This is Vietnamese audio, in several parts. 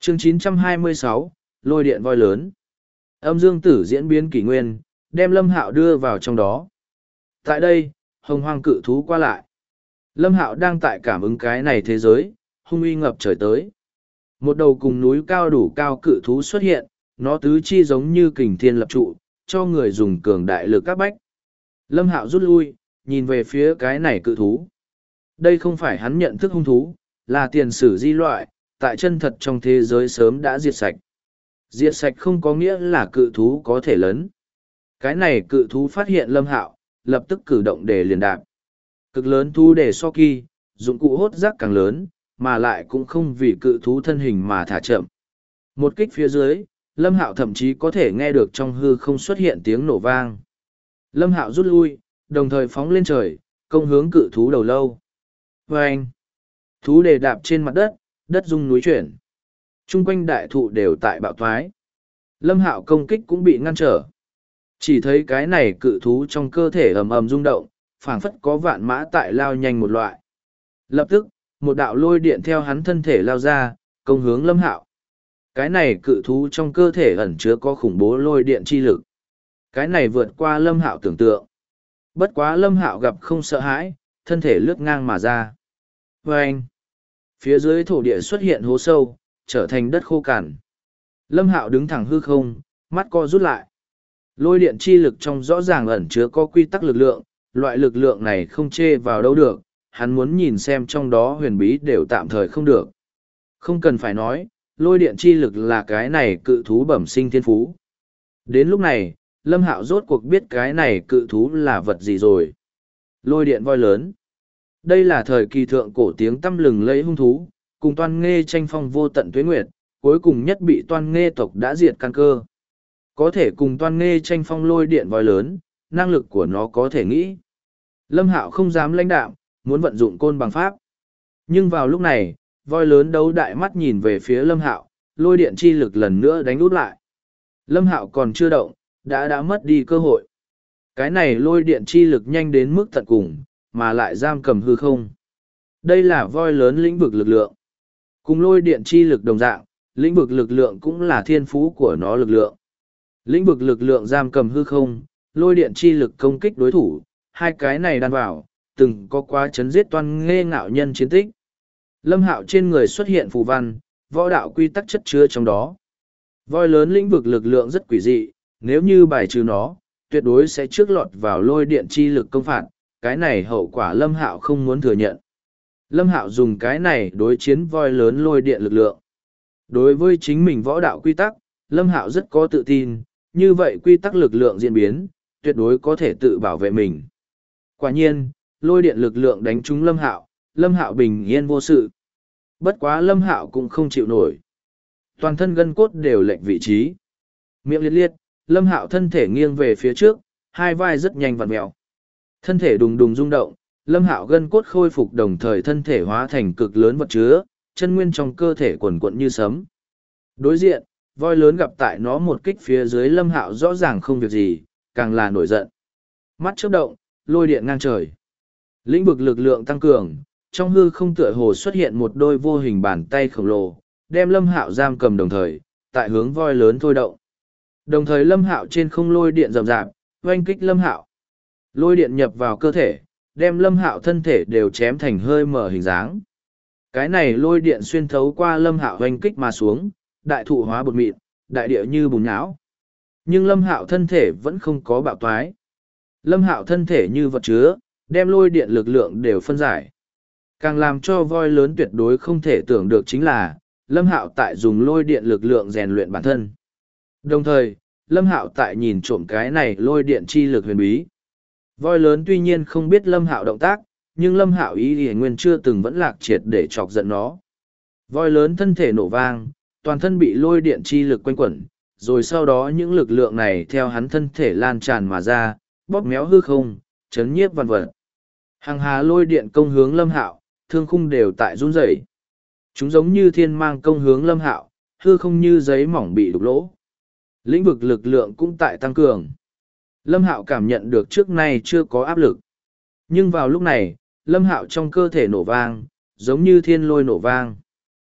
Chương 926, lôi điện voi lớn. Âm dương tử diễn biến kỷ nguyên, đem Lâm Hạo đưa vào trong đó. Tại đây, hồng hoang cự thú qua lại. Lâm Hạo đang tại cảm ứng cái này thế giới, hung uy ngập trời tới. Một đầu cùng núi cao đủ cao cự thú xuất hiện, nó tứ chi giống như kình thiên lập trụ, cho người dùng cường đại lực các bách. Lâm Hạo rút lui, nhìn về phía cái này cự thú. Đây không phải hắn nhận thức hung thú, là tiền sử di loại, tại chân thật trong thế giới sớm đã diệt sạch. Diệt sạch không có nghĩa là cự thú có thể lớn. Cái này cự thú phát hiện Lâm Hạo, lập tức cử động để liền đạp. Cực lớn thú để so kỳ, dụng cụ hốt rác càng lớn, mà lại cũng không vì cự thú thân hình mà thả chậm. Một kích phía dưới, Lâm Hạo thậm chí có thể nghe được trong hư không xuất hiện tiếng nổ vang. Lâm Hạo rút lui, đồng thời phóng lên trời, công hướng cự thú đầu lâu. Vâng! Thú đề đạp trên mặt đất, đất rung núi chuyển. Trung quanh đại thụ đều tại bạo thoái. Lâm Hạo công kích cũng bị ngăn trở. Chỉ thấy cái này cự thú trong cơ thể ầm ầm rung động, phảng phất có vạn mã tại lao nhanh một loại. Lập tức, một đạo lôi điện theo hắn thân thể lao ra, công hướng Lâm Hạo. Cái này cự thú trong cơ thể ẩn chứa có khủng bố lôi điện chi lực. Cái này vượt qua Lâm Hạo tưởng tượng. Bất quá Lâm Hạo gặp không sợ hãi, thân thể lướt ngang mà ra. Vâng! Phía dưới thổ địa xuất hiện hố sâu, trở thành đất khô cằn. Lâm Hạo đứng thẳng hư không, mắt co rút lại. Lôi điện chi lực trong rõ ràng ẩn chứa có quy tắc lực lượng, loại lực lượng này không chê vào đâu được, hắn muốn nhìn xem trong đó huyền bí đều tạm thời không được. Không cần phải nói, lôi điện chi lực là cái này cự thú bẩm sinh thiên phú. Đến lúc này, Lâm Hạo rốt cuộc biết cái này cự thú là vật gì rồi. Lôi điện voi lớn. Đây là thời kỳ thượng cổ tiếng tăm lừng lẫy hung thú, cùng Toan Nghê tranh phong vô tận tuế nguyệt, cuối cùng nhất bị Toan Nghê tộc đã diệt căn cơ. Có thể cùng Toan Nghê tranh phong lôi điện voi lớn, năng lực của nó có thể nghĩ. Lâm Hạo không dám lãnh đạm, muốn vận dụng côn bằng pháp. Nhưng vào lúc này, voi lớn đấu đại mắt nhìn về phía Lâm Hạo, lôi điện chi lực lần nữa đánh út lại. Lâm Hạo còn chưa động, đã mất đi cơ hội. Cái này lôi điện chi lực nhanh đến mức tận cùng, mà lại giam cầm hư không. Đây là voi lớn lĩnh vực lực lượng. Cùng lôi điện chi lực đồng dạng, lĩnh vực lực lượng cũng là thiên phú của nó lực lượng. Lĩnh vực lực lượng giam cầm hư không, lôi điện chi lực công kích đối thủ, hai cái này đan vào, từng có quá chấn giết Toan Nghê ngạo nhân chiến tích. Lâm Hạo trên người xuất hiện phù văn, võ đạo quy tắc chất chứa trong đó. Voi lớn lĩnh vực lực lượng rất quỷ dị, nếu như bài trừ nó, tuyệt đối sẽ trước lọt vào lôi điện chi lực công phạt, cái này hậu quả Lâm Hạo không muốn thừa nhận. Lâm Hạo dùng cái này đối chiến voi lớn lôi điện lực lượng. Đối với chính mình võ đạo quy tắc, Lâm Hạo rất có tự tin, như vậy quy tắc lực lượng diễn biến, tuyệt đối có thể tự bảo vệ mình. Quả nhiên, lôi điện lực lượng đánh trúng Lâm Hạo bình yên vô sự. Bất quá Lâm Hạo cũng không chịu nổi. Toàn thân gân cốt đều lệch vị trí. Miệng liệt liệt, Lâm Hạo thân thể nghiêng về phía trước, hai vai rất nhanh vặn mèo. Thân thể đùng đùng rung động, Lâm Hạo gân cốt khôi phục đồng thời thân thể hóa thành cực lớn vật chứa, chân nguyên trong cơ thể quần quận như sấm. Đối diện, voi lớn gặp tại nó một kích phía dưới Lâm Hạo rõ ràng không việc gì, càng là nổi giận. Mắt chớp động, lôi điện ngang trời. Lĩnh vực lực lượng tăng cường, trong hư không tựa hồ xuất hiện một đôi vô hình bàn tay khổng lồ, đem Lâm Hạo giam cầm đồng thời, tại hướng voi lớn thôi động. Đồng thời Lâm Hạo trên không lôi điện rầm rạp, oanh kích Lâm Hạo. Lôi điện nhập vào cơ thể, đem Lâm Hạo thân thể đều chém thành hơi mở hình dáng. Cái này lôi điện xuyên thấu qua Lâm Hạo oanh kích mà xuống, đại thụ hóa bột mịn, đại địa như bùn nhão. Nhưng Lâm Hạo thân thể vẫn không có bạo toái. Lâm Hạo thân thể như vật chứa, đem lôi điện lực lượng đều phân giải. Càng làm cho voi lớn tuyệt đối không thể tưởng được chính là, Lâm Hạo tại dùng lôi điện lực lượng rèn luyện bản thân. Đồng thời, Lâm Hạo tại nhìn trộm cái này lôi điện chi lực huyền bí. Voi lớn tuy nhiên không biết Lâm Hạo động tác, nhưng Lâm Hạo ý nguyên chưa từng vẫn lạc triệt để chọc giận nó. Voi lớn thân thể nổ vang, toàn thân bị lôi điện chi lực quanh quẩn, rồi sau đó những lực lượng này theo hắn thân thể lan tràn mà ra, bóp méo hư không, chấn nhiếp vạn vật. Hàng hà lôi điện công hướng Lâm Hạo, thương khung đều tại run rẩy. Chúng giống như thiên mang công hướng Lâm Hạo, hư không như giấy mỏng bị đục lỗ. Lĩnh vực lực lượng cũng tại tăng cường. Lâm Hạo cảm nhận được trước nay chưa có áp lực. Nhưng vào lúc này, Lâm Hạo trong cơ thể nổ vang, giống như thiên lôi nổ vang.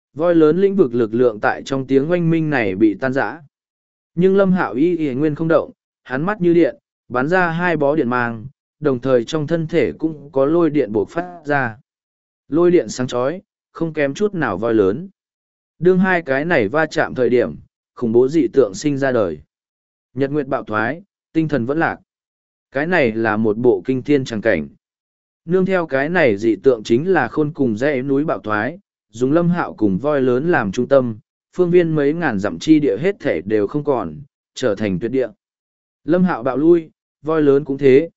Voi lớn lĩnh vực lực lượng tại trong tiếng oanh minh này bị tan rã. Nhưng Lâm Hạo y nguyên không động, hắn mắt như điện, bắn ra hai bó điện mang, đồng thời trong thân thể cũng có lôi điện bộc phát ra. Lôi điện sáng chói, không kém chút nào voi lớn. Đương hai cái này va chạm thời điểm, khủng bố dị tượng sinh ra đời. Nhật nguyệt bạo thoái, tinh thần vẫn lạc. Cái này là một bộ kinh thiên tràng cảnh. Nương theo cái này dị tượng chính là khôn cùng dãy núi bạo thoái, dùng Lâm Hạo cùng voi lớn làm trung tâm, phương viên mấy ngàn dặm chi địa hết thể đều không còn, trở thành tuyệt địa. Lâm Hạo bạo lui, voi lớn cũng thế.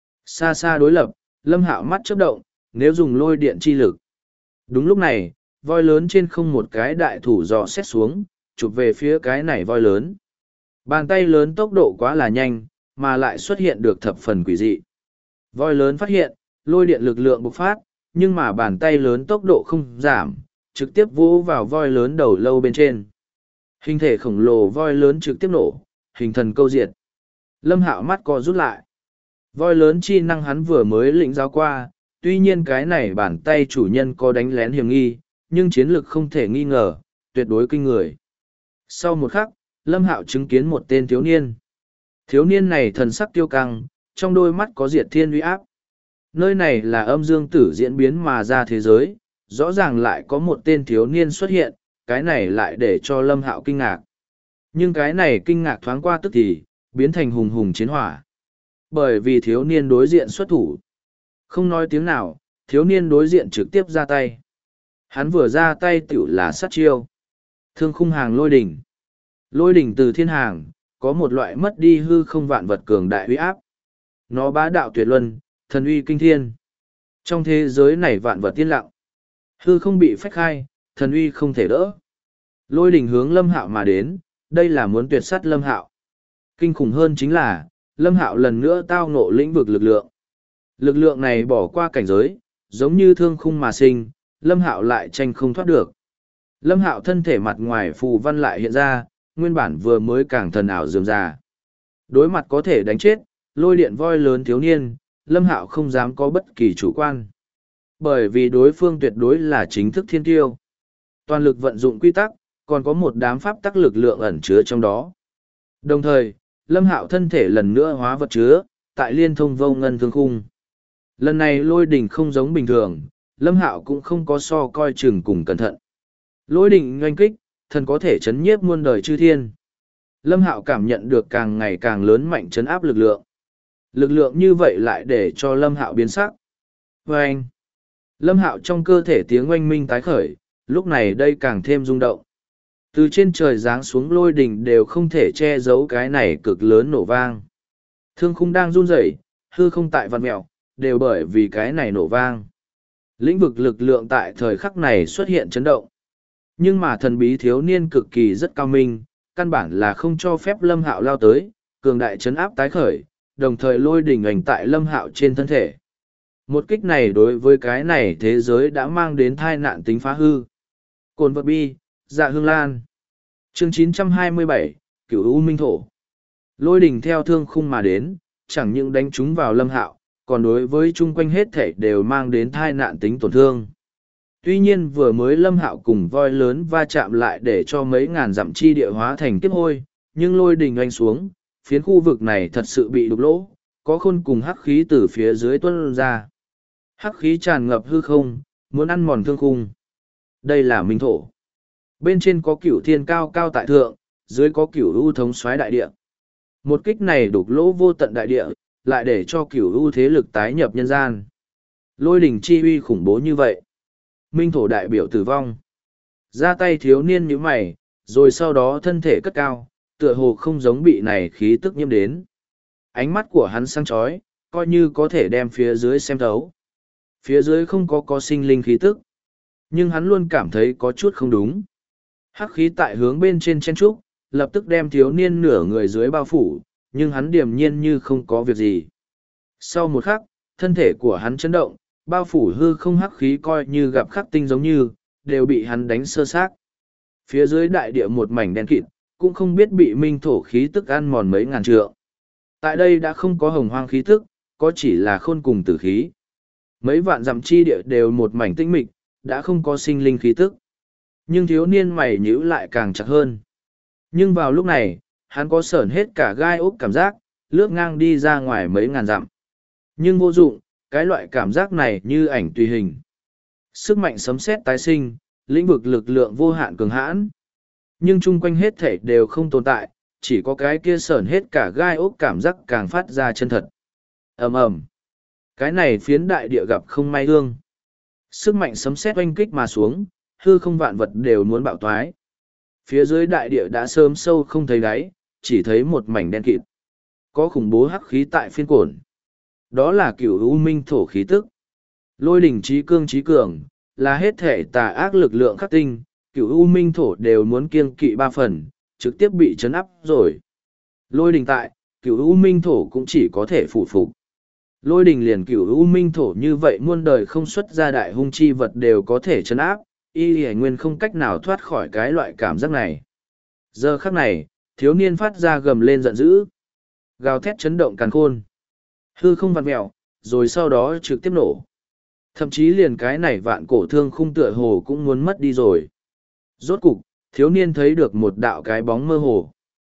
Xa xa đối lập, Lâm Hạo mắt chớp động, nếu dùng lôi điện chi lực. Đúng lúc này, voi lớn trên không một cái đại thủ dò xét xuống, chụp về phía cái này voi lớn. Bàn tay lớn tốc độ quá là nhanh, mà lại xuất hiện được thập phần quỷ dị. Voi lớn phát hiện, lôi điện lực lượng bộc phát, nhưng mà bàn tay lớn tốc độ không giảm, trực tiếp vỗ vào voi lớn đầu lâu bên trên. Hình thể khổng lồ voi lớn trực tiếp nổ, hình thần câu diệt. Lâm Hạo mắt co rút lại. Voi lớn chi năng hắn vừa mới lĩnh giáo qua, tuy nhiên cái này bàn tay chủ nhân có đánh lén hiểm nghi, nhưng chiến lực không thể nghi ngờ, tuyệt đối kinh người. Sau một khắc, Lâm Hạo chứng kiến một tên thiếu niên. Thiếu niên này thần sắc tiêu căng, trong đôi mắt có diệt thiên uy áp. Nơi này là âm dương tử diễn biến mà ra thế giới, rõ ràng lại có một tên thiếu niên xuất hiện, cái này lại để cho Lâm Hạo kinh ngạc. Nhưng cái này kinh ngạc thoáng qua tức thì, biến thành hùng hùng chiến hỏa. Bởi vì thiếu niên đối diện xuất thủ. Không nói tiếng nào, thiếu niên đối diện trực tiếp ra tay. Hắn vừa ra tay tiểu là sát chiêu. Thương khung hàng lôi đỉnh. Lôi đỉnh từ thiên hàng, có một loại mất đi hư không vạn vật cường đại uy áp. Nó bá đạo tuyệt luân, thần uy kinh thiên. Trong thế giới này vạn vật tiên lặng. Hư không bị phách khai, thần uy không thể đỡ. Lôi đỉnh hướng Lâm Hạo mà đến, đây là muốn tuyệt sát Lâm Hạo. Kinh khủng hơn chính là, Lâm Hạo lần nữa tao ngộ lĩnh vực lực lượng. Lực lượng này bỏ qua cảnh giới, giống như thương khung mà sinh, Lâm Hạo lại tranh không thoát được. Lâm Hạo thân thể mặt ngoài phù văn lại hiện ra, nguyên bản vừa mới càng thần ảo dường già. Đối mặt có thể đánh chết, lôi điện voi lớn thiếu niên, Lâm Hạo không dám có bất kỳ chủ quan. Bởi vì đối phương tuyệt đối là chính thức thiên tiêu. Toàn lực vận dụng quy tắc, còn có một đám pháp tắc lực lượng ẩn chứa trong đó. Đồng thời, Lâm Hạo thân thể lần nữa hóa vật chứa, tại liên thông vô ngân thương khung. Lần này lôi đỉnh không giống bình thường, Lâm Hạo cũng không có so coi chừng cùng cẩn thận. Lôi đỉnh oanh kích, thần có thể chấn nhiếp muôn đời chư thiên. Lâm Hạo cảm nhận được càng ngày càng lớn mạnh chấn áp lực lượng. Lực lượng như vậy lại để cho Lâm Hạo biến sắc. Oanh! Lâm Hạo trong cơ thể tiếng oanh minh tái khởi, lúc này đây càng thêm rung động. Từ trên trời giáng xuống lôi đỉnh đều không thể che giấu cái này cực lớn nổ vang. Thương khung đang run rẩy, hư không tại vặn mẹo, đều bởi vì cái này nổ vang. Lĩnh vực lực lượng tại thời khắc này xuất hiện chấn động. Nhưng mà thần bí thiếu niên cực kỳ rất cao minh, căn bản là không cho phép Lâm Hạo lao tới, cường đại chấn áp tái khởi, đồng thời lôi đỉnh ảnh tại Lâm Hạo trên thân thể. Một kích này đối với cái này thế giới đã mang đến tai nạn tính phá hư. Cồn vật bi, dạ hương lan. Chương 927, Cửu U Minh Thổ. Lôi đỉnh theo thương khung mà đến, chẳng những đánh trúng vào Lâm Hạo, còn đối với chung quanh hết thảy đều mang đến tai nạn tính tổn thương. Tuy nhiên vừa mới Lâm Hạo cùng voi lớn va chạm lại để cho mấy ngàn dặm chi địa hóa thành kiếp hôi, nhưng lôi đỉnh oanh xuống, phiến khu vực này thật sự bị đục lỗ, có khôn cùng hắc khí từ phía dưới tuôn ra. Hắc khí tràn ngập hư không, muốn ăn mòn thương khung. Đây là minh thổ. Bên trên có cửu thiên cao cao tại thượng, dưới có cửu u thống soái đại địa. Một kích này đục lỗ vô tận đại địa, lại để cho cửu u thế lực tái nhập nhân gian. Lôi đỉnh chi uy khủng bố như vậy. Minh thổ đại biểu tử vong. Ra tay thiếu niên như mày, rồi sau đó thân thể cất cao, tựa hồ không giống bị này khí tức nhiễm đến. Ánh mắt của hắn sáng chói, coi như có thể đem phía dưới xem thấu. Phía dưới không có sinh linh khí tức. Nhưng hắn luôn cảm thấy có chút không đúng. Hắc khí tại hướng bên trên chen trúc, lập tức đem thiếu niên nửa người dưới bao phủ, nhưng hắn điềm nhiên như không có việc gì. Sau một khắc, thân thể của hắn chấn động, bao phủ hư không hắc khí coi như gặp khắc tinh giống như, đều bị hắn đánh sơ xác. Phía dưới đại địa một mảnh đen kịt, cũng không biết bị minh thổ khí tức ăn mòn mấy ngàn trượng. Tại đây đã không có hồng hoang khí tức, có chỉ là khôn cùng tử khí. Mấy vạn dặm chi địa đều một mảnh tĩnh mịch, đã không có sinh linh khí tức. Nhưng thiếu niên mày nhíu lại càng chặt hơn. Nhưng vào lúc này, hắn có sởn hết cả gai ốc cảm giác, lướt ngang đi ra ngoài mấy ngàn dặm. Nhưng vô dụng, cái loại cảm giác này như ảnh tùy hình. Sức mạnh sấm sét tái sinh, lĩnh vực lực lượng vô hạn cường hãn. Nhưng chung quanh hết thảy đều không tồn tại, chỉ có cái kia sởn hết cả gai ốc cảm giác càng phát ra chân thật. Ầm ầm. Cái này phiến đại địa gặp không may thương. Sức mạnh sấm sét oanh kích mà xuống, hư không vạn vật đều muốn bạo toái. Phía dưới đại địa đã sớm sâu không thấy đáy, chỉ thấy một mảnh đen kịt. Có khủng bố hắc khí tại phiên cổn. Đó là cửu u minh thổ khí tức. Lôi đỉnh trí cương trí cường, là hết thể tà ác lực lượng khắc tinh, cửu u minh thổ đều muốn kiêng kỵ 3 phần, trực tiếp bị chấn áp rồi. Lôi đỉnh tại, cửu u minh thổ cũng chỉ có thể phủ phục. Lôi đỉnh liền cửu u minh thổ như vậy muôn đời không xuất ra đại hung chi vật đều có thể chấn áp, y hề nguyên không cách nào thoát khỏi cái loại cảm giác này. Giờ khắc này, thiếu niên phát ra gầm lên giận dữ. Gào thét chấn động càn khôn. Hư không vặn mẹo, rồi sau đó trực tiếp nổ. Thậm chí liền cái này vạn cổ thương khung tựa hồ cũng muốn mất đi rồi. Rốt cục, thiếu niên thấy được một đạo cái bóng mơ hồ.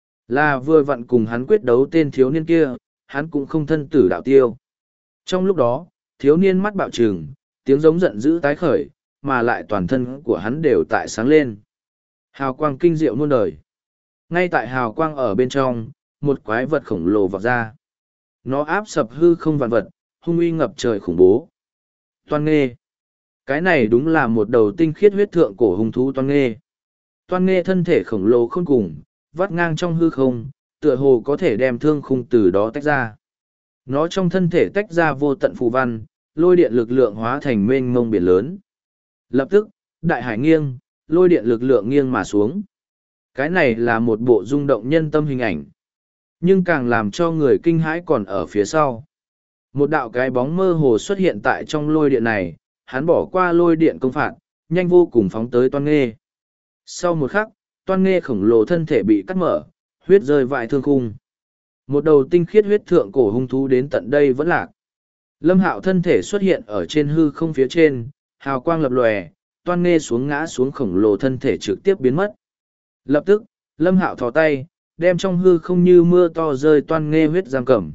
Là vừa vặn cùng hắn quyết đấu tên thiếu niên kia, hắn cũng không thân tử đạo tiêu. Trong lúc đó, thiếu niên mắt bạo trừng, tiếng giống giận dữ tái khởi, mà lại toàn thân của hắn đều tại sáng lên. Hào quang kinh diệu muôn đời. Ngay tại hào quang ở bên trong, một quái vật khổng lồ vọt ra. Nó áp sập hư không vạn vật, hung uy ngập trời khủng bố. Toan nghê. Cái này đúng là một đầu tinh khiết huyết thượng cổ hung thú toan nghê. Toan nghê thân thể khổng lồ khôn cùng, vắt ngang trong hư không, tựa hồ có thể đem thương khung từ đó tách ra. Nó trong thân thể tách ra vô tận phù văn, lôi điện lực lượng hóa thành mênh mông biển lớn. Lập tức, đại hải nghiêng, lôi điện lực lượng nghiêng mà xuống. Cái này là một bộ rung động nhân tâm hình ảnh. Nhưng càng làm cho người kinh hãi còn ở phía sau. Một đạo cái bóng mơ hồ xuất hiện tại trong lôi điện này, hắn bỏ qua lôi điện công phạt, nhanh vô cùng phóng tới toan nghê. Sau một khắc, toan nghê khổng lồ thân thể bị cắt mở, huyết rơi vại thương khung. Một đầu tinh khiết huyết thượng cổ hung thú đến tận đây vẫn lạc. Lâm Hạo thân thể xuất hiện ở trên hư không phía trên, hào quang lập lòe, toan nghê xuống ngã xuống khổng lồ thân thể trực tiếp biến mất. Lập tức, Lâm Hạo thò tay, đem trong hư không như mưa to rơi toan nghê huyết giam cầm.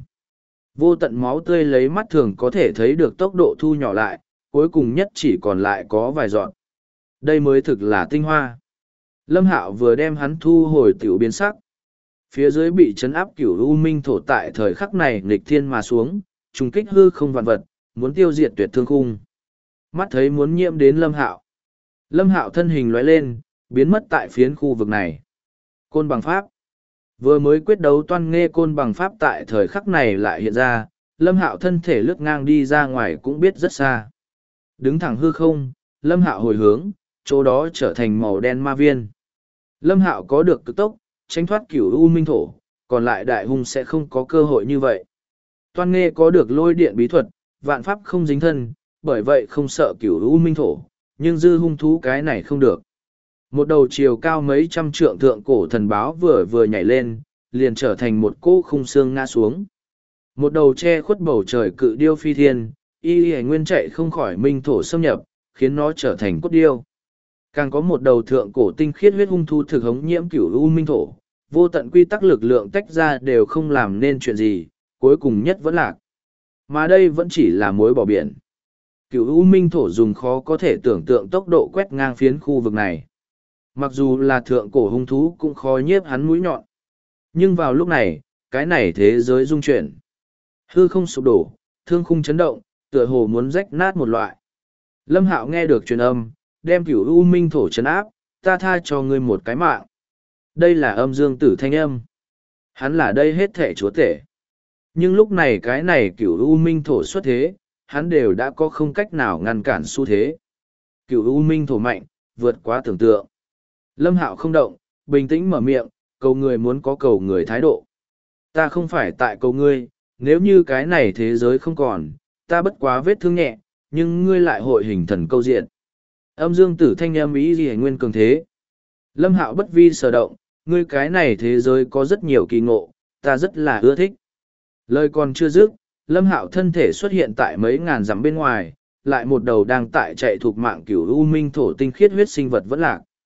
Vô tận máu tươi lấy mắt thường có thể thấy được tốc độ thu nhỏ lại, cuối cùng nhất chỉ còn lại có vài giọt. Đây mới thực là tinh hoa. Lâm Hạo vừa đem hắn thu hồi tiểu biến sắc. Phía dưới bị chấn áp cửu u minh thổ tại thời khắc này nghịch thiên mà xuống, trùng kích hư không vạn vật, muốn tiêu diệt tuyệt thương khung. Mắt thấy muốn nhiễm đến Lâm Hạo. Lâm Hạo thân hình lóe lên, biến mất tại phiến khu vực này. Côn bằng pháp. Vừa mới quyết đấu toan nghê côn bằng pháp tại thời khắc này lại hiện ra, Lâm Hạo thân thể lướt ngang đi ra ngoài cũng biết rất xa. Đứng thẳng hư không, Lâm Hạo hồi hướng, chỗ đó trở thành màu đen ma viên. Lâm Hạo có được cực tốc, tránh thoát cửu u minh thổ, còn lại đại hung sẽ không có cơ hội như vậy. Toan nghê có được lôi điện bí thuật, vạn pháp không dính thân, bởi vậy không sợ cửu u minh thổ, nhưng dư hung thú cái này không được. Một đầu chiều cao mấy trăm trượng thượng cổ thần báo vừa vừa nhảy lên, liền trở thành một cỗ khung xương ngã xuống. Một đầu che khuất bầu trời cự điêu phi thiên, y nguyên chạy không khỏi minh thổ xâm nhập, khiến nó trở thành cốt điêu. Càng có một đầu thượng cổ tinh khiết huyết hung thú thực hống nhiễm cửu u minh thổ, vô tận quy tắc lực lượng tách ra đều không làm nên chuyện gì, cuối cùng nhất vẫn lạc. Mà đây vẫn chỉ là mối bỏ biển. Cửu u minh thổ dùng khó có thể tưởng tượng tốc độ quét ngang phiến khu vực này. Mặc dù là thượng cổ hung thú cũng khó nhiếp hắn mũi nhọn. Nhưng vào lúc này, cái này thế giới rung chuyển. Hư không sụp đổ, thương khung chấn động, tựa hồ muốn rách nát một loại. Lâm Hạo nghe được truyền âm, đem cửu u minh thổ chấn áp, ta tha cho ngươi một cái mạng. Đây là âm dương tử thanh âm. Hắn là đây hết thể chúa tể. Nhưng lúc này cái này cửu u minh thổ xuất thế, hắn đều đã có không cách nào ngăn cản xu thế. Cửu u minh thổ mạnh, vượt quá tưởng tượng. Lâm Hạo không động, bình tĩnh mở miệng, cầu người muốn có cầu người thái độ. Ta không phải tại cầu ngươi, nếu như cái này thế giới không còn, ta bất quá vết thương nhẹ, nhưng ngươi lại hội hình thần câu diện. Âm dương tử thanh âm ý gì nguyên cường thế. Lâm Hạo bất vi sở động, ngươi cái này thế giới có rất nhiều kỳ ngộ, ta rất là ưa thích. Lời còn chưa dứt, Lâm Hạo thân thể xuất hiện tại mấy ngàn dặm bên ngoài, lại một đầu đang tại chạy thuộc mạng cửu u minh thổ tinh khiết huyết sinh vật vẫn lạc.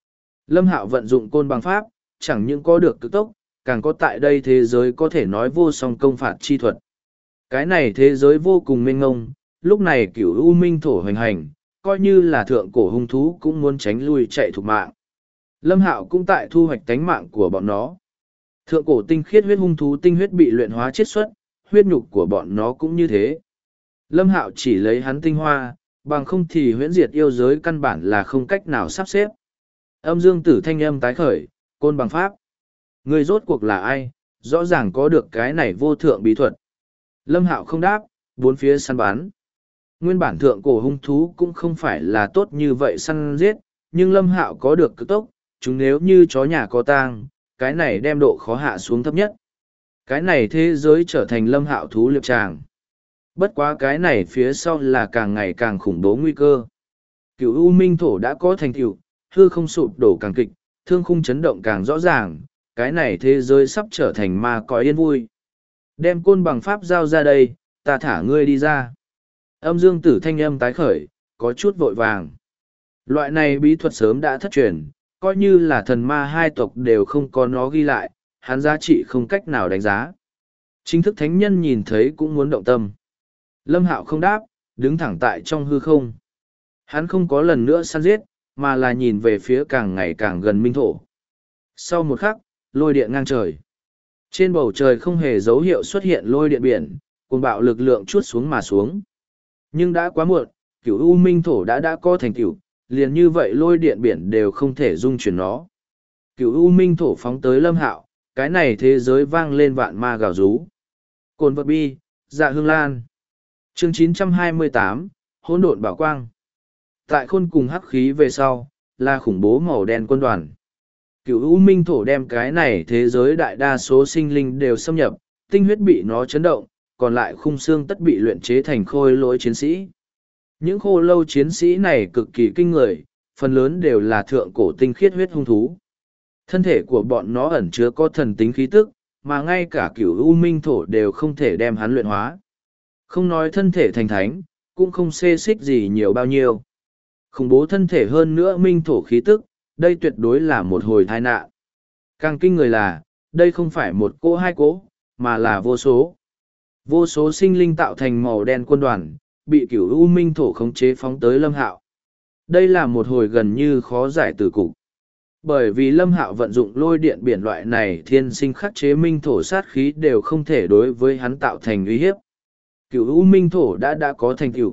Lâm Hạo vận dụng côn bằng pháp, chẳng những có được cực tốc, càng có tại đây thế giới có thể nói vô song công phạt chi thuật. Cái này thế giới vô cùng mênh ngông, lúc này cửu u minh thổ hoành hành, coi như là thượng cổ hung thú cũng muốn tránh lui chạy thục mạng. Lâm Hạo cũng tại thu hoạch tánh mạng của bọn nó. Thượng cổ tinh khiết huyết hung thú tinh huyết bị luyện hóa chiết xuất, huyết nhục của bọn nó cũng như thế. Lâm Hạo chỉ lấy hắn tinh hoa, bằng không thì huyễn diệt yêu giới căn bản là không cách nào sắp xếp. Âm dương tử thanh âm tái khởi, côn bằng pháp. Người rốt cuộc là ai, rõ ràng có được cái này vô thượng bí thuật. Lâm Hạo không đáp, bốn phía săn bắn. Nguyên bản thượng cổ hung thú cũng không phải là tốt như vậy săn giết, nhưng Lâm Hạo có được cực tốc, chúng nếu như chó nhà có tang, cái này đem độ khó hạ xuống thấp nhất. Cái này thế giới trở thành Lâm Hạo thú liệp tràng. Bất quá cái này phía sau là càng ngày càng khủng bố nguy cơ. Cửu U Minh Thổ đã có thành tựu, hư không sụp đổ càng kịch, thương khung chấn động càng rõ ràng, cái này thế giới sắp trở thành ma cõi yên vui. Đem côn bằng pháp giao ra đây, ta thả ngươi đi ra. Âm dương tử thanh âm tái khởi, có chút vội vàng. Loại này bí thuật sớm đã thất truyền, coi như là thần ma hai tộc đều không có nó ghi lại, hắn giá trị không cách nào đánh giá. Chính thức thánh nhân nhìn thấy cũng muốn động tâm. Lâm Hạo không đáp, đứng thẳng tại trong hư không. Hắn không có lần nữa săn giết, mà là nhìn về phía càng ngày càng gần minh thổ. Sau một khắc, lôi điện ngang trời. Trên bầu trời không hề dấu hiệu xuất hiện lôi điện biển, cuồng bạo lực lượng chuốt xuống mà xuống. Nhưng đã quá muộn, cửu U Minh Thổ đã có thành cửu, liền như vậy lôi điện biển đều không thể dung chuyển nó. Cửu U Minh Thổ phóng tới Lâm Hạo, cái này thế giới vang lên vạn ma gào rú. Cồn vật bi, dạ hương lan. Chương 928, hỗn độn bảo quang. Tại khôn cùng hắc khí về sau, là khủng bố màu đen quân đoàn. Cửu U Minh Thổ đem cái này thế giới đại đa số sinh linh đều xâm nhập, tinh huyết bị nó chấn động, còn lại khung xương tất bị luyện chế thành khôi lỗi chiến sĩ. Những khô lâu chiến sĩ này cực kỳ kinh người, phần lớn đều là thượng cổ tinh khiết huyết hung thú. Thân thể của bọn nó ẩn chứa có thần tính khí tức, mà ngay cả cửu U Minh Thổ đều không thể đem hắn luyện hóa. Không nói thân thể thành thánh, cũng không xê xích gì nhiều bao nhiêu. Khủng bố thân thể hơn nữa Minh Thổ khí tức, đây tuyệt đối là một hồi tai nạn. Càng kinh người là, đây không phải một cỗ hai cỗ, mà là vô số. Vô số sinh linh tạo thành màu đen quân đoàn, bị cửu U Minh Thổ khống chế phóng tới Lâm Hạo. Đây là một hồi gần như khó giải từ cục. Bởi vì Lâm Hạo vận dụng lôi điện biển loại này thiên sinh khắc chế Minh Thổ sát khí đều không thể đối với hắn tạo thành uy hiếp. Cửu U Minh Thổ đã có thành tựu.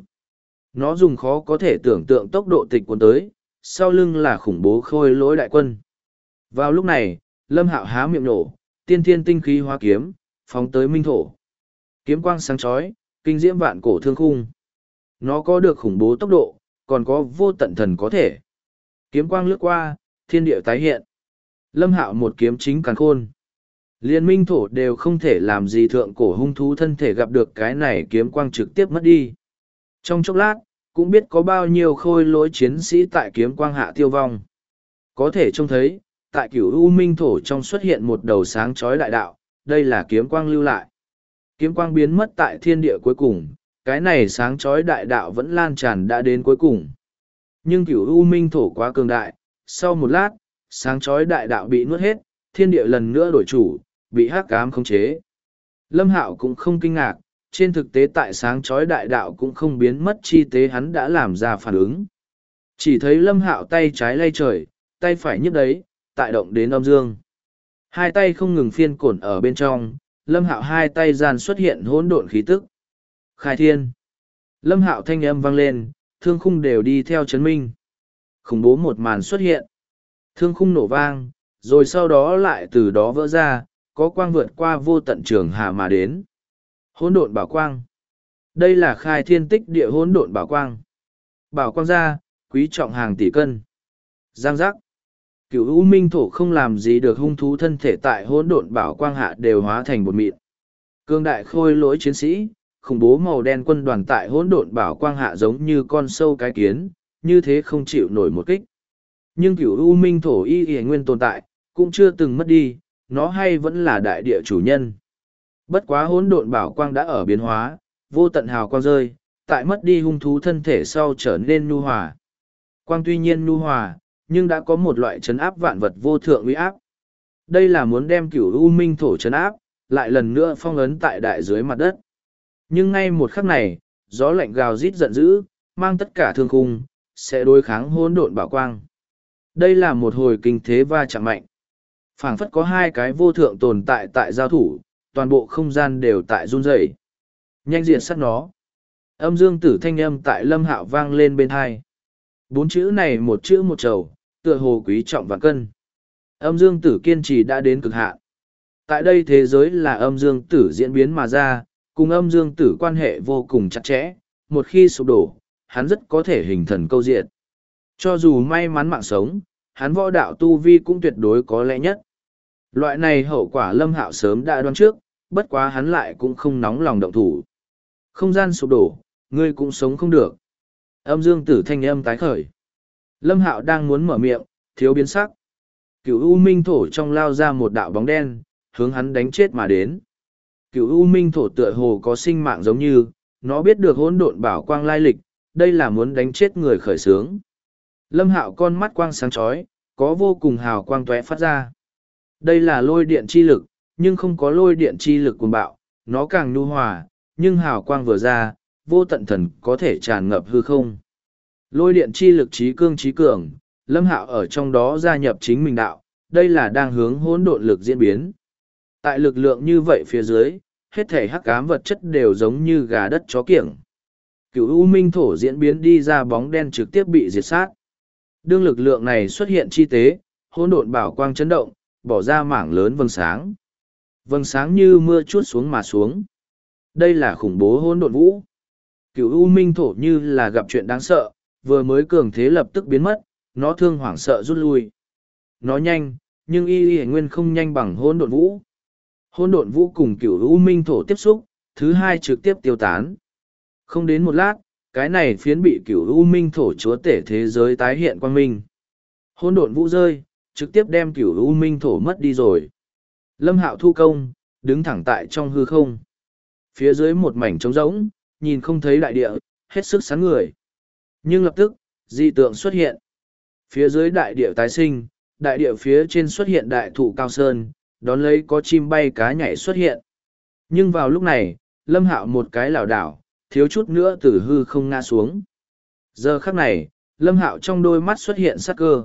Nó dùng khó có thể tưởng tượng tốc độ tịch cuốn tới, sau lưng là khủng bố khôi lỗi đại quân. Vào lúc này, Lâm Hạo há miệng nổ, tiên thiên tinh khí hóa kiếm, phóng tới Minh Thổ. Kiếm quang sáng chói, kinh diễm vạn cổ thương khung. Nó có được khủng bố tốc độ, còn có vô tận thần có thể. Kiếm quang lướt qua, thiên địa tái hiện. Lâm Hạo một kiếm chính càn khôn. Liên Minh Thổ đều không thể làm gì thượng cổ hung thú thân thể gặp được cái này kiếm quang trực tiếp mất đi. Trong chốc lát, cũng biết có bao nhiêu khôi lỗi chiến sĩ tại kiếm quang hạ tiêu vong. Có thể trông thấy, tại cửu U Minh Thổ trong xuất hiện một đầu sáng chói đại đạo, đây là kiếm quang lưu lại. Kiếm quang biến mất tại thiên địa cuối cùng, cái này sáng chói đại đạo vẫn lan tràn đã đến cuối cùng. Nhưng cửu U Minh Thổ quá cường đại, sau một lát, sáng chói đại đạo bị nuốt hết, thiên địa lần nữa đổi chủ, bị hắc ám khống chế. Lâm Hạo cũng không kinh ngạc, trên thực tế tại sáng chói đại đạo cũng không biến mất chi tế hắn đã làm ra phản ứng. Chỉ thấy Lâm Hạo tay trái lay trời, tay phải nhấp đấy, tại động đến âm dương. Hai tay không ngừng phiên cổn ở bên trong, Lâm Hạo hai tay gian xuất hiện hỗn độn khí tức. Khai thiên. Lâm Hạo thanh âm vang lên, thương khung đều đi theo chấn minh. Khủng bố một màn xuất hiện. Thương khung nổ vang, rồi sau đó lại từ đó vỡ ra, có quang vượt qua vô tận trường hà mà đến. Hỗn độn bảo quang. Đây là khai thiên tích địa hỗn độn bảo quang. Bảo quang ra, quý trọng hàng tỷ cân. Giang giác. Cửu U Minh Thổ không làm gì được hung thú thân thể tại hỗn độn bảo quang hạ đều hóa thành bột mịn. Cương đại khôi lỗi chiến sĩ, khủng bố màu đen quân đoàn tại hỗn độn bảo quang hạ giống như con sâu cái kiến, như thế không chịu nổi một kích. Nhưng Cửu U Minh Thổ y nguyên tồn tại, cũng chưa từng mất đi, nó hay vẫn là đại địa chủ nhân. Bất quá hỗn độn bảo quang đã ở biến hóa, vô tận hào quang rơi, tại mất đi hung thú thân thể sau trở nên nhu hòa. Quang tuy nhiên nhu hòa, nhưng đã có một loại trấn áp vạn vật vô thượng uy áp. Đây là muốn đem cửu u minh thổ trấn áp, lại lần nữa phong ấn tại đại dưới mặt đất. Nhưng ngay một khắc này, gió lạnh gào rít giận dữ, mang tất cả thương khung, sẽ đối kháng hỗn độn bảo quang. Đây là một hồi kinh thế va chạm mạnh. Phảng phất có hai cái vô thượng tồn tại tại giao thủ, toàn bộ không gian đều tại run rẩy. Nhanh diện sát nó. Âm dương tử thanh âm tại Lâm Hạo vang lên bên hai. 4 chữ này một chữ một trầu, tựa hồ quý trọng vạn cân. Âm dương tử kiên trì đã đến cực hạn. Tại đây thế giới là âm dương tử diễn biến mà ra, cùng âm dương tử quan hệ vô cùng chặt chẽ, một khi sụp đổ, hắn rất có thể hình thần câu diện. Cho dù may mắn mạng sống, hắn võ đạo tu vi cũng tuyệt đối có lẽ nhất. Loại này hậu quả Lâm Hạo sớm đã đoán trước, bất quá hắn lại cũng không nóng lòng động thủ. Không gian sụp đổ, ngươi cũng sống không được. Âm dương tử thanh âm tái khởi. Lâm Hạo đang muốn mở miệng, thiếu biến sắc. Cửu U Minh thổ trong lao ra một đạo bóng đen, hướng hắn đánh chết mà đến. Cửu U Minh thổ tựa hồ có sinh mạng giống như, nó biết được hỗn độn bảo quang lai lịch, đây là muốn đánh chết người khởi xướng. Lâm Hạo con mắt quang sáng chói, có vô cùng hào quang tóe phát ra. Đây là lôi điện chi lực, nhưng không có lôi điện chi lực cuồng bạo, nó càng nhu hòa, nhưng hào quang vừa ra, vô tận thần có thể tràn ngập hư không. Lôi điện chi lực trí cương trí cường, Lâm Hạo ở trong đó gia nhập chính mình đạo, đây là đang hướng hỗn độn lực diễn biến. Tại lực lượng như vậy phía dưới, hết thể hắc ám vật chất đều giống như gà đất chó kiểng. Cửu U Minh thổ diễn biến đi ra bóng đen trực tiếp bị diệt sát. Đương lực lượng này xuất hiện chi tế, hỗn độn bảo quang chấn động, bỏ ra mảng lớn vầng sáng. Vầng sáng như mưa chuốt xuống mà xuống. Đây là khủng bố hỗn độn vũ. Cửu U Minh thổ như là gặp chuyện đáng sợ, vừa mới cường thế lập tức biến mất, nó thương hoảng sợ rút lui. Nó nhanh, nhưng y nguyên không nhanh bằng hỗn độn vũ. Hỗn độn vũ cùng Cửu U Minh thổ tiếp xúc, thứ hai trực tiếp tiêu tán. Không đến một lát, cái này phiến bị Cửu U Minh thổ chúa tể thế giới tái hiện quang minh. Hỗn độn vũ rơi, trực tiếp đem Cửu U Minh thổ mất đi rồi. Lâm Hạo thu công, đứng thẳng tại trong hư không. Phía dưới một mảnh trống rỗng, nhìn không thấy đại địa, hết sức sáng người. Nhưng lập tức, dị tượng xuất hiện. Phía dưới đại địa tái sinh, đại địa phía trên xuất hiện đại thụ cao sơn, đón lấy có chim bay cá nhảy xuất hiện. Nhưng vào lúc này, Lâm Hạo một cái lảo đảo, thiếu chút nữa từ hư không ngã xuống. Giờ khắc này, Lâm Hạo trong đôi mắt xuất hiện sát cơ.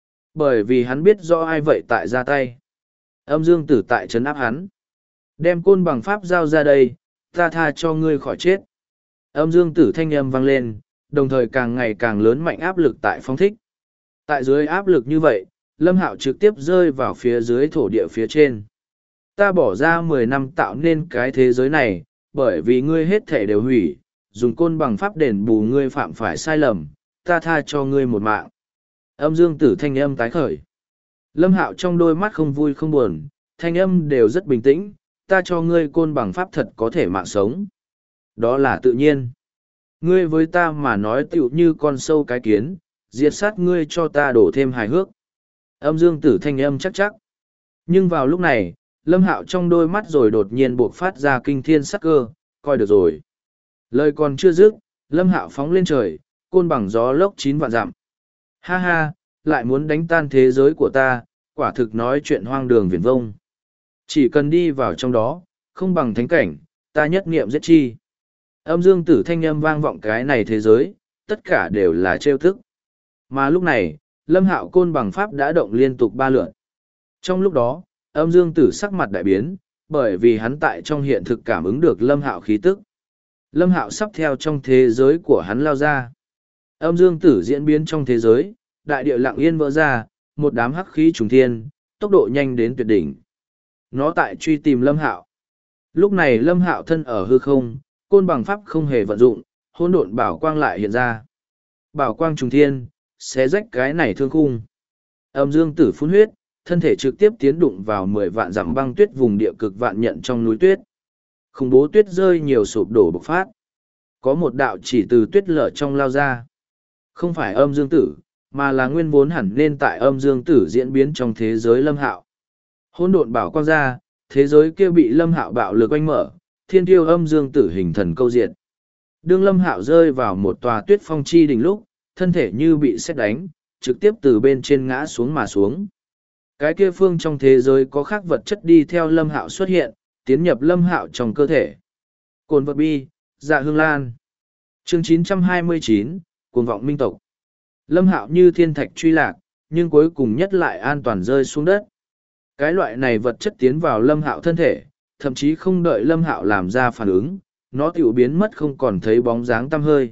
Bởi vì hắn biết rõ ai vậy tại ra tay. Âm dương tử tại trấn áp hắn. Đem côn bằng pháp giao ra đây, ta tha cho ngươi khỏi chết. Âm dương tử thanh âm vang lên, đồng thời càng ngày càng lớn mạnh áp lực tại phong thích. Tại dưới áp lực như vậy, Lâm Hạo trực tiếp rơi vào phía dưới thổ địa phía trên. Ta bỏ ra 10 năm tạo nên cái thế giới này, bởi vì ngươi hết thể đều hủy, dùng côn bằng pháp đền bù ngươi phạm phải sai lầm, ta tha cho ngươi một mạng. Âm dương tử thanh âm tái khởi. Lâm Hạo trong đôi mắt không vui không buồn, thanh âm đều rất bình tĩnh, ta cho ngươi côn bằng pháp thật có thể mạng sống. Đó là tự nhiên. Ngươi với ta mà nói tựu như con sâu cái kiến, diệt sát ngươi cho ta đổ thêm hài hước. Âm dương tử thanh âm chắc chắc. Nhưng vào lúc này, Lâm Hạo trong đôi mắt rồi đột nhiên buộc phát ra kinh thiên sắc cơ, coi được rồi. Lời còn chưa dứt, Lâm Hạo phóng lên trời, côn bằng gió lốc 9 vạn dặm. Ha ha, lại muốn đánh tan thế giới của ta, quả thực nói chuyện hoang đường viển vông. Chỉ cần đi vào trong đó, không bằng thánh cảnh, ta nhất niệm giết chi. Âm dương tử thanh âm vang vọng cái này thế giới, tất cả đều là trêu thức. Mà lúc này, Lâm Hạo côn bằng pháp đã động liên tục 3 lượt. Trong lúc đó, âm dương tử sắc mặt đại biến, bởi vì hắn tại trong hiện thực cảm ứng được Lâm Hạo khí tức. Lâm Hạo sắp theo trong thế giới của hắn lao ra. Âm dương tử diễn biến trong thế giới, đại địa lặng yên vỡ ra, một đám hắc khí trùng thiên, tốc độ nhanh đến tuyệt đỉnh. Nó tại truy tìm Lâm Hạo. Lúc này Lâm Hạo thân ở hư không, côn bằng pháp không hề vận dụng, hỗn độn bảo quang lại hiện ra. Bảo quang trùng thiên, xé rách cái này thương khung. Âm dương tử phun huyết, thân thể trực tiếp tiến đụng vào 10 vạn dặm băng tuyết vùng địa cực vạn nhận trong núi tuyết. Khủng bố tuyết rơi nhiều sụp đổ bộc phát. Có một đạo chỉ từ tuyết lở trong lao ra. Không phải âm dương tử, mà là nguyên vốn hẳn nên tại âm dương tử diễn biến trong thế giới Lâm Hạo. Hỗn độn bảo quang ra, thế giới kia bị Lâm Hạo bạo lực oanh mở, thiên tiêu âm dương tử hình thần câu diệt. Đương Lâm Hạo rơi vào một tòa tuyết phong chi đỉnh lúc, thân thể như bị sét đánh, trực tiếp từ bên trên ngã xuống mà xuống. Cái kia phương trong thế giới có khác vật chất đi theo Lâm Hạo xuất hiện, tiến nhập Lâm Hạo trong cơ thể. Cồn vật bi, dạ hương lan. Chương 929, cuồng vọng minh tộc. Lâm Hạo như thiên thạch truy lạc, nhưng cuối cùng nhất lại an toàn rơi xuống đất. Cái loại này vật chất tiến vào Lâm Hạo thân thể, thậm chí không đợi Lâm Hạo làm ra phản ứng, nó tiểu biến mất không còn thấy bóng dáng tăm hơi.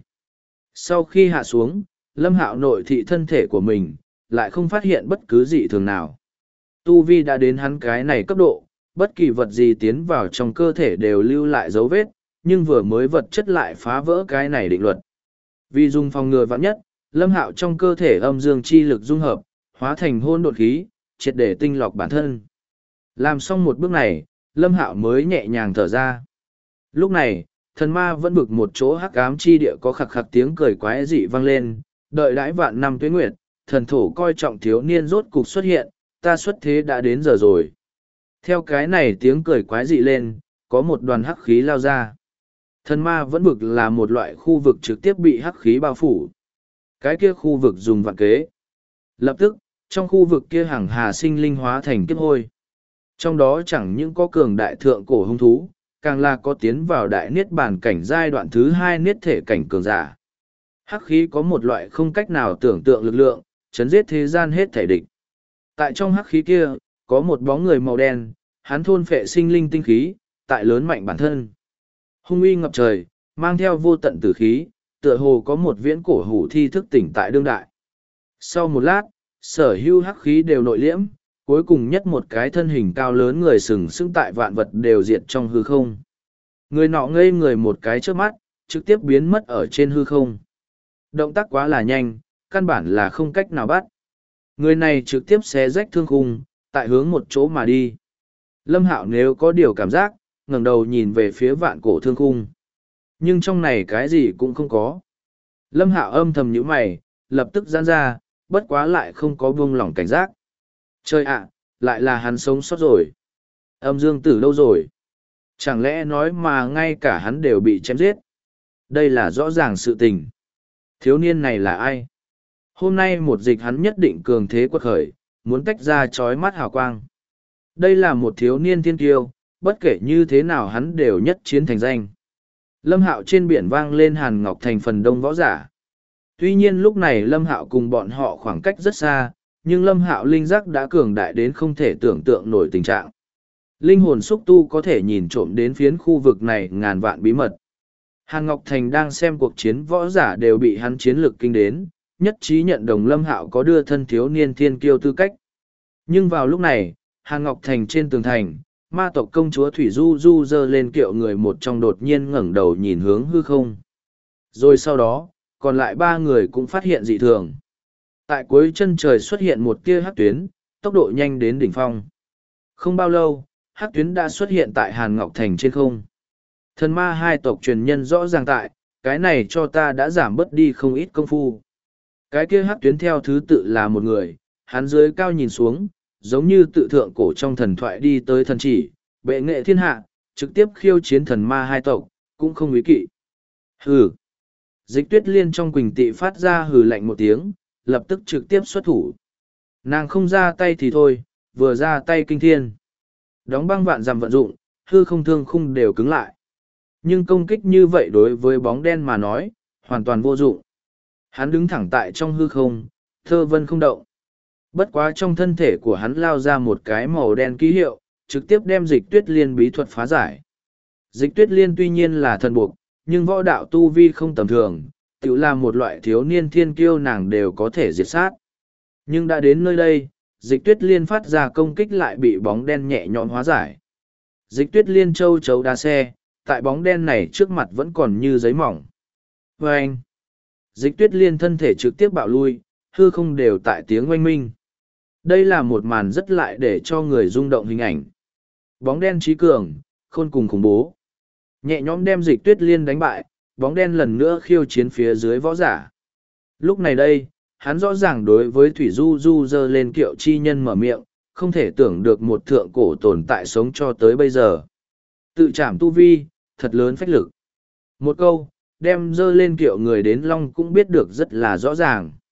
Sau khi hạ xuống, Lâm Hạo nội thị thân thể của mình, lại không phát hiện bất cứ gì thường nào. Tu vi đã đến hắn cái này cấp độ, bất kỳ vật gì tiến vào trong cơ thể đều lưu lại dấu vết, nhưng vừa mới vật chất lại phá vỡ cái này định luật. Vì dùng phòng ngừa vạn nhất, Lâm Hạo trong cơ thể âm dương chi lực dung hợp, hóa thành hôn độn khí, triệt để tinh lọc bản thân. Làm xong một bước này, Lâm Hạo mới nhẹ nhàng thở ra. Lúc này, thần ma vẫn bực một chỗ hắc ám chi địa có khặc khặc tiếng cười quái dị vang lên, đợi đãi vạn năm tuế nguyệt, thần thổ coi trọng thiếu niên rốt cục xuất hiện, ta xuất thế đã đến giờ rồi. Theo cái này tiếng cười quái dị lên, có một đoàn hắc khí lao ra. Thần ma vẫn bực là một loại khu vực trực tiếp bị hắc khí bao phủ. Cái kia khu vực dùng vạn kế. Lập tức, trong khu vực kia hàng hà sinh linh hóa thành kiếp hôi. Trong đó chẳng những có cường đại thượng cổ hung thú, càng là có tiến vào đại niết bàn cảnh giai đoạn thứ hai niết thể cảnh cường giả. Hắc khí có một loại không cách nào tưởng tượng lực lượng, chấn giết thế gian hết thể địch. Tại trong hắc khí kia, có một bóng người màu đen, hắn thôn phệ sinh linh tinh khí, tại lớn mạnh bản thân. Hung uy ngập trời, mang theo vô tận tử khí, tựa hồ có một viễn cổ hủ thi thức tỉnh tại đương đại. Sau một lát, sở hữu hắc khí đều nội liễm, cuối cùng nhất một cái thân hình cao lớn người sừng sững tại vạn vật đều diệt trong hư không. Người nọ ngây người một cái trước mắt, trực tiếp biến mất ở trên hư không. Động tác quá là nhanh, căn bản là không cách nào bắt. Người này trực tiếp xé rách thương khung, tại hướng một chỗ mà đi. Lâm Hạo nếu có điều cảm giác, ngẩng đầu nhìn về phía vạn cổ thương khung. Nhưng trong này cái gì cũng không có. Lâm Hạo âm thầm nhíu mày, lập tức giãn ra, bất quá lại không có buông lỏng cảnh giác. Trời ạ, lại là hắn sống sót rồi. Âm dương tử đâu rồi? Chẳng lẽ nói mà ngay cả hắn đều bị chém giết? Đây là rõ ràng sự tình. Thiếu niên này là ai? Hôm nay một dịch hắn nhất định cường thế quật khởi, muốn tách ra chói mắt hào quang. Đây là một thiếu niên thiên kiêu, bất kể như thế nào hắn đều nhất chiến thành danh. Lâm Hạo trên biển vang lên Hàn Ngọc Thành phần đông võ giả. Tuy nhiên lúc này Lâm Hạo cùng bọn họ khoảng cách rất xa, nhưng Lâm Hạo linh giác đã cường đại đến không thể tưởng tượng nổi tình trạng. Linh hồn xúc tu có thể nhìn trộm đến phiến khu vực này ngàn vạn bí mật. Hàn Ngọc Thành đang xem cuộc chiến võ giả đều bị hắn chiến lực kinh đến, nhất trí nhận đồng Lâm Hạo có đưa thân thiếu niên thiên kiêu tư cách. Nhưng vào lúc này, Hàn Ngọc Thành trên tường thành, ma tộc công chúa Thủy Du Du giơ lên kiệu người một trong đột nhiên ngẩng đầu nhìn hướng hư không. Rồi sau đó, còn lại ba người cũng phát hiện dị thường. Tại cuối chân trời xuất hiện một tia hắc tuyến, tốc độ nhanh đến đỉnh phong. Không bao lâu, hắc tuyến đã xuất hiện tại Hàn Ngọc Thành trên không. Thần ma hai tộc truyền nhân rõ ràng tại, cái này cho ta đã giảm bớt đi không ít công phu. Cái kia hắc tuyến theo thứ tự là một người, hắn dưới cao nhìn xuống, giống như tự thượng cổ trong thần thoại đi tới thần chỉ, bệ nghệ thiên hạ, trực tiếp khiêu chiến thần ma hai tộc, cũng không ý kỵ. Hừ. Dịch Tuyết Liên trong quỳnh tị phát ra hừ lạnh một tiếng, lập tức trực tiếp xuất thủ. Nàng không ra tay thì thôi, vừa ra tay kinh thiên. Đóng băng vạn dặm vận dụng, hư không thương khung đều cứng lại. Nhưng công kích như vậy đối với bóng đen mà nói, hoàn toàn vô dụng. Hắn đứng thẳng tại trong hư không, thơ vân không động. Bất quá trong thân thể của hắn lao ra một cái màu đen ký hiệu, trực tiếp đem Dịch Tuyết Liên bí thuật phá giải. Dịch Tuyết Liên tuy nhiên là thần buộc, nhưng võ đạo tu vi không tầm thường, tự là một loại thiếu niên thiên kiêu nàng đều có thể diệt sát. Nhưng đã đến nơi đây, Dịch Tuyết Liên phát ra công kích lại bị bóng đen nhẹ nhõm hóa giải. Dịch Tuyết Liên châu chấu đá xe, tại bóng đen này trước mặt vẫn còn như giấy mỏng. Vâng! Dịch Tuyết Liên thân thể trực tiếp bạo lui, hư không đều tại tiếng oanh minh. Đây là một màn rất lại để cho người rung động hình ảnh. Bóng đen trí cường, khôn cùng khủng bố. Nhẹ nhõm đem Dịch Tuyết Liên đánh bại, bóng đen lần nữa khiêu chiến phía dưới võ giả. Lúc này đây, hắn rõ ràng đối với Thủy Du Du giơ lên kiệu chi nhân mở miệng, không thể tưởng được một thượng cổ tồn tại sống cho tới bây giờ. Tự trảm tu vi, thật lớn phách lực. Một câu, đem giơ lên kiệu người đến long cũng biết được rất là rõ ràng.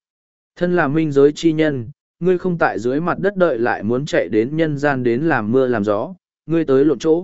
Thân là minh giới chi nhân, ngươi không tại dưới mặt đất đợi lại muốn chạy đến nhân gian đến làm mưa làm gió, ngươi tới lộn chỗ.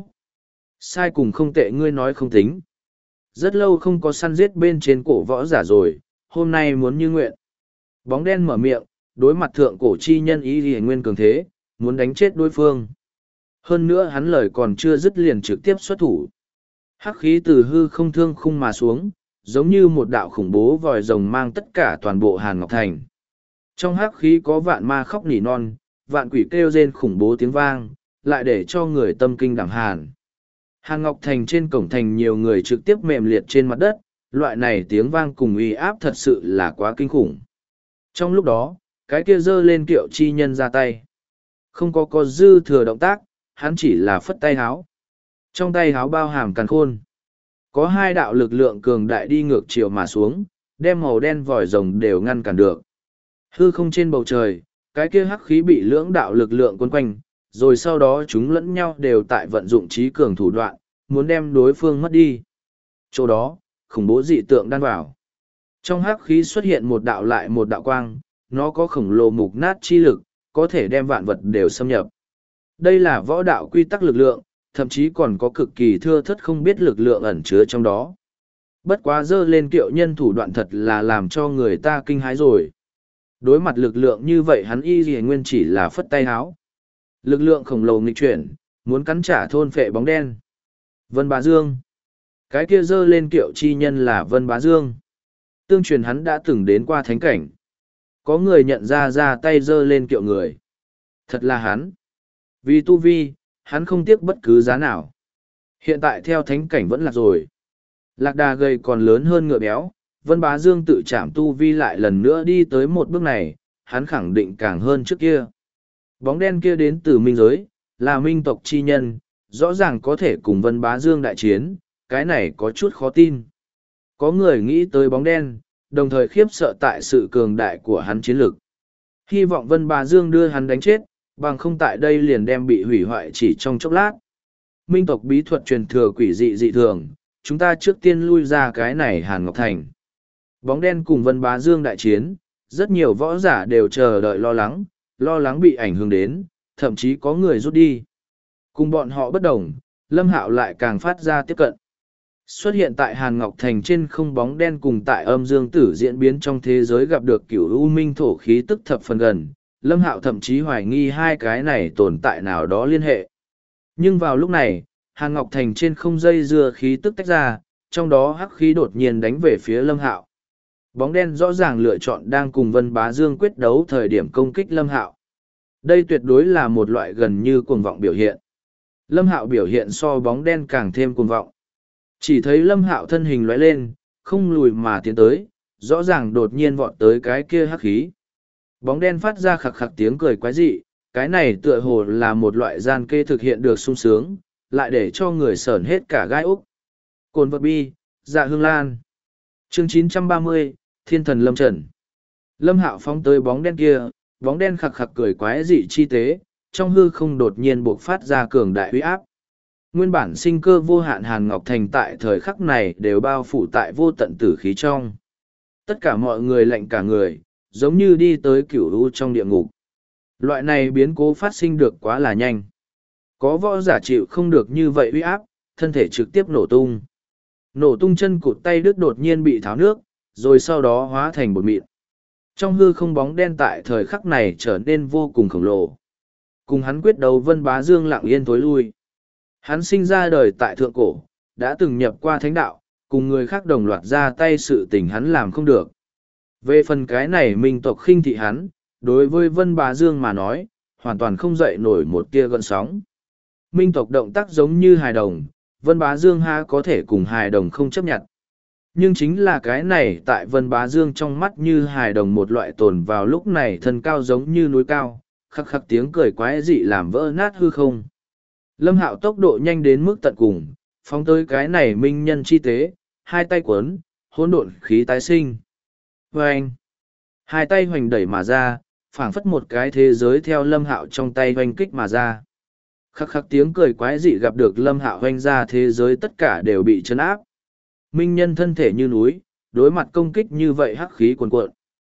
Sai cùng không tệ ngươi nói không tính. Rất lâu không có săn giết bên trên cổ võ giả rồi, hôm nay muốn như nguyện. Bóng đen mở miệng, đối mặt thượng cổ chi nhân ý thì nguyên cường thế, muốn đánh chết đối phương. Hơn nữa hắn lời còn chưa dứt liền trực tiếp xuất thủ. Hắc khí từ hư không thương khung mà xuống, giống như một đạo khủng bố vòi rồng mang tất cả toàn bộ Hàn Ngọc Thành. Trong hắc khí có vạn ma khóc nỉ non, vạn quỷ kêu rên khủng bố tiếng vang, lại để cho người tâm kinh đảm hàn. Hàn Ngọc Thành trên cổng thành nhiều người trực tiếp mềm liệt trên mặt đất, loại này tiếng vang cùng uy áp thật sự là quá kinh khủng. Trong lúc đó, cái kia giơ lên kiệu chi nhân ra tay. Không có dư thừa động tác, hắn chỉ là phất tay háo. Trong tay háo bao hàm càn khôn. Có hai đạo lực lượng cường đại đi ngược chiều mà xuống, đem màu đen vòi rồng đều ngăn cản được. Hư không trên bầu trời, cái kia hắc khí bị lưỡng đạo lực lượng quấn quanh, rồi sau đó chúng lẫn nhau đều tại vận dụng trí cường thủ đoạn, muốn đem đối phương mất đi. Chỗ đó, khủng bố dị tượng đan vào. Trong hắc khí xuất hiện một đạo lại một đạo quang, nó có khổng lồ mục nát chi lực, có thể đem vạn vật đều xâm nhập. Đây là võ đạo quy tắc lực lượng, thậm chí còn có cực kỳ thưa thất không biết lực lượng ẩn chứa trong đó. Bất quá dơ lên kiệu nhân thủ đoạn thật là làm cho người ta kinh hãi rồi. Đối mặt lực lượng như vậy hắn y gì nguyên chỉ là phất tay háo. Lực lượng khổng lồ nghịch chuyển, muốn cắn trả thôn phệ bóng đen. Vân Bá Dương. Cái kia dơ lên kiệu chi nhân là Vân Bá Dương. Tương truyền hắn đã từng đến qua thánh cảnh. Có người nhận ra tay dơ lên kiệu người. Thật là hắn. Vì tu vi, hắn không tiếc bất cứ giá nào. Hiện tại theo thánh cảnh vẫn là rồi. Lạc đà gầy còn lớn hơn ngựa béo, Vân Bá Dương tự chạm tu vi lại lần nữa đi tới một bước này, hắn khẳng định càng hơn trước kia. Bóng đen kia đến từ minh giới, là minh tộc chi nhân, rõ ràng có thể cùng Vân Bá Dương đại chiến, cái này có chút khó tin. Có người nghĩ tới bóng đen, đồng thời khiếp sợ tại sự cường đại của hắn chiến lực. Hy vọng Vân Bá Dương đưa hắn đánh chết, bằng không tại đây liền đem bị hủy hoại chỉ trong chốc lát. Minh tộc bí thuật truyền thừa quỷ dị dị thường, chúng ta trước tiên lui ra cái này Hàn Ngọc Thành. Bóng đen cùng Vân Bá Dương đại chiến, rất nhiều võ giả đều chờ đợi lo lắng bị ảnh hưởng đến, thậm chí có người rút đi. Cùng bọn họ bất đồng, Lâm Hạo lại càng phát ra tiếp cận. Xuất hiện tại Hàn Ngọc Thành trên không bóng đen cùng tại âm dương tử diễn biến trong thế giới gặp được cửu u minh thổ khí tức thập phần gần, Lâm Hạo thậm chí hoài nghi hai cái này tồn tại nào đó liên hệ. Nhưng vào lúc này, Hàn Ngọc Thành trên không dây dưa khí tức tách ra, trong đó hắc khí đột nhiên đánh về phía Lâm Hạo. Bóng đen rõ ràng lựa chọn đang cùng Vân Bá Dương quyết đấu thời điểm công kích Lâm Hạo. Đây tuyệt đối là một loại gần như cuồng vọng biểu hiện. Lâm Hạo biểu hiện so bóng đen càng thêm cuồng vọng. Chỉ thấy Lâm Hạo thân hình lóe lên, không lùi mà tiến tới, rõ ràng đột nhiên vọt tới cái kia hắc khí. Bóng đen phát ra khặc khặc tiếng cười quái dị, cái này tựa hồ là một loại gian kê thực hiện được sung sướng, lại để cho người sởn hết cả gai úc. Cồn vật bi, dạ hương lan. Chương 930, Thiên thần Lâm Trần. Lâm Hạo phóng tới bóng đen kia, bóng đen khặc khặc cười quái dị chi tế, trong hư không đột nhiên bộc phát ra cường đại uy áp. Nguyên bản sinh cơ vô hạn Hàn Ngọc Thành tại thời khắc này đều bao phủ tại vô tận tử khí trong. Tất cả mọi người lạnh cả người, giống như đi tới cửu u trong địa ngục. Loại này biến cố phát sinh được quá là nhanh. Có võ giả chịu không được như vậy uy áp, thân thể trực tiếp nổ tung. Nổ tung chân cụt tay đứt đột nhiên bị tháo nước, rồi sau đó hóa thành bột mịn. Trong hư không bóng đen tại thời khắc này trở nên vô cùng khổng lồ. Cùng hắn quyết đấu Vân Bá Dương lặng yên tối lui. Hắn sinh ra đời tại thượng cổ, đã từng nhập qua thánh đạo, cùng người khác đồng loạt ra tay sự tình hắn làm không được. Về phần cái này minh tộc khinh thị hắn, đối với Vân Bá Dương mà nói, hoàn toàn không dậy nổi một tia gợn sóng. Minh tộc động tác giống như hài đồng, Vân Bá Dương ha có thể cùng hài đồng không chấp nhận. Nhưng chính là cái này tại Vân Bá Dương trong mắt như hài đồng một loại tồn vào lúc này thân cao giống như núi cao, khắc khắc tiếng cười quái dị làm vỡ nát hư không. Lâm Hạo tốc độ nhanh đến mức tận cùng, phóng tới cái này minh nhân chi tế, hai tay quấn, hỗn độn khí tái sinh. Vâng! Hai tay hoành đẩy mà ra, phảng phất một cái thế giới theo Lâm Hạo trong tay hoành kích mà ra. Khắc khắc tiếng cười quái dị gặp được Lâm Hạo hoành ra thế giới tất cả đều bị chấn áp. Minh nhân thân thể như núi, đối mặt công kích như vậy hắc khí cuồn cuộn.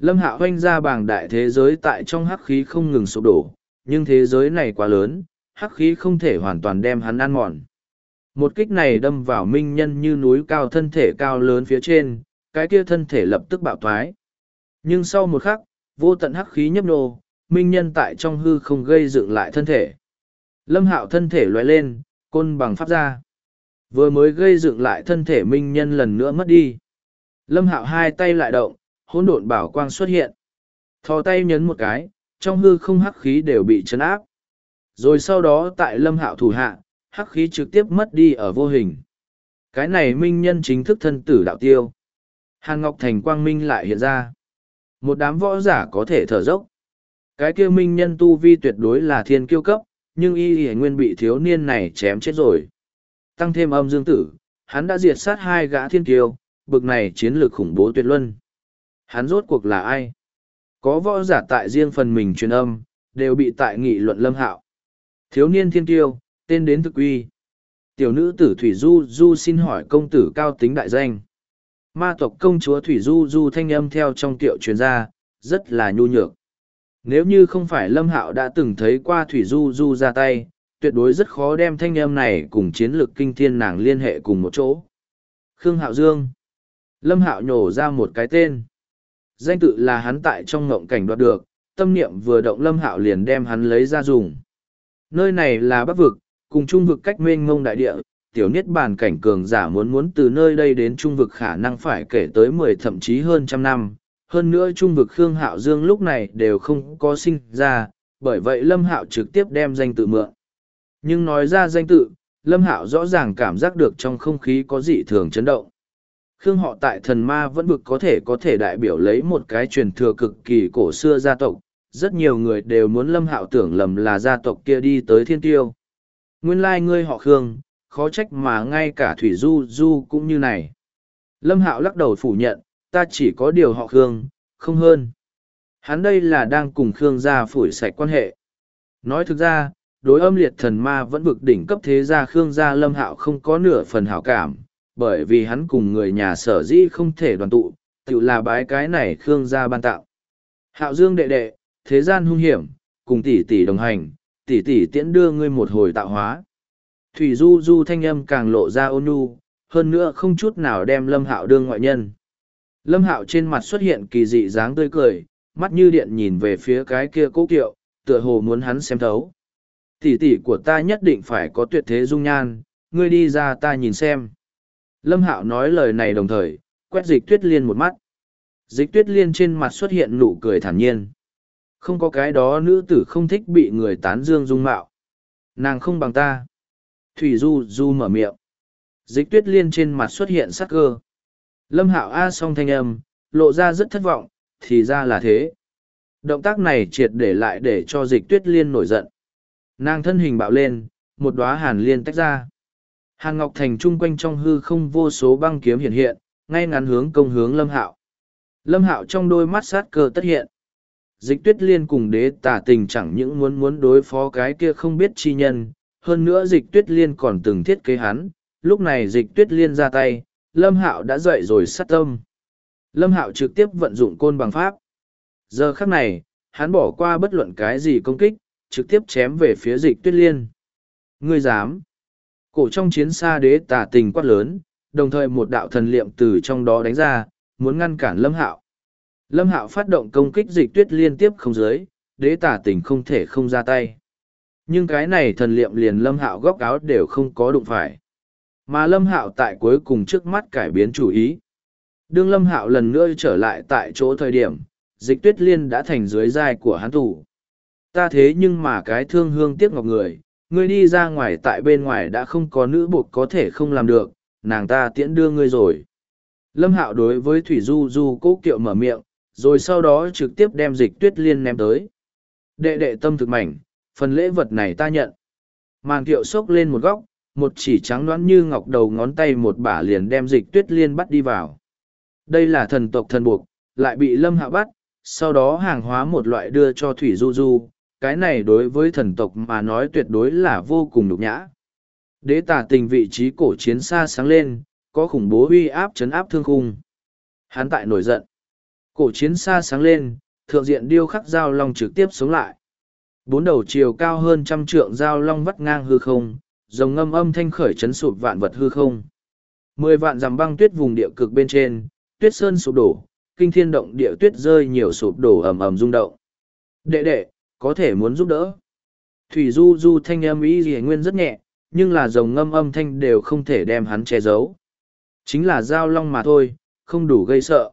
Lâm Hạo hoanh ra bảng đại thế giới tại trong hắc khí không ngừng sụp đổ, nhưng thế giới này quá lớn, hắc khí không thể hoàn toàn đem hắn ăn mòn. Một kích này đâm vào minh nhân như núi cao thân thể cao lớn phía trên, cái kia thân thể lập tức bạo thoái. Nhưng sau một khắc, vô tận hắc khí nhấp nô, minh nhân tại trong hư không gây dựng lại thân thể. Lâm Hạo thân thể lóe lên, côn bằng pháp ra. Vừa mới gây dựng lại thân thể minh nhân lần nữa mất đi. Lâm Hạo hai tay lại động, hỗn độn bảo quang xuất hiện. Thò tay nhấn một cái, trong hư không hắc khí đều bị chấn áp. Rồi sau đó tại Lâm Hạo thủ hạ, hắc khí trực tiếp mất đi ở vô hình. Cái này minh nhân chính thức thân tử đạo tiêu. Hàn Ngọc Thành quang minh lại hiện ra. Một đám võ giả có thể thở dốc. Cái kia minh nhân tu vi tuyệt đối là thiên kiêu cấp, nhưng y nguyên bị thiếu niên này chém chết rồi. Tăng thêm âm dương tử, hắn đã diệt sát hai gã thiên kiêu, bực này chiến lược khủng bố tuyệt luân. Hắn rốt cuộc là ai? Có võ giả tại riêng phần mình truyền âm, đều bị tại nghị luận Lâm Hạo. Thiếu niên thiên kiêu, tên đến thực uy. Tiểu nữ tử Thủy Du Du xin hỏi công tử cao tính đại danh. Ma tộc công chúa Thủy Du Du thanh âm theo trong tiệu truyền ra, rất là nhu nhược. Nếu như không phải Lâm Hạo đã từng thấy qua Thủy Du Du ra tay, tuyệt đối rất khó đem thanh âm này cùng chiến lược kinh thiên nàng liên hệ cùng một chỗ. Khương Hạo Dương. Lâm Hạo nhổ ra một cái tên. Danh tự là hắn tại trong ngộng cảnh đoạt được, tâm niệm vừa động Lâm Hạo liền đem hắn lấy ra dùng. Nơi này là Bắc vực, cùng Trung vực cách mênh mông đại địa, tiểu niết bàn cảnh cường giả muốn từ nơi đây đến Trung vực khả năng phải kể tới 10 thậm chí hơn trăm năm. Hơn nữa Trung vực Khương Hạo Dương lúc này đều không có sinh ra, bởi vậy Lâm Hạo trực tiếp đem danh tự mượn. Nhưng nói ra danh tự, Lâm Hạo rõ ràng cảm giác được trong không khí có dị thường chấn động. Khương họ tại thần ma vẫn vực có thể đại biểu lấy một cái truyền thừa cực kỳ cổ xưa gia tộc, rất nhiều người đều muốn Lâm Hạo tưởng lầm là gia tộc kia đi tới thiên tiêu. Nguyên lai ngươi họ Khương, khó trách mà ngay cả Thủy Du Du cũng như này. Lâm Hạo lắc đầu phủ nhận, ta chỉ có điều họ Khương, không hơn. Hắn đây là đang cùng Khương gia phủi sạch quan hệ. Nói thực ra, đối âm liệt thần ma vẫn vực đỉnh cấp thế gia Khương gia Lâm Hạo không có nửa phần hảo cảm, bởi vì hắn cùng người nhà sở dĩ không thể đoàn tụ, tự là bái cái này Khương gia ban tạo. Hạo Dương đệ đệ, thế gian hung hiểm, cùng tỷ tỷ đồng hành, tỷ tỷ tiễn đưa ngươi một hồi tạo hóa. Thủy Du Du thanh âm càng lộ ra ôn nhu, hơn nữa không chút nào đem Lâm Hạo đương ngoại nhân. Lâm Hạo trên mặt xuất hiện kỳ dị dáng tươi cười, mắt như điện nhìn về phía cái kia cố kiệu, tựa hồ muốn hắn xem thấu. Tỷ tỷ của ta nhất định phải có tuyệt thế dung nhan, ngươi đi ra ta nhìn xem. Lâm Hạo nói lời này đồng thời, quét Dịch Tuyết Liên một mắt. Dịch Tuyết Liên trên mặt xuất hiện nụ cười thản nhiên. Không có cái đó nữ tử không thích bị người tán dương dung mạo. Nàng không bằng ta. Thủy Du Du mở miệng. Dịch Tuyết Liên trên mặt xuất hiện sắc cơ. Lâm Hạo a song thanh âm, lộ ra rất thất vọng, thì ra là thế. Động tác này triệt để lại để cho Dịch Tuyết Liên nổi giận. Nàng thân hình bạo lên, một đóa hàn liên tách ra. Hàn Ngọc Thành chung quanh trong hư không vô số băng kiếm hiện hiện, ngay ngắn hướng công hướng Lâm Hạo. Lâm Hạo trong đôi mắt sát cơ tất hiện. Dịch Tuyết Liên cùng Đế Tả Tình chẳng những muốn đối phó cái kia không biết chi nhân, hơn nữa Dịch Tuyết Liên còn từng thiết kế hắn, lúc này Dịch Tuyết Liên ra tay, Lâm Hạo đã dậy rồi sát tâm. Lâm Hạo trực tiếp vận dụng côn bằng pháp. Giờ khắc này, hắn bỏ qua bất luận cái gì công kích, trực tiếp chém về phía Dịch Tuyết Liên. Ngươi dám? Cổ trong chiến xa Đế Tả Tình quát lớn, đồng thời một đạo thần liệm từ trong đó đánh ra, muốn ngăn cản Lâm Hạo. Lâm Hạo phát động công kích Dịch Tuyết liên tiếp không giới, Đế Tả Tình không thể không ra tay. Nhưng cái này thần liệm liền Lâm Hạo góc áo đều không có đụng phải. Mà Lâm Hạo tại cuối cùng trước mắt cải biến chủ ý. Đương Lâm Hạo lần nữa trở lại tại chỗ thời điểm, Dịch Tuyết liên đã thành dưới giai của hắn thủ. Ta thế nhưng mà cái thương hương tiếc ngọc người, ngươi đi ra ngoài tại bên ngoài đã không có nữ buộc có thể không làm được, nàng ta tiễn đưa ngươi rồi. Lâm Hạo đối với Thủy Du Du cố kiệu mở miệng, rồi sau đó trực tiếp đem Dịch Tuyết liên ném tới. Đệ đệ tâm thực mảnh, phần lễ vật này ta nhận. Màn kiệu xốc lên một góc, một chỉ trắng đoán như ngọc đầu ngón tay một bả liền đem Dịch Tuyết liên bắt đi vào. Đây là thần tộc thần buộc, lại bị Lâm Hạo bắt, sau đó hàng hóa một loại đưa cho Thủy Du Du, cái này đối với thần tộc mà nói tuyệt đối là vô cùng nhục nhã. Đế Tả Tình vị trí cổ chiến xa sáng lên, có khủng bố uy áp chấn áp thương khung. Hắn tại nổi giận. Cổ chiến xa sáng lên, thượng diện điêu khắc giao long trực tiếp sống lại. Bốn đầu chiều cao hơn 100 trượng giao long vắt ngang hư không, rồng ngâm âm thanh khởi chấn sụp vạn vật hư không. 10 vạn dặm băng tuyết vùng địa cực bên trên, tuyết sơn sụp đổ, kinh thiên động địa tuyết rơi nhiều sụp đổ ầm ầm rung động. Đệ đệ, có thể muốn giúp đỡ. Thủy du du thanh âm ý gì nguyên rất nhẹ, nhưng là rồng ngâm âm thanh đều không thể đem hắn che giấu. Chính là giao long mà thôi, không đủ gây sợ.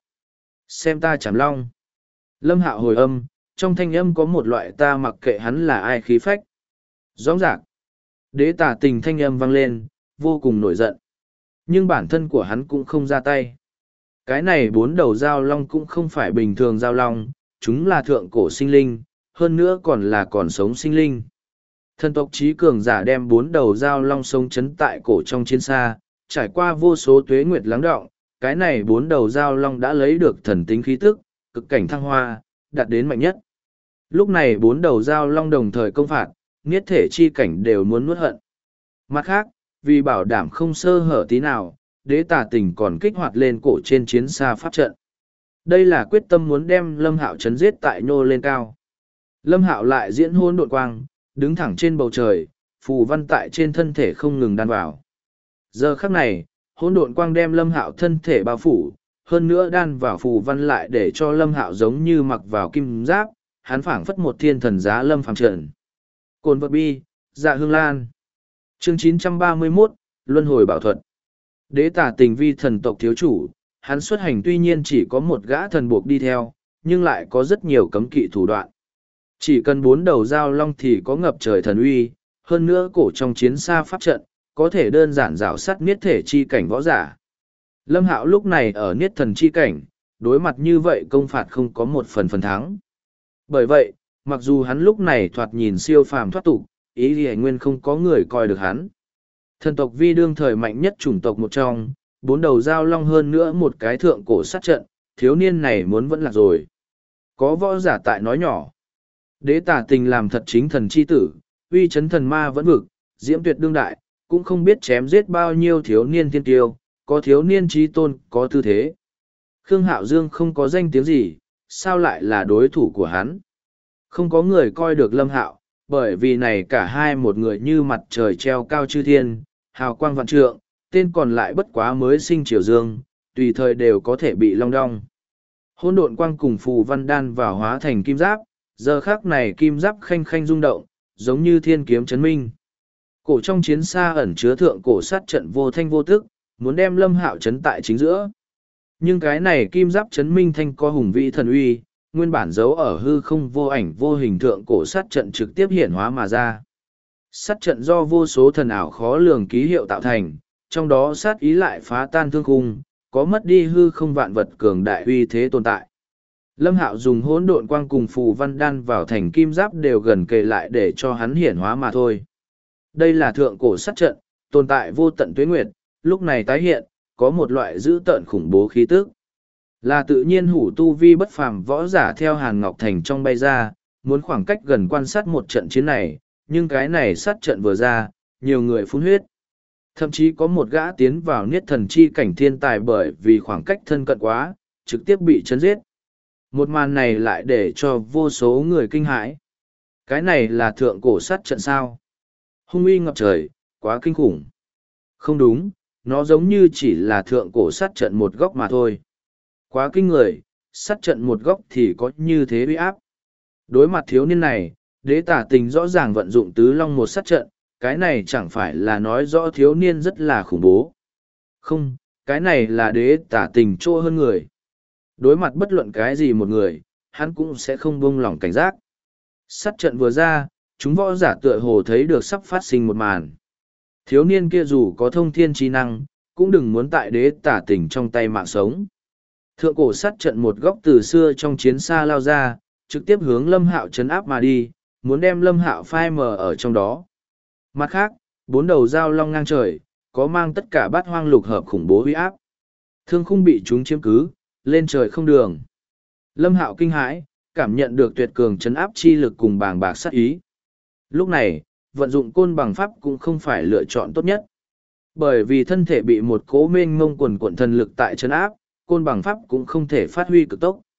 Xem ta chảm long. Lâm Hạo hồi âm, trong thanh âm có một loại ta mặc kệ hắn là ai khí phách. Rõ ràng. Đế tả tình thanh âm vang lên, vô cùng nổi giận. Nhưng bản thân của hắn cũng không ra tay. Cái này 4 đầu giao long cũng không phải bình thường giao long, chúng là thượng cổ sinh linh, hơn nữa còn là còn sống sinh linh. Thần tộc trí cường giả đem 4 đầu giao long sống chấn tại cổ trong chiến xa, trải qua vô số tuế nguyệt lắng đọng, cái này 4 đầu giao long đã lấy được thần tính khí tức, cực cảnh thăng hoa, đạt đến mạnh nhất. Lúc này 4 đầu giao long đồng thời công phạt, niết thể chi cảnh đều muốn nuốt hận. Mặt khác, vì bảo đảm không sơ hở tí nào, đế tà tình còn kích hoạt lên cổ trên chiến xa pháp trận. Đây là quyết tâm muốn đem Lâm Hạo chấn giết tại nhô lên cao. Lâm Hạo lại diễn hôn độn quang, đứng thẳng trên bầu trời, phù văn tại trên thân thể không ngừng đan vào. Giờ khắc này, hỗn độn quang đem Lâm Hạo thân thể bao phủ, hơn nữa đan vào phù văn lại để cho Lâm Hạo giống như mặc vào kim giáp, hắn phảng phất một thiên thần giá lâm phàm trần. Cồn vật bi, dạ hương lan. Chương 931, Luân hồi bảo thuật. Đế tả tình vi thần tộc thiếu chủ, hắn xuất hành tuy nhiên chỉ có một gã thần buộc đi theo, nhưng lại có rất nhiều cấm kỵ thủ đoạn. Chỉ cần 4 đầu giao long thì có ngập trời thần uy, hơn nữa cổ trong chiến xa pháp trận, có thể đơn giản rào sắt niết thể chi cảnh võ giả. Lâm Hạo lúc này ở niết thần chi cảnh, đối mặt như vậy công phạt không có một phần thắng. Bởi vậy, mặc dù hắn lúc này thoạt nhìn siêu phàm thoát tục, ý gì nguyên không có người coi được hắn. Thần tộc vi đương thời mạnh nhất chủng tộc một trong, 4 đầu giao long hơn nữa một cái thượng cổ sát trận, thiếu niên này muốn vẫn lạc rồi. Có võ giả tại nói nhỏ. Đế tả tình làm thật chính thần chi tử, uy chấn thần ma vẫn vực, diễm tuyệt đương đại, cũng không biết chém giết bao nhiêu thiếu niên thiên tiêu, có thiếu niên trí tôn, có tư thế. Khương Hạo Dương không có danh tiếng gì, sao lại là đối thủ của hắn? Không có người coi được Lâm Hạo, bởi vì này cả hai một người như mặt trời treo cao chư thiên, hào quang vạn trượng, tên còn lại bất quá mới sinh triều dương, tùy thời đều có thể bị long đong. Hỗn độn quang cùng phù văn đan vào hóa thành kim giáp, giờ khắc này kim giáp khanh khanh rung động, giống như thiên kiếm chấn minh. Cổ trong chiến xa ẩn chứa thượng cổ sát trận vô thanh vô tức, muốn đem Lâm Hạo chấn tại chính giữa. Nhưng cái này kim giáp chấn minh thanh có hùng vĩ thần uy, nguyên bản giấu ở hư không vô ảnh vô hình thượng cổ sát trận trực tiếp hiển hóa mà ra. Sát trận do vô số thần ảo khó lường ký hiệu tạo thành, trong đó sát ý lại phá tan thương khung, có mất đi hư không vạn vật cường đại uy thế tồn tại. Lâm Hạo dùng hỗn độn quang cùng phù văn đan vào thành kim giáp đều gần kề lại để cho hắn hiển hóa mà thôi. Đây là thượng cổ sát trận, tồn tại vô tận tuế nguyệt, lúc này tái hiện, có một loại dữ tợn khủng bố khí tức. Là tự nhiên hủ tu vi bất phàm võ giả theo Hàn Ngọc Thành trong bay ra, muốn khoảng cách gần quan sát một trận chiến này, nhưng cái này sát trận vừa ra, nhiều người phun huyết. Thậm chí có một gã tiến vào niết thần chi cảnh thiên tài bởi vì khoảng cách thân cận quá, trực tiếp bị chấn giết. Một màn này lại để cho vô số người kinh hãi. Cái này là thượng cổ sát trận sao? Hung uy ngập trời, quá kinh khủng. Không đúng, nó giống như chỉ là thượng cổ sát trận một góc mà thôi. Quá kinh người, sát trận một góc thì có như thế uy áp. Đối mặt thiếu niên này, đế tả tình rõ ràng vận dụng tứ long một sát trận, cái này chẳng phải là nói rõ thiếu niên rất là khủng bố. Không, cái này là đế tả tình trô hơn người. Đối mặt bất luận cái gì một người, hắn cũng sẽ không buông lỏng cảnh giác. Sát trận vừa ra, chúng võ giả tựa hồ thấy được sắp phát sinh một màn. Thiếu niên kia dù có thông thiên trí năng, cũng đừng muốn tại đế tả tình trong tay mạng sống. Thượng cổ sát trận một góc từ xưa trong chiến xa lao ra, trực tiếp hướng Lâm Hạo trấn áp mà đi, muốn đem Lâm Hạo phai mờ ở trong đó. Mặt khác, 4 đầu dao long ngang trời, có mang tất cả bát hoang lục hợp khủng bố uy áp. Thương khung bị chúng chiếm cứ, lên trời không đường. Lâm Hạo kinh hãi, cảm nhận được tuyệt cường trấn áp chi lực cùng bàng bạc sát ý. Lúc này, vận dụng côn bằng pháp cũng không phải lựa chọn tốt nhất. Bởi vì thân thể bị một cỗ mênh mông quần cuộn thần lực tại trấn áp, côn bằng pháp cũng không thể phát huy cực tốc.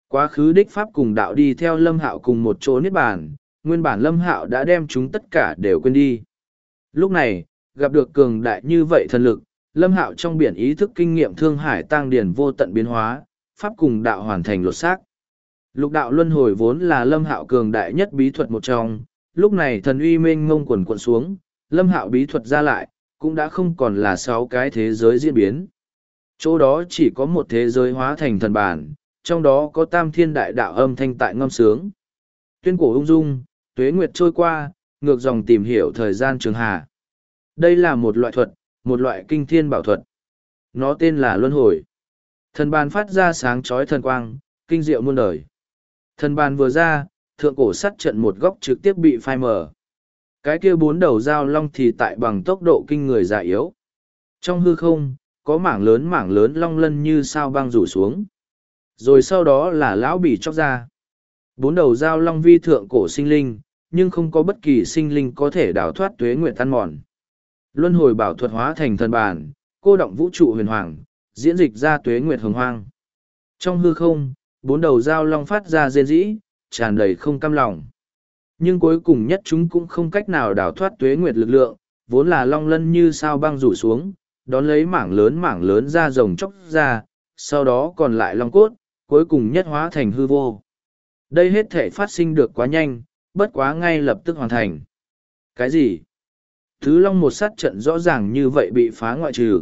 Quá khứ đích pháp cùng đạo đi theo Lâm Hạo cùng một chỗ niết bàn, nguyên bản Lâm Hạo đã đem chúng tất cả đều quên đi. Lúc này, gặp được cường đại như vậy thần lực, Lâm Hạo trong biển ý thức kinh nghiệm thương hải tăng điển vô tận biến hóa, pháp cùng đạo hoàn thành lột xác. Lục đạo luân hồi vốn là Lâm Hạo cường đại nhất bí thuật một trong, lúc này thần uy mênh ngông quần quận xuống, Lâm Hạo bí thuật ra lại, cũng đã không còn là 6 cái thế giới diễn biến. Chỗ đó chỉ có một thế giới hóa thành thần bản, trong đó có tam thiên đại đạo âm thanh tại ngâm sướng. Tuyên cổ ung dung, tuế nguyệt trôi qua, ngược dòng tìm hiểu thời gian trường hà. Đây là một loại thuật, một loại kinh thiên bảo thuật. Nó tên là luân hồi. Thần bàn phát ra sáng chói thần quang, kinh diệu muôn đời. Thần bàn vừa ra, thượng cổ sắt trận một góc trực tiếp bị phai mờ. Cái kia 4 đầu dao long thì tại bằng tốc độ kinh người già yếu. Trong hư không, có mảng lớn long lân như sao băng rủ xuống. Rồi sau đó là lão bỉ chóc ra. 4 đầu dao long vi thượng cổ sinh linh, nhưng không có bất kỳ sinh linh có thể đào thoát tuế nguyện tan mòn. Luân hồi bảo thuật hóa thành thần bản, cô động vũ trụ huyền hoàng, diễn dịch ra tuế nguyệt hồng hoang. Trong hư không, 4 đầu dao long phát ra rên rỉ, tràn đầy không cam lòng. Nhưng cuối cùng nhất chúng cũng không cách nào đào thoát tuế nguyệt lực lượng, vốn là long lân như sao băng rủ xuống, đón lấy mảng lớn ra rồng chóc ra, sau đó còn lại long cốt, cuối cùng nhất hóa thành hư vô. Đây hết thể phát sinh được quá nhanh, bất quá ngay lập tức hoàn thành. Cái gì? Thứ long một sát trận rõ ràng như vậy bị phá ngoại trừ.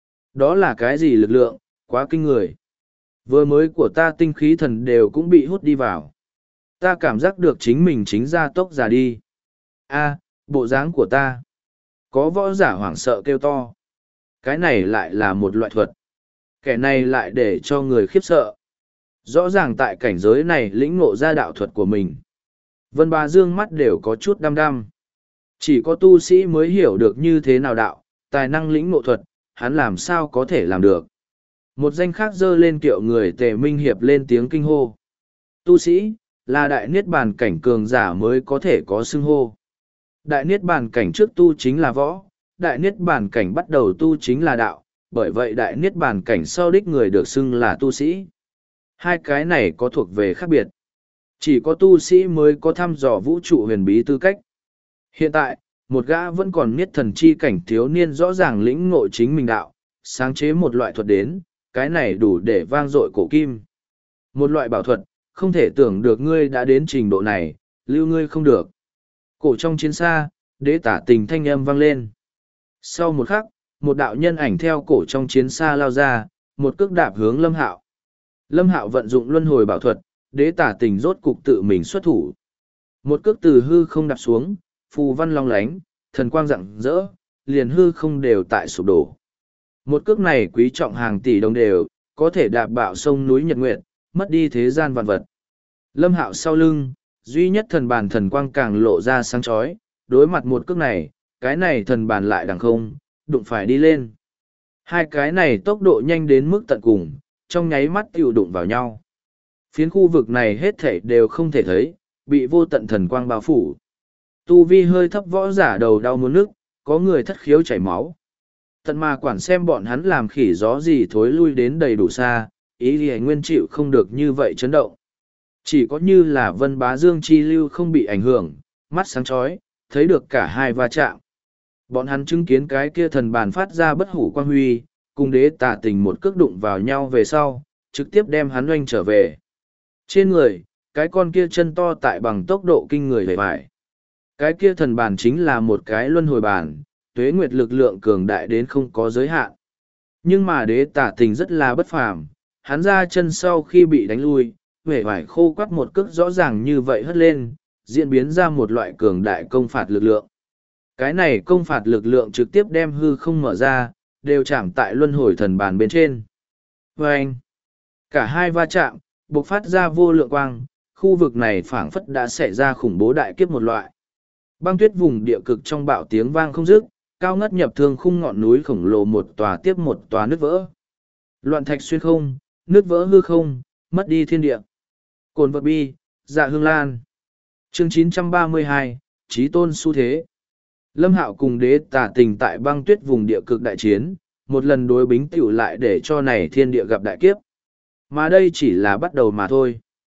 Đó là cái gì lực lượng, quá kinh người. Vừa mới của ta tinh khí thần đều cũng bị hút đi vào. Ta cảm giác được chính mình chính ra tốc già đi. A, bộ dáng của ta. Có võ giả hoảng sợ kêu to. Cái này lại là một loại thuật. Kẻ này lại để cho người khiếp sợ. Rõ ràng tại cảnh giới này lĩnh ngộ ra đạo thuật của mình. Vân Bá Dương mắt đều có chút đăm đăm. Chỉ có tu sĩ mới hiểu được như thế nào đạo, tài năng lĩnh ngộ thuật, hắn làm sao có thể làm được. Một danh khác giơ lên kiệu người Tề Minh Hiệp lên tiếng kinh hô. Tu sĩ, là đại niết bàn cảnh cường giả mới có thể có xưng hô. Đại niết bàn cảnh trước tu chính là võ, đại niết bàn cảnh bắt đầu tu chính là đạo, bởi vậy đại niết bàn cảnh sau đích người được xưng là tu sĩ. Hai cái này có thuộc về khác biệt. Chỉ có tu sĩ mới có thăm dò vũ trụ huyền bí tư cách. Hiện tại, một gã vẫn còn niết thần chi cảnh thiếu niên rõ ràng lĩnh ngộ chính mình đạo, sáng chế một loại thuật đến, cái này đủ để vang dội cổ kim. Một loại bảo thuật, không thể tưởng được ngươi đã đến trình độ này, lưu ngươi không được. Cổ trong chiến xa, đế tả tình thanh âm vang lên. Sau một khắc, một đạo nhân ảnh theo cổ trong chiến xa lao ra, một cước đạp hướng Lâm Hạo. Lâm Hạo vận dụng luân hồi bảo thuật, đế tả tình rốt cục tự mình xuất thủ. Một cước từ hư không đạp xuống, phù văn long lánh, thần quang rạng rỡ, liền hư không đều tại sụp đổ. Một cước này quý trọng hàng tỷ đồng đều, có thể đạp bạo sông núi Nhật Nguyệt, mất đi thế gian vạn vật. Lâm Hạo sau lưng, duy nhất thần bàn thần quang càng lộ ra sáng chói, đối mặt một cước này, cái này thần bàn lại đằng không, đụng phải đi lên. Hai cái này tốc độ nhanh đến mức tận cùng, trong nháy mắt tiêu đụng vào nhau. Phiến khu vực này hết thảy đều không thể thấy, bị vô tận thần quang bao phủ. Tu vi hơi thấp võ giả đầu đau muốn nức, có người thất khiếu chảy máu. Tận mà quản xem bọn hắn làm khỉ gió gì thối lui đến đầy đủ xa, ý thì nguyên chịu không được như vậy chấn động. Chỉ có như là Vân Bá Dương chi lưu không bị ảnh hưởng, mắt sáng chói, thấy được cả hai va chạm. Bọn hắn chứng kiến cái kia thần bàn phát ra bất hủ quang huy, cùng đế tả tình một cước đụng vào nhau về sau, trực tiếp đem hắn oanh trở về. Trên người, cái con kia chân to tại bằng tốc độ kinh người về vải. Cái kia thần bàn chính là một cái luân hồi bàn, tuế nguyệt lực lượng cường đại đến không có giới hạn. Nhưng mà đế tả tình rất là bất phàm, hắn ra chân sau khi bị đánh lui, vẻ vải khô quắt một cước rõ ràng như vậy hất lên, diễn biến ra một loại cường đại công phạt lực lượng. Cái này công phạt lực lượng trực tiếp đem hư không mở ra, đều chạm tại luân hồi thần bàn bên trên. Và anh, cả hai va chạm, bộc phát ra vô lượng quang, khu vực này phảng phất đã xảy ra khủng bố đại kiếp một loại. Băng tuyết vùng địa cực trong bạo tiếng vang không dứt, cao ngất nhập thương khung ngọn núi khổng lồ một tòa tiếp một tòa nứt vỡ. Loạn thạch xuyên không, nứt vỡ hư không, mất đi thiên địa. Cồn vật bi, dạ hương lan. Chương 932, Chí tôn xu thế. Lâm Hạo cùng đế tả tình tại băng tuyết vùng địa cực đại chiến, một lần đối bính tiểu lại để cho này thiên địa gặp đại kiếp. Mà đây chỉ là bắt đầu mà thôi.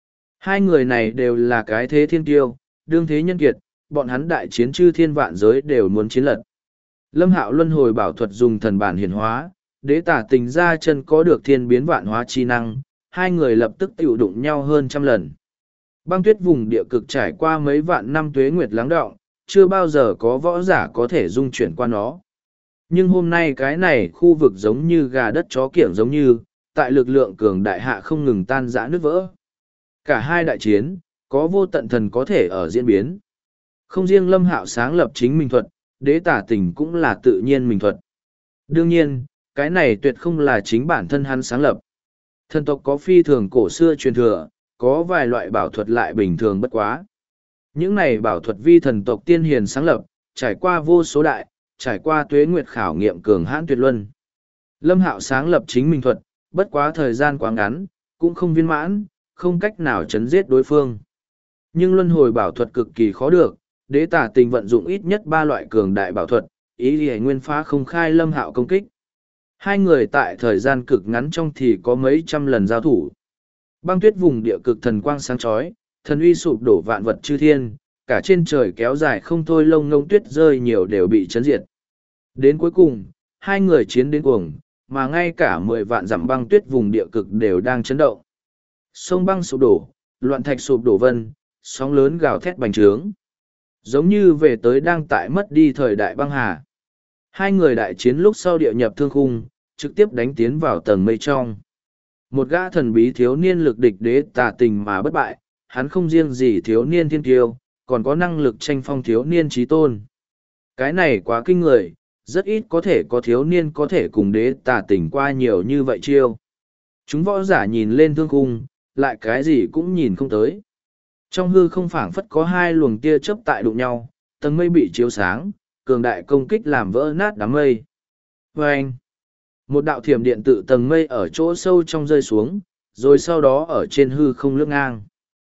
Hai người này đều là cái thế thiên kiêu, đương thế nhân kiệt, bọn hắn đại chiến chư thiên vạn giới đều muốn chiến lật. Lâm Hạo luân hồi bảo thuật dùng thần bản hiển hóa, đế tả tình ra chân có được thiên biến vạn hóa chi năng, hai người lập tức tiểu đụng nhau hơn trăm lần. Băng tuyết vùng địa cực trải qua mấy vạn năm tuế nguyệt lắng đọng, chưa bao giờ có võ giả có thể dung chuyển qua nó. Nhưng hôm nay cái này khu vực giống như gà đất chó kiểng giống như, tại lực lượng cường đại hạ không ngừng tan rã nứt vỡ. Cả hai đại chiến, có vô tận thần có thể ở diễn biến. Không riêng Lâm Hạo sáng lập chính minh thuật, đế tả tình cũng là tự nhiên minh thuật. Đương nhiên, cái này tuyệt không là chính bản thân hắn sáng lập. Thần tộc có phi thường cổ xưa truyền thừa, có vài loại bảo thuật lại bình thường bất quá. Những này bảo thuật vi thần tộc tiên hiền sáng lập, trải qua vô số đại, trải qua tuế nguyệt khảo nghiệm cường hãn tuyệt luân. Lâm Hạo sáng lập chính minh thuật, bất quá thời gian quá ngắn, cũng không viên mãn, không cách nào chấn giết đối phương. Nhưng luân hồi bảo thuật cực kỳ khó được, đế tả tình vận dụng ít nhất 3 loại cường đại bảo thuật, ý thì nguyên phá không khai Lâm Hạo công kích. Hai người tại thời gian cực ngắn trong thì có mấy trăm lần giao thủ. Băng tuyết vùng địa cực thần quang sáng chói, thần uy sụp đổ vạn vật chư thiên, cả trên trời kéo dài không thôi lông ngông tuyết rơi nhiều đều bị chấn diệt. Đến cuối cùng, hai người chiến đến cuồng, mà ngay cả 10 vạn dặm băng tuyết vùng địa cực đều đang chấn động. Sông băng sụp đổ, loạn thạch sụp đổ vân, sóng lớn gào thét bành trướng. Giống như về tới đang tại mất đi thời đại băng hà. Hai người đại chiến lúc sau địa nhập thương khung, trực tiếp đánh tiến vào tầng mây trong. Một gã thần bí thiếu niên lực địch đế tà tình mà bất bại, hắn không riêng gì thiếu niên thiên kiêu, còn có năng lực tranh phong thiếu niên trí tôn. Cái này quá kinh người, rất ít có thể có thiếu niên có thể cùng đế tà tình qua nhiều như vậy chiêu. Chúng võ giả nhìn lên thương khung, lại cái gì cũng nhìn không tới. Trong hư không phảng phất có hai luồng tia chớp tại đụng nhau, tầng mây bị chiếu sáng, cường đại công kích làm vỡ nát đám mây. Và anh, một đạo thiểm điện tự tầng mây ở chỗ sâu trong rơi xuống, rồi sau đó ở trên hư không lướt ngang.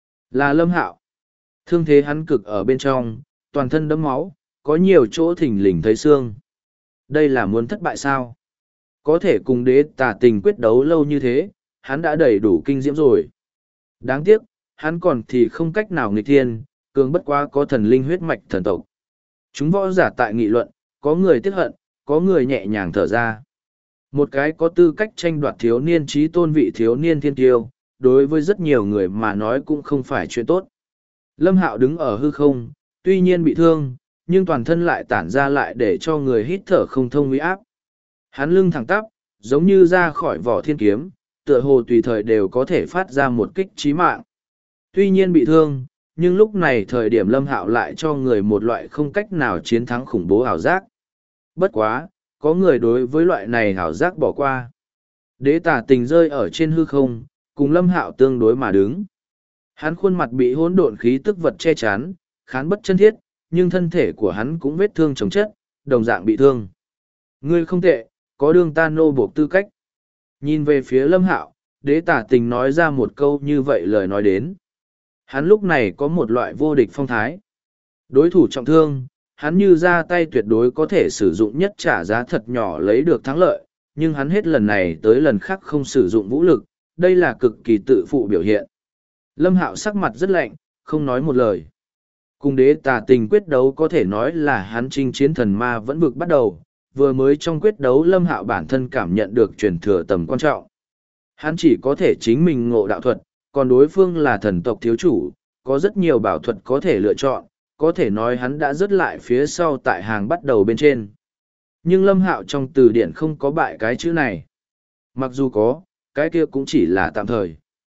Là Lâm Hạo. Thương thế hắn cực ở bên trong, toàn thân đẫm máu, có nhiều chỗ thình lình thấy xương. Đây là muốn thất bại sao? Có thể cùng đế tà tình quyết đấu lâu như thế, hắn đã đầy đủ kinh diễm rồi. Đáng tiếc, hắn còn thì không cách nào nghịch thiên, cường bất quá có thần linh huyết mạch thần tộc. Chúng võ giả tại nghị luận, có người tiếc hận, có người nhẹ nhàng thở ra. Một cái có tư cách tranh đoạt thiếu niên trí tôn vị thiếu niên thiên tiêu, đối với rất nhiều người mà nói cũng không phải chuyện tốt. Lâm Hạo đứng ở hư không, tuy nhiên bị thương, nhưng toàn thân lại tản ra lại để cho người hít thở không thông uy áp. Hắn lưng thẳng tắp, giống như ra khỏi vỏ thiên kiếm, tựa hồ tùy thời đều có thể phát ra một kích chí mạng. Tuy nhiên bị thương, nhưng lúc này thời điểm Lâm Hạo lại cho người một loại không cách nào chiến thắng khủng bố ảo giác. Bất quá, có người đối với loại này ảo giác bỏ qua. Đế tả tình rơi ở trên hư không, cùng Lâm Hạo tương đối mà đứng. Hắn khuôn mặt bị hỗn độn khí tức vật che chắn, khán bất chân thiết, nhưng thân thể của hắn cũng vết thương chồng chất, đồng dạng bị thương. Ngươi không tệ, có đương ta nô buộc tư cách. Nhìn về phía Lâm Hạo, đế tả tình nói ra một câu như vậy lời nói đến. Hắn lúc này có một loại vô địch phong thái. Đối thủ trọng thương, hắn như ra tay tuyệt đối có thể sử dụng nhất trả giá thật nhỏ lấy được thắng lợi, nhưng hắn hết lần này tới lần khác không sử dụng vũ lực, đây là cực kỳ tự phụ biểu hiện. Lâm Hạo sắc mặt rất lạnh, không nói một lời. Cùng đế tà tình quyết đấu có thể nói là hắn chinh chiến thần ma vẫn vực bắt đầu, vừa mới trong quyết đấu Lâm Hạo bản thân cảm nhận được truyền thừa tầm quan trọng. Hắn chỉ có thể chính mình ngộ đạo thuật, còn đối phương là thần tộc thiếu chủ, có rất nhiều bảo thuật có thể lựa chọn, có thể nói hắn đã rớt lại phía sau tại hàng bắt đầu bên trên. Nhưng Lâm Hạo trong từ điển không có bại cái chữ này. Mặc dù có, cái kia cũng chỉ là tạm thời.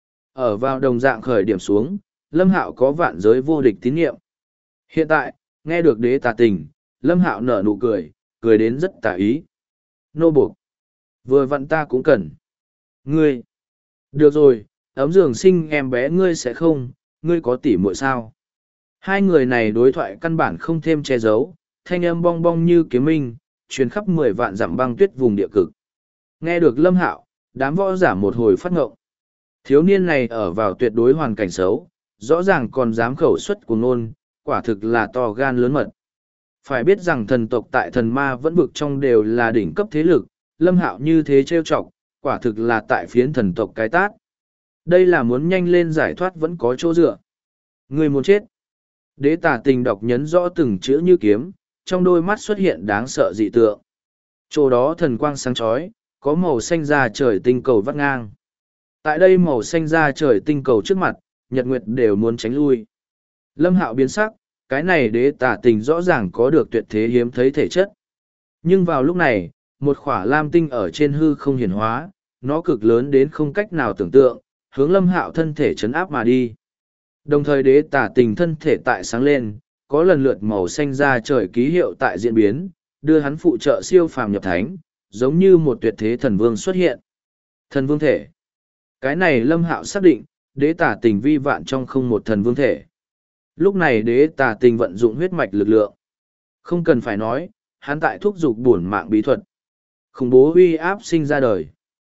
Ở vào đồng dạng khởi điểm xuống, Lâm Hạo có vạn giới vô địch tín nhiệm. Hiện tại, nghe được đế tà tình, Lâm Hạo nở nụ cười, cười đến rất tà ý. Nô buộc. Vừa vặn ta cũng cần. Ngươi. Được rồi, ấm giường sinh em bé ngươi sẽ không, ngươi có tỉ muội sao? Hai người này đối thoại căn bản không thêm che giấu, thanh âm bong bong như kiếm minh, truyền khắp 10 vạn dặm băng tuyết vùng địa cực. Nghe được Lâm Hạo, đám võ giả một hồi phát ngộng. Thiếu niên này ở vào tuyệt đối hoàn cảnh xấu, rõ ràng còn dám khẩu xuất của ngôn, quả thực là to gan lớn mật. Phải biết rằng thần tộc tại thần ma vẫn vực trong đều là đỉnh cấp thế lực, Lâm Hạo như thế trêu chọc, quả thực là tại phiến thần tộc cái tát. Đây là muốn nhanh lên giải thoát vẫn có chỗ dựa. Người muốn chết. Đế tả tình đọc nhấn rõ từng chữ như kiếm, trong đôi mắt xuất hiện đáng sợ dị tượng. Chỗ đó thần quang sáng chói, có màu xanh da trời tinh cầu vắt ngang. Tại đây màu xanh da trời tinh cầu trước mặt, nhật nguyệt đều muốn tránh lui. Lâm Hạo biến sắc, cái này đế tả tình rõ ràng có được tuyệt thế hiếm thấy thể chất. Nhưng vào lúc này, một khỏa lam tinh ở trên hư không hiển hóa, nó cực lớn đến không cách nào tưởng tượng, hướng Lâm Hạo thân thể chấn áp mà đi. Đồng thời đế tả tình thân thể tại sáng lên, có lần lượt màu xanh da trời ký hiệu tại diễn biến, đưa hắn phụ trợ siêu phàm nhập thánh, giống như một tuyệt thế thần vương xuất hiện. Thần vương thể. Cái này Lâm Hạo xác định, đế tả tình vi vạn trong không một thần vương thể. Lúc này đế tả tình vận dụng huyết mạch lực lượng. Không cần phải nói, hắn tại thúc giục bổn mạng bí thuật. Khủng bố uy áp sinh ra đời.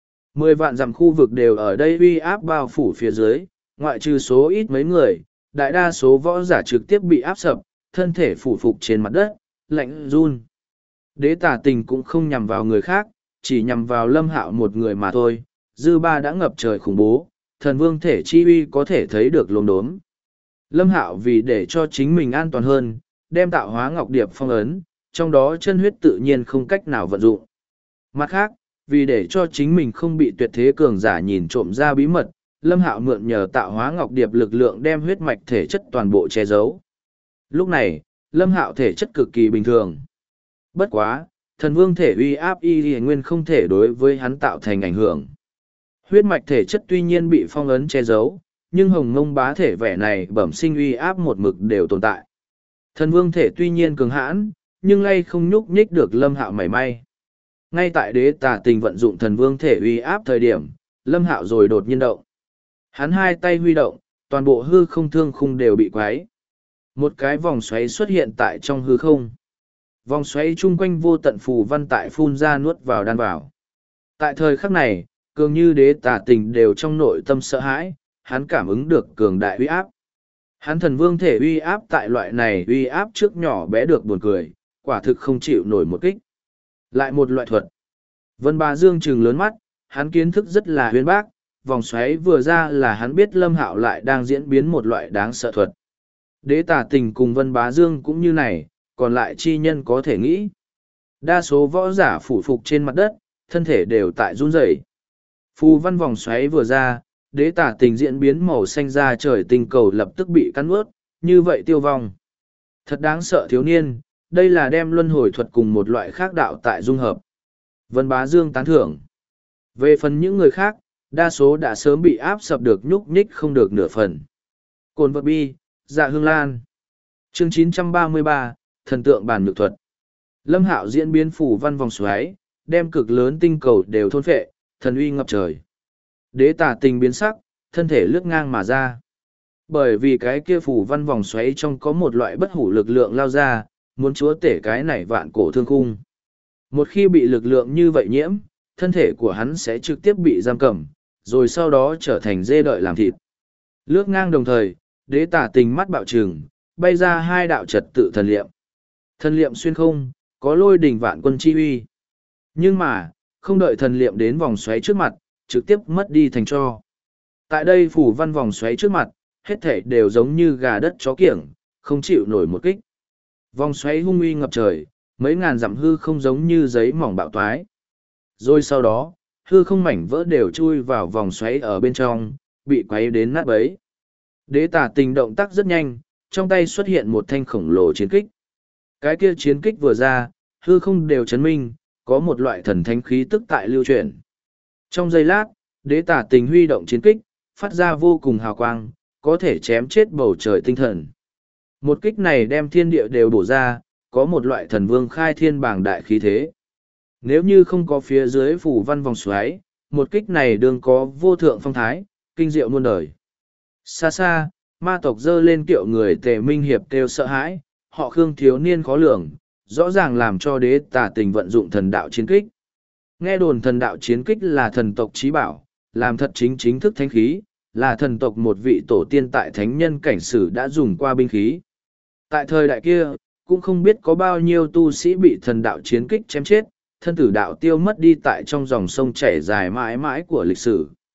10 vạn dặm khu vực đều ở đây uy áp bao phủ phía dưới, ngoại trừ số ít mấy người, đại đa số võ giả trực tiếp bị áp sập, thân thể phủ phục trên mặt đất, lạnh run. Đế tả tình cũng không nhằm vào người khác, chỉ nhằm vào Lâm Hạo một người mà thôi, dư ba đã ngập trời khủng bố, thần vương thể chi uy có thể thấy được lồn đốm. Lâm Hạo vì để cho chính mình an toàn hơn, đem tạo hóa ngọc điệp phong ấn, trong đó chân huyết tự nhiên không cách nào vận dụng. Mặt khác, vì để cho chính mình không bị tuyệt thế cường giả nhìn trộm ra bí mật, Lâm Hạo mượn nhờ tạo hóa ngọc điệp lực lượng đem huyết mạch thể chất toàn bộ che giấu. Lúc này, Lâm Hạo thể chất cực kỳ bình thường. Bất quá, thần vương thể uy áp y nguyên không thể đối với hắn tạo thành ảnh hưởng. Huyết mạch thể chất tuy nhiên bị phong ấn che giấu, nhưng hồng mông bá thể vẻ này bẩm sinh uy áp một mực đều tồn tại. Thần vương thể tuy nhiên cường hãn, nhưng lay không nhúc nhích được Lâm Hạo mảy may. Ngay tại đế tà tình vận dụng thần vương thể uy áp thời điểm, Lâm Hạo rồi đột nhiên động. Hắn hai tay huy động, toàn bộ hư không thương khung đều bị quái. Một cái vòng xoáy xuất hiện tại trong hư không. Vòng xoáy chung quanh vô tận phù văn tại phun ra nuốt vào đan vào. Tại thời khắc này, cường như đế tà tình đều trong nội tâm sợ hãi, hắn cảm ứng được cường đại uy áp. Hắn thần vương thể uy áp tại loại này uy áp trước nhỏ bé được buồn cười, quả thực không chịu nổi một kích. Lại một loại thuật. Vân Bá Dương trừng lớn mắt, hắn kiến thức rất là huyên bác, vòng xoáy vừa ra là hắn biết Lâm Hạo lại đang diễn biến một loại đáng sợ thuật. Đế tả tình cùng Vân Bá Dương cũng như này, còn lại chi nhân có thể nghĩ. Đa số võ giả phủ phục trên mặt đất, thân thể đều tại run rẩy. Phù văn vòng xoáy vừa ra, đế tả tình diễn biến màu xanh ra trời tinh cầu lập tức bị cắn ướt, như vậy tiêu vong. Thật đáng sợ thiếu niên, đây là đem luân hồi thuật cùng một loại khác đạo tại dung hợp. Vân Bá Dương tán thưởng. Về phần những người khác, đa số đã sớm bị áp sập được nhúc nhích không được nửa phần. Cồn vật bi, dạ hương lan. Chương 933, thần tượng bản nhược thuật. Lâm Hạo diễn biến phủ văn vòng xoáy, đem cực lớn tinh cầu đều thôn phệ, thần uy ngập trời. Đế tả tình biến sắc, thân thể lướt ngang mà ra. Bởi vì cái kia phủ văn vòng xoáy trong có một loại bất hủ lực lượng lao ra, muốn chúa tể cái này vạn cổ thương khung. Một khi bị lực lượng như vậy nhiễm, thân thể của hắn sẽ trực tiếp bị giam cầm, rồi sau đó trở thành dê đợi làm thịt. Lướt ngang đồng thời, đế tả tình mắt bạo trừng, bay ra hai đạo trật tự thần liệm. Thần liệm xuyên không, có lôi đỉnh vạn quân chi uy. Nhưng mà, không đợi thần liệm đến vòng xoáy trước mặt, trực tiếp mất đi thành tro. Tại đây phủ văn vòng xoáy trước mặt, hết thể đều giống như gà đất chó kiểng, không chịu nổi một kích. Vòng xoáy hung uy ngập trời, mấy ngàn dặm hư không giống như giấy mỏng bạo toái. Rồi sau đó, hư không mảnh vỡ đều chui vào vòng xoáy ở bên trong, bị quấy đến nát bấy. Đế tả tình động tác rất nhanh, trong tay xuất hiện một thanh khổng lồ chiến kích. Cái kia chiến kích vừa ra, hư không đều chấn minh, có một loại thần thánh khí tức tại lưu chuyển. Trong giây lát, đế tả tình huy động chiến kích, phát ra vô cùng hào quang, có thể chém chết bầu trời tinh thần. Một kích này đem thiên địa đều bổ ra, có một loại thần vương khai thiên bảng đại khí thế. Nếu như không có phía dưới phủ văn vòng xoáy, một kích này đương có vô thượng phong thái, kinh diệu muôn đời. Xa xa, ma tộc dơ lên kiệu người Tề Minh Hiệp kêu sợ hãi, họ Khương thiếu niên khó lường, rõ ràng làm cho đế tả tình vận dụng thần đạo chiến kích. Nghe đồn thần đạo chiến kích là thần tộc trí bảo, làm thật chính thức thánh khí, là thần tộc một vị tổ tiên tại thánh nhân cảnh sử đã dùng qua binh khí. Tại thời đại kia, cũng không biết có bao nhiêu tu sĩ bị thần đạo chiến kích chém chết, thân tử đạo tiêu mất đi tại trong dòng sông chảy dài mãi mãi của lịch sử.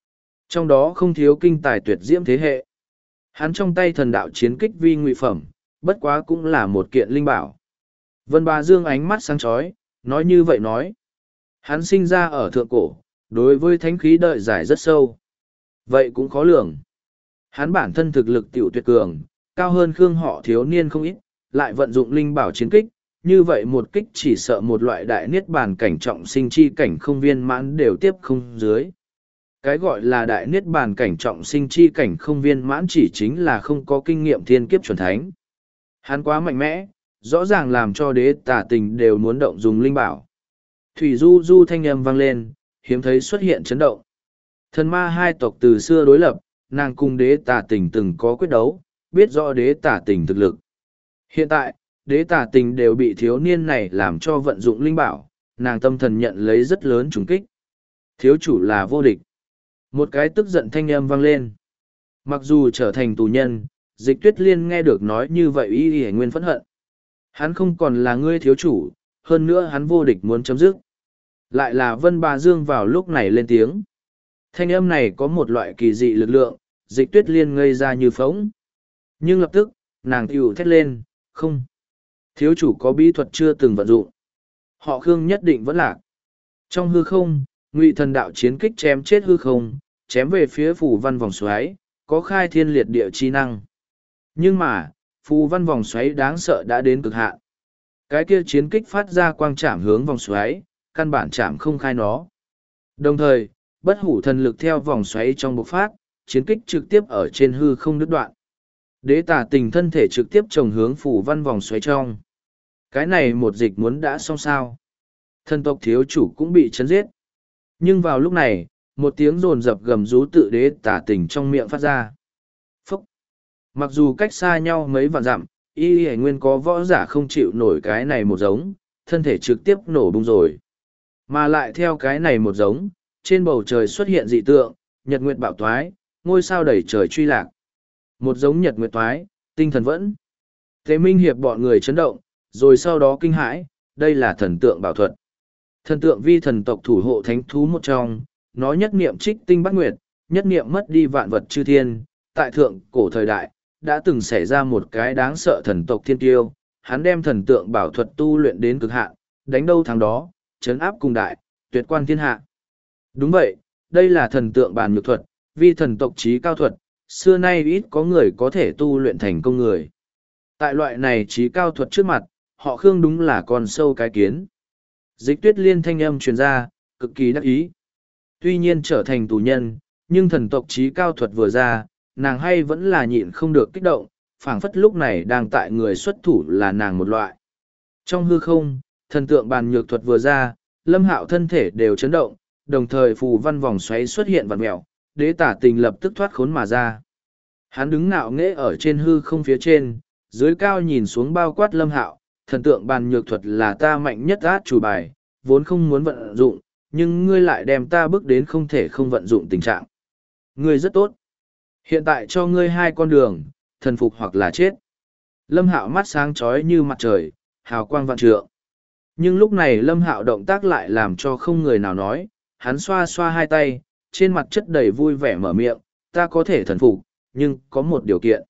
Trong đó không thiếu kinh tài tuyệt diễm thế hệ. Hắn trong tay thần đạo chiến kích vi ngụy phẩm, bất quá cũng là một kiện linh bảo. Vân Bá Dương ánh mắt sáng chói, nói như vậy nói. Hắn sinh ra ở thượng cổ, đối với thánh khí đợi giải rất sâu. Vậy cũng khó lường. Hắn bản thân thực lực tiểu tuyệt cường, cao hơn Khương họ thiếu niên không ít, lại vận dụng linh bảo chiến kích, như vậy một kích chỉ sợ một loại đại niết bàn cảnh trọng sinh chi cảnh không viên mãn đều tiếp không dưới. Cái gọi là đại niết bàn cảnh trọng sinh chi cảnh không viên mãn chỉ chính là không có kinh nghiệm thiên kiếp chuẩn thánh. Hắn quá mạnh mẽ, rõ ràng làm cho đế tả tình đều muốn động dùng linh bảo. Thủy du du thanh âm vang lên, hiếm thấy xuất hiện chấn động. Thần ma hai tộc từ xưa đối lập, nàng cùng đế tả tình từng có quyết đấu, biết rõ đế tả tình thực lực. Hiện tại, đế tả tình đều bị thiếu niên này làm cho vận dụng linh bảo, nàng tâm thần nhận lấy rất lớn trùng kích. Thiếu chủ là vô địch. Một cái tức giận thanh âm vang lên. Mặc dù trở thành tù nhân, Dịch Tuyết Liên nghe được nói như vậy y nguyên phẫn hận. Hắn không còn là ngươi thiếu chủ, hơn nữa hắn vô địch muốn chấm dứt. Lại là Vân Bá Dương vào lúc này lên tiếng. Thanh âm này có một loại kỳ dị lực lượng, Dịch Tuyết Liên ngây ra như phóng. Nhưng lập tức, nàng tiểu thét lên, không. Thiếu chủ có bí thuật chưa từng vận dụng. Họ Khương nhất định vẫn lạc. Trong hư không, Ngụy thần đạo chiến kích chém chết hư không, chém về phía phù văn vòng xoáy, có khai thiên liệt địa chi năng. Nhưng mà, phù văn vòng xoáy đáng sợ đã đến cực hạn. Cái kia chiến kích phát ra quang chạm hướng vòng xoáy, căn bản chạm không khai nó. Đồng thời, bất hủ thần lực theo vòng xoáy trong bộc phát, chiến kích trực tiếp ở trên hư không đứt đoạn. Đế tả tình thân thể trực tiếp trồng hướng phù văn vòng xoáy trong. Cái này một dịch muốn đã xong sao. Thần tộc thiếu chủ cũng bị chấn giết. Nhưng vào lúc này, một tiếng rồn rập gầm rú tự đế tả tình trong miệng phát ra. Phúc! Mặc dù cách xa nhau mấy vạn dặm, y hải nguyên có võ giả không chịu nổi cái này một giống, thân thể trực tiếp nổ bung rồi. Mà lại theo cái này một giống, trên bầu trời xuất hiện dị tượng, nhật nguyệt bạo toái, ngôi sao đẩy trời truy lạc. Một giống nhật nguyệt toái, tinh thần vẫn. Thế Minh Hiệp bọn người chấn động, rồi sau đó kinh hãi, đây là thần tượng bảo thuật. Thần tượng vi thần tộc thủ hộ thánh thú một trong, nó nhất niệm trích tinh bắt nguyệt, nhất niệm mất đi vạn vật chư thiên. Tại thượng cổ thời đại, đã từng xảy ra một cái đáng sợ thần tộc thiên tiêu, hắn đem thần tượng bảo thuật tu luyện đến cực hạn, đánh đâu thắng đó, chấn áp cùng đại, tuyệt quan thiên hạ. Đúng vậy, đây là thần tượng bàn nhược thuật, vi thần tộc trí cao thuật, xưa nay ít có người có thể tu luyện thành công người. Tại loại này trí cao thuật trước mặt, họ Khương đúng là con sâu cái kiến. Dịch Tuyết Liên thanh âm truyền ra, cực kỳ đắc ý. Tuy nhiên trở thành tù nhân, nhưng thần tộc trí cao thuật vừa ra, nàng hay vẫn là nhịn không được kích động, phảng phất lúc này đang tại người xuất thủ là nàng một loại. Trong hư không, thần tượng bàn nhược thuật vừa ra, Lâm Hạo thân thể đều chấn động, đồng thời phù văn vòng xoáy xuất hiện vặn mẹo, đế tả tình lập tức thoát khốn mà ra. Hắn đứng ngạo nghễ ở trên hư không phía trên, dưới cao nhìn xuống bao quát Lâm Hạo, thần tượng bàn nhược thuật là ta mạnh nhất át chủ bài, vốn không muốn vận dụng, nhưng ngươi lại đem ta bước đến không thể không vận dụng tình trạng. Ngươi rất tốt. Hiện tại cho ngươi hai con đường, thần phục hoặc là chết. Lâm Hạo mắt sáng chói như mặt trời, hào quang vạn trượng. Nhưng lúc này Lâm Hạo động tác lại làm cho không người nào nói, hắn xoa xoa hai tay, trên mặt chất đầy vui vẻ mở miệng, ta có thể thần phục, nhưng có một điều kiện.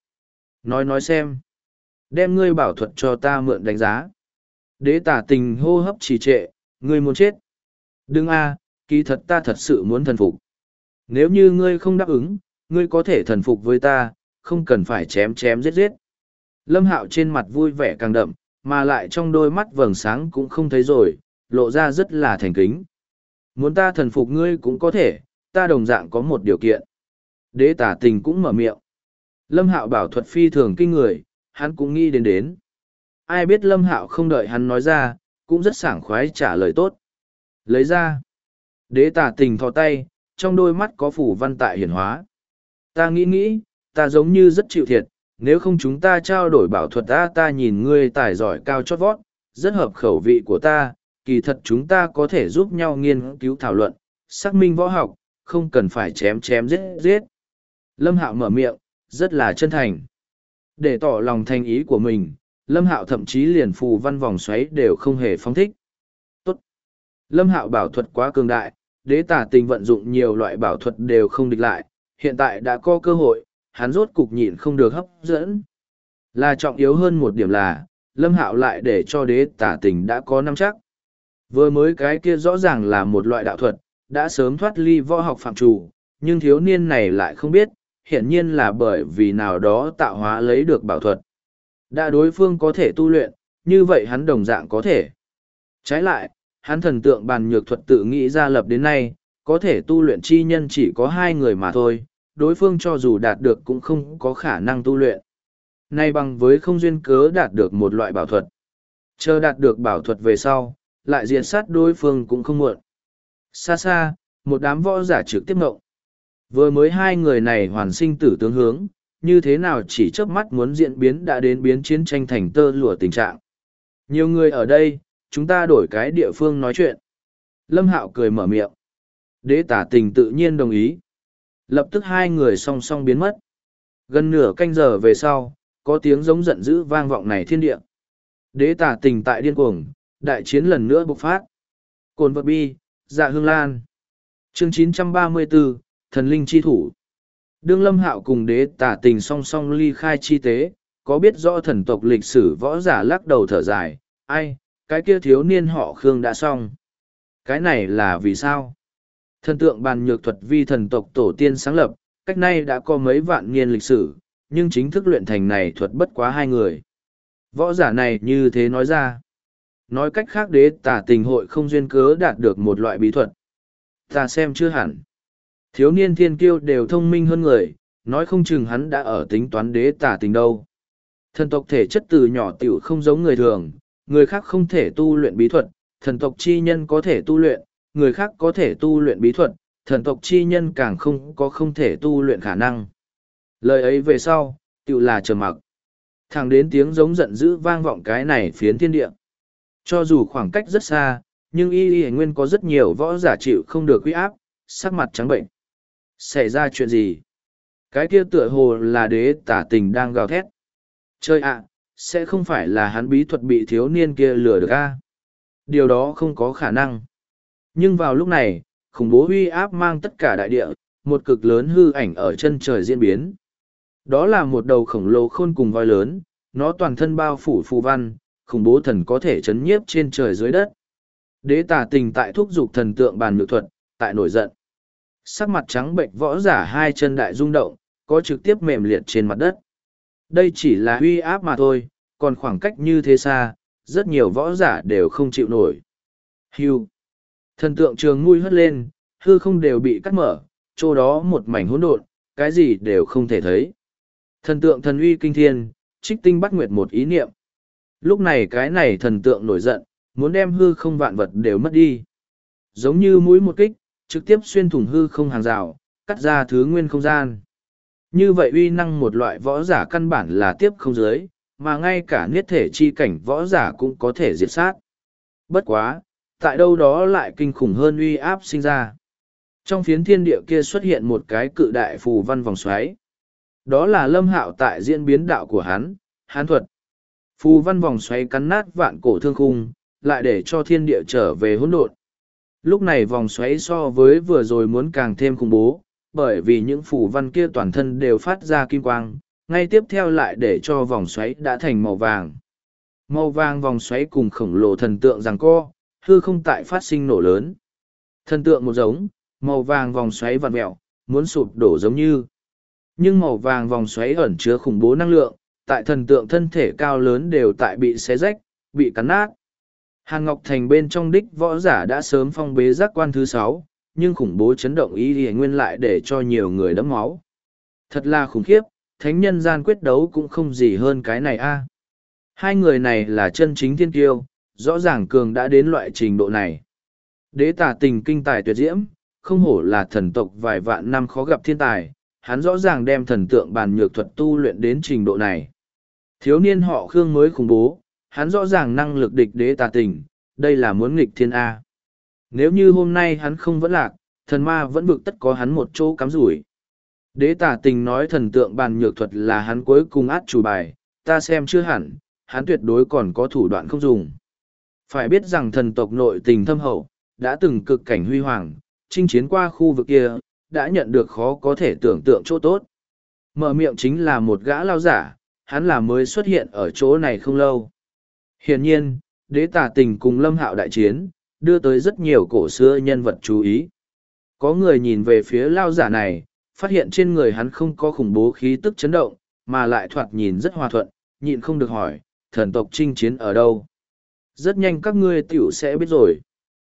Nói xem. Đem ngươi bảo thuật cho ta mượn đánh giá. Đế tả tình hô hấp trì trệ, ngươi muốn chết. Đừng kỳ thật ta thật sự muốn thần phục. Nếu như ngươi không đáp ứng, ngươi có thể thần phục với ta, không cần phải chém chém giết giết. Lâm Hạo trên mặt vui vẻ càng đậm, mà lại trong đôi mắt vầng sáng cũng không thấy rồi, lộ ra rất là thành kính. Muốn ta thần phục ngươi cũng có thể, ta đồng dạng có một điều kiện. Đế tả tình cũng mở miệng. Lâm Hạo bảo thuật phi thường kinh người, hắn cũng nghĩ đến. Ai biết Lâm Hạo không đợi hắn nói ra, cũng rất sảng khoái trả lời tốt. Lấy ra. Đế tả tình thò tay, trong đôi mắt có phủ văn tại hiển hóa. Ta nghĩ, ta giống như rất chịu thiệt, nếu không chúng ta trao đổi bảo thuật ta nhìn ngươi tài giỏi cao chót vót, rất hợp khẩu vị của ta, kỳ thật chúng ta có thể giúp nhau nghiên cứu thảo luận, xác minh võ học, không cần phải chém chém giết giết. Lâm Hạo mở miệng, rất là chân thành. Để tỏ lòng thành ý của mình, Lâm Hạo thậm chí liền phù văn vòng xoáy đều không hề phóng thích. Tốt. Lâm Hạo bảo thuật quá cường đại, đế tả tình vận dụng nhiều loại bảo thuật đều không địch lại, hiện tại đã có cơ hội, hắn rốt cục nhịn không được hấp dẫn. Là trọng yếu hơn một điểm là, Lâm Hạo lại để cho đế tả tình đã có nắm chắc. Vừa mới cái kia rõ ràng là một loại đạo thuật, đã sớm thoát ly võ học phạm trù, nhưng thiếu niên này lại không biết, hiển nhiên là bởi vì nào đó tạo hóa lấy được bảo thuật. Đã đối phương có thể tu luyện, như vậy hắn đồng dạng có thể. Trái lại, hắn thần tượng bàn nhược thuật tự nghĩ ra lập đến nay, có thể tu luyện chi nhân chỉ có hai người mà thôi, đối phương cho dù đạt được cũng không có khả năng tu luyện. Nay bằng với không duyên cớ đạt được một loại bảo thuật. Chờ đạt được bảo thuật về sau, lại diệt sát đối phương cũng không muộn. Xa xa, một đám võ giả trực tiếp ngộng. Vừa mới hai người này hoàn sinh tử tướng hướng, như thế nào chỉ chớp mắt muốn diễn biến đã đến biến chiến tranh thành tơ lụa tình trạng. Nhiều người ở đây, chúng ta đổi cái địa phương nói chuyện. Lâm Hạo cười mở miệng. Đế tả tình tự nhiên đồng ý. Lập tức hai người song song biến mất. Gần nửa canh giờ về sau, có tiếng giống giận dữ vang vọng này thiên địa. Đế tả tình tại điên cuồng, đại chiến lần nữa bộc phát. Cồn vật bi, dạ hương lan. Chương 934, Thần linh chi thủ. Đương Lâm Hạo cùng đế tả tình song song ly khai chi tế, có biết rõ thần tộc lịch sử võ giả lắc đầu thở dài, ai, cái kia thiếu niên họ Khương đã xong. Cái này là vì sao? Thần tượng bàn nhược thuật vi thần tộc tổ tiên sáng lập, cách nay đã có mấy vạn niên lịch sử, nhưng chính thức luyện thành này thuật bất quá hai người. Võ giả này như thế nói ra. Nói cách khác đế tả tình hội không duyên cớ đạt được một loại bí thuật. Ta xem chưa hẳn. Thiếu niên thiên kiêu đều thông minh hơn người, nói không chừng hắn đã ở tính toán đế tả tình đâu. Thần tộc thể chất từ nhỏ tiểu không giống người thường, người khác không thể tu luyện bí thuật, thần tộc chi nhân có thể tu luyện, người khác có thể tu luyện bí thuật, thần tộc chi nhân càng không thể tu luyện khả năng. Lời ấy về sau, tiểu là trầm mặc. Thẳng đến tiếng giống giận dữ vang vọng cái này phiến thiên địa. Cho dù khoảng cách rất xa, nhưng y nguyên có rất nhiều võ giả chịu không được uy áp, sắc mặt trắng bệnh. Xảy ra chuyện gì? Cái kia tựa hồ là đế tả tình đang gào thét. Chơi ạ, sẽ không phải là hắn bí thuật bị thiếu niên kia lừa được a? Điều đó không có khả năng. Nhưng vào lúc này, khủng bố uy áp mang tất cả đại địa, một cực lớn hư ảnh ở chân trời diễn biến. Đó là một đầu khổng lồ khôn cùng voi lớn, nó toàn thân bao phủ phù văn, khủng bố thần có thể chấn nhiếp trên trời dưới đất. Đế tả tình tại thúc giục thần tượng bàn nhược thuật, tại nổi giận. Sắc mặt trắng bệnh võ giả hai chân đại rung động, có trực tiếp mềm liệt trên mặt đất. Đây chỉ là uy áp mà thôi, còn khoảng cách như thế xa, rất nhiều võ giả đều không chịu nổi. Hưu. Thần tượng trường mũi hất lên, hư không đều bị cắt mở, chỗ đó một mảnh hỗn độn, cái gì đều không thể thấy. Thần tượng thần uy kinh thiên, trích tinh bắt nguyệt một ý niệm. Lúc này cái này thần tượng nổi giận, muốn đem hư không vạn vật đều mất đi. Giống như mũi một kích, trực tiếp xuyên thủng hư không hàng rào, cắt ra thứ nguyên không gian. Như vậy uy năng một loại võ giả căn bản là tiếp không giới, mà ngay cả niết thể chi cảnh võ giả cũng có thể diệt sát. Bất quá, tại đâu đó lại kinh khủng hơn uy áp sinh ra. Trong phiến thiên địa kia xuất hiện một cái cự đại phù văn vòng xoáy. Đó là Lâm Hạo tại diễn biến đạo của hắn, hán thuật. Phù văn vòng xoáy cắn nát vạn cổ thương khung, lại để cho thiên địa trở về hỗn độn. Lúc này vòng xoáy so với vừa rồi muốn càng thêm khủng bố, bởi vì những phù văn kia toàn thân đều phát ra kim quang, ngay tiếp theo lại để cho vòng xoáy đã thành màu vàng. Màu vàng vòng xoáy cùng khổng lồ thần tượng giằng co, hư không tại phát sinh nổ lớn. Thần tượng một giống, màu vàng vòng xoáy vặn mẹo, muốn sụp đổ giống như. Nhưng màu vàng vòng xoáy ẩn chứa khủng bố năng lượng, tại thần tượng thân thể cao lớn đều tại bị xé rách, bị cắn nát. Hàn Ngọc Thành bên trong đích võ giả đã sớm phong bế giác quan thứ 6, nhưng khủng bố chấn động ý thì nguyên lại để cho nhiều người đẫm máu. Thật là khủng khiếp, thánh nhân gian quyết đấu cũng không gì hơn cái này a. Hai người này là chân chính thiên kiêu, rõ ràng cường đã đến loại trình độ này. Đế tả tình kinh tài tuyệt diễm, không hổ là thần tộc vài vạn năm khó gặp thiên tài, hắn rõ ràng đem thần tượng bàn nhược thuật tu luyện đến trình độ này. Thiếu niên họ Khương mới khủng bố, hắn rõ ràng năng lực địch đế tả tình, đây là muốn nghịch thiên A. Nếu như hôm nay hắn không vẫn lạc, thần ma vẫn vực tất có hắn một chỗ cắm rủi. Đế tả tình nói thần tượng bàn nhược thuật là hắn cuối cùng át chủ bài, ta xem chưa hẳn, hắn tuyệt đối còn có thủ đoạn không dùng. Phải biết rằng thần tộc nội tình thâm hậu, đã từng cực cảnh huy hoàng, chinh chiến qua khu vực kia, đã nhận được khó có thể tưởng tượng chỗ tốt. Mở miệng chính là một gã lao giả, hắn là mới xuất hiện ở chỗ này không lâu. Hiển nhiên, đế tả tình cùng Lâm Hạo đại chiến, đưa tới rất nhiều cổ xưa nhân vật chú ý. Có người nhìn về phía lao giả này, phát hiện trên người hắn không có khủng bố khí tức chấn động, mà lại thoạt nhìn rất hòa thuận, nhịn không được hỏi, thần tộc chinh chiến ở đâu? Rất nhanh các ngươi tiểu sẽ biết rồi.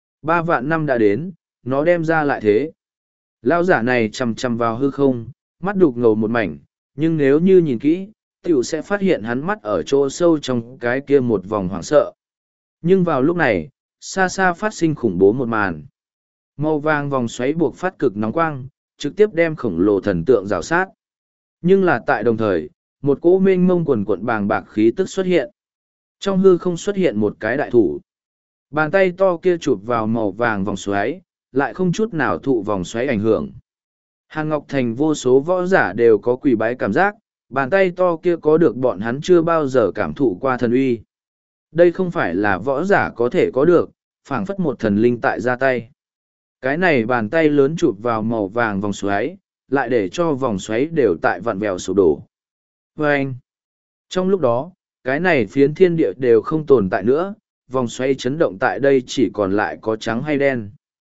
3 vạn năm đã đến, nó đem ra lại thế. Lao giả này chằm chằm vào hư không, mắt đục ngầu một mảnh, nhưng nếu như nhìn kỹ, tiểu sẽ phát hiện hắn mắt ở chỗ sâu trong cái kia một vòng hoảng sợ. Nhưng vào lúc này, xa xa phát sinh khủng bố một màn. Màu vàng vòng xoáy buộc phát cực nóng quang, trực tiếp đem khổng lồ thần tượng rào sát. Nhưng là tại đồng thời, một cỗ mênh mông quần cuộn bàng bạc khí tức xuất hiện. Trong hư không xuất hiện một cái đại thủ. Bàn tay to kia chụp vào màu vàng vòng xoáy, lại không chút nào thụ vòng xoáy ảnh hưởng. Hàn Ngọc Thành vô số võ giả đều có quỳ bái cảm giác, bàn tay to kia có được bọn hắn chưa bao giờ cảm thụ qua thần uy. Đây không phải là võ giả có thể có được, phảng phất một thần linh tại ra tay. Cái này bàn tay lớn chụp vào màu vàng vòng xoáy, lại để cho vòng xoáy đều tại vặn vẹo sụp đổ. Và anh, trong lúc đó, cái này phiến thiên địa đều không tồn tại nữa, vòng xoáy chấn động tại đây chỉ còn lại có trắng hay đen.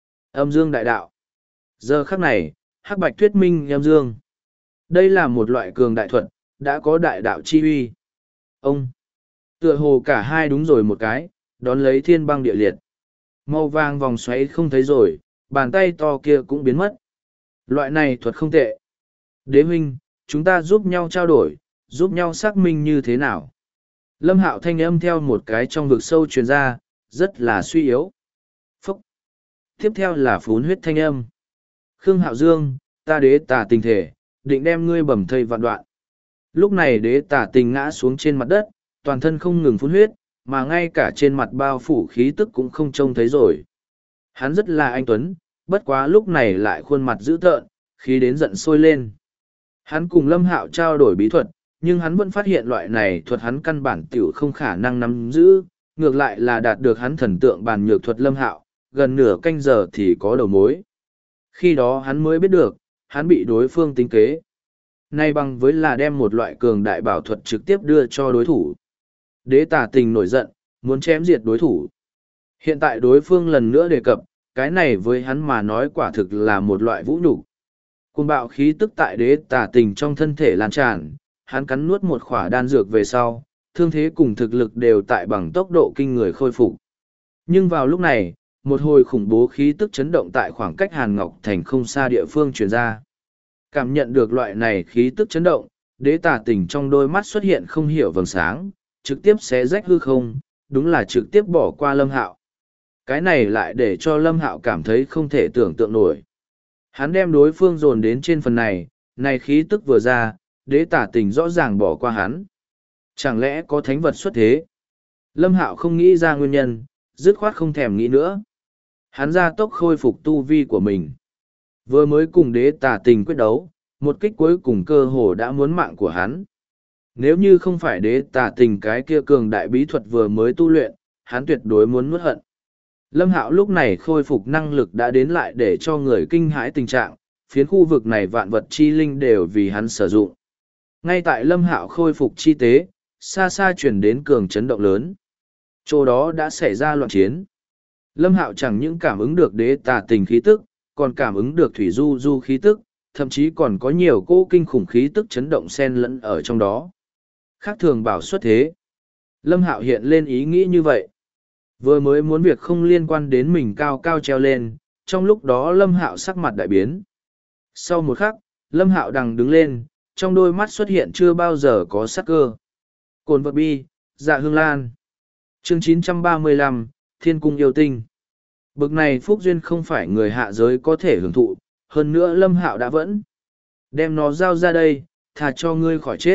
Âm dương đại đạo. Giờ khắc này, hắc bạch thuyết minh âm dương. Đây là một loại cường đại thuật, đã có đại đạo chi uy. Ông, tựa hồ cả hai đúng rồi một cái, đón lấy thiên băng địa liệt. Màu vàng vòng xoáy không thấy rồi, bàn tay to kia cũng biến mất. Loại này thuật không tệ. Đế huynh, chúng ta giúp nhau trao đổi, giúp nhau xác minh như thế nào. Lâm Hạo thanh âm theo một cái trong vực sâu truyền ra, rất là suy yếu. Phúc. Tiếp theo là phún huyết thanh âm. Khương Hạo Dương, ta đế tà tình thể, định đem ngươi bầm thây vạn đoạn. Lúc này đế tà tình ngã xuống trên mặt đất, toàn thân không ngừng phun huyết, mà ngay cả trên mặt bao phủ khí tức cũng không trông thấy rồi. Hắn rất là anh tuấn, bất quá lúc này lại khuôn mặt dữ tợn, khí đến giận sôi lên. Hắn cùng Lâm Hạo trao đổi bí thuật, nhưng hắn vẫn phát hiện loại này thuật hắn căn bản tiểu không khả năng nắm giữ, ngược lại là đạt được hắn thần tượng bàn nhược thuật Lâm Hạo, gần nửa canh giờ thì có đầu mối. Khi đó hắn mới biết được, hắn bị đối phương tính kế. Nay bằng với là đem một loại cường đại bảo thuật trực tiếp đưa cho đối thủ. Đế tả tình nổi giận, muốn chém diệt đối thủ. Hiện tại đối phương lần nữa đề cập, cái này với hắn mà nói quả thực là một loại vũ nhục. Cuồng bạo khí tức tại đế tả tình trong thân thể lan tràn, hắn cắn nuốt một khỏa đan dược về sau, thương thế cùng thực lực đều tại bằng tốc độ kinh người khôi phục. Nhưng vào lúc này, một hồi khủng bố khí tức chấn động tại khoảng cách Hàn Ngọc Thành không xa địa phương truyền ra. Cảm nhận được loại này khí tức chấn động, đế tả tình trong đôi mắt xuất hiện không hiểu vầng sáng, trực tiếp xé rách hư không, đúng là trực tiếp bỏ qua Lâm Hạo. Cái này lại để cho Lâm Hạo cảm thấy không thể tưởng tượng nổi. Hắn đem đối phương dồn đến trên phần này, này khí tức vừa ra, đế tả tình rõ ràng bỏ qua hắn. Chẳng lẽ có thánh vật xuất thế? Lâm Hạo không nghĩ ra nguyên nhân, dứt khoát không thèm nghĩ nữa. Hắn ra tốc khôi phục tu vi của mình. Vừa mới cùng đế tả tình quyết đấu, một kích cuối cùng cơ hồ đã muốn mạng của hắn. Nếu như không phải đế tả tình cái kia cường đại bí thuật vừa mới tu luyện, hắn tuyệt đối muốn nuốt hận. Lâm Hạo lúc này khôi phục năng lực đã đến lại để cho người kinh hãi tình trạng, phiến khu vực này vạn vật chi linh đều vì hắn sử dụng. Ngay tại Lâm Hạo khôi phục chi tế, xa xa chuyển đến cường chấn động lớn. Chỗ đó đã xảy ra loạn chiến. Lâm Hạo chẳng những cảm ứng được đế tà tình khí tức, còn cảm ứng được thủy du du khí tức, thậm chí còn có nhiều cỗ kinh khủng khí tức chấn động xen lẫn ở trong đó. Khác thường bảo xuất thế. Lâm Hạo hiện lên ý nghĩ như vậy. Vừa mới muốn việc không liên quan đến mình cao cao treo lên, trong lúc đó Lâm Hạo sắc mặt đại biến. Sau một khắc, Lâm Hạo đằng đứng lên, trong đôi mắt xuất hiện chưa bao giờ có sắc cơ. Cồn vật bi, dạ hương lan. Chương 935, Thiên cung yêu tinh. Bực này phúc duyên không phải người hạ giới có thể hưởng thụ, hơn nữa Lâm Hạo đã vẫn. Đem nó giao ra đây, thà cho ngươi khỏi chết.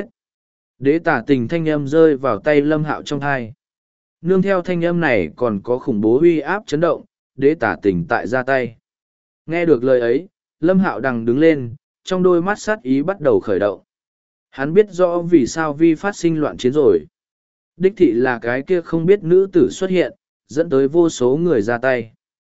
Đế tả tình thanh âm rơi vào tay Lâm Hạo trong thai. Nương theo thanh âm này còn có khủng bố uy áp chấn động, đế tả tình tại ra tay. Nghe được lời ấy, Lâm Hạo đằng đứng lên, trong đôi mắt sát ý bắt đầu khởi động. Hắn biết rõ vì sao vi phát sinh loạn chiến rồi. Đích thị là cái kia không biết nữ tử xuất hiện, dẫn tới vô số người ra tay.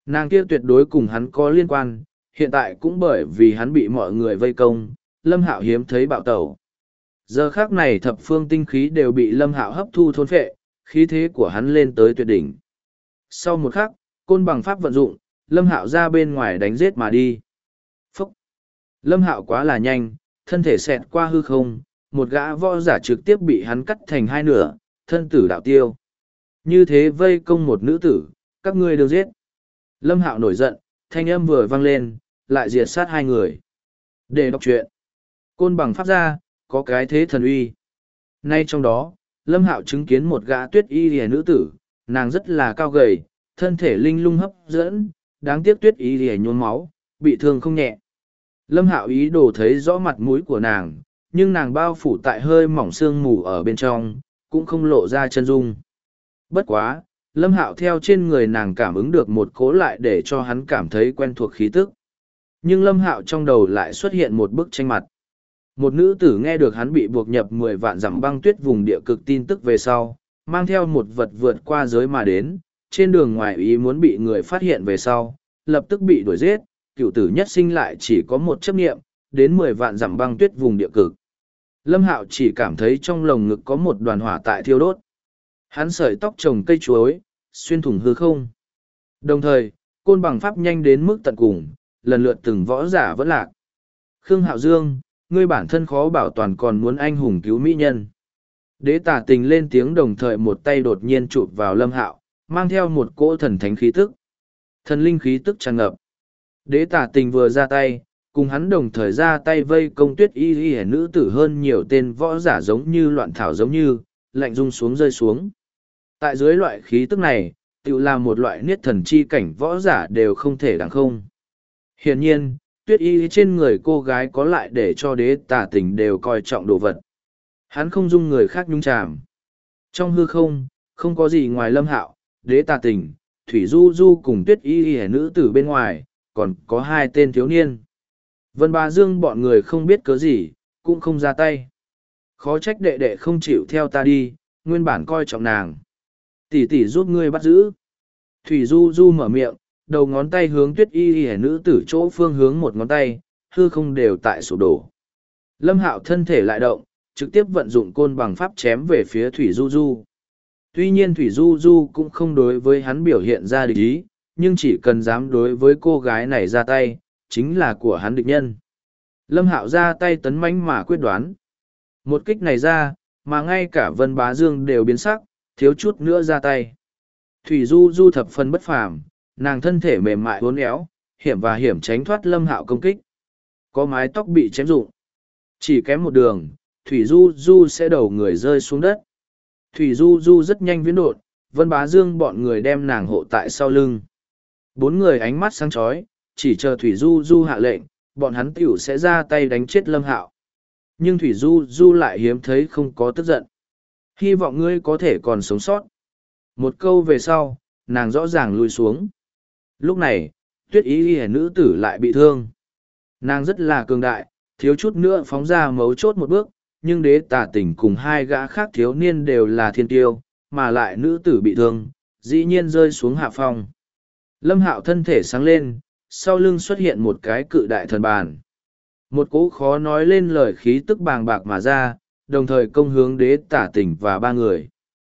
Nàng kia tuyệt đối cùng hắn có liên quan, hiện tại cũng bởi vì hắn bị mọi người vây công, Lâm Hạo hiếm thấy bạo tẩu. Giờ khác này thập phương tinh khí đều bị Lâm Hạo hấp thu thôn phệ, khí thế của hắn lên tới tuyệt đỉnh. Sau một khắc, côn bằng pháp vận dụng, Lâm Hạo ra bên ngoài đánh giết mà đi. Phúc! Lâm Hạo quá là nhanh, thân thể xẹt qua hư không, một gã võ giả trực tiếp bị hắn cắt thành hai nửa, thân tử đạo tiêu. Như thế vây công một nữ tử, các ngươi đều giết. Lâm Hạo nổi giận, thanh âm vừa vang lên, lại diệt sát hai người. Để đọc truyện. Côn bằng pháp ra, có cái thế thần uy. Nay trong đó, Lâm Hạo chứng kiến một gã tuyết y lìa nữ tử, nàng rất là cao gầy, thân thể linh lung hấp dẫn, đáng tiếc tuyết y lìa nhuốm máu, bị thương không nhẹ. Lâm Hạo ý đồ thấy rõ mặt mũi của nàng, nhưng nàng bao phủ tại hơi mỏng sương mù ở bên trong, cũng không lộ ra chân dung. Bất quá, Lâm Hạo theo trên người nàng cảm ứng được một cố lại để cho hắn cảm thấy quen thuộc khí tức. Nhưng Lâm Hạo trong đầu lại xuất hiện một bức tranh mặt. Một nữ tử nghe được hắn bị buộc nhập 10 vạn dặm băng tuyết vùng địa cực tin tức về sau, mang theo một vật vượt qua giới mà đến, trên đường ngoài ý muốn bị người phát hiện về sau, lập tức bị đuổi giết, cựu tử nhất sinh lại chỉ có một chấp niệm, đến 10 vạn dặm băng tuyết vùng địa cực. Lâm Hạo chỉ cảm thấy trong lồng ngực có một đoàn hỏa tại thiêu đốt. Hắn sợi tóc trồng cây chuối, xuyên thủng hư không. Đồng thời, côn bằng pháp nhanh đến mức tận cùng, lần lượt từng võ giả vẫn lạc. Khương Hạo Dương, ngươi bản thân khó bảo toàn còn muốn anh hùng cứu mỹ nhân. Đế Tả Tình lên tiếng đồng thời một tay đột nhiên chụp vào Lâm Hạo, mang theo một cỗ thần thánh khí tức. Thần linh khí tức tràn ngập. Đế Tả Tình vừa ra tay, cùng hắn đồng thời ra tay vây công tuyết y y nữ tử hơn nhiều tên võ giả giống như loạn thảo giống như, lạnh rung xuống rơi xuống. Tại dưới loại khí tức này, tự là một loại niết thần chi cảnh võ giả đều không thể đằng không. Hiển nhiên, tuyết y trên người cô gái có lại để cho Đế Tả Tình đều coi trọng đồ vật. Hắn không dung người khác nhúng chàm. Trong hư không, không có gì ngoài Lâm Hạo, Đế Tả Tình, Thủy Du Du cùng tuyết y y nữ tử bên ngoài, còn có hai tên thiếu niên. Vân Bá Dương bọn người không biết cớ gì, cũng không ra tay. Khó trách đệ đệ không chịu theo ta đi, nguyên bản coi trọng nàng. Tỷ tỷ giúp ngươi bắt giữ. Thủy Du Du mở miệng, đầu ngón tay hướng tuyết y y nữ tử chỗ phương hướng một ngón tay, hư không đều tại sụp đổ. Lâm Hạo thân thể lại động, trực tiếp vận dụng côn bằng pháp chém về phía Thủy Du Du. Tuy nhiên Thủy Du Du cũng không đối với hắn biểu hiện ra địch ý, nhưng chỉ cần dám đối với cô gái này ra tay, chính là của hắn địch nhân. Lâm Hạo ra tay tấn mãnh mà quyết đoán. Một kích này ra, mà ngay cả Vân Bá Dương đều biến sắc, thiếu chút nữa ra tay. Thủy Du Du thập phần bất phàm, nàng thân thể mềm mại uốn éo, hiểm tránh thoát Lâm Hạo công kích. Có mái tóc bị chém rụng. Chỉ kém một đường, Thủy Du Du sẽ đầu người rơi xuống đất. Thủy Du Du rất nhanh viễn đột, Vân Bá Dương bọn người đem nàng hộ tại sau lưng. Bốn người ánh mắt sáng chói, chỉ chờ Thủy Du Du hạ lệnh, bọn hắn tiểu sẽ ra tay đánh chết Lâm Hạo. Nhưng Thủy Du Du lại hiếm thấy không có tức giận. Hy vọng ngươi có thể còn sống sót. Một câu về sau, nàng rõ ràng lùi xuống. Lúc này, tuyết y y nữ tử lại bị thương. Nàng rất là cường đại, thiếu chút nữa phóng ra mấu chốt một bước, nhưng Đế Tả Tình cùng hai gã khác thiếu niên đều là thiên tiêu, mà lại nữ tử bị thương, dĩ nhiên rơi xuống hạ phong. Lâm Hạo thân thể sáng lên, sau lưng xuất hiện một cái cự đại thần bàn. Một cỗ khó nói lên lời khí tức bàng bạc mà ra, đồng thời công hướng Đế Tả Tình và ba người.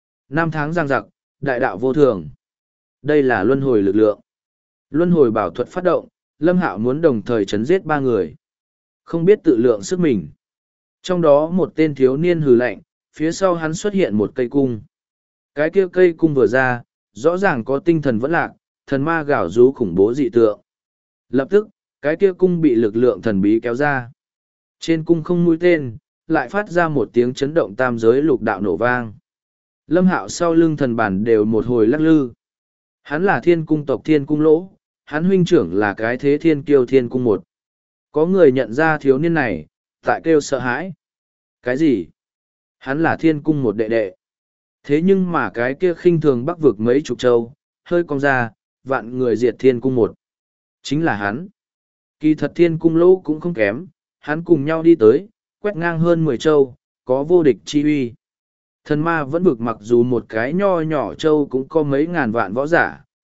5 tháng giang giặc, đại đạo vô thường. Đây là luân hồi lực lượng. Luân hồi bảo thuật phát động, Lâm Hạo muốn đồng thời chấn giết ba người. Không biết tự lượng sức mình. Trong đó một tên thiếu niên hừ lạnh, phía sau hắn xuất hiện một cây cung. Cái kia cây cung vừa ra, rõ ràng có tinh thần vẫn lạc, thần ma gào rú khủng bố dị tượng. Lập tức, cái kia cung bị lực lượng thần bí kéo ra. Trên cung không mũi tên, lại phát ra một tiếng chấn động tam giới lục đạo nổ vang. Lâm Hạo sau lưng thần bản đều một hồi lắc lư. Hắn là thiên cung tộc Thiên Cung Lỗ, hắn huynh trưởng là cái thế thiên kiêu Thiên Cung một. Có người nhận ra thiếu niên này, tại kêu sợ hãi. Cái gì? Hắn là Thiên Cung một đệ đệ. Thế nhưng mà cái kia khinh thường bắc vực mấy chục châu, hơi cong ra, vạn người diệt Thiên Cung một. Chính là hắn. Kỳ thật Thiên Cung Lỗ cũng không kém, hắn cùng nhau đi tới, quét ngang hơn 10 châu, có vô địch chi uy. Thần ma vẫn vực mặc dù một cái nho nhỏ châu cũng có mấy ngàn vạn võ giả,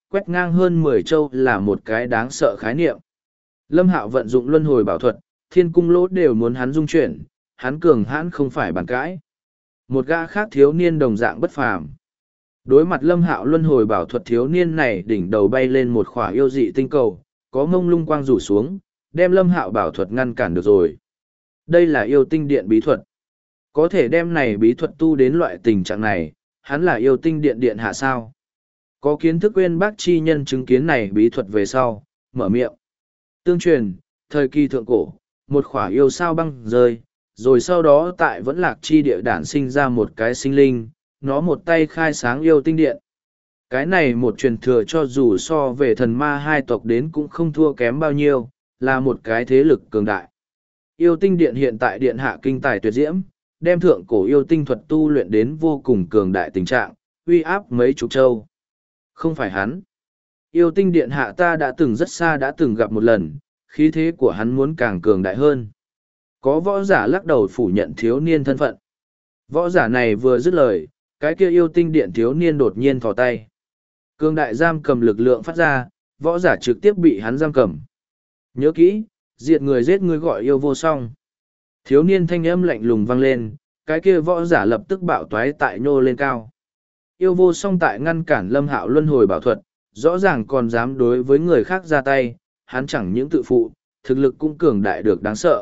quét ngang hơn 10 châu là một cái đáng sợ khái niệm. Lâm Hạo vận dụng luân hồi bảo thuật, thiên cung lỗ đều muốn hắn dung chuyển, hắn cường hãn không phải bàn cãi. Một gã khác thiếu niên đồng dạng bất phàm. Đối mặt Lâm Hạo luân hồi bảo thuật, thiếu niên này đỉnh đầu bay lên một khỏa yêu dị tinh cầu, có mông lung quang rủ xuống, đem Lâm Hạo bảo thuật ngăn cản được rồi. Đây là yêu tinh điện bí thuật. Có thể đem này bí thuật tu đến loại tình trạng này, hắn là yêu tinh điện điện hạ sao. Có kiến thức quên bác chi nhân chứng kiến này bí thuật về sau, mở miệng. Tương truyền, thời kỳ thượng cổ, một khỏa yêu sao băng rơi, rồi sau đó tại vẫn lạc chi địa đản sinh ra một cái sinh linh, nó một tay khai sáng yêu tinh điện. Cái này một truyền thừa cho dù so về thần ma hai tộc đến cũng không thua kém bao nhiêu, là một cái thế lực cường đại. Yêu tinh điện hiện tại điện hạ kinh tài tuyệt diễm, đem thượng cổ yêu tinh thuật tu luyện đến vô cùng cường đại tình trạng, uy áp mấy chục châu. Không phải hắn. Yêu tinh điện hạ ta đã từng rất xa đã từng gặp một lần, khí thế của hắn muốn càng cường đại hơn. Có võ giả lắc đầu phủ nhận thiếu niên thân phận. Võ giả này vừa dứt lời, cái kia yêu tinh điện thiếu niên đột nhiên thò tay. Cường đại giam cầm lực lượng phát ra, võ giả trực tiếp bị hắn giam cầm. Nhớ kỹ, diệt người giết người gọi yêu vô song. Thiếu niên thanh âm lạnh lùng vang lên, cái kia võ giả lập tức bạo toái tại nhô lên cao. Yêu vô song tại ngăn cản Lâm Hạo luân hồi bảo thuật, rõ ràng còn dám đối với người khác ra tay, hắn chẳng những tự phụ, thực lực cũng cường đại được đáng sợ.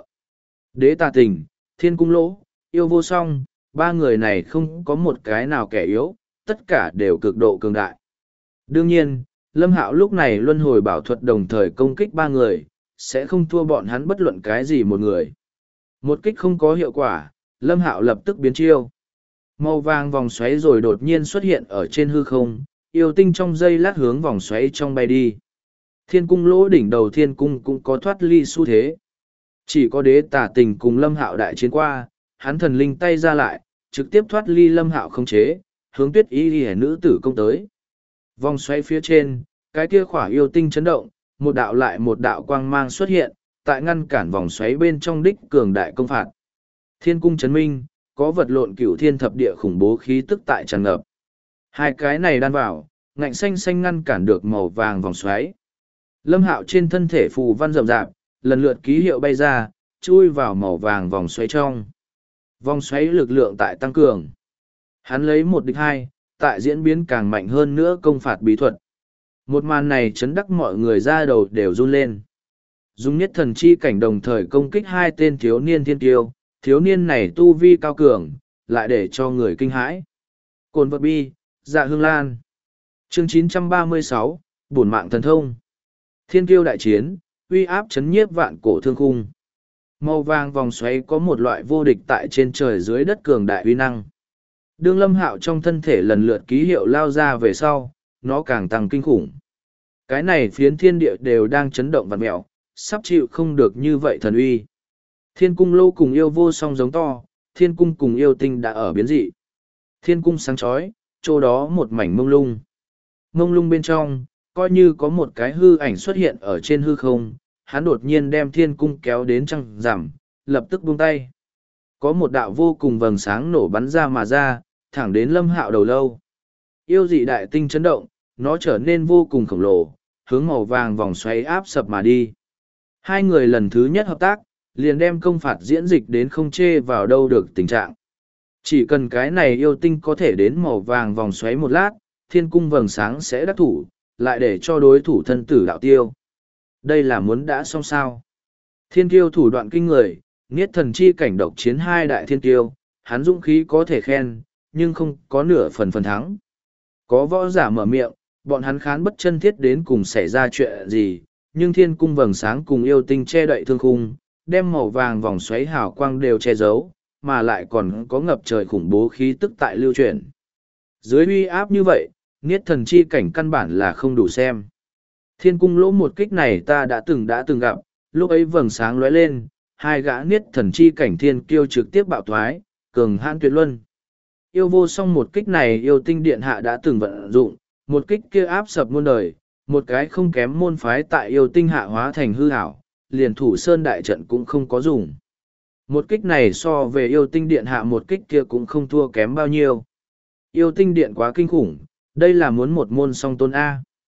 Đế Tà Tình, Thiên Cung Lỗ, Yêu Vô Song, ba người này không có một cái nào kẻ yếu, tất cả đều cực độ cường đại. Đương nhiên, Lâm Hạo lúc này luân hồi bảo thuật đồng thời công kích ba người, sẽ không thua bọn hắn bất luận cái gì một người. Một kích không có hiệu quả, Lâm Hạo lập tức biến chiêu. Màu vàng vòng xoáy rồi đột nhiên xuất hiện ở trên hư không, yêu tinh trong giây lát hướng vòng xoáy trong bay đi. Thiên cung lỗ đỉnh đầu thiên cung cũng có thoát ly xu thế. Chỉ có Đế Tà Tình cùng Lâm Hạo đại chiến qua, hắn thần linh tay ra lại, trực tiếp thoát ly Lâm Hạo không chế, hướng Tuyết Y Liễu nữ tử công tới. Vòng xoáy phía trên, cái kia khỏa yêu tinh chấn động, một đạo lại một đạo quang mang xuất hiện, tại ngăn cản vòng xoáy bên trong đích cường đại công phạt. Thiên cung chấn minh, có vật lộn cửu thiên thập địa khủng bố khí tức tại tràn ngập. Hai cái này đan vào, ngạnh xanh xanh ngăn cản được màu vàng vòng xoáy. Lâm Hạo trên thân thể phù văn rậm rạp, lần lượt ký hiệu bay ra, chui vào màu vàng vòng xoáy trong. Vòng xoáy lực lượng tại tăng cường. Hắn lấy một địch hai, tại diễn biến càng mạnh hơn nữa công phạt bí thuật. Một màn này chấn đắc mọi người ra đầu đều run lên. Dùng nhất thần chi cảnh đồng thời công kích hai tên thiếu niên thiên tiêu, thiếu niên này tu vi cao cường, lại để cho người kinh hãi. Cồn vật bi, dạ hương lan. Chương 936, bổn mạng thần thông. Thiên kiêu đại chiến, uy áp chấn nhiếp vạn cổ thương khung. Màu vàng vòng xoáy có một loại vô địch tại trên trời dưới đất cường đại uy năng. Đương Lâm Hạo trong thân thể lần lượt ký hiệu lao ra về sau, nó càng tăng kinh khủng. Cái này phiến thiên địa đều đang chấn động vặn mẹo, sắp chịu không được như vậy thần uy. Thiên cung lâu cùng yêu vô song giống to, thiên cung cùng yêu tinh đã ở biến dị. Thiên cung sáng chói, chỗ đó một mảnh mông lung. Mông lung bên trong, coi như có một cái hư ảnh xuất hiện ở trên hư không, hắn đột nhiên đem thiên cung kéo đến trăng rằm, lập tức buông tay. Có một đạo vô cùng vầng sáng nổ bắn ra mà ra, thẳng đến Lâm Hạo đầu lâu. Yêu dị đại tinh chấn động, nó trở nên vô cùng khổng lồ, hướng màu vàng vòng xoáy áp sập mà đi. Hai người lần thứ nhất hợp tác, liền đem công phạt diễn dịch đến không chê vào đâu được tình trạng. Chỉ cần cái này yêu tinh có thể đến màu vàng vòng xoáy một lát, thiên cung vầng sáng sẽ đắc thủ, lại để cho đối thủ thân tử đạo tiêu. Đây là muốn đã xong sao. Thiên kiêu thủ đoạn kinh người, niết thần chi cảnh độc chiến hai đại thiên kiêu, hắn dũng khí có thể khen, nhưng không có nửa phần thắng. Có võ giả mở miệng, bọn hắn khán bất chân thiết đến cùng xảy ra chuyện gì, nhưng thiên cung vầng sáng cùng yêu tinh che đậy thương khung, đem màu vàng vòng xoáy hào quang đều che giấu, mà lại còn có ngập trời khủng bố khí tức tại lưu chuyển. Dưới uy áp như vậy, niết thần chi cảnh căn bản là không đủ xem. Thiên cung lỗ một kích này ta đã từng gặp, lúc ấy vầng sáng lóe lên, hai gã niết thần chi cảnh thiên kiêu trực tiếp bạo thoái, cường hãn tuyệt luân. Yêu vô song một kích này yêu tinh điện hạ đã từng vận dụng, một kích kia áp sập muôn đời, một cái không kém môn phái tại yêu tinh hạ hóa thành hư ảo, liền thủ sơn đại trận cũng không có dùng. Một kích này so về yêu tinh điện hạ một kích kia cũng không thua kém bao nhiêu. Yêu tinh điện quá kinh khủng, đây là muốn một môn song tôn A.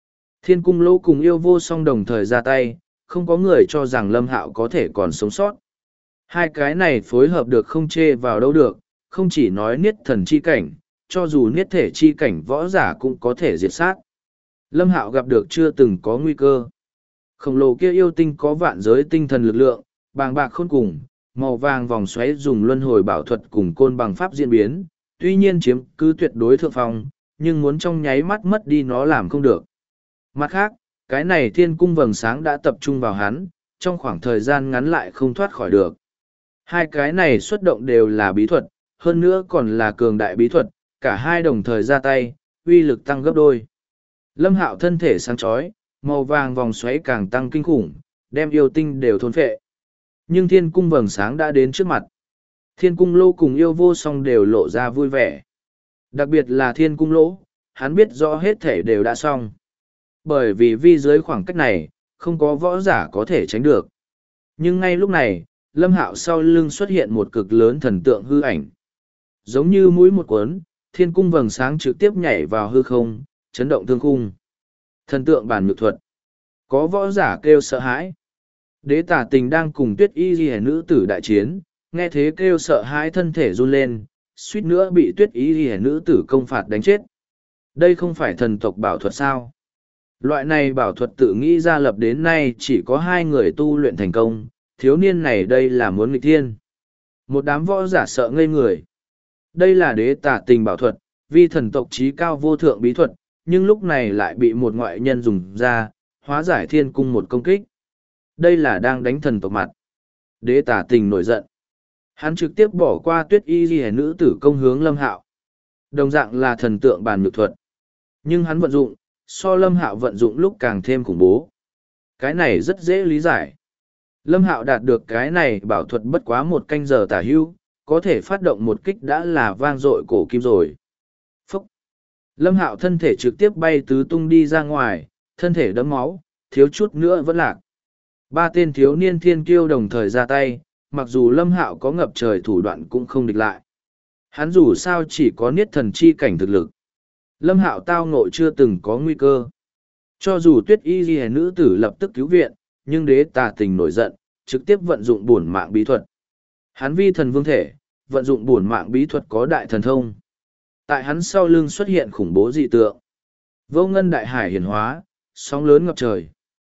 Thiên cung lỗ cùng yêu vô song đồng thời ra tay, không có người cho rằng Lâm Hạo có thể còn sống sót. Hai cái này phối hợp được không chê vào đâu được, không chỉ nói niết thần chi cảnh, cho dù niết thể chi cảnh võ giả cũng có thể diệt sát. Lâm Hạo gặp được chưa từng có nguy cơ. Khổng lồ kia yêu tinh có vạn giới tinh thần lực lượng, bàng bạc khôn cùng, màu vàng vòng xoáy dùng luân hồi bảo thuật cùng côn bằng pháp diễn biến, tuy nhiên chiếm cứ tuyệt đối thượng phong, nhưng muốn trong nháy mắt mất đi nó làm không được. Mặt khác, cái này thiên cung vầng sáng đã tập trung vào hắn, trong khoảng thời gian ngắn lại không thoát khỏi được. Hai cái này xuất động đều là bí thuật, hơn nữa còn là cường đại bí thuật, cả hai đồng thời ra tay, uy lực tăng gấp đôi. Lâm Hạo thân thể sáng chói, màu vàng vòng xoáy càng tăng kinh khủng, đem yêu tinh đều thôn phệ. Nhưng thiên cung vầng sáng đã đến trước mặt. Thiên cung lỗ cùng yêu vô song đều lộ ra vui vẻ. Đặc biệt là thiên cung lỗ, hắn biết rõ hết thể đều đã xong. Bởi vì vi dưới khoảng cách này, không có võ giả có thể tránh được. Nhưng ngay lúc này, Lâm Hạo sau lưng xuất hiện một cực lớn thần tượng hư ảnh. Giống như mũi một cuốn, thiên cung vầng sáng trực tiếp nhảy vào hư không, chấn động thương khung. Thần tượng bản nhược thuật. Có võ giả kêu sợ hãi. Đế Tả Tình đang cùng Tuyết Y Ghi nữ tử đại chiến, nghe thế kêu sợ hãi thân thể run lên, suýt nữa bị Tuyết Y Ghi nữ tử công phạt đánh chết. Đây không phải thần tộc bảo thuật sao? Loại này bảo thuật tự nghĩ ra lập đến nay chỉ có hai người tu luyện thành công, thiếu niên này đây là muốn nghịch thiên. Một đám võ giả sợ ngây người. Đây là Đế Tả Tình bảo thuật, vi thần tộc trí cao vô thượng bí thuật, nhưng lúc này lại bị một ngoại nhân dùng ra, hóa giải thiên cung một công kích. Đây là đang đánh thần tộc mặt. Đế Tả Tình nổi giận. Hắn trực tiếp bỏ qua Tuyết Y Ghi nữ tử công hướng Lâm Hạo. Đồng dạng là thần tượng bàn nhược thuật. Nhưng hắn vận dụng, so Lâm Hạo vận dụng lúc càng thêm khủng bố. Cái này rất dễ lý giải. Lâm Hạo đạt được cái này bảo thuật bất quá một canh giờ tả hưu, có thể phát động một kích đã là vang dội cổ kim rồi. Phúc! Lâm Hạo thân thể trực tiếp bay tứ tung đi ra ngoài, thân thể đẫm máu, thiếu chút nữa vẫn lạc. Ba tên thiếu niên thiên kiêu đồng thời ra tay, mặc dù Lâm Hạo có ngập trời thủ đoạn cũng không địch lại. Hắn dù sao chỉ có niết thần chi cảnh thực lực. Lâm Hạo tao ngộ chưa từng có nguy cơ. Cho dù Tuyết Y Ghi nữ tử lập tức cứu viện, nhưng Đế Tả Tình nổi giận, trực tiếp vận dụng bổn mạng bí thuật. Hắn vi thần vương thể, vận dụng bổn mạng bí thuật có đại thần thông. Tại hắn sau lưng xuất hiện khủng bố dị tượng. Vô ngân đại hải hiển hóa, sóng lớn ngập trời.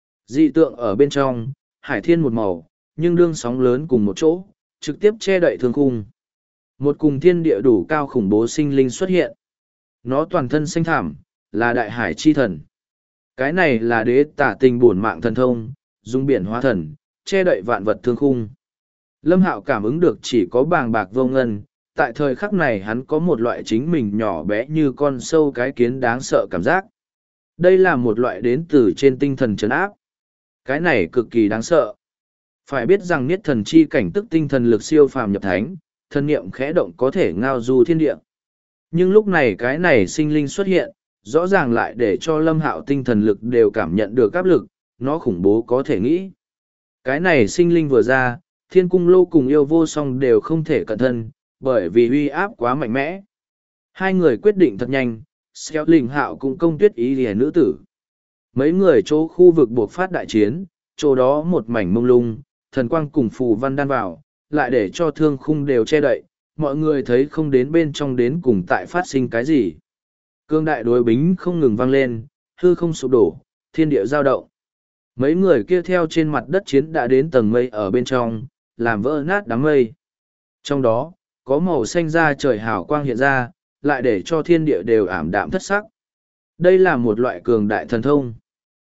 Dị tượng ở bên trong, hải thiên một màu, nhưng đương sóng lớn cùng một chỗ, trực tiếp che đậy thương khung. Một cùng thiên địa đủ cao khủng bố sinh linh xuất hiện. Nó toàn thân xanh thảm, là đại hải chi thần. Cái này là Đế Tả Tình bổn mạng thần thông, dùng biển hóa thần, che đậy vạn vật thương khung. Lâm Hạo cảm ứng được chỉ có bàng bạc vô ngân, tại thời khắc này hắn có một loại chính mình nhỏ bé như con sâu cái kiến đáng sợ cảm giác. Đây là một loại đến từ trên tinh thần trấn áp. Cái này cực kỳ đáng sợ. Phải biết rằng niết thần chi cảnh tức tinh thần lực siêu phàm nhập thánh, thần niệm khẽ động có thể ngao du thiên địa. Nhưng lúc này cái này sinh linh xuất hiện, rõ ràng lại để cho Lâm Hạo tinh thần lực đều cảm nhận được áp lực, nó khủng bố có thể nghĩ. Cái này sinh linh vừa ra, thiên cung lô cùng yêu vô song đều không thể cẩn thân, bởi vì uy áp quá mạnh mẽ. Hai người quyết định thật nhanh, Xéo Linh Hạo cũng công Tuyết Y Ghi nữ tử. Mấy người chỗ khu vực buộc phát đại chiến, chỗ đó một mảnh mông lung, thần quang cùng phù văn đan vào, lại để cho thương khung đều che đậy, mọi người thấy không đến bên trong đến cùng tại phát sinh cái gì. Cương đại đối bính không ngừng vang lên, hư không sụp đổ, thiên địa giao động. Mấy người kia theo trên mặt đất chiến đã đến tầng mây ở bên trong, làm vỡ nát đám mây. Trong đó, có màu xanh da trời hào quang hiện ra, lại để cho thiên địa đều ảm đạm thất sắc. Đây là một loại cường đại thần thông.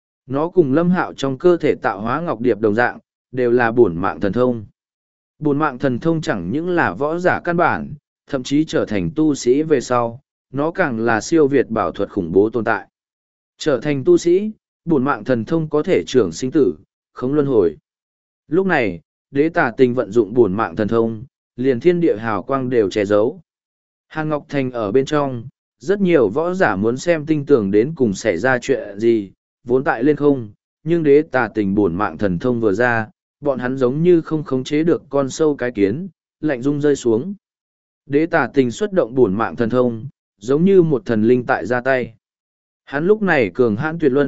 Nó cùng Lâm Hạo trong cơ thể tạo hóa ngọc điệp đồng dạng, đều là bổn mạng thần thông. Bổn mạng thần thông chẳng những là võ giả căn bản, thậm chí trở thành tu sĩ về sau, nó càng là siêu việt bảo thuật khủng bố tồn tại. Trở thành tu sĩ, bổn mạng thần thông có thể trưởng sinh tử, không luân hồi. Lúc này, Đế Tả Tình vận dụng bổn mạng thần thông, liền thiên địa hào quang đều che giấu. Hàn Ngọc Thành ở bên trong, rất nhiều võ giả muốn xem tinh tường đến cùng xảy ra chuyện gì, vốn tại lên không, nhưng Đế Tả Tình bổn mạng thần thông vừa ra, bọn hắn giống như không khống chế được con sâu cái kiến, lạnh rung rơi xuống. Đế Tả Tình xuất động bổn mạng thần thông, giống như một thần linh tại ra tay. Hắn lúc này cường hãn tuyệt luân,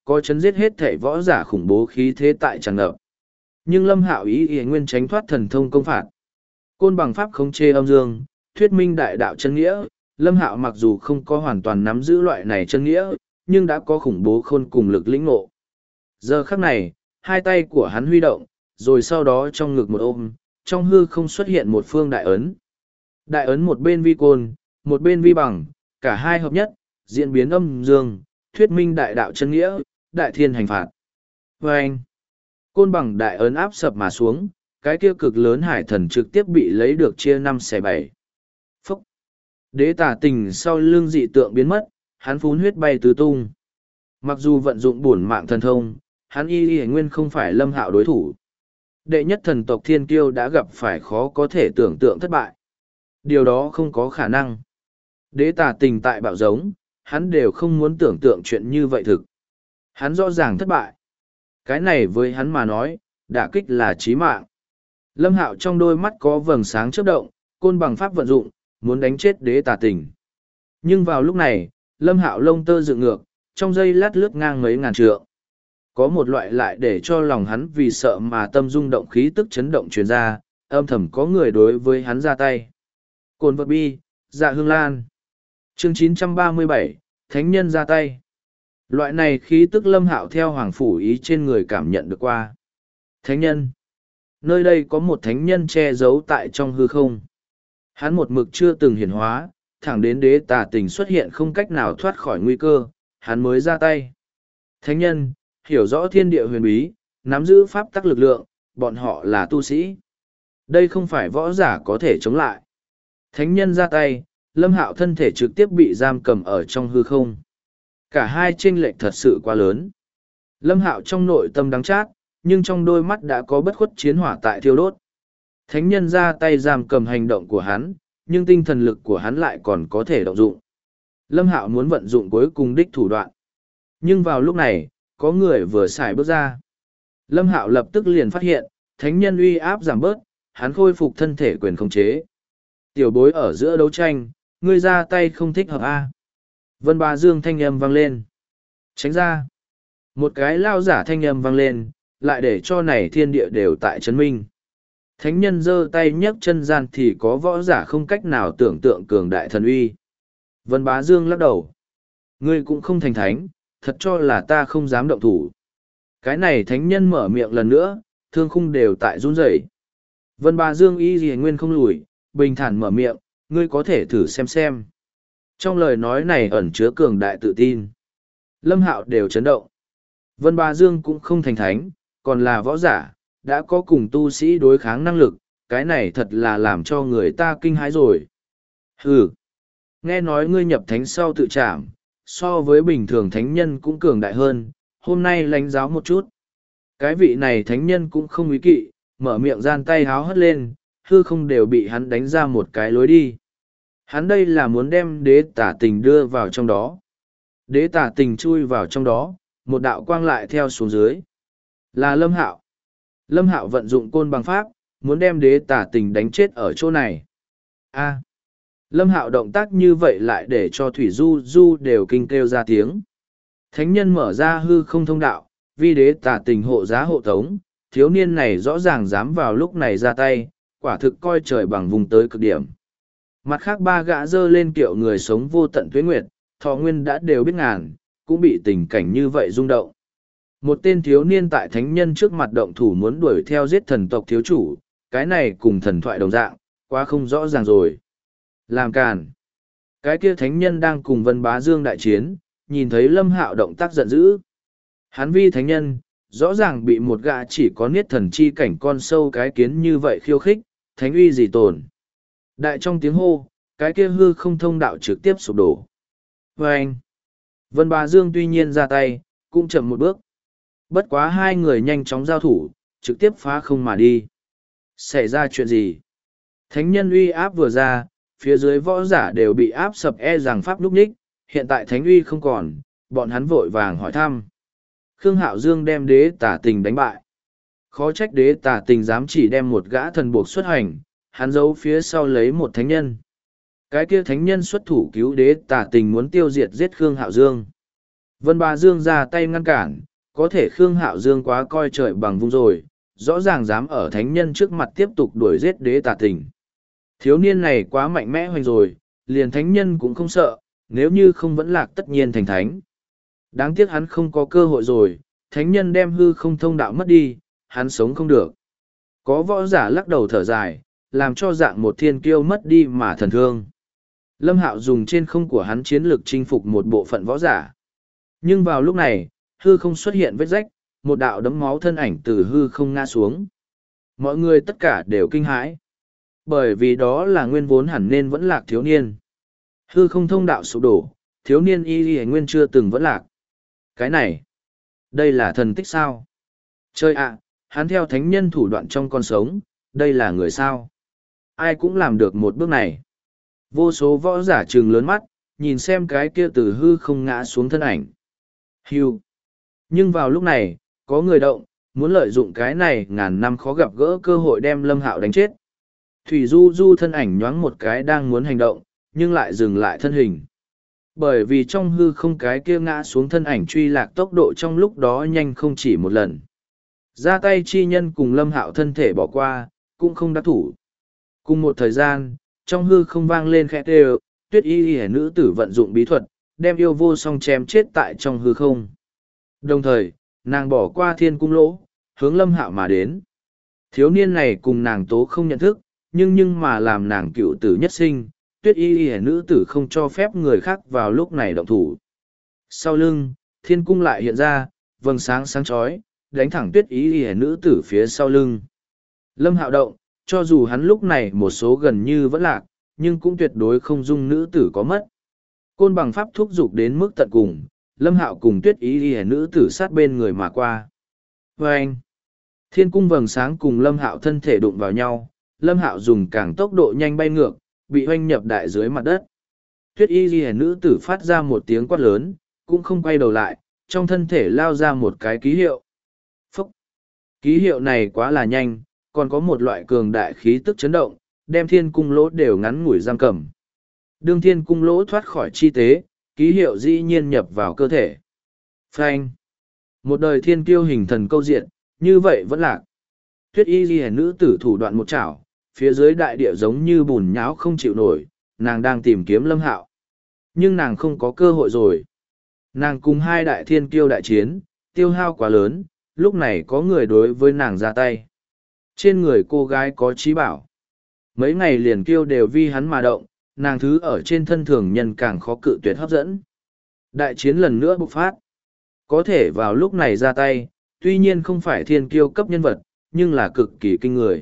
có chấn giết hết thể võ giả khủng bố khí thế tại tràn ngập. Nhưng Lâm Hạo ý nguyên tránh thoát thần thông công phạt. Côn bằng pháp khống chế âm dương, thuyết minh đại đạo chân nghĩa, Lâm Hạo mặc dù không có hoàn toàn nắm giữ loại này chân nghĩa, nhưng đã có khủng bố khôn cùng lực lĩnh ngộ. Giờ khắc này, hai tay của hắn huy động, rồi sau đó trong ngực một ôm, trong hư không xuất hiện một phương đại ấn. Đại ấn một bên vi côn, một bên vi bằng, cả hai hợp nhất, diễn biến âm dương, thuyết minh đại đạo chân nghĩa, đại thiên hành phạt. Và anh, côn bằng đại ấn áp sập mà xuống, cái kia cực lớn hải thần trực tiếp bị lấy được chia 5/7. Phúc! Đế tà tình sau lưng dị tượng biến mất, hắn phún huyết bay tứ tung. Mặc dù vận dụng bổn mạng thần thông, hắn y nguyên không phải Lâm Hạo đối thủ. Đệ nhất thần tộc thiên kiêu đã gặp phải khó có thể tưởng tượng thất bại. Điều đó không có khả năng. Đế tà tình tại bạo giống, hắn đều không muốn tưởng tượng chuyện như vậy thực. Hắn rõ ràng thất bại. Cái này với hắn mà nói, đả kích là chí mạng. Lâm Hạo trong đôi mắt có vầng sáng chớp động, côn bằng pháp vận dụng, muốn đánh chết đế tà tình. Nhưng vào lúc này, Lâm Hạo lông tơ dựng ngược, trong giây lát lướt ngang mấy ngàn trượng. Có một loại lại để cho lòng hắn vì sợ mà tâm rung động khí tức chấn động truyền ra, âm thầm có người đối với hắn ra tay. Cồn vật bi, dạ hương lan. Chương 937, Thánh nhân ra tay. Loại này khí tức Lâm Hạo theo hoàng phủ ý trên người cảm nhận được qua. Thánh nhân. Nơi đây có một thánh nhân che giấu tại trong hư không. Hắn một mực chưa từng hiển hóa, thẳng đến đế tà tình xuất hiện không cách nào thoát khỏi nguy cơ, hắn mới ra tay. Thánh nhân, hiểu rõ thiên địa huyền bí, nắm giữ pháp tắc lực lượng, bọn họ là tu sĩ. Đây không phải võ giả có thể chống lại. Thánh nhân ra tay, Lâm Hạo thân thể trực tiếp bị giam cầm ở trong hư không. Cả hai chênh lệch thật sự quá lớn. Lâm Hạo trong nội tâm đắng chát, nhưng trong đôi mắt đã có bất khuất chiến hỏa tại thiêu đốt. Thánh nhân ra tay giam cầm hành động của hắn, nhưng tinh thần lực của hắn lại còn có thể động dụng. Lâm Hạo muốn vận dụng cuối cùng đích thủ đoạn. Nhưng vào lúc này, có người vừa xài bước ra. Lâm Hạo lập tức liền phát hiện, thánh nhân uy áp giảm bớt, hắn khôi phục thân thể quyền khống chế. Tiểu bối ở giữa đấu tranh, ngươi ra tay không thích hợp a. Vân Bá Dương thanh âm vang lên. Tránh ra. Một cái lao giả thanh âm vang lên, lại để cho này thiên địa đều tại chấn minh. Thánh nhân giơ tay nhấc chân gian thì có võ giả không cách nào tưởng tượng cường đại thần uy. Vân Bá Dương lắc đầu. Ngươi cũng không thành thánh, thật cho là ta không dám động thủ. Cái này thánh nhân mở miệng lần nữa, thương khung đều tại run rẩy. Vân Bá Dương y gì nguyên không lùi, bình thản mở miệng, ngươi có thể thử xem. Trong lời nói này ẩn chứa cường đại tự tin. Lâm Hạo đều chấn động. Vân Bá Dương cũng không thành thánh, còn là võ giả, đã có cùng tu sĩ đối kháng năng lực, cái này thật là làm cho người ta kinh hãi rồi. Hừ, nghe nói ngươi nhập thánh sau tự trảm, so với bình thường thánh nhân cũng cường đại hơn, hôm nay lãnh giáo một chút. Cái vị này thánh nhân cũng không ý kỵ, mở miệng gian tay háo hất lên, hư không đều bị hắn đánh ra một cái lối đi. Hắn đây là muốn đem đế tả tình đưa vào trong đó. Đế tả tình chui vào trong đó, một đạo quang lại theo xuống dưới. Là Lâm Hạo. Lâm Hạo vận dụng côn bằng pháp, muốn đem đế tả tình đánh chết ở chỗ này. A. Lâm Hạo động tác như vậy lại để cho Thủy Du Du đều kinh kêu ra tiếng. Thánh nhân mở ra hư không thông đạo, vì đế tả tình hộ giá hộ tống, thiếu niên này rõ ràng dám vào lúc này ra tay, quả thực coi trời bằng vùng tới cực điểm. Mặt khác ba gã dơ lên kiệu người sống vô tận tuế nguyệt, thọ nguyên đã đều biết ngàn, cũng bị tình cảnh như vậy rung động. Một tên thiếu niên tại thánh nhân trước mặt động thủ muốn đuổi theo giết thần tộc thiếu chủ, cái này cùng thần thoại đồng dạng, quá không rõ ràng rồi. Làm càn. Cái kia thánh nhân đang cùng Vân Bá Dương đại chiến, nhìn thấy Lâm Hạo động tác giận dữ. Hắn vi thánh nhân, rõ ràng bị một gã chỉ có niết thần chi cảnh con sâu cái kiến như vậy khiêu khích, thánh uy gì tồn. Đại trong tiếng hô, cái kia hư không thông đạo trực tiếp sụp đổ. Và anh, Vân Bá Dương tuy nhiên ra tay, cũng chậm một bước. Bất quá hai người nhanh chóng giao thủ, trực tiếp phá không mà đi. Xảy ra chuyện gì? Thánh nhân uy áp vừa ra, phía dưới võ giả đều bị áp sập rằng pháp núp ních, hiện tại thánh uy không còn, bọn hắn vội vàng hỏi thăm. Khương Hạo Dương đem đế tả tình đánh bại. Khó trách đế tả tình dám chỉ đem một gã thần buộc xuất hành, hắn giấu phía sau lấy một thánh nhân. Cái kia thánh nhân xuất thủ cứu đế tả tình muốn tiêu diệt giết Khương Hạo Dương. Vân Bá Dương ra tay ngăn cản, có thể Khương Hạo Dương quá coi trời bằng vung rồi, rõ ràng dám ở thánh nhân trước mặt tiếp tục đuổi giết đế tà tình. Thiếu niên này quá mạnh mẽ hoành rồi, liền thánh nhân cũng không sợ, nếu như không vẫn lạc tất nhiên thành thánh. Đáng tiếc hắn không có cơ hội rồi, thánh nhân đem hư không thông đạo mất đi, hắn sống không được. Có võ giả lắc đầu thở dài, làm cho dạng một thiên kiêu mất đi mà thần thương. Lâm Hạo dùng trên không của hắn chiến lực chinh phục một bộ phận võ giả. Nhưng vào lúc này, hư không xuất hiện vết rách, một đạo đấm máu thân ảnh từ hư không ngã xuống. Mọi người tất cả đều kinh hãi. Bởi vì đó là nguyên vốn hẳn nên vẫn lạc thiếu niên. Hư không thông đạo sụp đổ, thiếu niên y nguyên chưa từng vẫn lạc. Cái này, đây là thần tích sao? Chơi ạ, hắn theo thánh nhân thủ đoạn trong con sống, đây là người sao? Ai cũng làm được một bước này. Vô số võ giả trừng lớn mắt, nhìn xem cái kia từ hư không ngã xuống thân ảnh. Hưu. Nhưng vào lúc này, có người động, muốn lợi dụng cái này ngàn năm khó gặp gỡ cơ hội đem Lâm Hạo đánh chết. Thủy Du Du thân ảnh nhoáng một cái đang muốn hành động, nhưng lại dừng lại thân hình. Bởi vì trong hư không cái kia ngã xuống thân ảnh truy lạc tốc độ trong lúc đó nhanh không chỉ một lần. Ra tay chi nhân cùng Lâm Hạo thân thể bỏ qua, cũng không đắc thủ. Cùng một thời gian, trong hư không vang lên khẽ kêu, Tuyết Y hẻ nữ tử vận dụng bí thuật, đem yêu vô song chém chết tại trong hư không. Đồng thời, nàng bỏ qua thiên cung lỗ, hướng Lâm Hạo mà đến. Thiếu niên này cùng nàng tố không nhận thức, nhưng mà làm nàng cựu tử nhất sinh, Tuyết Y hẻ nữ tử không cho phép người khác vào lúc này động thủ. Sau lưng, thiên cung lại hiện ra, vầng sáng sáng chói, đánh thẳng Tuyết Y hẻ nữ tử phía sau lưng. Lâm Hạo động, cho dù hắn lúc này một số gần như vẫn lạc, nhưng cũng tuyệt đối không dung nữ tử có mất. Côn bằng pháp thúc giục đến mức tận cùng, Lâm Hạo cùng Tuyết Y hẻ nữ tử sát bên người mà qua. Và anh, thiên cung vầng sáng cùng Lâm Hạo thân thể đụng vào nhau, Lâm Hạo dùng càng tốc độ nhanh bay ngược, bị hoanh nhập đại dưới mặt đất. Tuyết Y ghi nữ tử phát ra một tiếng quát lớn, cũng không quay đầu lại, trong thân thể lao ra một cái ký hiệu. Phúc! Ký hiệu này quá là nhanh, còn có một loại cường đại khí tức chấn động, đem thiên cung lỗ đều ngắn ngủi giam cầm. Đương thiên cung lỗ thoát khỏi chi tế, ký hiệu dĩ nhiên nhập vào cơ thể. Phanh! Một đời thiên kiêu hình thần câu diện, như vậy vẫn lạc. Tuyết Y ghi nữ tử thủ đoạn một chảo, phía dưới đại địa giống như bùn nháo không chịu nổi, nàng đang tìm kiếm Lâm Hạo. Nhưng nàng không có cơ hội rồi. Nàng cùng hai đại thiên kiêu đại chiến, tiêu hao quá lớn, lúc này có người đối với nàng ra tay. Trên người cô gái có trí bảo. Mấy ngày liền kiêu đều vi hắn mà động, nàng thứ ở trên thân thường nhân càng khó cự tuyệt hấp dẫn. Đại chiến lần nữa bộc phát. Có thể vào lúc này ra tay, tuy nhiên không phải thiên kiêu cấp nhân vật, nhưng là cực kỳ kinh người.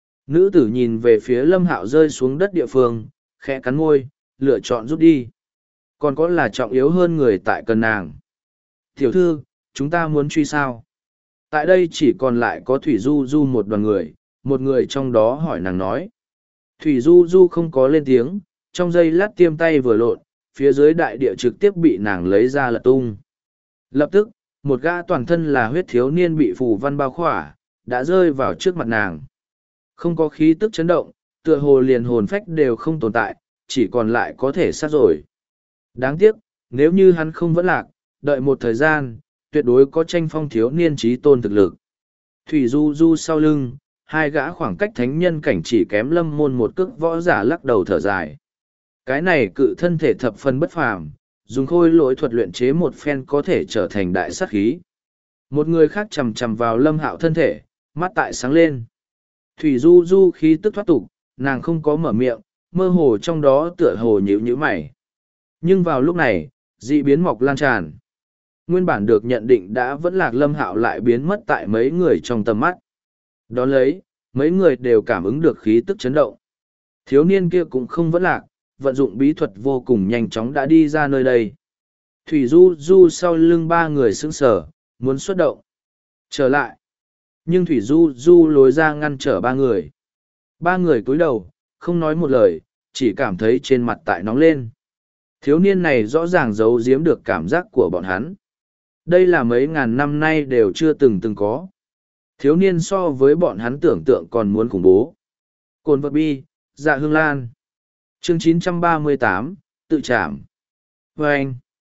Nữ tử nhìn về phía Lâm Hạo rơi xuống đất địa phương, khẽ cắn môi, lựa chọn rút đi. Còn có là trọng yếu hơn người tại cần nàng. Tiểu thư, chúng ta muốn truy sao? Tại đây chỉ còn lại có Thủy Du Du một đoàn người, một người trong đó hỏi nàng nói. Thủy Du Du không có lên tiếng, trong giây lát tiêm tay vừa lộn, phía dưới đại địa trực tiếp bị nàng lấy ra lật tung. Lập tức, một gã toàn thân là huyết thiếu niên bị phù văn bao khỏa, đã rơi vào trước mặt nàng. Không có khí tức chấn động, tựa hồ liền hồn phách đều không tồn tại, chỉ còn lại có thể sát rồi. Đáng tiếc, nếu như hắn không vẫn lạc, đợi một thời gian, tuyệt đối có tranh phong thiếu niên trí tôn thực lực. Thủy Du Du sau lưng, hai gã khoảng cách thánh nhân cảnh chỉ kém Lâm Môn một cước võ giả lắc đầu thở dài. Cái này cự thân thể thập phần bất phàm, dùng khôi lỗi thuật luyện chế một phen có thể trở thành đại sát khí. Một người khác chầm chầm vào Lâm Hạo thân thể, mắt tại sáng lên. Thủy Du Du khí tức thoát tục, nàng không có mở miệng, mơ hồ trong đó tựa hồ nhíu nhíu mày. Nhưng vào lúc này, dị biến mọc lan tràn. Nguyên bản được nhận định đã vẫn lạc Lâm Hạo lại biến mất tại mấy người trong tầm mắt. Đón lấy, mấy người đều cảm ứng được khí tức chấn động. Thiếu niên kia cũng không vẫn lạc, vận dụng bí thuật vô cùng nhanh chóng đã đi ra nơi đây. Thủy Du Du sau lưng ba người sững sờ, muốn xuất động. Trở lại. Nhưng Thủy Du Du lối ra ngăn trở ba người. Ba người cúi đầu, không nói một lời, chỉ cảm thấy trên mặt tại nóng lên. Thiếu niên này rõ ràng giấu giếm được cảm giác của bọn hắn. Đây là mấy ngàn năm nay đều chưa từng có. Thiếu niên so với bọn hắn tưởng tượng còn muốn khủng bố. Cồn vật bi, dạ hương lan. Chương 938, tự trảm. Vâng!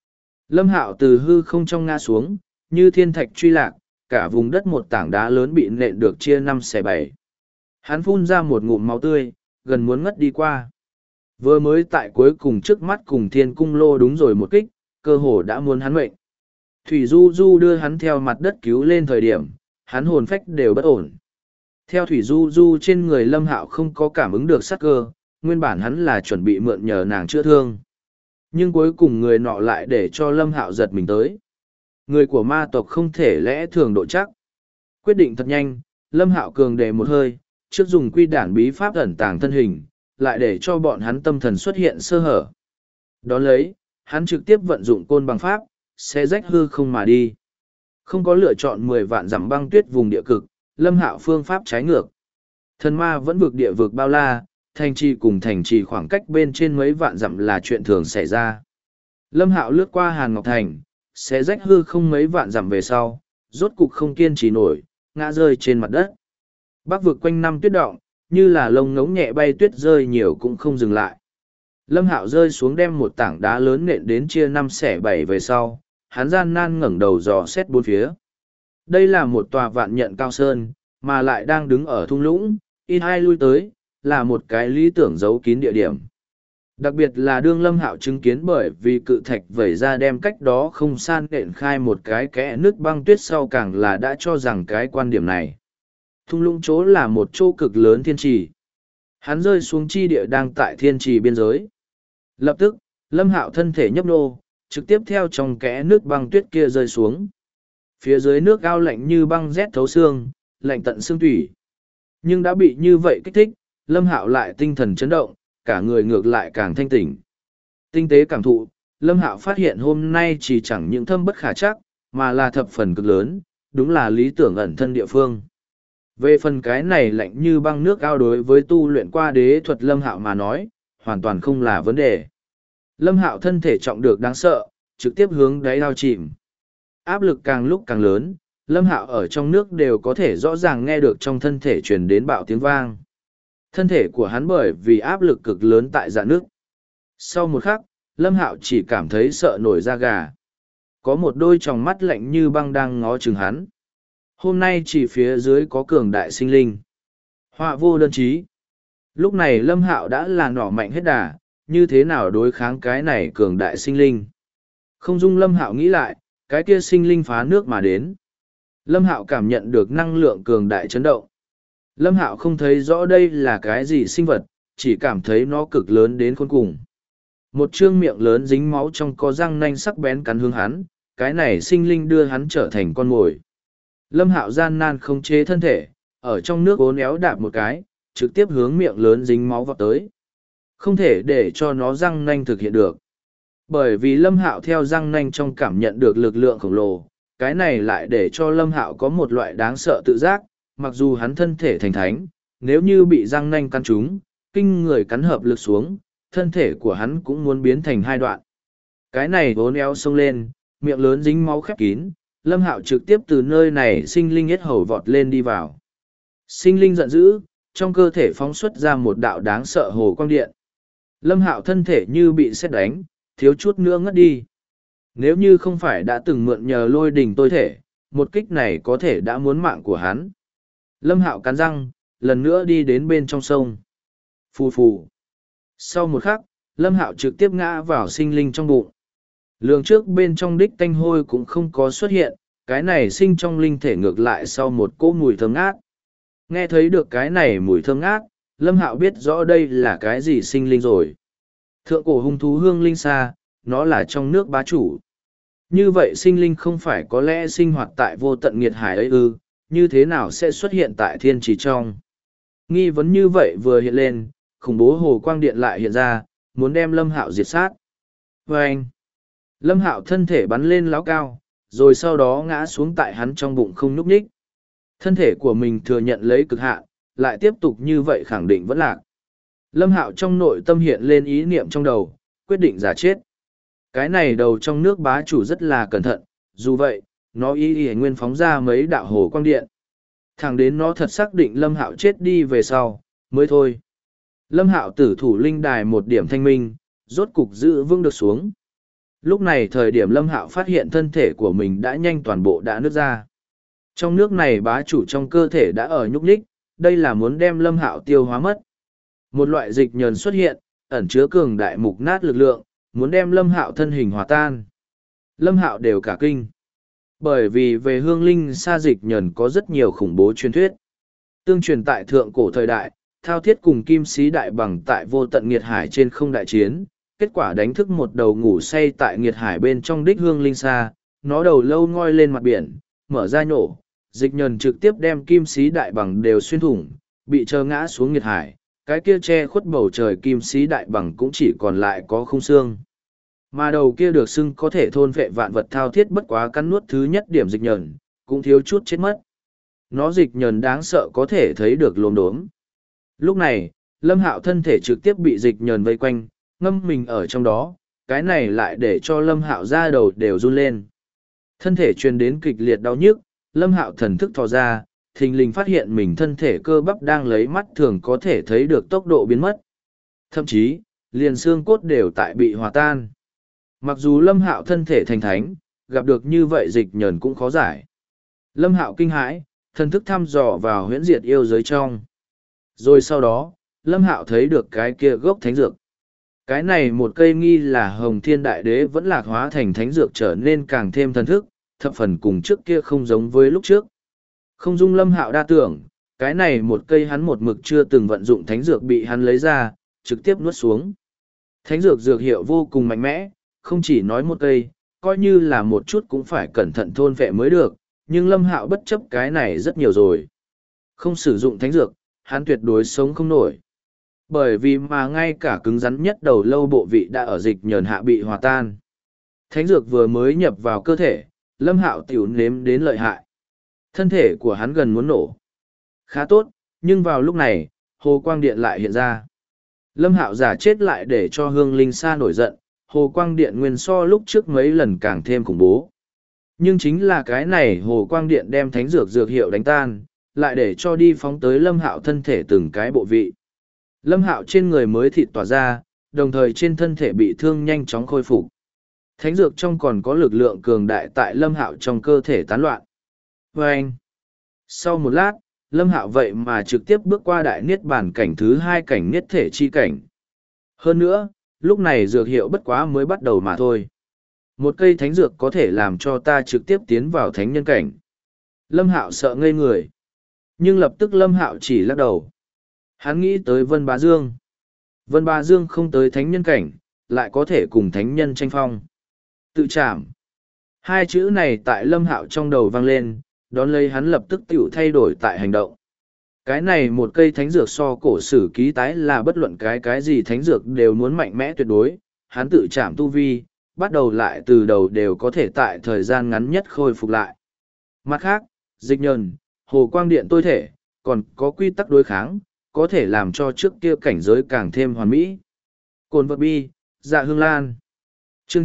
Lâm Hạo từ hư không trong ngã xuống, như thiên thạch truy lạc, cả vùng đất một tảng đá lớn bị nện được chia 5/7. Hắn phun ra một ngụm máu tươi, gần muốn ngất đi qua. Vừa mới tại cuối cùng trước mắt cùng thiên cung lô đúng rồi một kích, cơ hồ đã muốn hắn mệnh. Thủy Du Du đưa hắn theo mặt đất cứu lên thời điểm, hắn hồn phách đều bất ổn. Theo Thủy Du Du trên người Lâm Hạo không có cảm ứng được sát cơ, nguyên bản hắn là chuẩn bị mượn nhờ nàng chữa thương. Nhưng cuối cùng người nọ lại để cho Lâm Hạo giật mình tới. Người của ma tộc không thể lẽ thường độ chắc. Quyết định thật nhanh, Lâm Hạo cường đề một hơi, trước dùng quy đản bí pháp ẩn tàng thân hình, lại để cho bọn hắn tâm thần xuất hiện sơ hở. Đón lấy, hắn trực tiếp vận dụng côn bằng pháp, sẽ rách hư không mà đi. Không có lựa chọn 10 vạn dặm băng tuyết vùng địa cực, Lâm Hạo phương pháp trái ngược. Thần ma vẫn vực địa vực bao la, thành trì cùng thành trì khoảng cách bên trên mấy vạn dặm là chuyện thường xảy ra. Lâm Hạo lướt qua Hàn Ngọc Thành, sẽ rách hư không mấy vạn dặm về sau, rốt cục không kiên trì nổi, ngã rơi trên mặt đất. Bắc vực quanh năm tuyết động, như là lông ngống nhẹ bay tuyết rơi nhiều cũng không dừng lại. Lâm Hạo rơi xuống đem một tảng đá lớn nện đến chia 5/7 về sau, hắn gian nan ngẩng đầu dò xét bốn phía. Đây là một tòa vạn nhận cao sơn, mà lại đang đứng ở thung lũng, ít ai lui tới, là một cái lý tưởng giấu kín địa điểm. Đặc biệt là đương Lâm Hạo chứng kiến bởi vì cự thạch vẩy ra đem cách đó không san nện khai một cái kẽ nước băng tuyết sau càng là đã cho rằng cái quan điểm này. Thung lũng chỗ là một chỗ cực lớn thiên trì. Hắn rơi xuống chi địa đang tại thiên trì biên giới. Lập tức, Lâm Hạo thân thể nhấp nô, trực tiếp theo trong kẽ nước băng tuyết kia rơi xuống. Phía dưới nước ao lạnh như băng rét thấu xương, lạnh tận xương thủy. Nhưng đã bị như vậy kích thích, Lâm Hạo lại tinh thần chấn động, cả người ngược lại càng thanh tỉnh. Tinh tế cảm thụ, Lâm Hạo phát hiện hôm nay chỉ chẳng những thâm bất khả chắc, mà là thập phần cực lớn, đúng là lý tưởng ẩn thân địa phương. Về phần cái này lạnh như băng nước ao đối với tu luyện qua đế thuật Lâm Hạo mà nói, hoàn toàn không là vấn đề. Lâm Hạo thân thể trọng được đáng sợ, trực tiếp hướng đáy ao chìm. Áp lực càng lúc càng lớn, Lâm Hạo ở trong nước đều có thể rõ ràng nghe được trong thân thể truyền đến bạo tiếng vang. Thân thể của hắn bởi vì áp lực cực lớn tại dạ nước. Sau một khắc, Lâm Hạo chỉ cảm thấy sợ nổi da gà. Có một đôi tròng mắt lạnh như băng đang ngó chừng hắn. Hôm nay chỉ phía dưới có cường đại sinh linh. Họa vô đơn chí. Lúc này Lâm Hạo đã là nỏ mạnh hết đà, như thế nào đối kháng cái này cường đại sinh linh. Không dung Lâm Hạo nghĩ lại, cái kia sinh linh phá nước mà đến. Lâm Hạo cảm nhận được năng lượng cường đại chấn động. Lâm Hạo không thấy rõ đây là cái gì sinh vật, chỉ cảm thấy nó cực lớn đến khôn cùng. Một trương miệng lớn dính máu trong có răng nanh sắc bén cắn hướng hắn, cái này sinh linh đưa hắn trở thành con mồi. Lâm Hạo gian nan không chế thân thể, ở trong nước uốn éo đạp một cái, trực tiếp hướng miệng lớn dính máu vọt tới. Không thể để cho nó răng nanh thực hiện được. Bởi vì Lâm Hạo theo răng nanh trong cảm nhận được lực lượng khổng lồ, cái này lại để cho Lâm Hạo có một loại đáng sợ tự giác, mặc dù hắn thân thể thành thánh, nếu như bị răng nanh căn trúng, kinh người cắn hợp lực xuống, thân thể của hắn cũng muốn biến thành hai đoạn. Cái này vốn éo xông lên, miệng lớn dính máu khép kín, Lâm Hạo trực tiếp từ nơi này sinh linh yết hầu vọt lên đi vào. Sinh linh giận dữ, trong cơ thể phóng xuất ra một đạo đáng sợ hồ quang điện. Lâm Hạo thân thể như bị sét đánh, thiếu chút nữa ngất đi. Nếu như không phải đã từng mượn nhờ lôi đình tôi thể, một kích này có thể đã muốn mạng của hắn. Lâm Hạo cắn răng, lần nữa đi đến bên trong sông. Phù phù. Sau một khắc, Lâm Hạo trực tiếp ngã vào sinh linh trong bụng. Lường trước bên trong đích tanh hôi cũng không có xuất hiện, cái này sinh trong linh thể ngược lại sau một cỗ mùi thơm ngát. Nghe thấy được cái này mùi thơm ngát, Lâm Hạo biết rõ đây là cái gì sinh linh rồi. Thượng cổ hung thú hương linh xa, nó là trong nước bá chủ. Như vậy sinh linh không phải có lẽ sinh hoạt tại vô tận nghiệt hải ấy ư, như thế nào sẽ xuất hiện tại thiên trì trong. Nghi vấn như vậy vừa hiện lên, khủng bố hồ quang điện lại hiện ra, muốn đem Lâm Hạo diệt sát. Và anh, Lâm Hạo thân thể bắn lên láo cao, rồi sau đó ngã xuống tại hắn trong bụng không nhúc nhích. Thân thể của mình thừa nhận lấy cực hạn, lại tiếp tục như vậy khẳng định vẫn lạc. Lâm Hạo trong nội tâm hiện lên ý niệm trong đầu, quyết định giả chết. Cái này đầu trong nước bá chủ rất là cẩn thận, dù vậy, nó y nguyên phóng ra mấy đạo hồ quang điện. Thẳng đến nó thật xác định Lâm Hạo chết đi về sau, mới thôi. Lâm Hạo tử thủ linh đài một điểm thanh minh, rốt cục giữ vững được xuống. Lúc này thời điểm Lâm Hạo phát hiện thân thể của mình đã nhanh toàn bộ đã nứt ra. Trong nước này bá chủ trong cơ thể đã ở nhúc nhích, đây là muốn đem Lâm Hạo tiêu hóa mất. Một loại dịch nhờn xuất hiện, ẩn chứa cường đại mục nát lực lượng, muốn đem Lâm Hạo thân hình hòa tan. Lâm Hạo đều cả kinh. Bởi vì về hương linh sa dịch nhờn có rất nhiều khủng bố truyền thuyết. Tương truyền tại thượng cổ thời đại, Thao Thiết cùng Kim Sĩ Đại Bằng tại vô tận nghiệt hải trên không đại chiến, kết quả đánh thức một đầu ngủ say tại nghiệt hải bên trong đích hương linh sa, nó đầu lâu ngoi lên mặt biển, mở ra nhổ, dịch nhờn trực tiếp đem Kim Sĩ Đại Bằng đều xuyên thủng, bị trơ ngã xuống nghiệt hải, cái kia che khuất bầu trời Kim Sĩ Đại Bằng cũng chỉ còn lại có khung xương. Mà đầu kia được xưng có thể thôn vệ vạn vật Thao Thiết bất quá cắn nuốt thứ nhất điểm dịch nhờn, cũng thiếu chút chết mất. Nó dịch nhờn đáng sợ có thể thấy được lốm đốm. Lúc này, Lâm Hạo thân thể trực tiếp bị dịch nhờn vây quanh, ngâm mình ở trong đó, cái này lại để cho Lâm Hạo da đầu đều run lên. Thân thể truyền đến kịch liệt đau nhức, Lâm Hạo thần thức thò ra, thình lình phát hiện mình thân thể cơ bắp đang lấy mắt thường có thể thấy được tốc độ biến mất. Thậm chí, liền xương cốt đều tại bị hòa tan. Mặc dù Lâm Hạo thân thể thành thánh, gặp được như vậy dịch nhờn cũng khó giải. Lâm Hạo kinh hãi, thần thức thăm dò vào huyễn diệt yêu giới trong. Rồi sau đó, Lâm Hạo thấy được cái kia gốc thánh dược. Cái này một cây nghi là Hồng Thiên Đại Đế vẫn lạc hóa thành thánh dược trở nên càng thêm thần thức, thập phần cùng trước kia không giống với lúc trước. Không dung Lâm Hạo đa tưởng, cái này một cây hắn một mực chưa từng vận dụng thánh dược bị hắn lấy ra, trực tiếp nuốt xuống. Thánh dược dược hiệu vô cùng mạnh mẽ, không chỉ nói một cây, coi như là một chút cũng phải cẩn thận thôn vệ mới được, nhưng Lâm Hạo bất chấp cái này rất nhiều rồi. Không sử dụng thánh dược, hắn tuyệt đối sống không nổi. Bởi vì mà ngay cả cứng rắn nhất đầu lâu bộ vị đã ở dịch nhờn hạ bị hòa tan. Thánh dược vừa mới nhập vào cơ thể, Lâm Hạo tiểu nếm đến lợi hại. Thân thể của hắn gần muốn nổ. Khá tốt, nhưng vào lúc này, hồ quang điện lại hiện ra. Lâm Hạo giả chết lại để cho hương linh sa nổi giận, hồ quang điện nguyên so lúc trước mấy lần càng thêm khủng bố. Nhưng chính là cái này hồ quang điện đem thánh dược dược hiệu đánh tan, lại để cho đi phóng tới Lâm Hạo thân thể từng cái bộ vị. Lâm Hạo trên người mới thịt tỏa ra, đồng thời trên thân thể bị thương nhanh chóng khôi phục. Thánh dược trong còn có lực lượng cường đại tại Lâm Hạo trong cơ thể tán loạn. Vâng! Sau một lát, Lâm Hạo vậy mà trực tiếp bước qua đại niết bàn cảnh thứ hai cảnh niết thể chi cảnh. Hơn nữa, lúc này dược hiệu bất quá mới bắt đầu mà thôi. Một cây thánh dược có thể làm cho ta trực tiếp tiến vào thánh nhân cảnh. Lâm Hạo sợ ngây người. Nhưng lập tức Lâm Hạo chỉ lắc đầu. Hắn nghĩ tới Vân Bá Dương. Vân Bá Dương không tới thánh nhân cảnh, lại có thể cùng thánh nhân tranh phong. Tự chạm. Hai chữ này tại Lâm Hạo trong đầu vang lên, đón lấy hắn lập tức tiểu thay đổi tại hành động. Cái này một cây thánh dược so cổ sử ký tái là bất luận cái gì thánh dược đều muốn mạnh mẽ tuyệt đối, hắn tự chạm tu vi, bắt đầu lại từ đầu đều có thể tại thời gian ngắn nhất khôi phục lại. Mặt khác, dịch nhờn, hồ quang điện tôi thể, còn có quy tắc đối kháng, có thể làm cho trước kia cảnh giới càng thêm hoàn mỹ. Cồn vật bi, dạ hương lan. Chương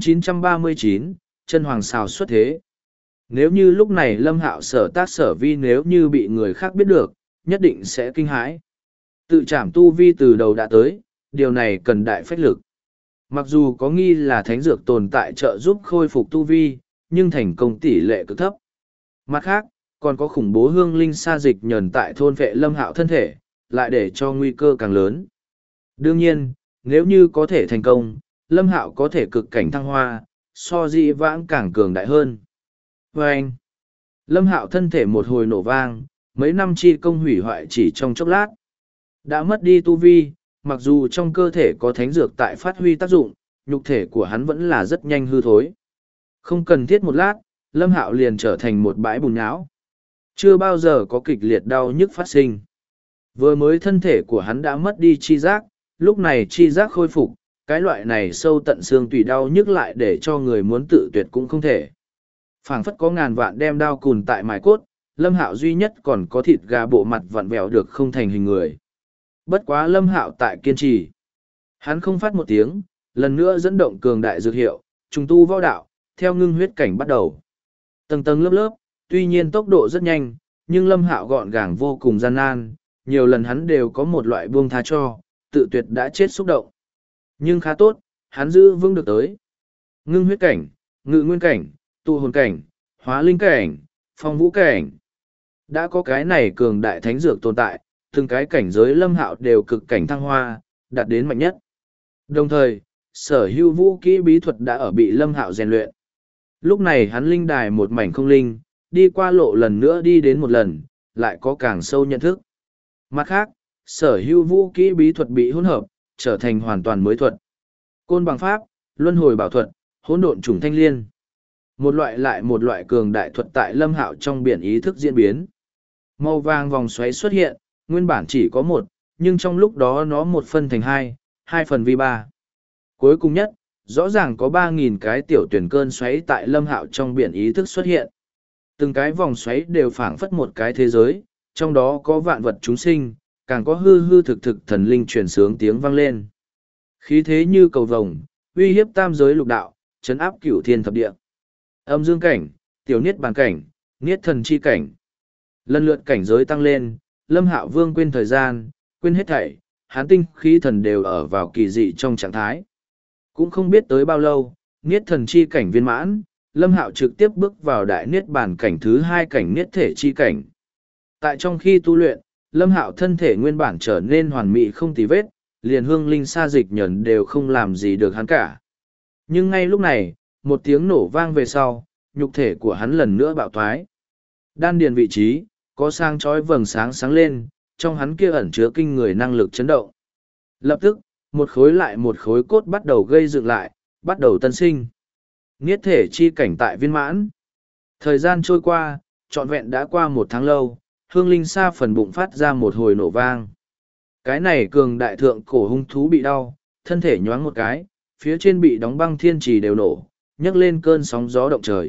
939, chân hoàng xào xuất thế. Nếu như lúc này Lâm Hạo sở tác sở vi nếu như bị người khác biết được, nhất định sẽ kinh hãi. Tự trảm tu vi từ đầu đã tới, điều này cần đại phách lực. Mặc dù có nghi là thánh dược tồn tại trợ giúp khôi phục tu vi, nhưng thành công tỷ lệ cực thấp. Mặt khác, còn có khủng bố hương linh sa dịch nhờn tại thôn vệ Lâm Hạo thân thể, lại để cho nguy cơ càng lớn. Đương nhiên, nếu như có thể thành công, Lâm Hạo có thể cực cảnh thăng hoa, so dĩ vãng càng cường đại hơn. Và anh, Lâm Hạo thân thể một hồi nổ vang, mấy năm chi công hủy hoại chỉ trong chốc lát. Đã mất đi tu vi, mặc dù trong cơ thể có thánh dược tại phát huy tác dụng, nhục thể của hắn vẫn là rất nhanh hư thối. Không cần thiết một lát, Lâm Hạo liền trở thành một bãi bùn nhão. Chưa bao giờ có kịch liệt đau nhức phát sinh. Vừa mới thân thể của hắn đã mất đi chi giác, lúc này chi giác khôi phục, cái loại này sâu tận xương tùy đau nhức lại để cho người muốn tự tuyệt cũng không thể. Phảng phất có ngàn vạn đem đao cùn tại mài cốt, Lâm Hạo duy nhất còn có thịt gà bộ mặt vặn vẹo được không thành hình người. Bất quá Lâm Hạo tại kiên trì. Hắn không phát một tiếng, lần nữa dẫn động cường đại dược hiệu, trùng tu võ đạo, theo ngưng huyết cảnh bắt đầu. Tầng tầng lớp lớp, tuy nhiên tốc độ rất nhanh, nhưng Lâm Hạo gọn gàng vô cùng gian nan, nhiều lần hắn đều có một loại buông tha cho, tự tuyệt đã chết xúc động. Nhưng khá tốt, hắn giữ vững được tới. ngưng huyết cảnh, ngự nguyên cảnh, tụ hồn cảnh, hóa linh cảnh, phong vũ cảnh. Đã có cái này cường đại thánh dược tồn tại, từng cái cảnh giới Lâm Hạo đều cực cảnh thăng hoa, đạt đến mạnh nhất. Đồng thời, sở hữu vũ kỹ bí thuật đã ở bị Lâm Hạo rèn luyện. Lúc này hắn linh đài một mảnh không linh, đi qua lộ lần nữa đi đến một lần, lại có càng sâu nhận thức. Mặt khác, sở hữu vũ kỹ bí thuật bị hỗn hợp, trở thành hoàn toàn mới thuật. Côn bằng pháp, luân hồi bảo thuật, hỗn độn trùng thanh liên. Một loại lại một loại cường đại thuật tại Lâm Hạo trong biển ý thức diễn biến. Màu vàng vòng xoáy xuất hiện, nguyên bản chỉ có một, nhưng trong lúc đó nó một phân thành hai, hai phần vi ba. Cuối cùng nhất, rõ ràng có 3.000 cái tiểu tuyển cơn xoáy tại Lâm Hạo trong biển ý thức xuất hiện. Từng cái vòng xoáy đều phảng phất một cái thế giới, trong đó có vạn vật chúng sinh, càng có hư hư thực thực thần linh truyền sướng tiếng vang lên. Khí thế như cầu vồng, uy hiếp tam giới lục đạo, chấn áp cửu thiên thập địa. Âm dương cảnh, tiểu niết bàn cảnh, niết thần chi cảnh. Lần lượt cảnh giới tăng lên, Lâm Hạo Vương quên thời gian, quên hết thảy, hán tinh khí thần đều ở vào kỳ dị trong trạng thái. Cũng không biết tới bao lâu, niết thần chi cảnh viên mãn, Lâm Hạo trực tiếp bước vào đại niết bàn cảnh thứ hai cảnh niết thể chi cảnh. Tại trong khi tu luyện, Lâm Hạo thân thể nguyên bản trở nên hoàn mỹ không tì vết, liền hương linh sa dịch nhẫn đều không làm gì được hắn cả. Nhưng ngay lúc này, một tiếng nổ vang về sau, nhục thể của hắn lần nữa bạo thoái. Đan điền vị trí, có sang chói vầng sáng sáng lên, trong hắn kia ẩn chứa kinh người năng lực chấn động. Lập tức, một khối lại một khối cốt bắt đầu gây dựng lại, bắt đầu tân sinh. Niết thể chi cảnh tại viên mãn. Thời gian trôi qua, trọn vẹn đã qua một tháng lâu, hương linh sa phần bụng phát ra một hồi nổ vang. Cái này cường đại thượng cổ hung thú bị đau, thân thể nhoáng một cái, phía trên bị đóng băng thiên trì đều nổ, nhấc lên cơn sóng gió động trời.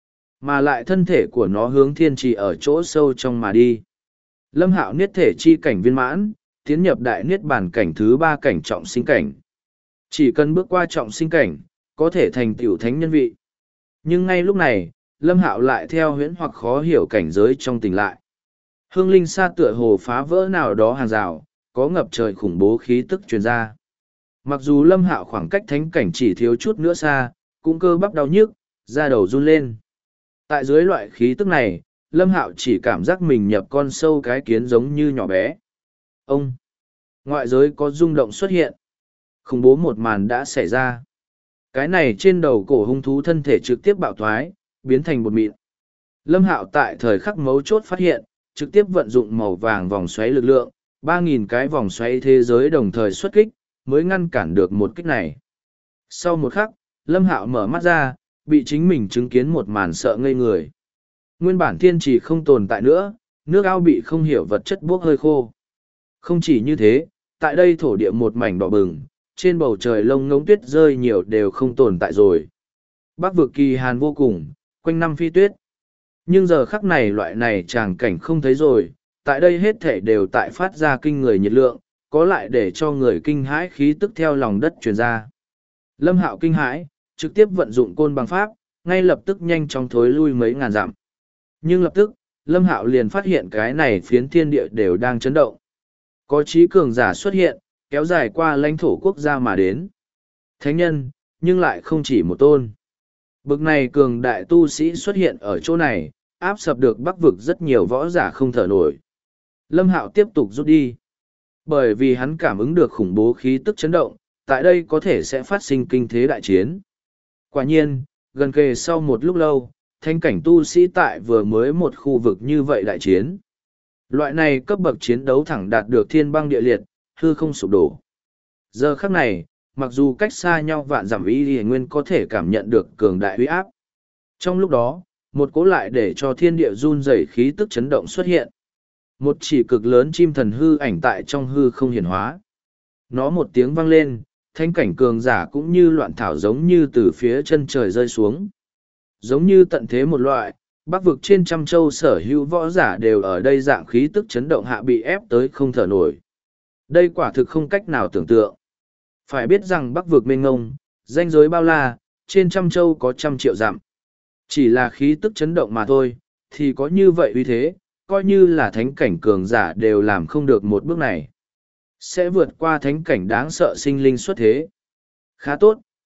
Mà lại thân thể của nó hướng thiên trì ở chỗ sâu trong mà đi. Lâm Hạo niết thể chi cảnh viên mãn, tiến nhập đại niết bàn cảnh thứ ba cảnh trọng sinh cảnh. Chỉ cần bước qua trọng sinh cảnh, có thể thành tiểu thánh nhân vị. Nhưng ngay lúc này, Lâm Hạo lại theo huyễn hoặc khó hiểu cảnh giới trong tỉnh lại. Hương linh sa tựa hồ phá vỡ nào đó hàng rào, có ngập trời khủng bố khí tức truyền ra. Mặc dù Lâm Hạo khoảng cách thánh cảnh chỉ thiếu chút nữa xa, cũng cơ bắp đau nhức, da đầu run lên. Tại dưới loại khí tức này, Lâm Hạo chỉ cảm giác mình nhập con sâu cái kiến giống như nhỏ bé. Ông! Ngoại giới có rung động xuất hiện. Khủng bố một màn đã xảy ra. Cái này trên đầu cổ hung thú thân thể trực tiếp bạo thoái, biến thành bột mịn. Lâm Hạo tại thời khắc mấu chốt phát hiện, trực tiếp vận dụng màu vàng vòng xoáy lực lượng, 3.000 cái vòng xoáy thế giới đồng thời xuất kích, mới ngăn cản được một kích này. Sau một khắc, Lâm Hạo mở mắt ra, bị chính mình chứng kiến một màn sợ ngây người. Nguyên bản thiên trì không tồn tại nữa, nước ao bị không hiểu vật chất bốc hơi khô. Không chỉ như thế, tại đây thổ địa một mảnh đỏ bừng, trên bầu trời lông ngỗng tuyết rơi nhiều đều không tồn tại rồi. Bắc vực kỳ hàn vô cùng, quanh năm phi tuyết. Nhưng giờ khắc này loại này tràng cảnh không thấy rồi, tại đây hết thể đều tại phát ra kinh người nhiệt lượng, có lại để cho người kinh hãi khí tức theo lòng đất truyền ra. Lâm Hạo kinh hãi, trực tiếp vận dụng côn bằng pháp, ngay lập tức nhanh chóng thối lui mấy ngàn dặm. Nhưng lập tức, Lâm Hạo liền phát hiện cái này phiến thiên địa đều đang chấn động. Có trí cường giả xuất hiện, kéo dài qua lãnh thổ quốc gia mà đến. Thánh nhân, nhưng lại không chỉ một tôn. Bực này cường đại tu sĩ xuất hiện ở chỗ này, áp sập được Bắc vực rất nhiều võ giả không thở nổi. Lâm Hạo tiếp tục rút đi. Bởi vì hắn cảm ứng được khủng bố khí tức chấn động, tại đây có thể sẽ phát sinh kinh thế đại chiến. Quả nhiên, gần kề sau một lúc lâu, thanh cảnh tu sĩ tại vừa mới một khu vực như vậy đại chiến. Loại này cấp bậc chiến đấu thẳng đạt được thiên băng địa liệt, hư không sụp đổ. Giờ khắc này, mặc dù cách xa nhau vạn dặm ý thì nguyên có thể cảm nhận được cường đại uy áp. Trong lúc đó, một cỗ lại để cho thiên địa run rẩy khí tức chấn động xuất hiện. Một chỉ cực lớn chim thần hư ảnh tại trong hư không hiển hóa. Nó một tiếng vang lên, thanh cảnh cường giả cũng như loạn thảo giống như từ phía chân trời rơi xuống. Giống như tận thế một loại, Bắc vực trên trăm châu sở hữu võ giả đều ở đây dạng khí tức chấn động hạ bị ép tới không thở nổi. Đây quả thực không cách nào tưởng tượng. Phải biết rằng Bắc vực mênh ngông, danh giới bao la, trên trăm châu có trăm triệu dặm. Chỉ là khí tức chấn động mà thôi, thì có như vậy uy thế, coi như là thánh cảnh cường giả đều làm không được một bước này. Sẽ vượt qua thánh cảnh đáng sợ sinh linh xuất thế. Khá tốt,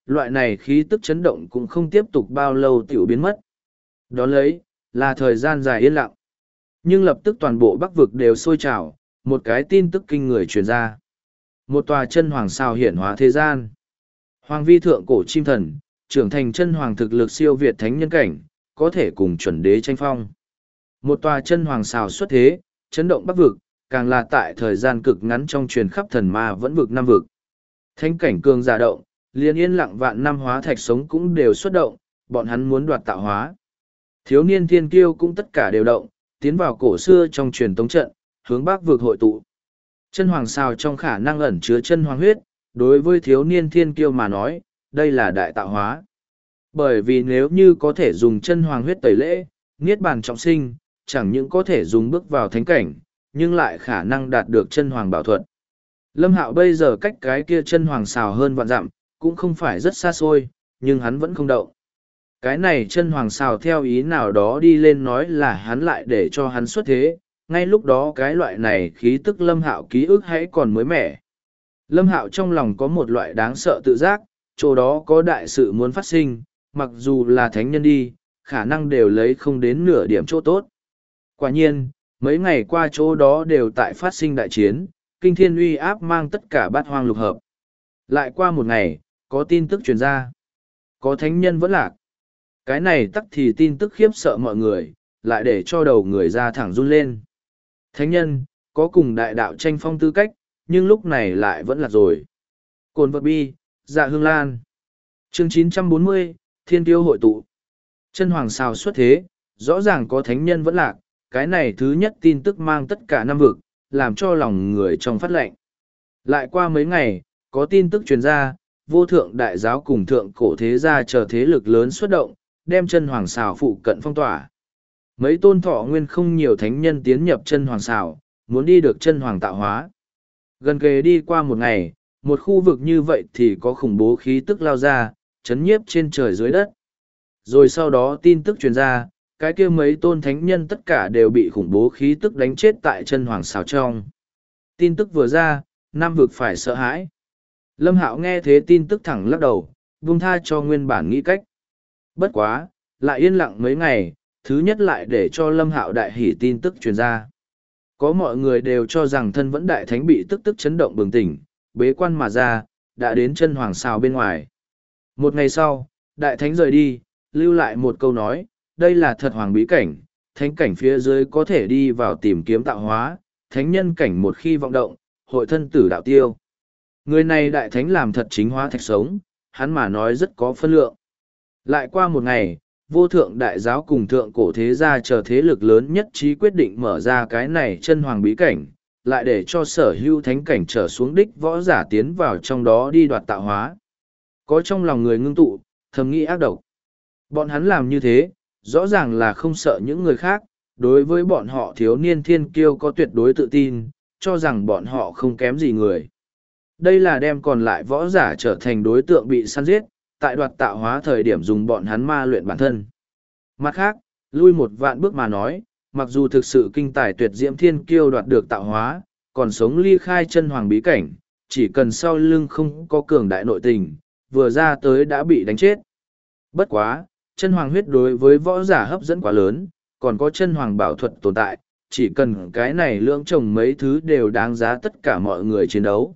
loại này khí tức chấn động cũng không tiếp tục bao lâu tiểu biến mất. Đón lấy, là thời gian dài yên lặng. Nhưng lập tức toàn bộ Bắc vực đều sôi trào, một cái tin tức kinh người truyền ra. Một tòa chân hoàng sao hiển hóa thế gian. Hoàng vi thượng cổ chim thần, trưởng thành chân hoàng thực lực siêu việt thánh nhân cảnh, có thể cùng chuẩn đế tranh phong. Một tòa chân hoàng sao xuất thế, chấn động Bắc vực, càng là tại thời gian cực ngắn trong truyền khắp thần ma vẫn vực năm vực. Thánh cảnh cường giả động, liền yên lặng vạn năm hóa thạch sống cũng đều xuất động, bọn hắn muốn đoạt tạo hóa. Thiếu niên thiên kiêu cũng tất cả đều động, tiến vào cổ xưa trong truyền tống trận, hướng Bắc vực hội tụ. Chân hoàng sao trong khả năng ẩn chứa chân hoàng huyết, đối với thiếu niên thiên kiêu mà nói, đây là đại tạo hóa. Bởi vì nếu như có thể dùng chân hoàng huyết tẩy lễ, niết bàn trọng sinh, chẳng những có thể dùng bước vào thánh cảnh, nhưng lại khả năng đạt được chân hoàng bảo thuật. Lâm Hạo bây giờ cách cái kia chân hoàng xào hơn vạn dặm, cũng không phải rất xa xôi, nhưng hắn vẫn không động. Cái này chân hoàng xào theo ý nào đó đi lên nói là hắn lại để cho hắn xuất thế, ngay lúc đó cái loại này khí tức Lâm Hạo ký ức hãy còn mới mẻ. Lâm Hạo trong lòng có một loại đáng sợ tự giác, chỗ đó có đại sự muốn phát sinh, mặc dù là thánh nhân đi, khả năng đều lấy không đến nửa điểm chỗ tốt. Quả nhiên, mấy ngày qua chỗ đó đều tại phát sinh đại chiến, kinh thiên uy áp mang tất cả bát hoang lục hợp. Lại qua một ngày, có tin tức truyền ra. Có thánh nhân vẫn lạc. Cái này tắc thì tin tức khiếp sợ mọi người, lại để cho đầu người ra thẳng run lên. Thánh nhân, có cùng đại đạo tranh phong tư cách, nhưng lúc này lại vẫn lạc rồi. Cồn vật bi, dạ hương lan. Chương 940, Thiên Tiêu hội tụ. Chân hoàng sao xuất thế, rõ ràng có thánh nhân vẫn lạc, cái này thứ nhất tin tức mang tất cả năm vực, làm cho lòng người trong phát lệnh. Lại qua mấy ngày, có tin tức truyền ra, vô thượng đại giáo cùng thượng cổ thế gia chờ thế lực lớn xuất động, đem chân hoàng xào phụ cận phong tỏa. Mấy tôn thọ nguyên không nhiều thánh nhân tiến nhập chân hoàng xào, muốn đi được chân hoàng tạo hóa. Gần kề đi qua một ngày, một khu vực như vậy thì có khủng bố khí tức lao ra, chấn nhiếp trên trời dưới đất. Rồi sau đó tin tức truyền ra, cái kia mấy tôn thánh nhân tất cả đều bị khủng bố khí tức đánh chết tại chân hoàng xào trong. Tin tức vừa ra, Nam vực phải sợ hãi. Lâm Hạo nghe thế tin tức thẳng lắc đầu, buông tha cho nguyên bản nghĩ cách. Bất quá, lại yên lặng mấy ngày, thứ nhất lại để cho Lâm Hạo đại hỉ tin tức truyền ra. Có mọi người đều cho rằng thân vẫn đại thánh bị tức chấn động bừng tỉnh, bế quan mà ra, đã đến chân hoàng xào bên ngoài. Một ngày sau, đại thánh rời đi, lưu lại một câu nói, đây là thật hoàng bí cảnh, thánh cảnh phía dưới có thể đi vào tìm kiếm tạo hóa, thánh nhân cảnh một khi vọng động, hội thân tử đạo tiêu. Người này đại thánh làm thật chính hóa thạch sống, hắn mà nói rất có phân lượng. Lại qua một ngày, vô thượng đại giáo cùng thượng cổ thế gia chờ thế lực lớn nhất trí quyết định mở ra cái này chân hoàng bí cảnh, lại để cho sở hữu thánh cảnh trở xuống đích võ giả tiến vào trong đó đi đoạt tạo hóa. Có trong lòng người ngưng tụ, thầm nghĩ ác độc. Bọn hắn làm như thế, rõ ràng là không sợ những người khác, đối với bọn họ thiếu niên thiên kiêu có tuyệt đối tự tin, cho rằng bọn họ không kém gì người. Đây là đem còn lại võ giả trở thành đối tượng bị săn giết, tại đoạt tạo hóa thời điểm dùng bọn hắn ma luyện bản thân. Mặt khác, lui một vạn bước mà nói, mặc dù thực sự kinh tài tuyệt diễm thiên kiêu đoạt được tạo hóa, còn sống ly khai chân hoàng bí cảnh, chỉ cần sau lưng không có cường đại nội tình, vừa ra tới đã bị đánh chết. Bất quá, chân hoàng huyết đối với võ giả hấp dẫn quá lớn, còn có chân hoàng bảo thuật tồn tại, chỉ cần cái này lưỡng chồng mấy thứ đều đáng giá tất cả mọi người chiến đấu.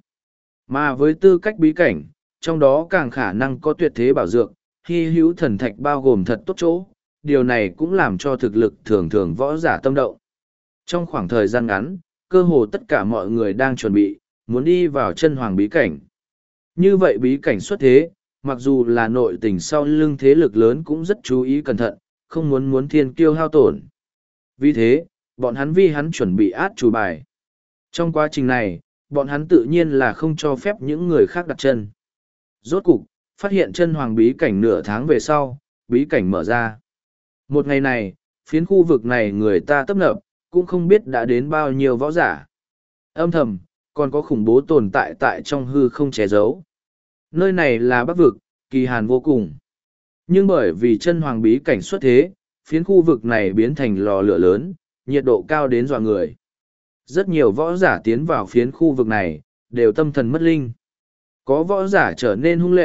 Mà với tư cách bí cảnh, trong đó càng khả năng có tuyệt thế bảo dược, hy hữu thần thạch bao gồm thật tốt chỗ, điều này cũng làm cho thực lực thường thường võ giả tâm động. Trong khoảng thời gian ngắn, cơ hồ tất cả mọi người đang chuẩn bị, muốn đi vào chân hoàng bí cảnh. Như vậy bí cảnh xuất thế, mặc dù là nội tình sau lưng thế lực lớn cũng rất chú ý cẩn thận, không muốn thiên kiêu hao tổn. Vì thế, bọn hắn vì hắn chuẩn bị át chủ bài. Trong quá trình này, bọn hắn tự nhiên là không cho phép những người khác đặt chân. Rốt cục, phát hiện chân hoàng bí cảnh nửa tháng về sau, bí cảnh mở ra. Một ngày này, phiến khu vực này người ta tấp nập, cũng không biết đã đến bao nhiêu võ giả. Âm thầm, còn có khủng bố tồn tại tại trong hư không che giấu. Nơi này là Bắc vực, kỳ hàn vô cùng. Nhưng bởi vì chân hoàng bí cảnh xuất thế, phiến khu vực này biến thành lò lửa lớn, nhiệt độ cao đến dọa người. Rất nhiều võ giả tiến vào phiến khu vực này, đều tâm thần mất linh. Có võ giả trở nên hung lệ,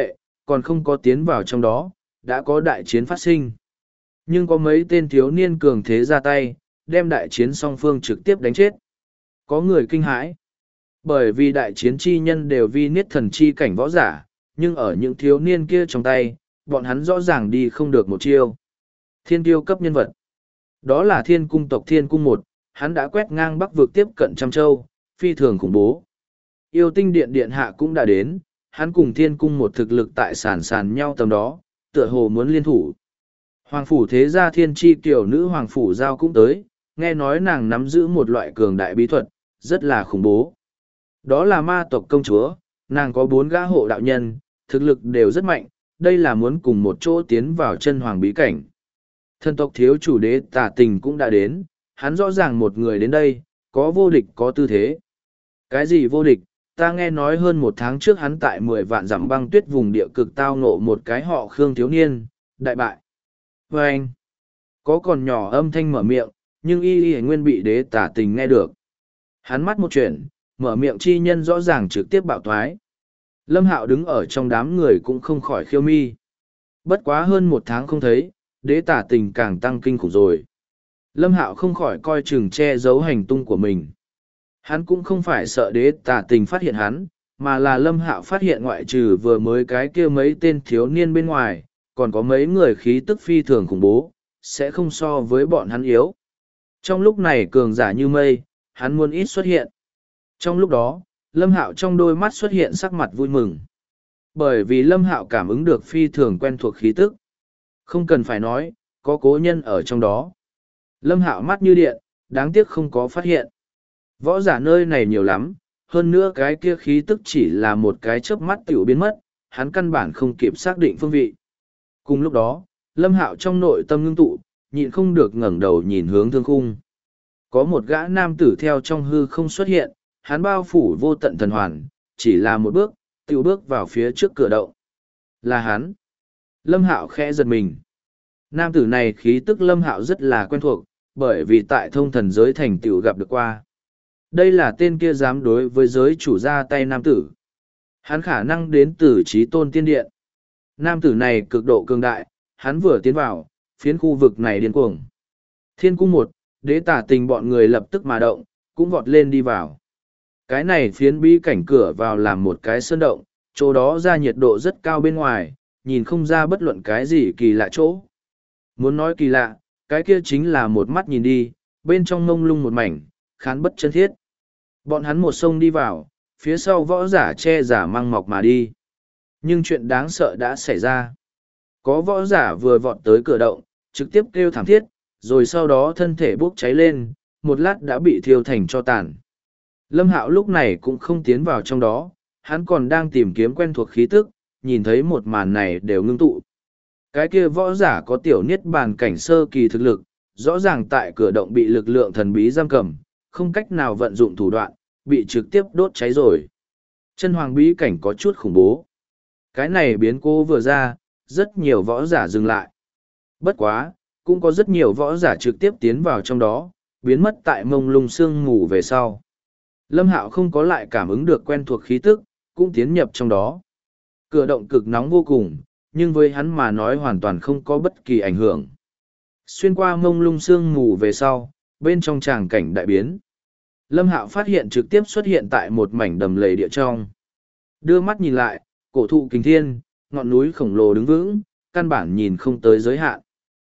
còn không có tiến vào trong đó, đã có đại chiến phát sinh. Nhưng có mấy tên thiếu niên cường thế ra tay, đem đại chiến song phương trực tiếp đánh chết. Có người kinh hãi. Bởi vì đại chiến chi nhân đều vi niết thần chi cảnh võ giả, nhưng ở những thiếu niên kia trong tay, bọn hắn rõ ràng đi không được một chiêu. Thiên tiêu cấp nhân vật. Đó là thiên cung tộc Thiên Cung một, hắn đã quét ngang Bắc vực tiếp cận Trăm Châu, phi thường khủng bố. Yêu tinh điện điện hạ cũng đã đến, hắn cùng Thiên Cung một thực lực tại sàn nhau tầm đó, tựa hồ muốn liên thủ. Hoàng phủ thế gia thiên tri tiểu nữ Hoàng phủ giao cũng tới, nghe nói nàng nắm giữ một loại cường đại bí thuật, rất là khủng bố. Đó là ma tộc công chúa, nàng có 4 gã hộ đạo nhân, thực lực đều rất mạnh, đây là muốn cùng một chỗ tiến vào chân hoàng bí cảnh. Thần tộc thiếu chủ đế Tả Tình cũng đã đến, hắn rõ ràng một người đến đây, có vô địch có tư thế. Cái gì vô địch, ta nghe nói hơn 1 tháng trước hắn tại 10 vạn dặm băng tuyết vùng địa cực tao ngộ một cái họ Khương thiếu niên, đại bại. Và anh, có còn nhỏ âm thanh mở miệng, nhưng y nguyên bị đế Tả Tình nghe được. Hắn mắt một chuyện, mở miệng chi nhân rõ ràng trực tiếp bạo thoái. Lâm Hạo đứng ở trong đám người cũng không khỏi khiêu mi. Bất quá hơn 1 tháng không thấy, đế Tả Tình càng tăng kinh khủng rồi. Lâm Hạo không khỏi coi chừng che giấu hành tung của mình. Hắn cũng không phải sợ đế Tả Tình phát hiện hắn, mà là Lâm Hạo phát hiện ngoại trừ vừa mới cái kia mấy tên thiếu niên bên ngoài, còn có mấy người khí tức phi thường khủng bố, sẽ không so với bọn hắn yếu. Trong lúc này cường giả như mây, hắn muốn ít xuất hiện. Trong lúc đó, Lâm Hạo trong đôi mắt xuất hiện sắc mặt vui mừng. Bởi vì Lâm Hạo cảm ứng được phi thường quen thuộc khí tức. Không cần phải nói, có cố nhân ở trong đó. Lâm Hạo mắt như điện, đáng tiếc không có phát hiện. Võ giả nơi này nhiều lắm, hơn nữa cái kia khí tức chỉ là một cái chớp mắt tiểu biến mất, hắn căn bản không kịp xác định phương vị. Cùng lúc đó, Lâm Hạo trong nội tâm ngưng tụ, nhịn không được ngẩng đầu nhìn hướng thương khung. Có một gã nam tử theo trong hư không xuất hiện, hắn bao phủ vô tận thần hoàn, chỉ là một bước, tiểu bước vào phía trước cửa động. Là hắn. Lâm Hạo khẽ giật mình. Nam tử này khí tức Lâm Hạo rất là quen thuộc, bởi vì tại thông thần giới thành tiểu gặp được qua. Đây là tên kia dám đối với giới chủ ra tay nam tử. Hắn khả năng đến từ Chí Tôn Tiên Điện. Nam tử này cực độ cường đại, hắn vừa tiến vào, phiến khu vực này điên cuồng. Thiên cung một, đế Tả Tình bọn người lập tức mà động, cũng vọt lên đi vào. Cái này phiến bí cảnh cửa vào làm một cái sơn động, chỗ đó ra nhiệt độ rất cao bên ngoài, nhìn không ra bất luận cái gì kỳ lạ chỗ. Muốn nói kỳ lạ, cái kia chính là một mắt nhìn đi, bên trong mông lung một mảnh, khán bất chân thiết. Bọn hắn một sông đi vào, phía sau võ giả che giả măng mọc mà đi. Nhưng chuyện đáng sợ đã xảy ra. Có võ giả vừa vọt tới cửa động, trực tiếp kêu thảm thiết, rồi sau đó thân thể bốc cháy lên, một lát đã bị thiêu thành tro tàn. Lâm Hạo lúc này cũng không tiến vào trong đó, hắn còn đang tìm kiếm quen thuộc khí tức, nhìn thấy một màn này đều ngưng tụ. Cái kia võ giả có tiểu niết bàn cảnh sơ kỳ thực lực, rõ ràng tại cửa động bị lực lượng thần bí giam cầm, không cách nào vận dụng thủ đoạn, bị trực tiếp đốt cháy rồi. Chân hoàng bí cảnh có chút khủng bố. Cái này biến cố vừa ra, rất nhiều võ giả dừng lại. Bất quá, cũng có rất nhiều võ giả trực tiếp tiến vào trong đó, biến mất tại mông lung sương mù về sau. Lâm Hạo không có lại cảm ứng được quen thuộc khí tức, cũng tiến nhập trong đó. Cửa động cực nóng vô cùng, nhưng với hắn mà nói hoàn toàn không có bất kỳ ảnh hưởng. Xuyên qua mông lung sương mù về sau, bên trong tràng cảnh đại biến. Lâm Hạo phát hiện trực tiếp xuất hiện tại một mảnh đầm lầy địa trong. Đưa mắt nhìn lại, cổ thụ kình thiên, ngọn núi khổng lồ đứng vững, căn bản nhìn không tới giới hạn.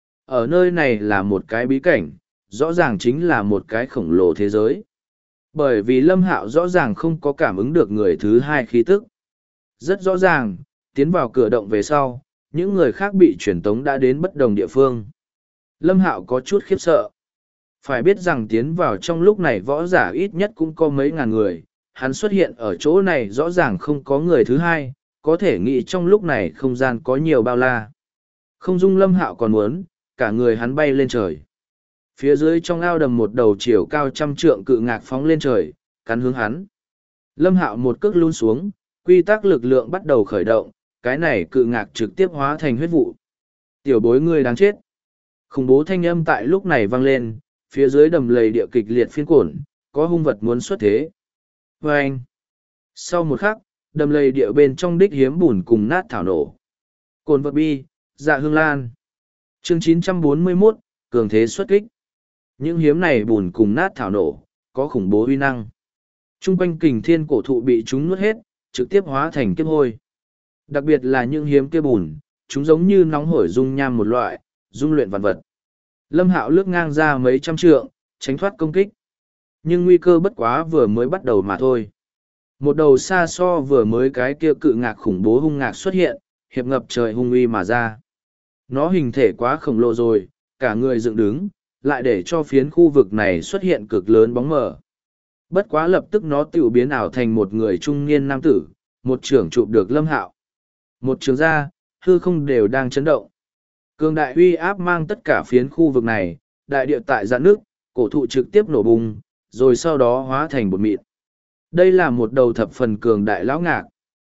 Ở nơi này là một cái bí cảnh, rõ ràng chính là một cái khổng lồ thế giới. Bởi vì Lâm Hạo rõ ràng không có cảm ứng được người thứ hai khí tức. Rất rõ ràng, tiến vào cửa động về sau, những người khác bị truyền tống đã đến bất đồng địa phương. Lâm Hạo có chút khiếp sợ. Phải biết rằng tiến vào trong lúc này võ giả ít nhất cũng có mấy ngàn người, hắn xuất hiện ở chỗ này rõ ràng không có người thứ hai, có thể nghĩ trong lúc này không gian có nhiều bao la. Không dung Lâm Hạo còn muốn, cả người hắn bay lên trời. Phía dưới trong ao đầm một đầu chiều cao 100 trượng cự ngạc phóng lên trời, cắn hướng hắn. Lâm Hạo một cước lún xuống, quy tắc lực lượng bắt đầu khởi động, cái này cự ngạc trực tiếp hóa thành huyết vụ. Tiểu bối ngươi đáng chết. Khủng bố thanh âm tại lúc này vang lên, phía dưới đầm lầy địa kịch liệt phiên cuộn, có hung vật muốn xuất thế. Và anh. Sau một khắc, đầm lầy địa bên trong đích hiếm bùn cùng nát thảo nổ. Cồn vật bi, dạ hương lan. Chương 941, cường thế xuất kích. Những hiếm này bùn cùng nát thảo nổ, có khủng bố uy năng. Trung quanh kình thiên cổ thụ bị chúng nuốt hết, trực tiếp hóa thành kiếp hôi. Đặc biệt là những hiếm kia bùn, chúng giống như nóng hổi dung nham một loại, dung luyện vạn vật. Lâm Hạo lướt ngang ra mấy trăm trượng, tránh thoát công kích. Nhưng nguy cơ bất quá vừa mới bắt đầu mà thôi. Một đầu xa so vừa mới cái kia cự ngạc khủng bố hung ngạc xuất hiện, hiệp ngập trời hung uy mà ra. Nó hình thể quá khổng lồ rồi, cả người dựng đứng, lại để cho phiến khu vực này xuất hiện cực lớn bóng mờ. Bất quá lập tức nó tự biến ảo thành một người trung niên nam tử, một trưởng chụp được Lâm Hạo. Một trường ra, hư không đều đang chấn động. Cường đại uy áp mang tất cả phiến khu vực này, đại địa tại dạn nước, cổ thụ trực tiếp nổ bùng, rồi sau đó hóa thành bột mịn. Đây là một đầu thập phần cường đại lão ngạc.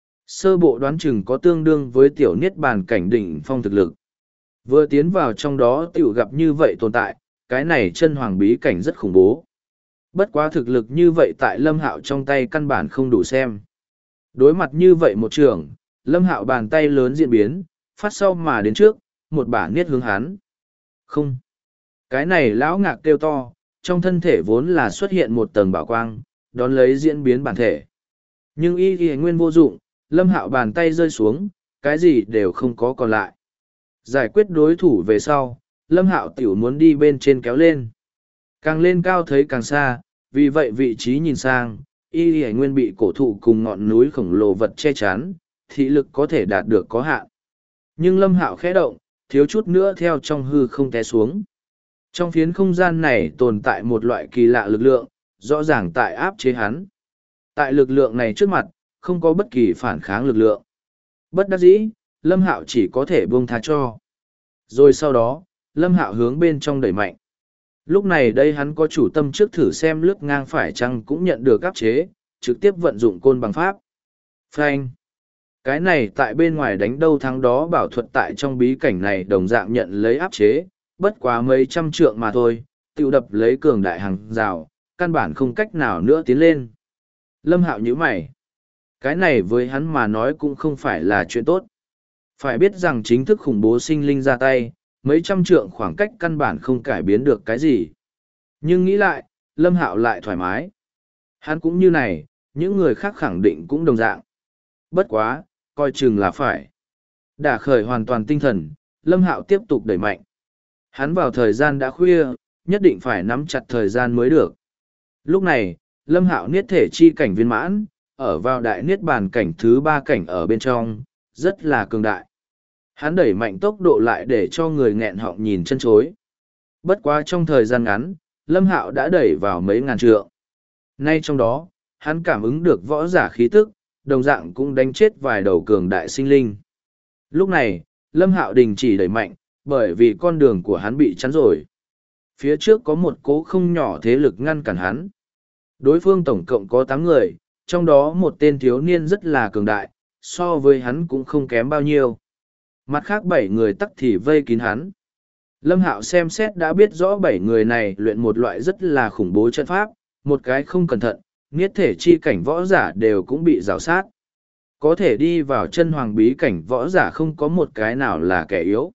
Sơ bộ đoán chừng có tương đương với tiểu niết bàn cảnh đỉnh phong thực lực. Vừa tiến vào trong đó tiểu gặp như vậy tồn tại, cái này chân hoàng bí cảnh rất khủng bố. Bất quá thực lực như vậy tại Lâm Hạo trong tay căn bản không đủ xem. Đối mặt như vậy một trường, Lâm Hạo bàn tay lớn diễn biến, phát sau mà đến trước, một bả niết hướng hắn. Không. Cái này lão ngạc kêu to, trong thân thể vốn là xuất hiện một tầng bảo quang, đón lấy diễn biến bản thể. Nhưng y y nguyên vô dụng, Lâm Hạo bàn tay rơi xuống, cái gì đều không có còn lại. Giải quyết đối thủ về sau, Lâm Hạo tiểu muốn đi bên trên kéo lên. Càng lên cao thấy càng xa, vì vậy vị trí nhìn sang, y y nguyên bị cổ thụ cùng ngọn núi khổng lồ vật che chắn, thị lực có thể đạt được có hạn. Nhưng Lâm Hạo khẽ động, thiếu chút nữa theo trong hư không té xuống. Trong phiến không gian này tồn tại một loại kỳ lạ lực lượng, rõ ràng tại áp chế hắn. Tại lực lượng này trước mặt, không có bất kỳ phản kháng lực lượng. Bất đắc dĩ, Lâm Hạo chỉ có thể buông tha cho. Rồi sau đó, Lâm Hạo hướng bên trong đẩy mạnh. Lúc này đây hắn có chủ tâm trước thử xem lướt ngang phải chăng cũng nhận được áp chế, trực tiếp vận dụng côn bằng pháp. Phanh. Cái này tại bên ngoài đánh đâu thắng đó bảo thuật tại trong bí cảnh này đồng dạng nhận lấy áp chế, bất quá mấy trăm trượng mà thôi, tiêu đập lấy cường đại hàng rào, căn bản không cách nào nữa tiến lên. Lâm Hạo nhíu mày. Cái này với hắn mà nói cũng không phải là chuyện tốt. Phải biết rằng chính thức khủng bố sinh linh ra tay, mấy trăm trượng khoảng cách căn bản không cải biến được cái gì. Nhưng nghĩ lại, Lâm Hạo lại thoải mái. Hắn cũng như này, những người khác khẳng định cũng đồng dạng. Bất quá, coi chừng là phải. Đả khởi hoàn toàn tinh thần, Lâm Hạo tiếp tục đẩy mạnh. Hắn vào thời gian đã khuya, nhất định phải nắm chặt thời gian mới được. Lúc này, Lâm Hạo niết thể chi cảnh viên mãn, ở vào đại niết bàn cảnh thứ 3 cảnh ở bên trong, rất là cường đại. Hắn đẩy mạnh tốc độ lại để cho người nghẹn họng nhìn chân chối. Bất quá trong thời gian ngắn, Lâm Hạo đã đẩy vào mấy ngàn trượng. Nay trong đó, hắn cảm ứng được võ giả khí tức, đồng dạng cũng đánh chết vài đầu cường đại sinh linh. Lúc này, Lâm Hạo đình chỉ đẩy mạnh, bởi vì con đường của hắn bị chắn rồi. Phía trước có một cố không nhỏ thế lực ngăn cản hắn. Đối phương tổng cộng có 8 người, trong đó một tên thiếu niên rất là cường đại, so với hắn cũng không kém bao nhiêu. Mặt khác 7 người tắc thì vây kín hắn. Lâm Hạo xem xét đã biết rõ 7 người này luyện một loại rất là khủng bố trận pháp, một cái không cẩn thận, niết thể chi cảnh võ giả đều cũng bị rào sát. Có thể đi vào chân hoàng bí cảnh võ giả không có một cái nào là kẻ yếu.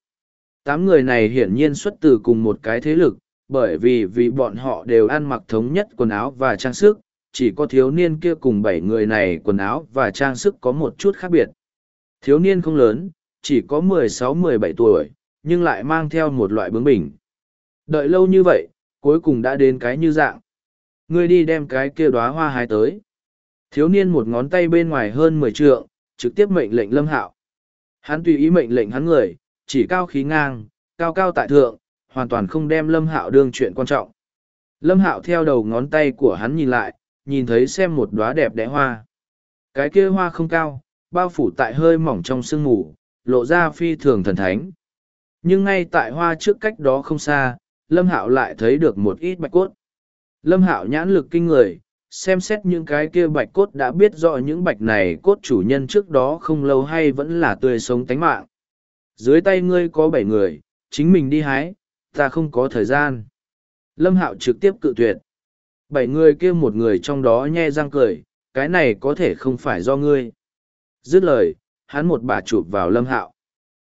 8 người này hiển nhiên xuất từ cùng một cái thế lực, bởi vì bọn họ đều ăn mặc thống nhất quần áo và trang sức, chỉ có thiếu niên kia cùng 7 người này quần áo và trang sức có một chút khác biệt. Thiếu niên không lớn, chỉ có 16-17 tuổi, nhưng lại mang theo một loại bướng bỉnh. Đợi lâu như vậy, cuối cùng đã đến cái như dạng. Ngươi đi đem cái kia đóa hoa hái tới. Thiếu niên một ngón tay bên ngoài hơn 10 trượng, trực tiếp mệnh lệnh Lâm Hạo. Hắn tùy ý mệnh lệnh hắn người, chỉ cao khí ngang, cao cao tại thượng, hoàn toàn không đem Lâm Hạo đương chuyện quan trọng. Lâm Hạo theo đầu ngón tay của hắn nhìn lại, nhìn thấy xem một đóa đẹp đẽ hoa. Cái kia hoa không cao, bao phủ tại hơi mỏng trong sương mù, lộ ra phi thường thần thánh. Nhưng ngay tại hoa trước cách đó không xa, Lâm Hạo lại thấy được một ít bạch cốt. Lâm Hạo nhãn lực kinh người, xem xét những cái kia bạch cốt đã biết rõ những bạch này cốt chủ nhân trước đó không lâu hay vẫn là tươi sống tánh mạng. Dưới tay ngươi có 7 người, chính mình đi hái, ta không có thời gian. Lâm Hạo trực tiếp cự tuyệt. 7 người kia một người trong đó nhe răng cười, cái này có thể không phải do ngươi. Dứt lời, hắn một bà chụp vào Lâm Hạo.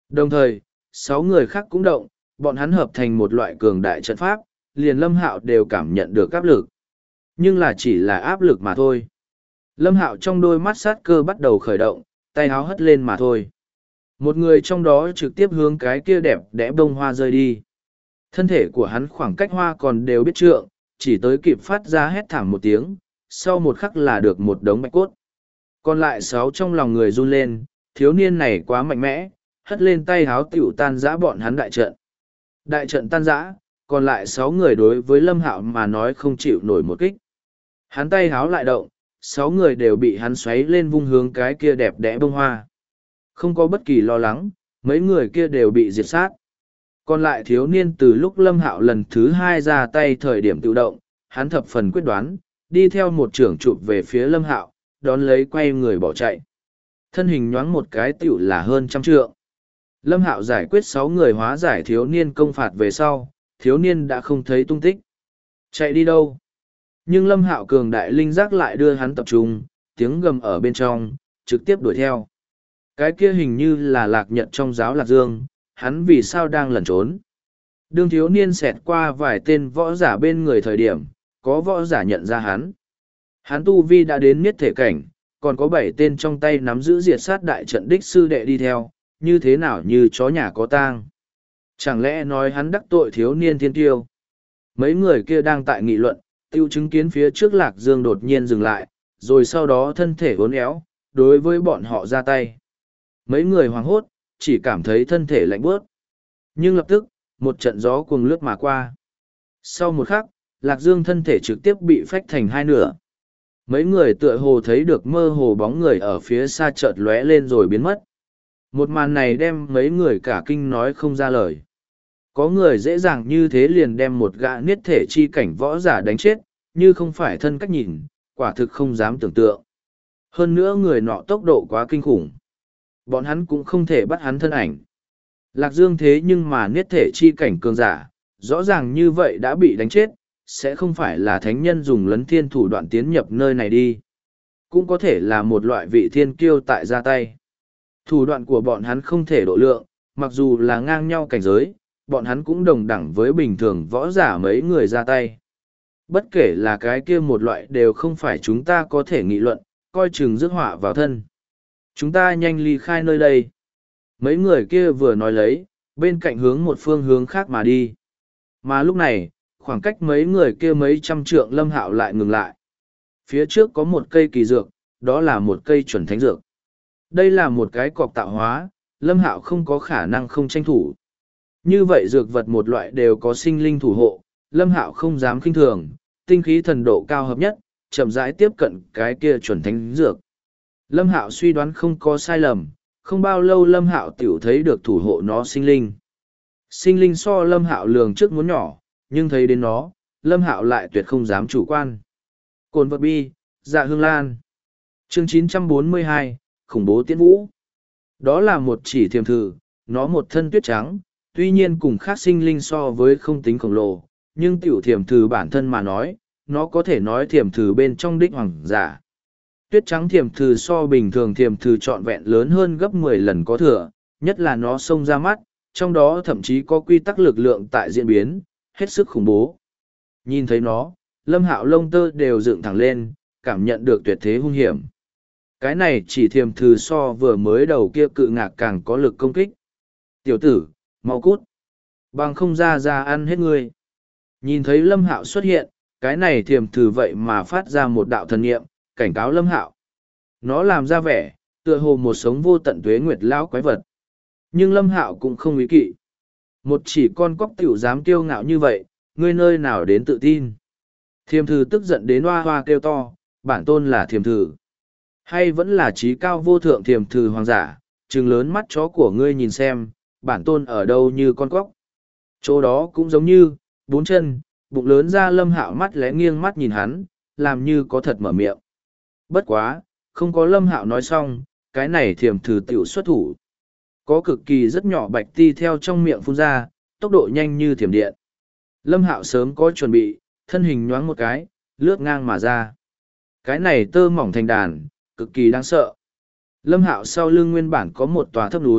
Đồng thời, 6 người khác cũng động, bọn hắn hợp thành một loại cường đại trận pháp, liền Lâm Hạo đều cảm nhận được áp lực. Nhưng là chỉ là áp lực mà thôi. Lâm Hạo trong đôi mắt sát cơ bắt đầu khởi động, tay háo hất lên mà thôi. Một người trong đó trực tiếp hướng cái kia đẹp đẽ bông hoa rơi đi. Thân thể của hắn khoảng cách hoa còn đều biết trượng, chỉ tới kịp phát ra hét thảm một tiếng, sau một khắc là được một đống bạch cốt. Còn lại 6 trong lòng người run lên, thiếu niên này quá mạnh mẽ, hất lên tay háo tiểu tan rã bọn hắn đại trận. Đại trận tan rã, còn lại 6 người đối với Lâm Hạo mà nói không chịu nổi một kích. Hắn tay háo lại động, 6 người đều bị hắn xoáy lên vung hướng cái kia đẹp đẽ bông hoa. Không có bất kỳ lo lắng, mấy người kia đều bị diệt sát. Còn lại thiếu niên từ lúc Lâm Hạo lần thứ 2 ra tay thời điểm tự động, hắn thập phần quyết đoán, đi theo một trưởng chụp về phía Lâm Hạo, đón lấy quay người bỏ chạy. Thân hình nhoáng một cái tiểu là hơn 100 trượng. Lâm Hạo giải quyết 6 người hóa giải thiếu niên công phạt về sau, thiếu niên đã không thấy tung tích. Chạy đi đâu? Nhưng Lâm Hạo cường đại linh giác lại đưa hắn tập trung, tiếng gầm ở bên trong, trực tiếp đuổi theo. Cái kia hình như là Lạc Nhật trong giáo Lạc Dương, hắn vì sao đang lẩn trốn. Đương thiếu niên xẹt qua vài tên võ giả bên người thời điểm, có võ giả nhận ra hắn. Hắn tu vi đã đến niết thể cảnh, còn có 7 tên trong tay nắm giữ diệt sát đại trận đích sư đệ đi theo, như thế nào như chó nhà có tang. Chẳng lẽ nói hắn đắc tội thiếu niên thiên tiêu? Mấy người kia đang tại nghị luận, tiêu chứng kiến phía trước Lạc Dương đột nhiên dừng lại, rồi sau đó thân thể uốn éo, đối với bọn họ ra tay. Mấy người hoảng hốt, chỉ cảm thấy thân thể lạnh bớt. Nhưng lập tức, một trận gió cuồng lướt mà qua. Sau một khắc, Lạc Dương thân thể trực tiếp bị phách thành 2 nửa. Mấy người tựa hồ thấy được mơ hồ bóng người ở phía xa chợt lóe lên rồi biến mất. Một màn này đem mấy người cả kinh nói không ra lời. Có người dễ dàng như thế liền đem một gã niết thể chi cảnh võ giả đánh chết, như không phải thân cách nhìn, quả thực không dám tưởng tượng. Hơn nữa người nọ tốc độ quá kinh khủng. Bọn hắn cũng không thể bắt hắn thân ảnh. Lạc Dương thế nhưng mà niết thể chi cảnh cường giả, rõ ràng như vậy đã bị đánh chết, sẽ không phải là thánh nhân dùng lấn thiên thủ đoạn tiến nhập nơi này đi. Cũng có thể là một loại vị thiên kiêu tại ra tay. Thủ đoạn của bọn hắn không thể độ lượng, mặc dù là ngang nhau cảnh giới, bọn hắn cũng đồng đẳng với bình thường võ giả mấy người ra tay. Bất kể là cái kia một loại đều không phải chúng ta có thể nghị luận, coi chừng rước họa vào thân. Chúng ta nhanh ly khai nơi đây. Mấy người kia vừa nói lấy, bên cạnh hướng một phương hướng khác mà đi. Mà lúc này, khoảng cách mấy người kia mấy trăm trượng Lâm Hạo lại ngừng lại. Phía trước có một cây kỳ dược, đó là một cây chuẩn thánh dược. Đây là một cái cọc tạo hóa, Lâm Hạo không có khả năng không tranh thủ. Như vậy dược vật một loại đều có sinh linh thủ hộ, Lâm Hạo không dám khinh thường, tinh khí thần độ cao hợp nhất, chậm rãi tiếp cận cái kia chuẩn thánh dược. Lâm Hạo suy đoán không có sai lầm, không bao lâu Lâm Hạo tiểu thấy được thủ hộ nó sinh linh. Sinh linh so Lâm Hạo lường trước muốn nhỏ, nhưng thấy đến nó, Lâm Hạo lại tuyệt không dám chủ quan. Cồn vật bi, dạ hương lan. Chương 942, khủng bố tiễn vũ. Đó là một chỉ thiềm thử, nó một thân tuyết trắng, tuy nhiên cùng khác sinh linh so với không tính khổng lồ, nhưng tiểu thiềm thử bản thân mà nói, nó có thể nói thiềm thử bên trong đích hoàng giả. Tuyết trắng thiềm thử so bình thường thiềm thử trọn vẹn lớn hơn gấp 10 lần có thừa, nhất là nó xông ra mắt, trong đó thậm chí có quy tắc lực lượng tại diễn biến, hết sức khủng bố. Nhìn thấy nó, Lâm Hạo lông tơ đều dựng thẳng lên, cảm nhận được tuyệt thế hung hiểm. Cái này chỉ thiềm thử so vừa mới đầu kia cự ngạc càng có lực công kích. Tiểu tử, mau cút. Bằng không ra ăn hết ngươi. Nhìn thấy Lâm Hạo xuất hiện, cái này thiềm thử vậy mà phát ra một đạo thần niệm, cảnh cáo Lâm Hạo. Nó làm ra vẻ, tựa hồ một sống vô tận tuế nguyệt lão quái vật. Nhưng Lâm Hạo cũng không ý kỵ. Một chỉ con cóc tiểu dám kiêu ngạo như vậy, ngươi nơi nào đến tự tin. Thiềm thử tức giận đến hoa hoa kêu to, bản tôn là thiềm thử. Hay vẫn là trí cao vô thượng thiềm thử hoàng giả, trừng lớn mắt chó của ngươi nhìn xem, bản tôn ở đâu như con cóc. Chỗ đó cũng giống như, 4 chân, bụng lớn ra Lâm Hạo mắt lẽ nghiêng mắt nhìn hắn, làm như có thật mở miệng. Bất quá, không có Lâm Hạo nói xong, cái này thiềm thử tiểu xuất thủ. Có cực kỳ rất nhỏ bạch ti theo trong miệng phun ra, tốc độ nhanh như thiểm điện. Lâm Hạo sớm có chuẩn bị, thân hình nhoáng một cái, lướt ngang mà ra. Cái này tơ mỏng thành đàn, cực kỳ đáng sợ. Lâm Hạo sau lưng nguyên bản có một tòa thấp núi,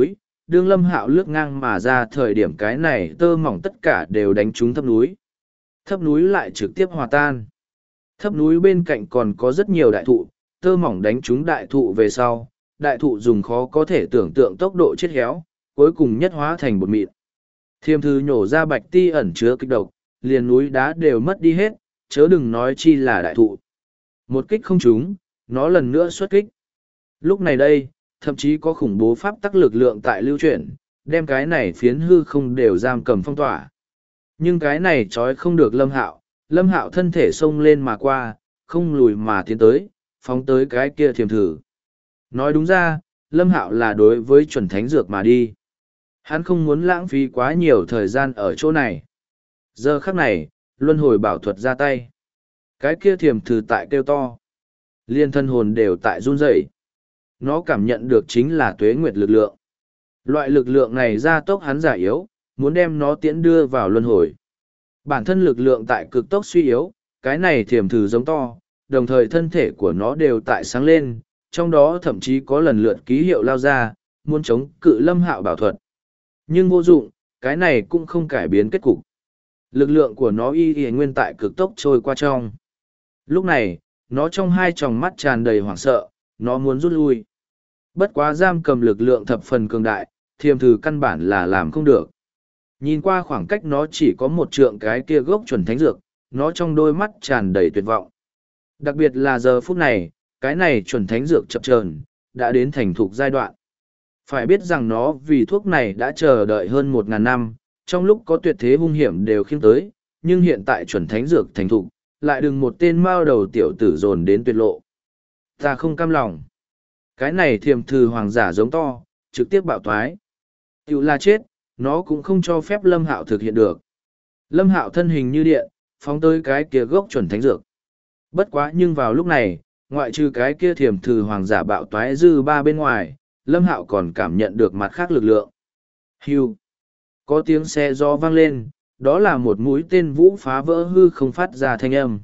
đương Lâm Hạo lướt ngang mà ra thời điểm cái này tơ mỏng tất cả đều đánh trúng thấp núi. Thấp núi lại trực tiếp hòa tan. Thấp núi bên cạnh còn có rất nhiều đại thụ, tơ mỏng đánh trúng đại thụ về sau, đại thụ dùng khó có thể tưởng tượng tốc độ chết héo, cuối cùng nhất hóa thành bột mịn. Thiềm thư nhổ ra bạch ti ẩn chứa kịch độc, liền núi đá đều mất đi hết, chớ đừng nói chi là đại thụ. Một kích không trúng, nó lần nữa xuất kích. Lúc này đây, thậm chí có khủng bố pháp tắc lực lượng tại lưu chuyển, đem cái này phiến hư không đều giam cầm phong tỏa. Nhưng cái này trói không được Lâm Hạo thân thể xông lên mà qua, không lùi mà tiến tới, phóng tới cái kia thiềm thử. Nói đúng ra, Lâm Hạo là đối với chuẩn thánh dược mà đi. Hắn không muốn lãng phí quá nhiều thời gian ở chỗ này. Giờ khắc này, luân hồi bảo thuật ra tay. Cái kia thiềm thử tại kêu to. Liên thân hồn đều tại run rẩy. Nó cảm nhận được chính là tuế nguyệt lực lượng. Loại lực lượng này gia tốc hắn giả yếu, muốn đem nó tiễn đưa vào luân hồi. Bản thân lực lượng tại cực tốc suy yếu, cái này thiềm thử giống to, đồng thời thân thể của nó đều tại sáng lên, trong đó thậm chí có lần lượt ký hiệu lao ra, muốn chống cự Lâm Hạo bảo thuật. Nhưng vô dụng, cái này cũng không cải biến kết cục. Lực lượng của nó y nguyên tại cực tốc trôi qua trong. Lúc này, nó trong hai tròng mắt tràn đầy hoảng sợ, nó muốn rút lui. Bất quá giam cầm lực lượng thập phần cường đại, thiềm thử căn bản là làm không được. Nhìn qua khoảng cách nó chỉ có một trượng cái kia gốc chuẩn thánh dược, nó trong đôi mắt tràn đầy tuyệt vọng. Đặc biệt là giờ phút này, cái này chuẩn thánh dược chập chờn đã đến thành thục giai đoạn. Phải biết rằng nó vì thuốc này đã chờ đợi hơn 1.000 năm, trong lúc có tuyệt thế hung hiểm đều khiêm tới, nhưng hiện tại chuẩn thánh dược thành thục, lại đừng một tên mao đầu tiểu tử dồn đến tuyệt lộ. Ta không cam lòng. Cái này thiềm thử hoàng giả giống to, trực tiếp bạo thoái. Tiểu là chết, nó cũng không cho phép Lâm Hạo thực hiện được. Lâm Hạo thân hình như điện, phóng tới cái kia gốc chuẩn thánh dược. Bất quá nhưng vào lúc này, ngoại trừ cái kia thiềm thử hoàng giả bạo toái dư ba bên ngoài, Lâm Hạo còn cảm nhận được mặt khác lực lượng. Hưu. Có tiếng xe gió vang lên, đó là một mũi tên vũ phá vỡ hư không phát ra thanh âm.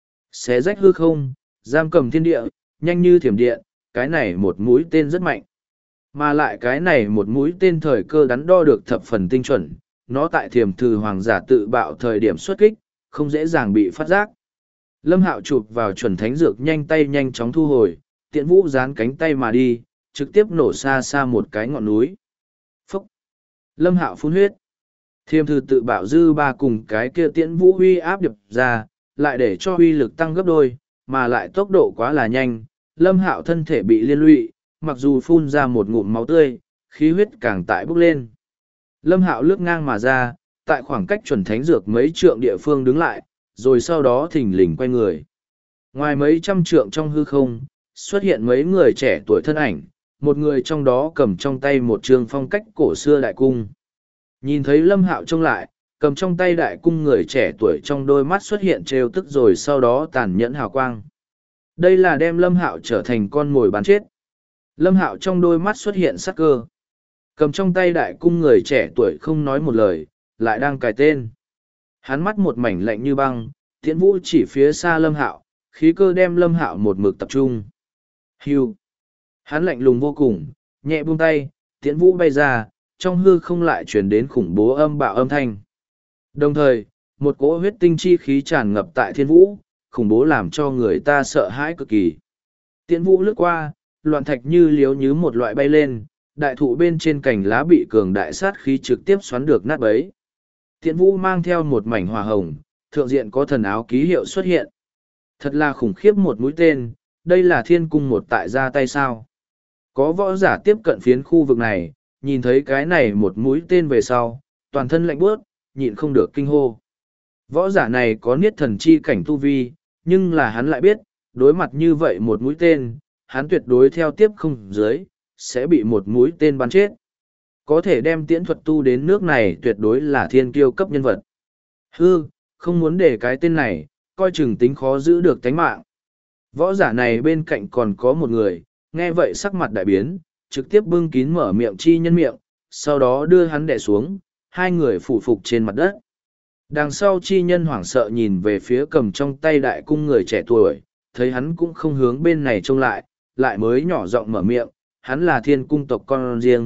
Xé rách hư không, giam cầm thiên địa, nhanh như thiểm điện, cái này một mũi tên rất mạnh. Mà lại cái này một mũi tên thời cơ đắn đo được thập phần tinh chuẩn, nó tại thiềm thử hoàng giả tự bạo thời điểm xuất kích, không dễ dàng bị phát giác. Lâm Hạo chụp vào chuẩn thánh dược nhanh tay nhanh chóng thu hồi, tiện vũ dán cánh tay mà đi, trực tiếp nổ xa xa một cái ngọn núi. Phúc! Lâm Hạo phun huyết. Thiềm thử tự bạo dư ba cùng cái kia tiễn vũ huy áp điệp ra, lại để cho huy lực tăng gấp đôi, mà lại tốc độ quá là nhanh. Lâm Hạo thân thể bị liên lụy, mặc dù phun ra một ngụm máu tươi, khí huyết càng tại bốc lên. Lâm Hạo lướt ngang mà ra, tại khoảng cách chuẩn thánh dược mấy trượng địa phương đứng lại, rồi sau đó thình lình quay người. Ngoài mấy trăm trượng trong hư không, xuất hiện mấy người trẻ tuổi thân ảnh, một người trong đó cầm trong tay một trường phong cách cổ xưa đại cung. Nhìn thấy Lâm Hạo trông lại, cầm trong tay đại cung người trẻ tuổi trong đôi mắt xuất hiện trêu tức rồi sau đó tàn nhẫn hào quang. Đây là đem Lâm Hạo trở thành con mồi bán chết. Lâm Hạo trong đôi mắt xuất hiện sắc cơ. Cầm trong tay đại cung người trẻ tuổi không nói một lời, lại đang cài tên. Hắn mắt một mảnh lạnh như băng, tiễn vũ chỉ phía xa Lâm Hạo, khí cơ đem Lâm Hạo một mực tập trung. Hưu. Hắn lạnh lùng vô cùng, nhẹ buông tay, tiễn vũ bay ra, trong hư không lại chuyển đến khủng bố âm bạo âm thanh. Đồng thời, một cỗ huyết tinh chi khí tràn ngập tại thiên vũ, khủng bố làm cho người ta sợ hãi cực kỳ. Tiễn vũ lướt qua, loạn thạch như liếu như một loại bay lên, đại thụ bên trên cành lá bị cường đại sát khí trực tiếp xoắn được nát bấy. Tiễn vũ mang theo một mảnh hỏa hồng, thượng diện có thần áo ký hiệu xuất hiện. Thật là khủng khiếp một mũi tên, đây là thiên cung một tại ra tay sao. Có võ giả tiếp cận phiến khu vực này, nhìn thấy cái này một mũi tên về sau, toàn thân lạnh bước, nhịn không được kinh hô. Võ giả này có niết thần chi cảnh tu vi, nhưng là hắn lại biết, đối mặt như vậy một mũi tên, hắn tuyệt đối theo tiếp không dưới, sẽ bị một mũi tên bắn chết. Có thể đem tiễn thuật tu đến nước này tuyệt đối là thiên kiêu cấp nhân vật. Hư, không muốn để cái tên này, coi chừng tính khó giữ được tánh mạng. Võ giả này bên cạnh còn có một người, nghe vậy sắc mặt đại biến, trực tiếp bưng kín mở miệng chi nhân miệng, sau đó đưa hắn đè xuống, hai người phủ phục trên mặt đất. Đằng sau chi nhân hoảng sợ nhìn về phía cầm trong tay đại cung người trẻ tuổi, thấy hắn cũng không hướng bên này trông lại, lại mới nhỏ giọng mở miệng, hắn là thiên cung tộc con riêng,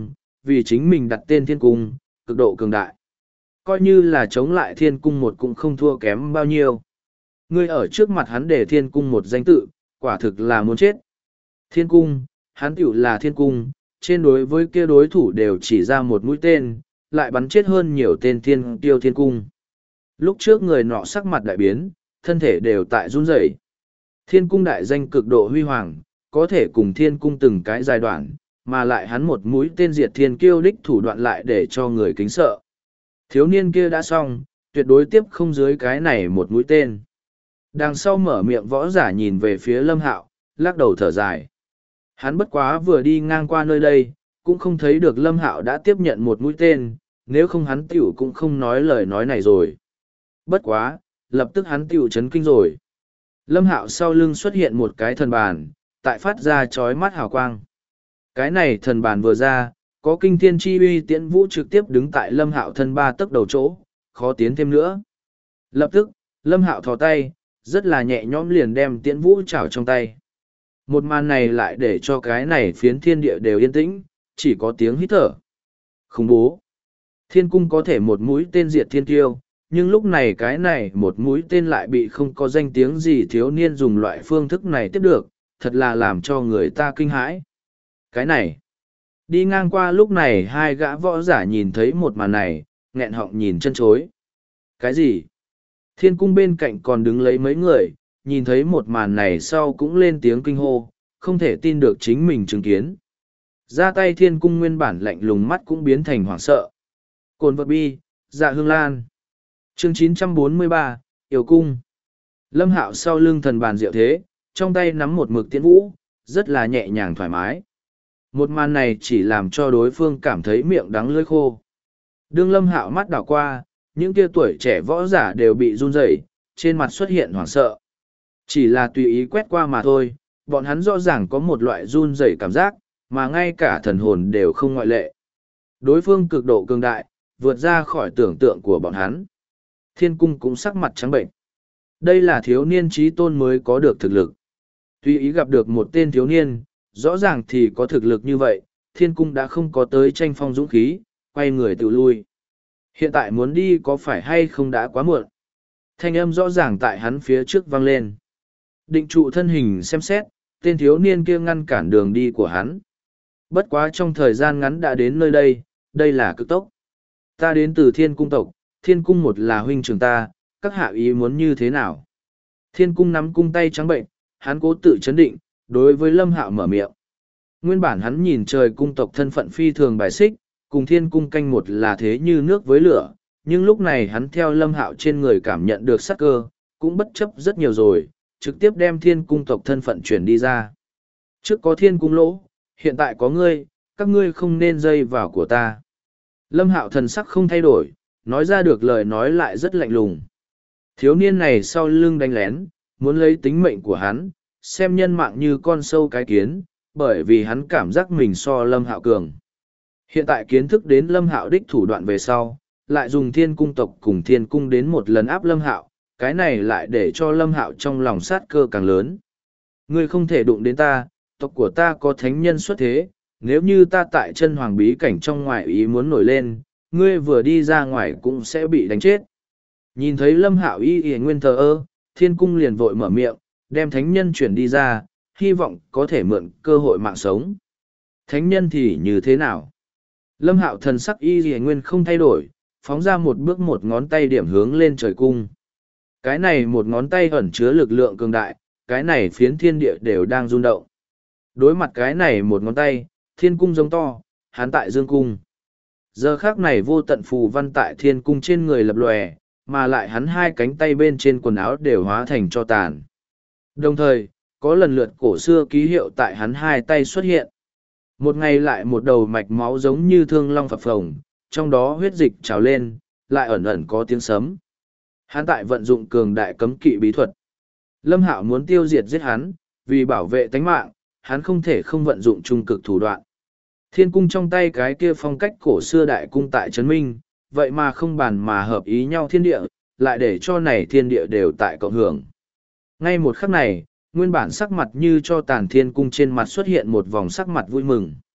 vì chính mình đặt tên thiên cung, cực độ cường đại. Coi như là chống lại thiên cung một cũng không thua kém bao nhiêu. Ngươi ở trước mặt hắn để thiên cung một danh tự, quả thực là muốn chết. Thiên cung, hắn tiểu là thiên cung, trên đối với kia đối thủ đều chỉ ra một mũi tên, lại bắn chết hơn nhiều tên thiên tiêu thiên cung. Lúc trước người nọ sắc mặt đại biến, thân thể đều tại run rẩy. Thiên cung đại danh cực độ huy hoàng, có thể cùng thiên cung từng cái giai đoạn, mà lại hắn một mũi tên diệt thiên kiêu đích thủ đoạn lại để cho người kính sợ. Thiếu niên kia đã xong, tuyệt đối tiếp không dưới cái này một mũi tên. Đằng sau mở miệng võ giả nhìn về phía Lâm Hạo, lắc đầu thở dài. Hắn bất quá vừa đi ngang qua nơi đây, cũng không thấy được Lâm Hạo đã tiếp nhận một mũi tên, nếu không hắn tiểu cũng không nói lời nói này rồi. Bất quá, lập tức hắn tiểu chấn kinh rồi. Lâm Hạo sau lưng xuất hiện một cái thần bàn, tại phát ra chói mắt hào quang. Cái này thần bàn vừa ra, có kinh thiên chi uy tiễn vũ trực tiếp đứng tại Lâm Hạo thân 3 tấc đầu chỗ, khó tiến thêm nữa. Lập tức, Lâm Hạo thò tay, rất là nhẹ nhõm liền đem tiễn vũ chảo trong tay. Một màn này lại để cho cái này phiến thiên địa đều yên tĩnh, chỉ có tiếng hít thở. Khủng bố. Thiên cung có thể một mũi tên diệt thiên tiêu, nhưng lúc này cái này một mũi tên lại bị không có danh tiếng gì thiếu niên dùng loại phương thức này tiếp được, thật là làm cho người ta kinh hãi. Cái này, đi ngang qua lúc này hai gã võ giả nhìn thấy một màn này, nghẹn họng nhìn chân chối. Cái gì? Thiên cung bên cạnh còn đứng lấy mấy người, nhìn thấy một màn này sau cũng lên tiếng kinh hô, không thể tin được chính mình chứng kiến. Ra tay thiên cung nguyên bản lạnh lùng mắt cũng biến thành hoảng sợ. Cồn vật bi, dạ hương lan. Chương 943, Yêu Cung. Lâm Hạo sau lưng thần bàn diệu thế, trong tay nắm một mực tiễn vũ, rất là nhẹ nhàng thoải mái. Một màn này chỉ làm cho đối phương cảm thấy miệng đắng lưỡi khô. Đương Lâm Hạo mắt đảo qua, những kia tuổi trẻ võ giả đều bị run rẩy, trên mặt xuất hiện hoảng sợ. Chỉ là tùy ý quét qua mà thôi, bọn hắn rõ ràng có một loại run rẩy cảm giác, mà ngay cả thần hồn đều không ngoại lệ. Đối phương cực độ cường đại, vượt ra khỏi tưởng tượng của bọn hắn. Thiên cung cũng sắc mặt trắng bệnh. Đây là thiếu niên trí tôn mới có được thực lực. Tuy ý gặp được một tên thiếu niên, rõ ràng thì có thực lực như vậy, thiên cung đã không có tới tranh phong dũng khí, quay người tự lui. Hiện tại muốn đi có phải hay không đã quá muộn. Thanh âm rõ ràng tại hắn phía trước vang lên. Định trụ thân hình xem xét, tên thiếu niên kia ngăn cản đường đi của hắn. Bất quá trong thời gian ngắn đã đến nơi đây, đây là cực tốc. Ta đến từ thiên cung tộc, thiên cung một là huynh trưởng ta, các hạ ý muốn như thế nào? Thiên cung nắm cung tay trắng bệnh, hắn cố tự chấn định, đối với Lâm Hạo mở miệng. Nguyên bản hắn nhìn trời cung tộc thân phận phi thường bài xích, cùng thiên cung canh một là thế như nước với lửa, nhưng lúc này hắn theo Lâm Hạo trên người cảm nhận được sắc cơ, cũng bất chấp rất nhiều rồi, trực tiếp đem thiên cung tộc thân phận chuyển đi ra. Trước có thiên cung lỗ, hiện tại có ngươi, các ngươi không nên dây vào của ta. Lâm Hạo thần sắc không thay đổi, nói ra được lời nói lại rất lạnh lùng. Thiếu niên này sau lưng đánh lén, muốn lấy tính mệnh của hắn, xem nhân mạng như con sâu cái kiến, bởi vì hắn cảm giác mình so Lâm Hạo cường. Hiện tại kiến thức đến Lâm Hạo đích thủ đoạn về sau, lại dùng thiên cung tộc cùng thiên cung đến một lần áp Lâm Hạo, cái này lại để cho Lâm Hạo trong lòng sát cơ càng lớn. Ngươi không thể đụng đến ta, tộc của ta có thánh nhân xuất thế, nếu như ta tại chân hoàng bí cảnh trong ngoài ý muốn nổi lên, ngươi vừa đi ra ngoài cũng sẽ bị đánh chết. Nhìn thấy Lâm Hạo y nguyên thờ ơ, thiên cung liền vội mở miệng, đem thánh nhân chuyển đi ra, hy vọng có thể mượn cơ hội mạng sống. Thánh nhân thì như thế nào? Lâm Hạo thần sắc y nguyên không thay đổi, phóng ra một bước một ngón tay điểm hướng lên trời cung. Cái này một ngón tay ẩn chứa lực lượng cường đại, cái này phiến thiên địa đều đang rung động. Đối mặt cái này một ngón tay, thiên cung giống to, hắn tại dương cung. Giờ khác này vô tận phù văn tại thiên cung trên người lập lòe, mà lại hắn hai cánh tay bên trên quần áo đều hóa thành cho tàn. Đồng thời, có lần lượt cổ xưa ký hiệu tại hắn hai tay xuất hiện. Một ngày lại một đầu mạch máu giống như thương long phập phồng, trong đó huyết dịch trào lên, lại ẩn ẩn có tiếng sấm. Hắn tại vận dụng cường đại cấm kỵ bí thuật. Lâm Hạo muốn tiêu diệt giết hắn, vì bảo vệ tánh mạng, hắn không thể không vận dụng trung cực thủ đoạn. Thiên cung trong tay cái kia phong cách cổ xưa đại cung tại Trấn Minh, vậy mà không bàn mà hợp ý nhau thiên địa, lại để cho này thiên địa đều tại cộng hưởng. Ngay một khắc này, nguyên bản sắc mặt như cho tàn thiên cung trên mặt xuất hiện một vòng sắc mặt vui mừng.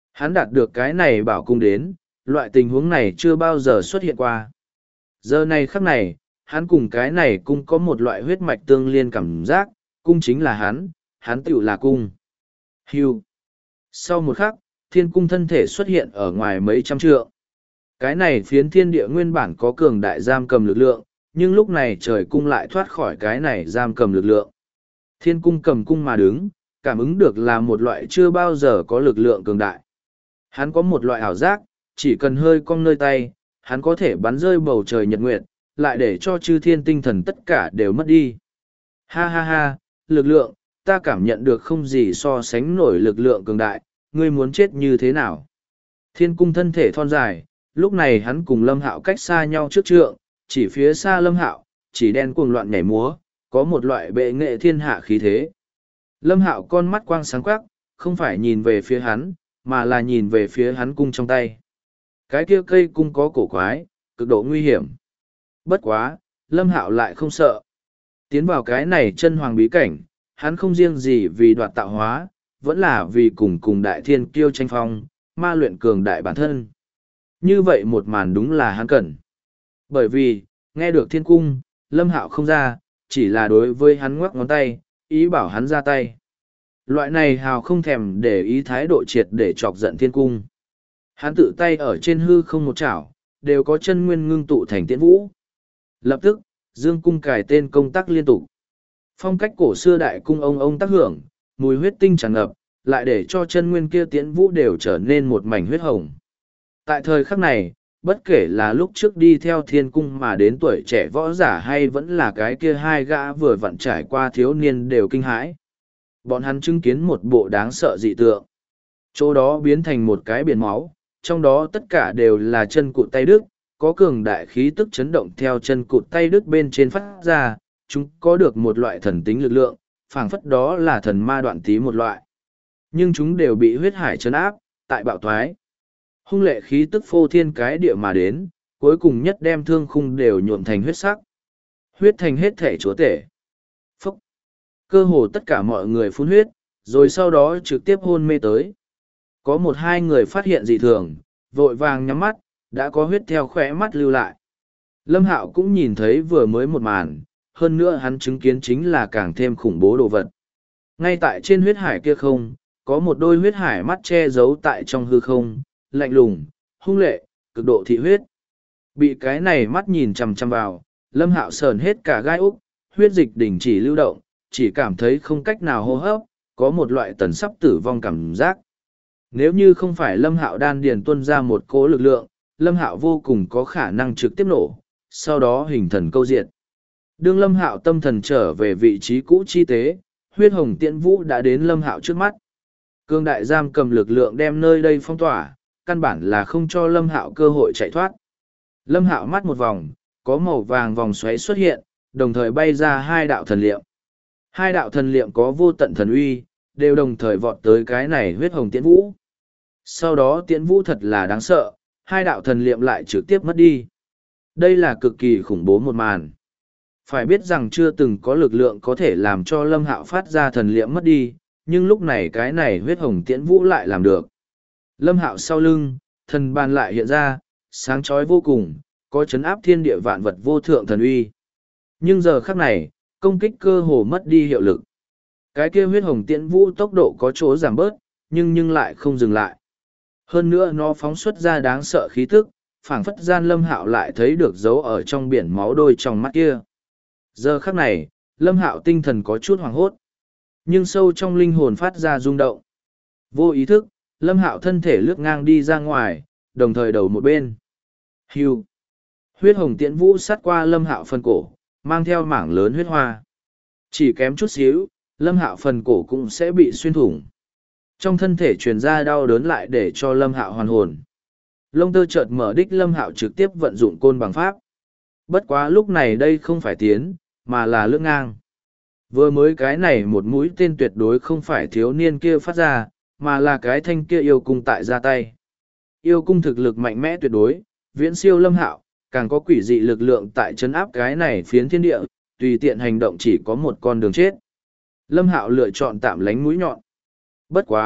Hắn đạt được cái này bảo cung đến, loại tình huống này chưa bao giờ xuất hiện qua. Giờ này khắc này, hắn cùng cái này cung có một loại huyết mạch tương liên cảm giác, cung chính là hắn tựu là cung. Hưu. Sau một khắc, thiên cung thân thể xuất hiện ở ngoài mấy trăm trượng. Cái này phiến thiên địa nguyên bản có cường đại giam cầm lực lượng, nhưng lúc này trời cung lại thoát khỏi cái này giam cầm lực lượng. Thiên cung cầm cung mà đứng, cảm ứng được là một loại chưa bao giờ có lực lượng cường đại. Hắn có một loại ảo giác, chỉ cần hơi cong nơi tay, hắn có thể bắn rơi bầu trời nhật nguyệt, lại để cho chư thiên tinh thần tất cả đều mất đi. Ha ha ha, lực lượng, ta cảm nhận được không gì so sánh nổi lực lượng cường đại, ngươi muốn chết như thế nào? Thiên cung thân thể thon dài, lúc này hắn cùng Lâm Hạo cách xa nhau trước trượng, chỉ phía xa Lâm Hạo, chỉ đen cuồng loạn nhảy múa, có một loại bệ nghệ thiên hạ khí thế. Lâm Hạo con mắt quang sáng quắc, không phải nhìn về phía hắn, mà là nhìn về phía hắn cung trong tay. Cái kia cây cung có cổ quái, cực độ nguy hiểm. Bất quá, Lâm Hạo lại không sợ. Tiến vào cái này chân hoàng bí cảnh, hắn không riêng gì vì đoạt tạo hóa, vẫn là vì cùng đại thiên kiêu tranh phong, ma luyện cường đại bản thân. Như vậy một màn đúng là hắn cần. Bởi vì, nghe được thiên cung, Lâm Hạo không ra, chỉ là đối với hắn ngoắc ngón tay, ý bảo hắn ra tay. Loại này hào không thèm để ý thái độ triệt để chọc giận thiên cung. Hắn tự tay ở trên hư không một chảo, đều có chân nguyên ngưng tụ thành tiễn vũ. Lập tức, dương cung cài tên công tác liên tục. Phong cách cổ xưa đại cung ông tác hưởng, mùi huyết tinh tràn ngập, lại để cho chân nguyên kia tiễn vũ đều trở nên một mảnh huyết hồng. Tại thời khắc này, bất kể là lúc trước đi theo thiên cung mà đến tuổi trẻ võ giả hay vẫn là cái kia hai gã vừa vặn trải qua thiếu niên đều kinh hãi. Bọn hắn chứng kiến một bộ đáng sợ dị tượng. Chỗ đó biến thành một cái biển máu, trong đó tất cả đều là chân cụt tay đứt, có cường đại khí tức chấn động theo chân cụt tay đứt bên trên phát ra, chúng có được một loại thần tính lực lượng, phảng phất đó là thần ma đoạn tí một loại. Nhưng chúng đều bị huyết hải chấn áp, tại bạo thoái. Hung lệ khí tức phô thiên cái địa mà đến, cuối cùng nhất đem thương khung đều nhuộm thành huyết sắc. Huyết thành hết thể chúa tể. Phúc! Cơ hồ tất cả mọi người phun huyết, rồi sau đó trực tiếp hôn mê tới. Có một hai người phát hiện dị thường, vội vàng nhắm mắt, đã có huyết theo khỏe mắt lưu lại. Lâm Hạo cũng nhìn thấy vừa mới một màn, hơn nữa hắn chứng kiến chính là càng thêm khủng bố đồ vật. Ngay tại trên huyết hải kia không, có một đôi huyết hải mắt che giấu tại trong hư không, lạnh lùng, hung lệ, cực độ thị huyết. Bị cái này mắt nhìn chằm chằm vào, Lâm Hạo sờn hết cả gai úc, huyết dịch đình chỉ lưu động, chỉ cảm thấy không cách nào hô hấp, có một loại tần sắp tử vong cảm giác. Nếu như không phải Lâm Hạo đan điền tuôn ra một cỗ lực lượng, Lâm Hạo vô cùng có khả năng trực tiếp nổ, sau đó hình thần câu diệt. Đương Lâm Hạo tâm thần trở về vị trí cũ chi tế, huyết hồng tiễn vũ đã đến Lâm Hạo trước mắt. Cương đại giam cầm lực lượng đem nơi đây phong tỏa, căn bản là không cho Lâm Hạo cơ hội chạy thoát. Lâm Hạo mắt một vòng, có màu vàng vòng xoáy xuất hiện, đồng thời bay ra hai đạo thần liệm. Hai đạo thần liệm có vô tận thần uy, đều đồng thời vọt tới cái này huyết hồng tiễn vũ. Sau đó tiễn vũ thật là đáng sợ, hai đạo thần liệm lại trực tiếp mất đi. Đây là cực kỳ khủng bố một màn. Phải biết rằng chưa từng có lực lượng có thể làm cho Lâm Hạo phát ra thần liệm mất đi, nhưng lúc này cái này huyết hồng tiễn vũ lại làm được. Lâm Hạo sau lưng, thần bàn lại hiện ra, sáng chói vô cùng, có chấn áp thiên địa vạn vật vô thượng thần uy. Nhưng giờ khắc này, công kích cơ hồ mất đi hiệu lực. Cái kia huyết hồng tiễn vũ tốc độ có chỗ giảm bớt, nhưng lại không dừng lại. Hơn nữa nó phóng xuất ra đáng sợ khí tức, phảng phất gian Lâm Hạo lại thấy được dấu ở trong biển máu đôi trong mắt kia. Giờ khắc này, Lâm Hạo tinh thần có chút hoảng hốt, nhưng sâu trong linh hồn phát ra rung động. Vô ý thức, Lâm Hạo thân thể lướt ngang đi ra ngoài, đồng thời đầu một bên. Hưu. Huyết hồng tiễn vũ sát qua Lâm Hạo phần cổ, mang theo mảng lớn huyết hoa. Chỉ kém chút xíu, Lâm Hạo phần cổ cũng sẽ bị xuyên thủng. Trong thân thể truyền ra đau đớn lại để cho Lâm Hạo hoàn hồn. Lông tơ chợt mở đích Lâm Hạo trực tiếp vận dụng côn bằng pháp. Bất quá lúc này đây không phải tiến, mà là lướt ngang. Vừa mới cái này một mũi tên tuyệt đối không phải thiếu niên kia phát ra, mà là cái thanh kia yêu cung tại ra tay. Yêu cung thực lực mạnh mẽ tuyệt đối, viễn siêu Lâm Hạo, càng có quỷ dị lực lượng tại trấn áp cái này phiến thiên địa, tùy tiện hành động chỉ có một con đường chết. Lâm Hạo lựa chọn tạm lánh mũi nhọn. Bất quá,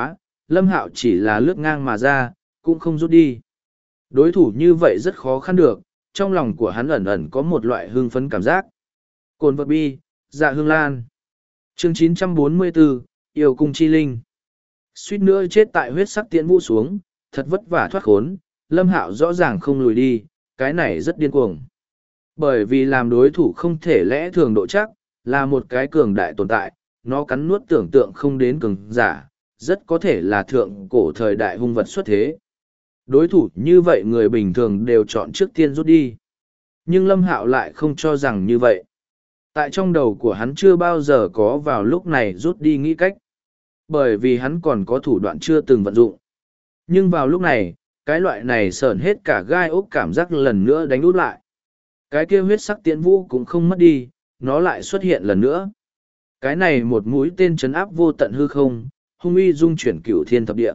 Lâm Hạo chỉ là lướt ngang mà ra, cũng không rút đi. Đối thủ như vậy rất khó khăn được, trong lòng của hắn ẩn ẩn có một loại hưng phấn cảm giác. Cồn vật bi, dạ hương lan. Chương 944, Yêu cung chi linh. Suýt nữa chết tại huyết sắc tiễn vũ xuống, thật vất vả thoát khốn, Lâm Hạo rõ ràng không lùi đi, cái này rất điên cuồng. Bởi vì làm đối thủ không thể lẽ thường độ chắc, là một cái cường đại tồn tại, nó cắn nuốt tưởng tượng không đến cường giả, rất có thể là thượng cổ thời đại hung vật xuất thế. Đối thủ như vậy người bình thường đều chọn trước tiên rút đi. Nhưng Lâm Hạo lại không cho rằng như vậy. Tại trong đầu của hắn chưa bao giờ có vào lúc này rút đi nghĩ cách. Bởi vì hắn còn có thủ đoạn chưa từng vận dụng. Nhưng vào lúc này, cái loại này sởn hết cả gai ốc cảm giác lần nữa đánh út lại. Cái kia huyết sắc tiễn vũ cũng không mất đi, nó lại xuất hiện lần nữa. Cái này một mũi tên chấn áp vô tận hư không, hung uy dung chuyển cửu thiên thập địa.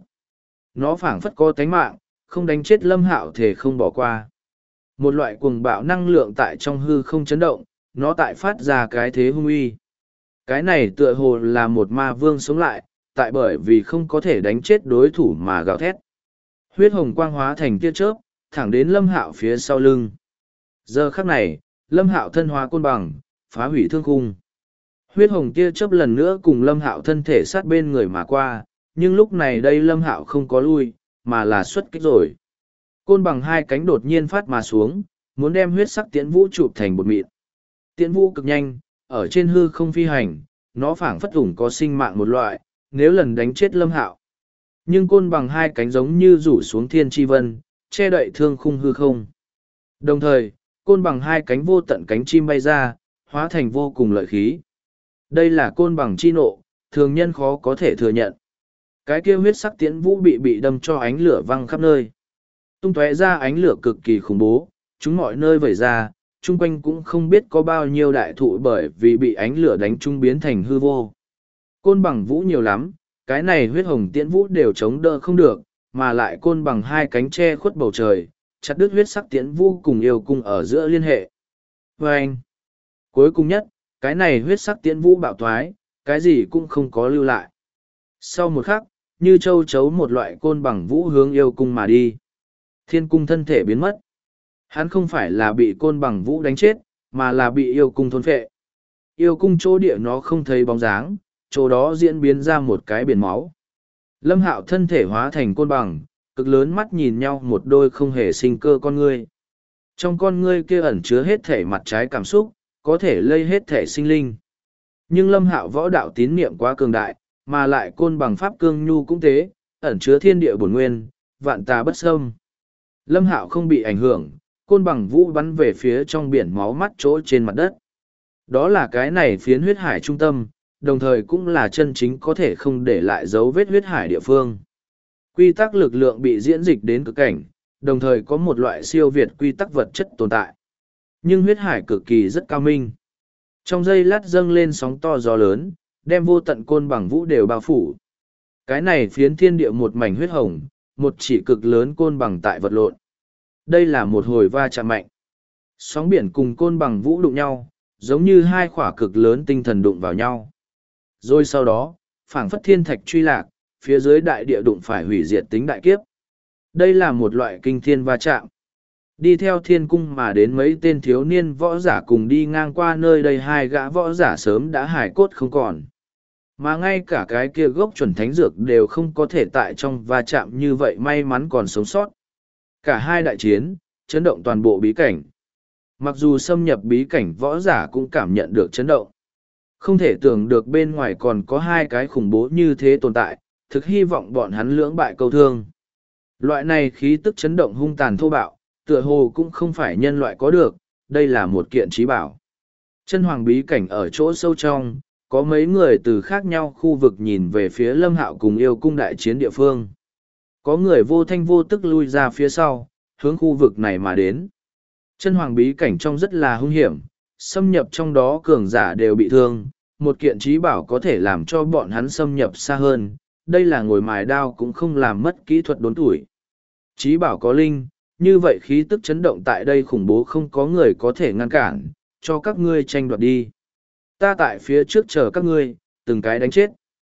Nó phảng phất có tánh mạng, không đánh chết Lâm Hạo thể không bỏ qua. Một loại cuồng bạo năng lượng tại trong hư không chấn động, nó tại phát ra cái thế hung uy. Cái này tựa hồ là một ma vương sống lại, tại bởi vì không có thể đánh chết đối thủ mà gào thét. Huyết hồng quang hóa thành tia chớp, thẳng đến Lâm Hạo phía sau lưng. Giờ khắc này, Lâm Hạo thân hóa côn bằng, phá hủy thương khung. Huyết hồng tia chớp lần nữa cùng Lâm Hạo thân thể sát bên người mà qua, nhưng lúc này đây Lâm Hạo không có lui, mà là xuất kích rồi. Côn bằng hai cánh đột nhiên phát mà xuống, muốn đem huyết sắc tiễn vũ chụp thành bột mịn. Tiễn vũ cực nhanh, ở trên hư không phi hành, nó phảng phất ủng có sinh mạng một loại, nếu lần đánh chết Lâm Hạo. Nhưng côn bằng hai cánh giống như rủ xuống thiên tri vân, che đậy thương khung hư không. Đồng thời, côn bằng hai cánh vô tận cánh chim bay ra, hóa thành vô cùng lợi khí. Đây là côn bằng chi nộ, thường nhân khó có thể thừa nhận. Cái kia huyết sắc tiễn vũ bị đâm cho ánh lửa văng khắp nơi. Tung tóe ra ánh lửa cực kỳ khủng bố, chúng mọi nơi vẩy ra, chung quanh cũng không biết có bao nhiêu đại thụ bởi vì bị ánh lửa đánh trung biến thành hư vô. Côn bằng vũ nhiều lắm, cái này huyết hồng tiễn vũ đều chống đỡ không được, mà lại côn bằng hai cánh che khuất bầu trời, chặt đứt huyết sắc tiễn vũ cùng yêu cung ở giữa liên hệ. Và anh, cuối cùng nhất, cái này huyết sắc tiễn vũ bạo thoái, cái gì cũng không có lưu lại. Sau một khắc, như châu chấu một loại côn bằng vũ hướng yêu cung mà đi. Thiên cung thân thể biến mất. Hắn không phải là bị côn bằng vũ đánh chết, mà là bị yêu cung thôn phệ. Yêu cung chỗ địa nó không thấy bóng dáng, chỗ đó diễn biến ra một cái biển máu. Lâm Hạo thân thể hóa thành côn bằng, cực lớn mắt nhìn nhau một đôi không hề sinh cơ con ngươi. Trong con ngươi kia ẩn chứa hết thể mặt trái cảm xúc, có thể lây hết thể sinh linh. Nhưng Lâm Hạo võ đạo tín niệm quá cường đại, mà lại côn bằng pháp cương nhu cũng thế, ẩn chứa thiên địa bổn nguyên, vạn tà bất xâm. Lâm Hạo không bị ảnh hưởng, côn bằng vũ bắn về phía trong biển máu mắt chỗ trên mặt đất. Đó là cái này phiến huyết hải trung tâm, đồng thời cũng là chân chính có thể không để lại dấu vết huyết hải địa phương. Quy tắc lực lượng bị diễn dịch đến cực cảnh, đồng thời có một loại siêu việt quy tắc vật chất tồn tại. Nhưng huyết hải cực kỳ rất cao minh. Trong giây lát dâng lên sóng to gió lớn, đem vô tận côn bằng vũ đều bao phủ. Cái này phiến thiên địa một mảnh huyết hồng, một chỉ cực lớn côn bằng tại vật lộn. Đây là một hồi va chạm mạnh. Sóng biển cùng côn bằng vũ đụng nhau, giống như hai khỏa cực lớn tinh thần đụng vào nhau. Rồi sau đó, phảng phất thiên thạch truy lạc, phía dưới đại địa đụng phải hủy diệt tính đại kiếp. Đây là một loại kinh thiên va chạm. Đi theo thiên cung mà đến mấy tên thiếu niên võ giả cùng đi ngang qua nơi đây hai gã võ giả sớm đã hài cốt không còn. Mà ngay cả cái kia gốc chuẩn thánh dược đều không có thể tại trong va chạm như vậy may mắn còn sống sót. Cả hai đại chiến, chấn động toàn bộ bí cảnh. Mặc dù xâm nhập bí cảnh võ giả cũng cảm nhận được chấn động. Không thể tưởng được bên ngoài còn có hai cái khủng bố như thế tồn tại, thực hy vọng bọn hắn lưỡng bại câu thương. Loại này khí tức chấn động hung tàn thô bạo, tựa hồ cũng không phải nhân loại có được, đây là một kiện trí bảo. Chân hoàng bí cảnh ở chỗ sâu trong, có mấy người từ khác nhau khu vực nhìn về phía Lâm Hạo cùng yêu cung đại chiến địa phương. Có người vô thanh vô tức lui ra phía sau, hướng khu vực này mà đến. Chân hoàng bí cảnh trong rất là hung hiểm, xâm nhập trong đó cường giả đều bị thương, một kiện trí bảo có thể làm cho bọn hắn xâm nhập xa hơn, đây là ngồi mài đao cũng không làm mất kỹ thuật đốn tuổi. Trí bảo có linh, như vậy khí tức chấn động tại đây khủng bố không có người có thể ngăn cản, cho các ngươi tranh đoạt đi. Ta tại phía trước chờ các ngươi, từng cái đánh chết.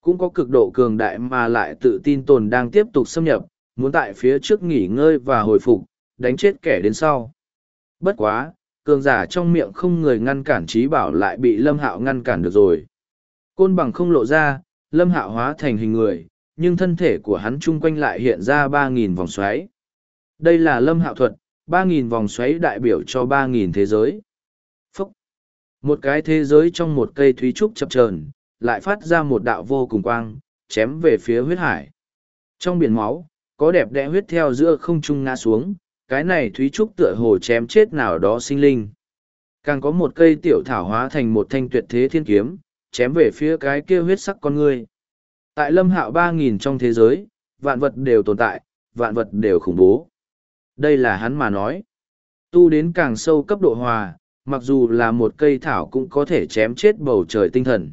cũng có cực độ cường đại mà lại tự tin tồn đang tiếp tục xâm nhập, muốn tại phía trước nghỉ ngơi và hồi phục, đánh chết kẻ đến sau. Bất quá, cường giả trong miệng không người ngăn cản Trí Bảo lại bị Lâm Hạo ngăn cản được rồi. Côn bằng không lộ ra, Lâm Hạo hóa thành hình người, nhưng thân thể của hắn chung quanh lại hiện ra 3.000 vòng xoáy. Đây là Lâm Hạo thuật, 3.000 vòng xoáy đại biểu cho 3.000 thế giới. Phúc! Một cái thế giới trong một cây thúy trúc chập chờn, lại phát ra một đạo vô cùng quang, chém về phía huyết hải. Trong biển máu, có đẹp đẽ huyết theo giữa không trung ngã xuống, cái này thúy trúc tựa hồ chém chết nào đó sinh linh. Càng có một cây tiểu thảo hóa thành một thanh tuyệt thế thiên kiếm, chém về phía cái kia huyết sắc con người. Tại Lâm Hạo 3.000 trong thế giới, vạn vật đều tồn tại, vạn vật đều khủng bố. Đây là hắn mà nói. Tu đến càng sâu cấp độ hòa, mặc dù là một cây thảo cũng có thể chém chết bầu trời tinh thần.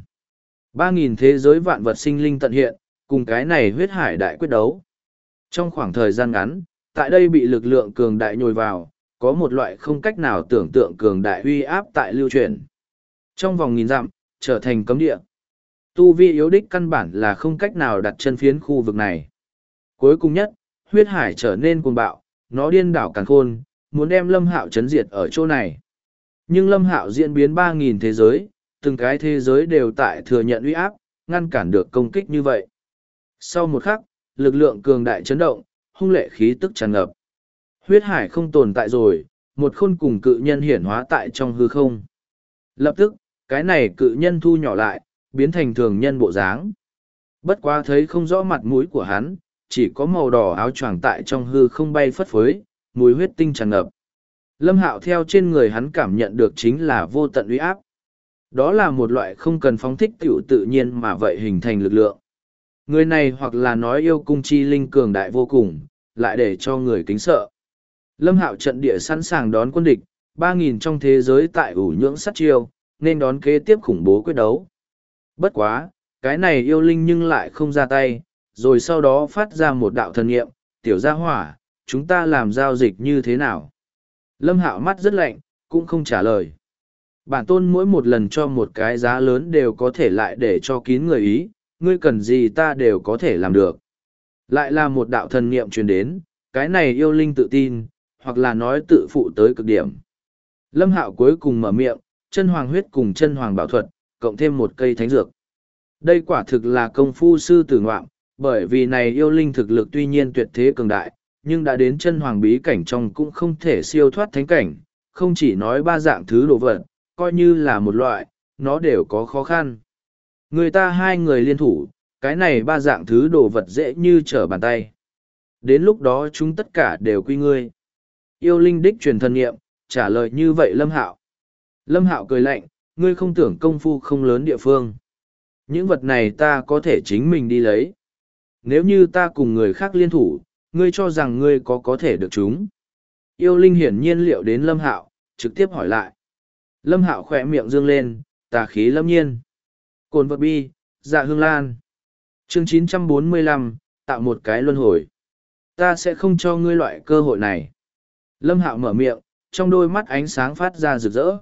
3.000 thế giới vạn vật sinh linh tận hiện, cùng cái này huyết hải đại quyết đấu. Trong khoảng thời gian ngắn, tại đây bị lực lượng cường đại nhồi vào, có một loại không cách nào tưởng tượng cường đại uy áp tại lưu truyền. Trong vòng nghìn dặm, trở thành cấm địa. Tu vi yếu đích căn bản là không cách nào đặt chân phiến khu vực này. Cuối cùng nhất, huyết hải trở nên cuồng bạo, nó điên đảo càn khôn, muốn đem Lâm Hạo chấn diệt ở chỗ này. Nhưng Lâm Hạo diễn biến 3.000 thế giới, từng cái thế giới đều tại thừa nhận uy áp, ngăn cản được công kích như vậy. Sau một khắc, lực lượng cường đại chấn động, hung lệ khí tức tràn ngập. Huyết hải không tồn tại rồi, một khôn cùng cự nhân hiển hóa tại trong hư không. Lập tức, cái này cự nhân thu nhỏ lại, biến thành thường nhân bộ dáng. Bất quá thấy không rõ mặt mũi của hắn, chỉ có màu đỏ áo choàng tại trong hư không bay phất phới, mùi huyết tinh tràn ngập. Lâm Hạo theo trên người hắn cảm nhận được chính là vô tận uy áp. Đó là một loại không cần phóng thích tiểu tự nhiên mà vậy hình thành lực lượng. Người này hoặc là nói yêu cung chi linh cường đại vô cùng, lại để cho người kính sợ. Lâm Hạo trận địa sẵn sàng đón quân địch, 3.000 trong thế giới tại ủ nhưỡng sát chiêu, nên đón kế tiếp khủng bố quyết đấu. Bất quá, cái này yêu linh nhưng lại không ra tay, rồi sau đó phát ra một đạo thần nghiệm, tiểu gia hỏa, chúng ta làm giao dịch như thế nào? Lâm Hạo mắt rất lạnh, cũng không trả lời. Bản tôn mỗi một lần cho một cái giá lớn đều có thể lại để cho kín người ý, ngươi cần gì ta đều có thể làm được. Lại là một đạo thần niệm truyền đến, cái này yêu linh tự tin, hoặc là nói tự phụ tới cực điểm. Lâm Hạo cuối cùng mở miệng, chân hoàng huyết cùng chân hoàng bảo thuật, cộng thêm một cây thánh dược. Đây quả thực là công phu sư tử ngoạm, bởi vì này yêu linh thực lực tuy nhiên tuyệt thế cường đại, nhưng đã đến chân hoàng bí cảnh trong cũng không thể siêu thoát thánh cảnh, không chỉ nói ba dạng thứ đồ vật, coi như là một loại, nó đều có khó khăn. Người ta hai người liên thủ, cái này ba dạng thứ đồ vật dễ như trở bàn tay. Đến lúc đó chúng tất cả đều quy ngươi. Yêu linh đích truyền thần nghiệm, trả lời như vậy Lâm Hạo. Lâm Hạo cười lạnh, ngươi không tưởng công phu không lớn địa phương. Những vật này ta có thể chính mình đi lấy. Nếu như ta cùng người khác liên thủ, ngươi cho rằng ngươi có thể được chúng. Yêu linh hiển nhiên liệu đến Lâm Hạo, trực tiếp hỏi lại. Lâm Hạo khỏe miệng dương lên, tà khí lâm nhiên. Cồn vật bi, dạ hương lan. Chương 945, tạo một cái luân hồi. Ta sẽ không cho ngươi loại cơ hội này. Lâm Hạo mở miệng, trong đôi mắt ánh sáng phát ra rực rỡ.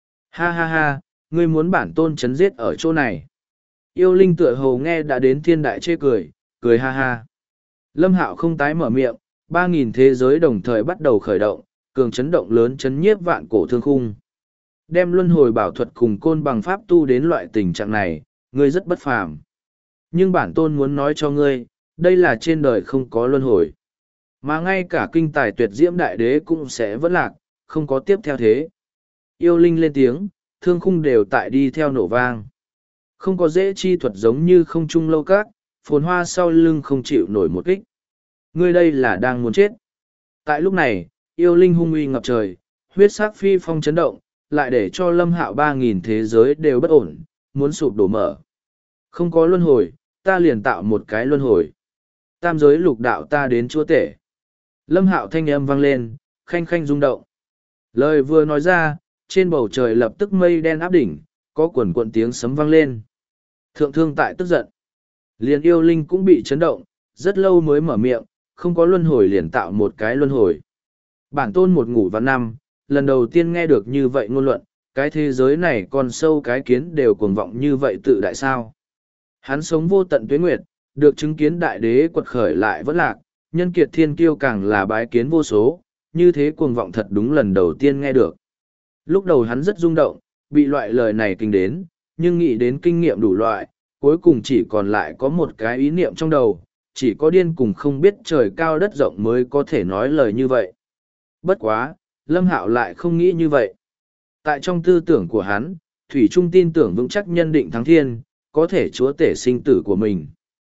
Ha ha ha, ngươi muốn bản tôn chấn giết ở chỗ này. Yêu linh tựa hồ nghe đã đến thiên đại chê cười, cười ha ha. Lâm Hạo không tái mở miệng, 3.000 thế giới đồng thời bắt đầu khởi động, cường chấn động lớn chấn nhiếp vạn cổ thương khung. Đem luân hồi bảo thuật cùng côn bằng pháp tu đến loại tình trạng này, ngươi rất bất phàm. Nhưng bản tôn muốn nói cho ngươi, đây là trên đời không có luân hồi. Mà ngay cả kinh tài tuyệt diễm đại đế cũng sẽ vẫn lạc, không có tiếp theo thế. Yêu linh lên tiếng, thương khung đều tại đi theo nổ vang. Không có dễ chi thuật giống như không trung lâu các, phồn hoa sau lưng không chịu nổi một kích. Ngươi đây là đang muốn chết. Tại lúc này, yêu linh hung uy ngập trời, huyết sắc phi phong chấn động, lại để cho Lâm Hạo 3.000 thế giới đều bất ổn, muốn sụp đổ mở. Không có luân hồi, ta liền tạo một cái luân hồi. Tam giới lục đạo ta đến chúa tể. Lâm Hạo thanh âm vang lên, khanh khanh rung động. Lời vừa nói ra, trên bầu trời lập tức mây đen áp đỉnh, có quần quận tiếng sấm vang lên. Thượng thương tại tức giận. Liền yêu linh cũng bị chấn động, rất lâu mới mở miệng, không có luân hồi liền tạo một cái luân hồi. Bản tôn một ngủ vào năm, lần đầu tiên nghe được như vậy ngôn luận, cái thế giới này con sâu cái kiến đều cuồng vọng như vậy tự đại sao. Hắn sống vô tận tuế nguyệt, được chứng kiến đại đế quật khởi lại vẫn lạc, nhân kiệt thiên kiêu càng là bái kiến vô số, như thế cuồng vọng thật đúng lần đầu tiên nghe được. Lúc đầu hắn rất rung động, bị loại lời này kinh đến, nhưng nghĩ đến kinh nghiệm đủ loại, cuối cùng chỉ còn lại có một cái ý niệm trong đầu, chỉ có điên cùng không biết trời cao đất rộng mới có thể nói lời như vậy. Bất quá, Lâm Hạo lại không nghĩ như vậy. Tại trong tư tưởng của hắn, Thủy Trung tin tưởng vững chắc nhân định thắng thiên, có thể chúa tể sinh tử của mình.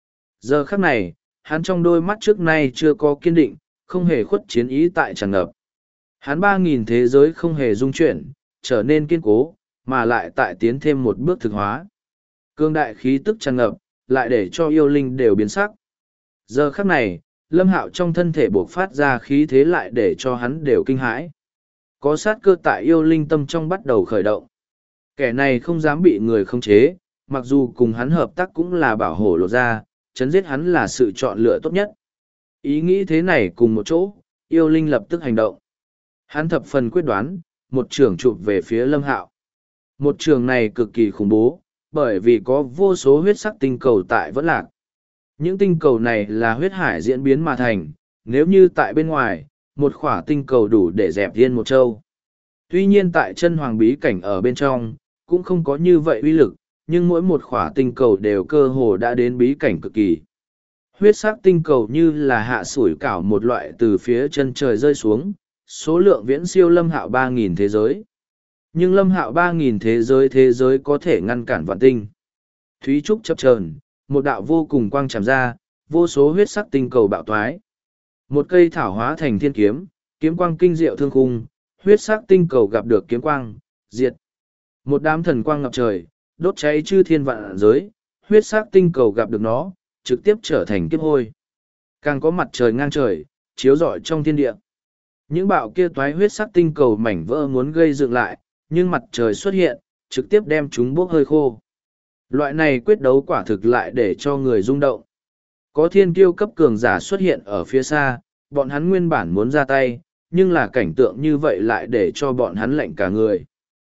Giờ khắc này, hắn trong đôi mắt trước nay chưa có kiên định, không hề khuất chiến ý tại tràn ngập. Hắn 3.000 thế giới không hề dung chuyển, trở nên kiên cố, mà lại tại tiến thêm một bước thực hóa. Cương đại khí tức tràn ngập, lại để cho yêu linh đều biến sắc. Giờ khắc này, Lâm Hạo trong thân thể bộc phát ra khí thế lại để cho hắn đều kinh hãi. Có sát cơ tại yêu linh tâm trong bắt đầu khởi động. Kẻ này không dám bị người khống chế, mặc dù cùng hắn hợp tác cũng là bảo hộ lột ra, chấn giết hắn là sự chọn lựa tốt nhất. Ý nghĩ thế này cùng một chỗ, yêu linh lập tức hành động. Hắn thập phần quyết đoán, một trường chụp về phía Lâm Hạo. Một trường này cực kỳ khủng bố, bởi vì có vô số huyết sắc tinh cầu tại vẫn lạc. Những tinh cầu này là huyết hải diễn biến mà thành, nếu như tại bên ngoài, một khỏa tinh cầu đủ để dẹp yên một châu. Tuy nhiên tại chân hoàng bí cảnh ở bên trong, cũng không có như vậy uy lực, nhưng mỗi một khỏa tinh cầu đều cơ hồ đã đến bí cảnh cực kỳ. Huyết sắc tinh cầu như là hạ sủi cảo một loại từ phía chân trời rơi xuống, số lượng viễn siêu Lâm Hạo 3.000 thế giới. Nhưng Lâm Hạo 3.000 thế giới có thể ngăn cản vạn tinh. Thúy trúc chập chờn, một đạo vô cùng quang tràn ra, vô số huyết sắc tinh cầu bạo toái. Một cây thảo hóa thành thiên kiếm, kiếm quang kinh diệu thương khung, huyết sắc tinh cầu gặp được kiếm quang, diệt. Một đám thần quang ngập trời, đốt cháy chư thiên vạn giới, huyết sắc tinh cầu gặp được nó, trực tiếp trở thành kiếp hôi. Càng có mặt trời ngang trời, chiếu rọi trong thiên địa. Những bạo kia toái huyết sắc tinh cầu mảnh vỡ muốn gây dựng lại, nhưng mặt trời xuất hiện, trực tiếp đem chúng bốc hơi khô. Loại này quyết đấu quả thực lại để cho người rung động. Có thiên kiêu cấp cường giả xuất hiện ở phía xa, bọn hắn nguyên bản muốn ra tay, nhưng là cảnh tượng như vậy lại để cho bọn hắn lạnh cả người.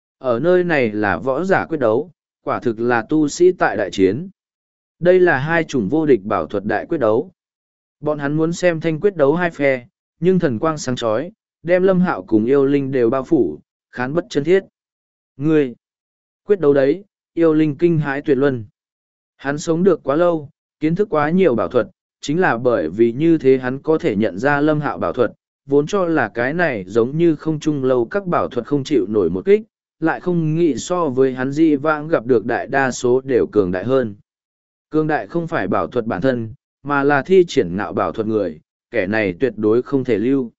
Ở nơi này là võ giả quyết đấu, quả thực là tu sĩ tại đại chiến. Đây là hai chủng vô địch bảo thuật đại quyết đấu. Bọn hắn muốn xem thanh quyết đấu hai phe, nhưng thần quang sáng chói, đem Lâm Hạo cùng yêu linh đều bao phủ, khán bất chân thiết. Ngươi! Quyết đấu đấy, yêu linh kinh hãi tuyệt luân. Hắn sống được quá lâu, kiến thức quá nhiều bảo thuật, chính là bởi vì như thế hắn có thể nhận ra Lâm Hạo bảo thuật, vốn cho là cái này giống như không chung lâu các bảo thuật không chịu nổi một kích, lại không nghĩ so với hắn di vãng gặp được đại đa số đều cường đại hơn. Cường đại không phải bảo thuật bản thân, mà là thi triển ngạo bảo thuật người, kẻ này tuyệt đối không thể lưu.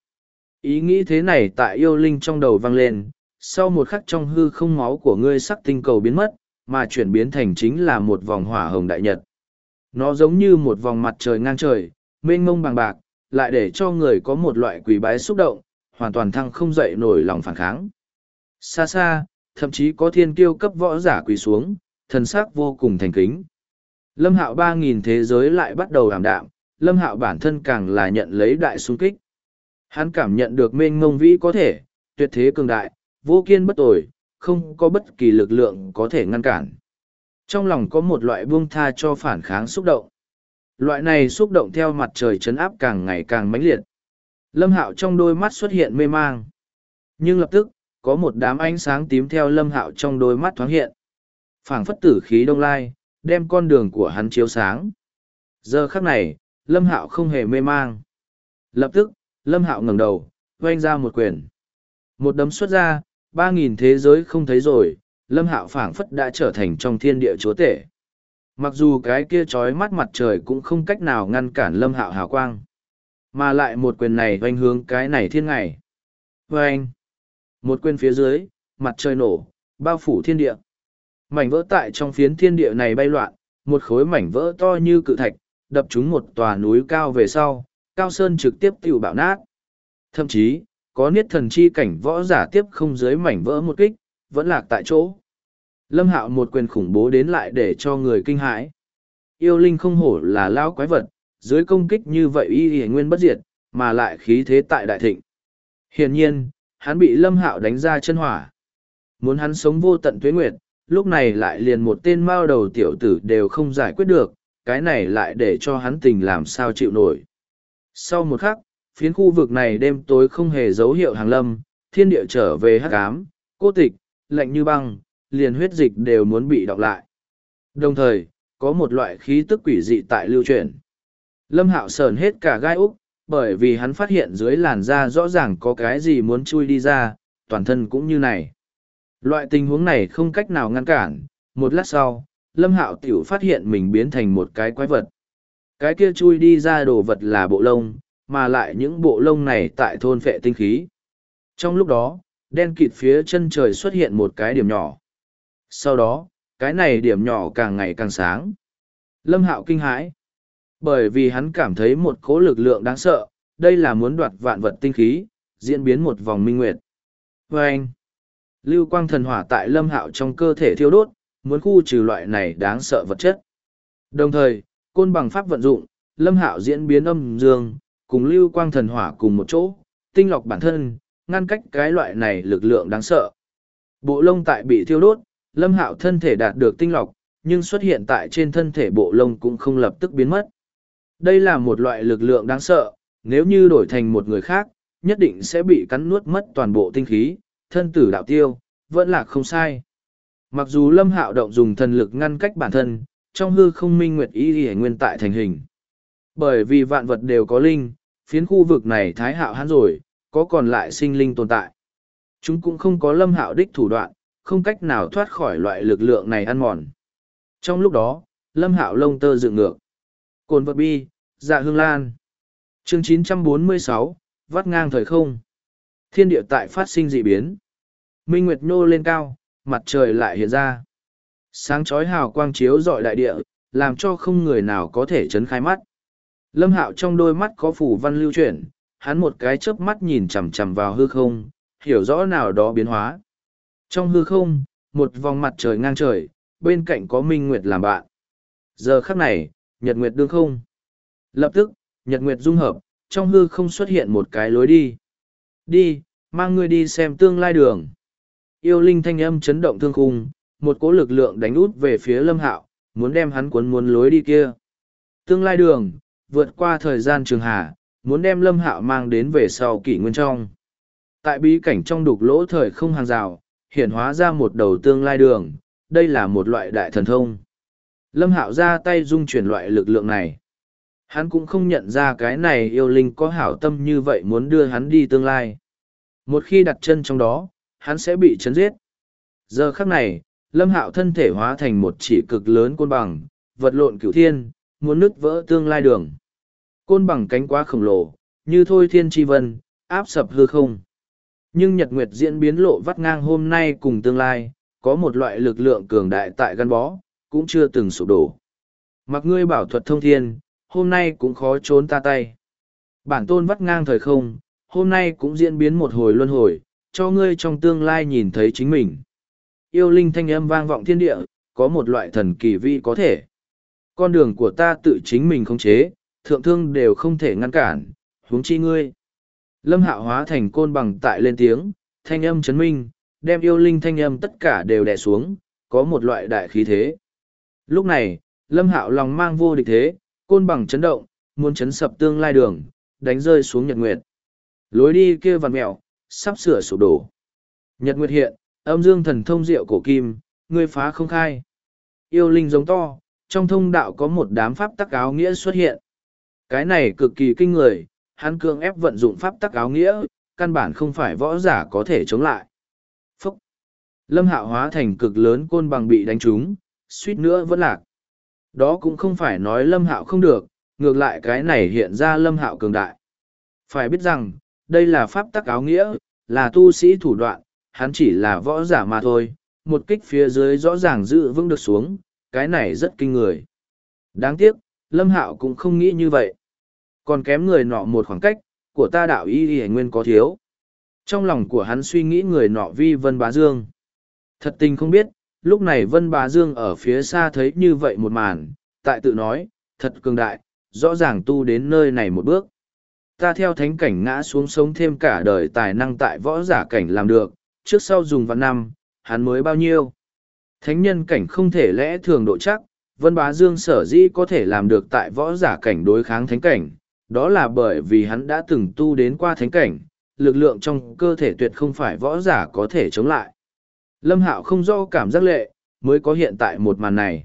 Ý nghĩ thế này tại yêu linh trong đầu vang lên, sau một khắc trong hư không máu của ngươi sắc tinh cầu biến mất, mà chuyển biến thành chính là một vòng hỏa hồng đại nhật. Nó giống như một vòng mặt trời ngang trời, mênh mông bằng bạc, lại để cho người có một loại quỳ bái xúc động, hoàn toàn thăng không dậy nổi lòng phản kháng. Xa xa, thậm chí có thiên kiêu cấp võ giả quỳ xuống, thần sắc vô cùng thành kính. Lâm Hạo 3.000 thế giới lại bắt đầu ảm đạm, Lâm Hạo bản thân càng là nhận lấy đại xung kích. Hắn cảm nhận được mênh mông vĩ có thể, tuyệt thế cường đại, vô kiên bất tồi, không có bất kỳ lực lượng có thể ngăn cản. Trong lòng có một loại buông tha cho phản kháng xúc động. Loại này xúc động theo mặt trời chấn áp càng ngày càng mãnh liệt. Lâm Hạo trong đôi mắt xuất hiện mê mang. Nhưng lập tức, có một đám ánh sáng tím theo Lâm Hạo trong đôi mắt thoáng hiện. Phảng phất tử khí đông lai, đem con đường của hắn chiếu sáng. Giờ khắc này, Lâm Hạo không hề mê mang. Lập tức, Lâm Hạo ngẩng đầu, oanh ra một quyền. Một đấm xuất ra, 3.000 thế giới không thấy rồi, Lâm Hạo phảng phất đã trở thành trong thiên địa chúa tể. Mặc dù cái kia chói mắt mặt trời cũng không cách nào ngăn cản Lâm Hạo hào quang. Mà lại một quyền này oanh hướng cái này thiên ngày. Oanh! Một quyền phía dưới, mặt trời nổ, bao phủ thiên địa. Mảnh vỡ tại trong phiến thiên địa này bay loạn, một khối mảnh vỡ to như cự thạch, đập trúng một tòa núi cao về sau, cao sơn trực tiếp tiêu bạo nát. Thậm chí, có niết thần chi cảnh võ giả tiếp không dưới mảnh vỡ một kích, vẫn lạc tại chỗ. Lâm Hạo một quyền khủng bố đến lại để cho người kinh hãi. Yêu linh không hổ là lão quái vật, dưới công kích như vậy y nguyên bất diệt, mà lại khí thế tại đại thịnh. Hiển nhiên, hắn bị Lâm Hạo đánh ra chân hỏa. Muốn hắn sống vô tận tuế nguyệt, lúc này lại liền một tên mao đầu tiểu tử đều không giải quyết được, cái này lại để cho hắn tình làm sao chịu nổi. Sau một khắc, phiến khu vực này đêm tối không hề dấu hiệu hàng lâm, thiên địa trở về hắc ám, cô tịch, lạnh như băng, liền huyết dịch đều muốn bị đọc lại. Đồng thời, có một loại khí tức quỷ dị tại lưu chuyển. Lâm Hạo sờn hết cả gai úc, bởi vì hắn phát hiện dưới làn da rõ ràng có cái gì muốn chui đi ra, toàn thân cũng như này. Loại tình huống này không cách nào ngăn cản, một lát sau, Lâm Hạo tiểu phát hiện mình biến thành một cái quái vật. Cái kia chui đi ra đồ vật là bộ lông, mà lại những bộ lông này tại thôn phệ tinh khí. Trong lúc đó, đen kịt phía chân trời xuất hiện một cái điểm nhỏ. Sau đó, cái này điểm nhỏ càng ngày càng sáng. Lâm Hạo kinh hãi, bởi vì hắn cảm thấy một cỗ lực lượng đáng sợ, đây là muốn đoạt vạn vật tinh khí, diễn biến một vòng minh nguyệt. Và anh, lưu quang thần hỏa tại Lâm Hạo trong cơ thể thiêu đốt, muốn khu trừ loại này đáng sợ vật chất. Đồng thời, côn bằng pháp vận dụng, Lâm Hạo diễn biến âm dương, cùng lưu quang thần hỏa cùng một chỗ, tinh lọc bản thân, ngăn cách cái loại này lực lượng đáng sợ. Bộ lông tại bị thiêu đốt, Lâm Hạo thân thể đạt được tinh lọc, nhưng xuất hiện tại trên thân thể bộ lông cũng không lập tức biến mất. Đây là một loại lực lượng đáng sợ, nếu như đổi thành một người khác, nhất định sẽ bị cắn nuốt mất toàn bộ tinh khí, thân tử đạo tiêu, vẫn là không sai. Mặc dù Lâm Hạo động dùng thần lực ngăn cách bản thân, trong hư không minh nguyệt y y nguyên tại thành hình. Bởi vì vạn vật đều có linh, phiến khu vực này thái hạo hắn rồi, có còn lại sinh linh tồn tại. Chúng cũng không có Lâm Hạo đích thủ đoạn, không cách nào thoát khỏi loại lực lượng này ăn mòn. Trong lúc đó, Lâm Hạo lông tơ dựng ngược. Cồn vật bi, dạ hương lan. Chương 946, vắt ngang thời không. Thiên địa tại phát sinh dị biến. Minh Nguyệt nhô lên cao, mặt trời lại hiện ra. Sáng chói hào quang chiếu rọi đại địa, làm cho không người nào có thể chấn khai mắt. Lâm Hạo trong đôi mắt có phủ văn lưu chuyển, hắn một cái chớp mắt nhìn chằm chằm vào hư không, hiểu rõ nào đó biến hóa. Trong hư không, một vòng mặt trời ngang trời, bên cạnh có Minh Nguyệt làm bạn. Giờ khắc này, Nhật Nguyệt đương không. Lập tức, Nhật Nguyệt dung hợp, trong hư không xuất hiện một cái lối đi. Đi, mang ngươi đi xem tương lai đường. Yêu linh thanh âm chấn động thương khung, một cỗ lực lượng đánh út về phía Lâm Hạo, muốn đem hắn cuốn muốn lối đi kia. Tương lai đường, vượt qua thời gian trường hà, muốn đem Lâm Hạo mang đến về sau kỷ nguyên trong. Tại bí cảnh trong đục lỗ thời không hàng rào, hiển hóa ra một đầu tương lai đường, đây là một loại đại thần thông. Lâm Hạo ra tay dung chuyển loại lực lượng này. Hắn cũng không nhận ra cái này yêu linh có hảo tâm như vậy muốn đưa hắn đi tương lai. Một khi đặt chân trong đó, hắn sẽ bị chấn giết. Giờ khắc này, Lâm Hạo thân thể hóa thành một chỉ cực lớn côn bằng, vật lộn cửu thiên, muốn nứt vỡ tương lai đường. Côn bằng cánh quá khổng lồ, như thôi thiên tri vân, áp sập hư không. Nhưng Nhật Nguyệt diễn biến lộ vắt ngang hôm nay cùng tương lai, có một loại lực lượng cường đại tại gắn bó, cũng chưa từng sụp đổ. Mặc ngươi bảo thuật thông thiên, hôm nay cũng khó trốn ta tay. Bản tôn vắt ngang thời không, hôm nay cũng diễn biến một hồi luân hồi, cho ngươi trong tương lai nhìn thấy chính mình. Yêu linh thanh âm vang vọng thiên địa, có một loại thần kỳ vi có thể. Con đường của ta tự chính mình khống chế, thượng thương đều không thể ngăn cản, huống chi ngươi. Lâm Hạo hóa thành côn bằng tại lên tiếng, thanh âm chấn minh, đem yêu linh thanh âm tất cả đều đè xuống, có một loại đại khí thế. Lúc này, Lâm Hạo lòng mang vô địch thế, côn bằng chấn động, muốn chấn sập tương lai đường, đánh rơi xuống Nhật Nguyệt. Lối đi kia vằn mẹo, sắp sửa sụp đổ. Nhật Nguyệt hiện, âm dương thần thông diệu cổ kim, ngươi phá không khai. Yêu linh giống to, trong thông đạo có một đám pháp tắc áo nghĩa xuất hiện. Cái này cực kỳ kinh người, hắn cương ép vận dụng pháp tắc áo nghĩa, căn bản không phải võ giả có thể chống lại. Phúc! Lâm Hạo hóa thành cực lớn côn bằng bị đánh trúng, suýt nữa vẫn lạc. Đó cũng không phải nói Lâm Hạo không được, ngược lại cái này hiện ra Lâm Hạo cường đại. Phải biết rằng, đây là pháp tắc áo nghĩa, là tu sĩ thủ đoạn, hắn chỉ là võ giả mà thôi, một kích phía dưới rõ ràng giữ vững được xuống, cái này rất kinh người. Đáng tiếc, Lâm Hạo cũng không nghĩ như vậy. Còn kém người nọ một khoảng cách, của ta đạo y y nguyên có thiếu. Trong lòng của hắn suy nghĩ người nọ vi Vân Bá Dương. Thật tình không biết, lúc này Vân Bá Dương ở phía xa thấy như vậy một màn, tại tự nói, thật cường đại, rõ ràng tu đến nơi này một bước. Ta theo thánh cảnh ngã xuống sống thêm cả đời tài năng tại võ giả cảnh làm được, trước sau dùng vạn năm, hắn mới bao nhiêu. Thánh nhân cảnh không thể lẽ thường độ chắc, Vân Bá Dương sở dĩ có thể làm được tại võ giả cảnh đối kháng thánh cảnh, đó là bởi vì hắn đã từng tu đến qua thánh cảnh, lực lượng trong cơ thể tuyệt không phải võ giả có thể chống lại. Lâm Hạo không do cảm giác lệ, mới có hiện tại một màn này.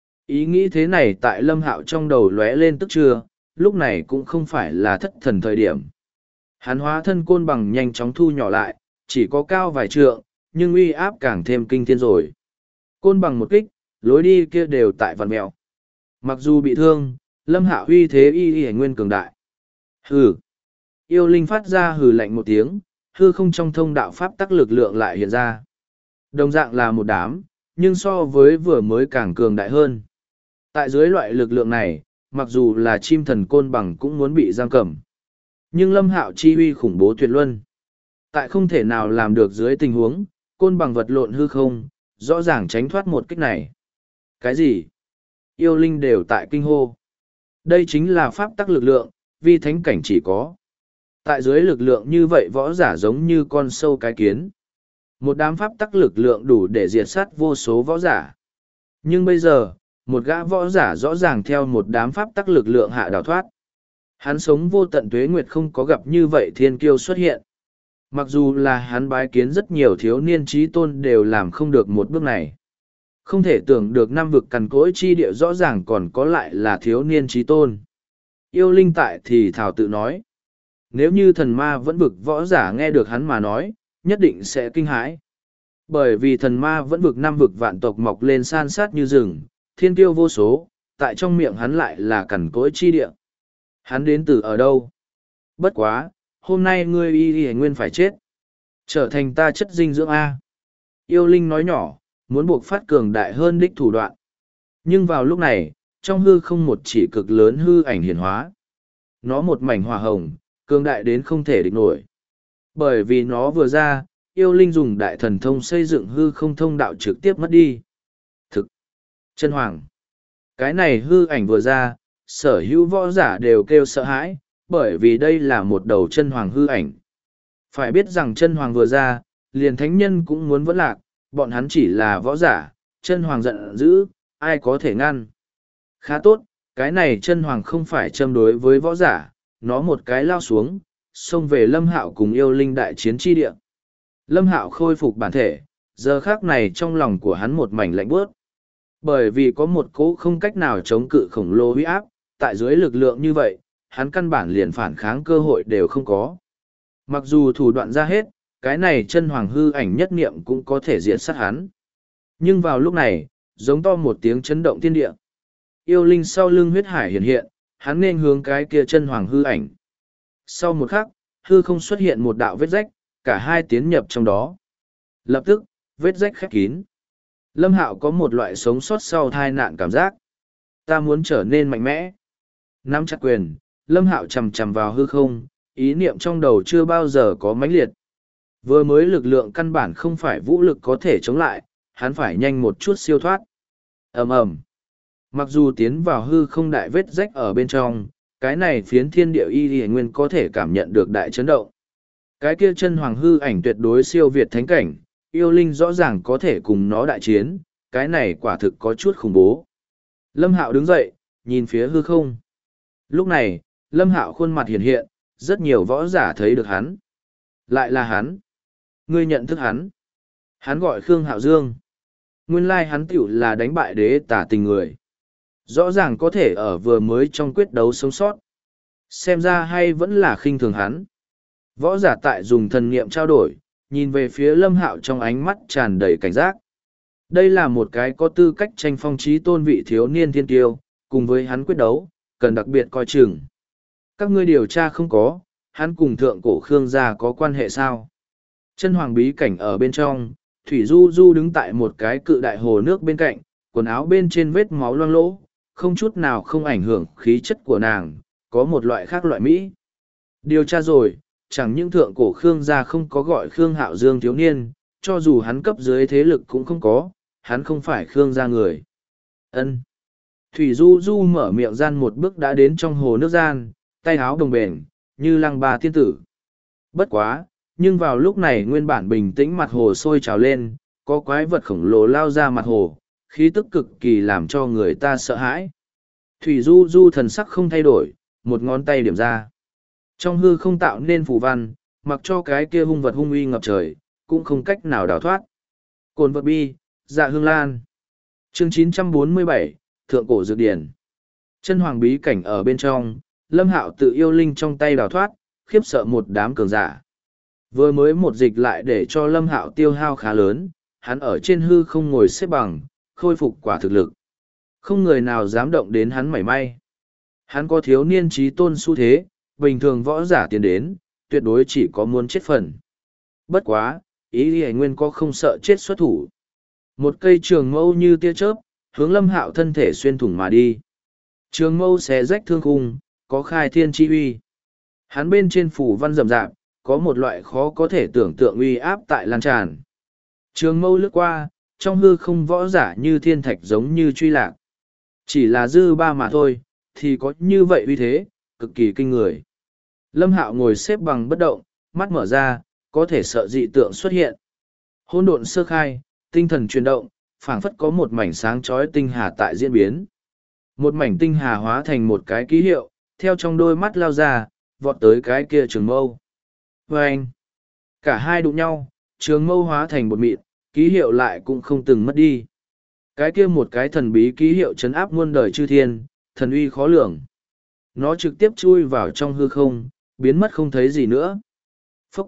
Ý nghĩ thế này tại Lâm Hạo trong đầu lóe lên tức trưa, lúc này cũng không phải là thất thần thời điểm. Hắn hóa thân côn bằng nhanh chóng thu nhỏ lại, chỉ có cao vài trượng, nhưng uy áp càng thêm kinh thiên rồi. Côn bằng một kích, lối đi kia đều tại vằn mèo. Mặc dù bị thương, Lâm Hạo uy thế y nguyên cường đại. Hừ. Yêu linh phát ra hừ lạnh một tiếng, hư không trong thông đạo pháp tắc lực lượng lại hiện ra. Đồng dạng là một đám, nhưng so với vừa mới càng cường đại hơn. Tại dưới loại lực lượng này, mặc dù là chim thần côn bằng cũng muốn bị giam cầm. Nhưng Lâm Hạo chi uy khủng bố tuyệt luân. Tại không thể nào làm được dưới tình huống, côn bằng vật lộn hư không, rõ ràng tránh thoát một kích này. Cái gì? Yêu linh đều tại kinh hô. Đây chính là pháp tắc lực lượng, vì thánh cảnh chỉ có. Tại dưới lực lượng như vậy võ giả giống như con sâu cái kiến. Một đám pháp tắc lực lượng đủ để diệt sát vô số võ giả. Nhưng bây giờ, một gã võ giả rõ ràng theo một đám pháp tắc lực lượng hạ đào thoát. Hắn sống vô tận tuế nguyệt không có gặp như vậy thiên kiêu xuất hiện. Mặc dù là hắn bái kiến rất nhiều thiếu niên trí tôn đều làm không được một bước này. Không thể tưởng được năm vực cằn cỗi chi địa rõ ràng còn có lại là thiếu niên trí tôn. Yêu linh tại thì thảo tự nói. Nếu như thần ma vẫn vực võ giả nghe được hắn mà nói, nhất định sẽ kinh hãi. Bởi vì thần ma vẫn vực năm vực vạn tộc mọc lên san sát như rừng, thiên kiêu vô số, tại trong miệng hắn lại là cằn cỗi chi địa. Hắn đến từ ở đâu? Bất quá, hôm nay ngươi y nguyên phải chết. Trở thành ta chất dinh dưỡng A. Yêu linh nói nhỏ, muốn buộc phát cường đại hơn đích thủ đoạn. Nhưng vào lúc này, trong hư không một chỉ cực lớn hư ảnh hiển hóa. Nó một mảnh hỏa hồng, cường đại đến không thể địch nổi. Bởi vì nó vừa ra, yêu linh dùng đại thần thông xây dựng hư không thông đạo trực tiếp mất đi. Thực! Chân hoàng! Cái này hư ảnh vừa ra, sở hữu võ giả đều kêu sợ hãi, bởi vì đây là một đầu chân hoàng hư ảnh. Phải biết rằng chân hoàng vừa ra, liền thánh nhân cũng muốn vẫn lạc, bọn hắn chỉ là võ giả, chân hoàng giận dữ, ai có thể ngăn. Khá tốt, cái này chân hoàng không phải châm đối với võ giả, nó một cái lao xuống, xông về Lâm Hạo cùng yêu linh đại chiến chi địa. Lâm Hạo khôi phục bản thể, giờ khác này trong lòng của hắn một mảnh lạnh bớt. Bởi vì có một cỗ không cách nào chống cự khổng lồ huy áp, tại dưới lực lượng như vậy, hắn căn bản liền phản kháng cơ hội đều không có. Mặc dù thủ đoạn ra hết, cái này chân hoàng hư ảnh nhất niệm cũng có thể diệt sát hắn. Nhưng vào lúc này, giống to một tiếng chấn động thiên địa. Yêu linh sau lưng huyết hải hiện hiện, hắn nên hướng cái kia chân hoàng hư ảnh. Sau một khắc, hư không xuất hiện một đạo vết rách, cả hai tiến nhập trong đó. Lập tức, vết rách khép kín. Lâm Hạo có một loại sống sót sau tai nạn cảm giác. Ta muốn trở nên mạnh mẽ. Nắm chặt quyền, Lâm Hạo chầm chầm vào hư không, ý niệm trong đầu chưa bao giờ có mãnh liệt. Vừa mới lực lượng căn bản không phải vũ lực có thể chống lại, hắn phải nhanh một chút siêu thoát. Ầm ầm. Mặc dù tiến vào hư không đại vết rách ở bên trong, cái này phiến thiên địa y nguyên có thể cảm nhận được đại chấn động. Cái kia chân hoàng hư ảnh tuyệt đối siêu việt thánh cảnh, yêu linh rõ ràng có thể cùng nó đại chiến, cái này quả thực có chút khủng bố. Lâm Hạo đứng dậy, nhìn phía hư không. Lúc này, Lâm Hạo khuôn mặt hiện hiện, rất nhiều võ giả thấy được hắn. Lại là hắn. Ngươi nhận thức hắn. Hắn gọi Khương Hạo Dương. Nguyên lai hắn tiểu là đánh bại đế tả tình người. Rõ ràng có thể ở vừa mới trong quyết đấu sống sót. Xem ra hay vẫn là khinh thường hắn. Võ giả tại dùng thần niệm trao đổi, nhìn về phía Lâm Hạo trong ánh mắt tràn đầy cảnh giác. Đây là một cái có tư cách tranh phong trí tôn vị thiếu niên thiên tiêu, cùng với hắn quyết đấu, cần đặc biệt coi chừng. Các ngươi điều tra không có, hắn cùng thượng cổ Khương gia có quan hệ sao? Chân hoàng bí cảnh ở bên trong, Thủy Du Du đứng tại một cái cự đại hồ nước bên cạnh, quần áo bên trên vết máu loang lỗ, không chút nào không ảnh hưởng khí chất của nàng, có một loại khác loại Mỹ. Điều tra rồi, chẳng những thượng cổ Khương gia không có gọi Khương Hạo Dương thiếu niên, cho dù hắn cấp dưới thế lực cũng không có, hắn không phải Khương gia người. Ân. Thủy Du Du mở miệng gian một bước đã đến trong hồ nước gian, tay áo đồng bền, như lăng ba tiên tử. Bất quá, nhưng vào lúc này nguyên bản bình tĩnh mặt hồ sôi trào lên, có quái vật khổng lồ lao ra mặt hồ, khí tức cực kỳ làm cho người ta sợ hãi. Thủy Du Du thần sắc không thay đổi, một ngón tay điểm ra. Trong hư không tạo nên phù văn, mặc cho cái kia hung vật hung uy ngập trời, cũng không cách nào đào thoát. Cồn vật bi, dạ hương lan. Chương 947, Thượng cổ dược điển. Chân hoàng bí cảnh ở bên trong, Lâm Hạo tự yêu linh trong tay đào thoát, khiếp sợ một đám cường giả. Vừa mới một dịch lại để cho Lâm Hạo tiêu hao khá lớn, hắn ở trên hư không ngồi xếp bằng, khôi phục quả thực lực. Không người nào dám động đến hắn mảy may. Hắn có thiếu niên trí tôn xu thế, bình thường võ giả tiến đến, tuyệt đối chỉ có muốn chết phần. Bất quá, ý Hải Nguyên có không sợ chết xuất thủ. Một cây trường mâu như tia chớp, hướng Lâm Hạo thân thể xuyên thủng mà đi. Trường mâu xé rách thương khung, có khai thiên chi uy. Hắn bên trên phủ văn rậm rạp, có một loại khó có thể tưởng tượng uy áp tại lan tràn. Trường mâu lướt qua, trong hư không võ giả như thiên thạch giống như truy lạc. Chỉ là dư ba mà thôi, thì có như vậy uy thế, cực kỳ kinh người. Lâm Hạo ngồi xếp bằng bất động, mắt mở ra, có thể sợ dị tượng xuất hiện. Hỗn độn sơ khai, tinh thần chuyển động, phảng phất có một mảnh sáng chói tinh hà tại diễn biến. Một mảnh tinh hà hóa thành một cái ký hiệu, theo trong đôi mắt lao ra, vọt tới cái kia trường mâu. Vâng! Cả hai đụng nhau, trường mâu hóa thành bột mịn, ký hiệu lại cũng không từng mất đi. Cái kia một cái thần bí ký hiệu chấn áp muôn đời chư thiên, thần uy khó lường. Nó trực tiếp chui vào trong hư không, biến mất không thấy gì nữa. Phúc!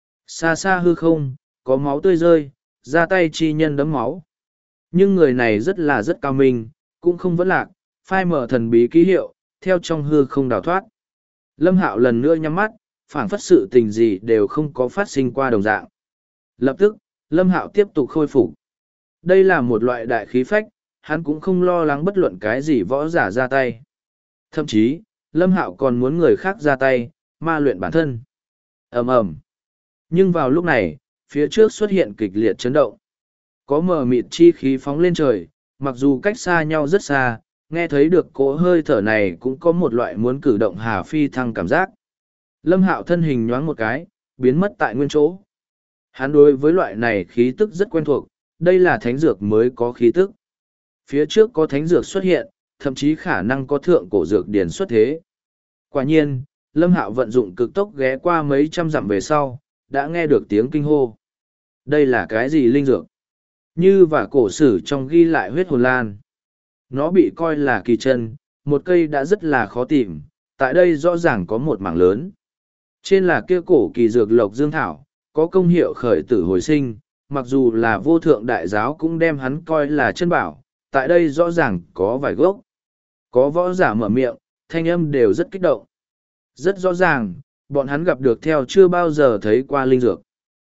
Xa xa hư không, có máu tươi rơi, ra tay chi nhân đấm máu. Nhưng người này rất cao minh, cũng không vẫn lạc, phai mở thần bí ký hiệu, theo trong hư không đào thoát. Lâm Hạo lần nữa nhắm mắt, phảng phất sự tình gì đều không có phát sinh qua đồng dạng. Lập tức, Lâm Hạo tiếp tục khôi phục. Đây là một loại đại khí phách, hắn cũng không lo lắng bất luận cái gì võ giả ra tay. Thậm chí, Lâm Hạo còn muốn người khác ra tay, ma luyện bản thân. Ầm ầm. Nhưng vào lúc này, phía trước xuất hiện kịch liệt chấn động. Có mờ mịt chi khí phóng lên trời, mặc dù cách xa nhau rất xa, nghe thấy được cỗ hơi thở này cũng có một loại muốn cử động hà phi thăng cảm giác. Lâm Hạo thân hình nhoáng một cái, biến mất tại nguyên chỗ. Hắn đối với loại này khí tức rất quen thuộc, đây là thánh dược mới có khí tức. Phía trước có thánh dược xuất hiện, thậm chí khả năng có thượng cổ dược điển xuất thế. Quả nhiên, Lâm Hạo vận dụng cực tốc ghé qua mấy trăm dặm về sau, đã nghe được tiếng kinh hô. Đây là cái gì linh dược? Như và cổ sử trong ghi lại huyết hồn lan. Nó bị coi là kỳ chân, một cây đã rất là khó tìm, tại đây rõ ràng có một mảng lớn. Trên là kia cổ kỳ dược lộc dương thảo, có công hiệu khởi tử hồi sinh, mặc dù là vô thượng đại giáo cũng đem hắn coi là chân bảo, tại đây rõ ràng có vài gốc. Có võ giả mở miệng, thanh âm đều rất kích động. Rất rõ ràng, bọn hắn gặp được theo chưa bao giờ thấy qua linh dược.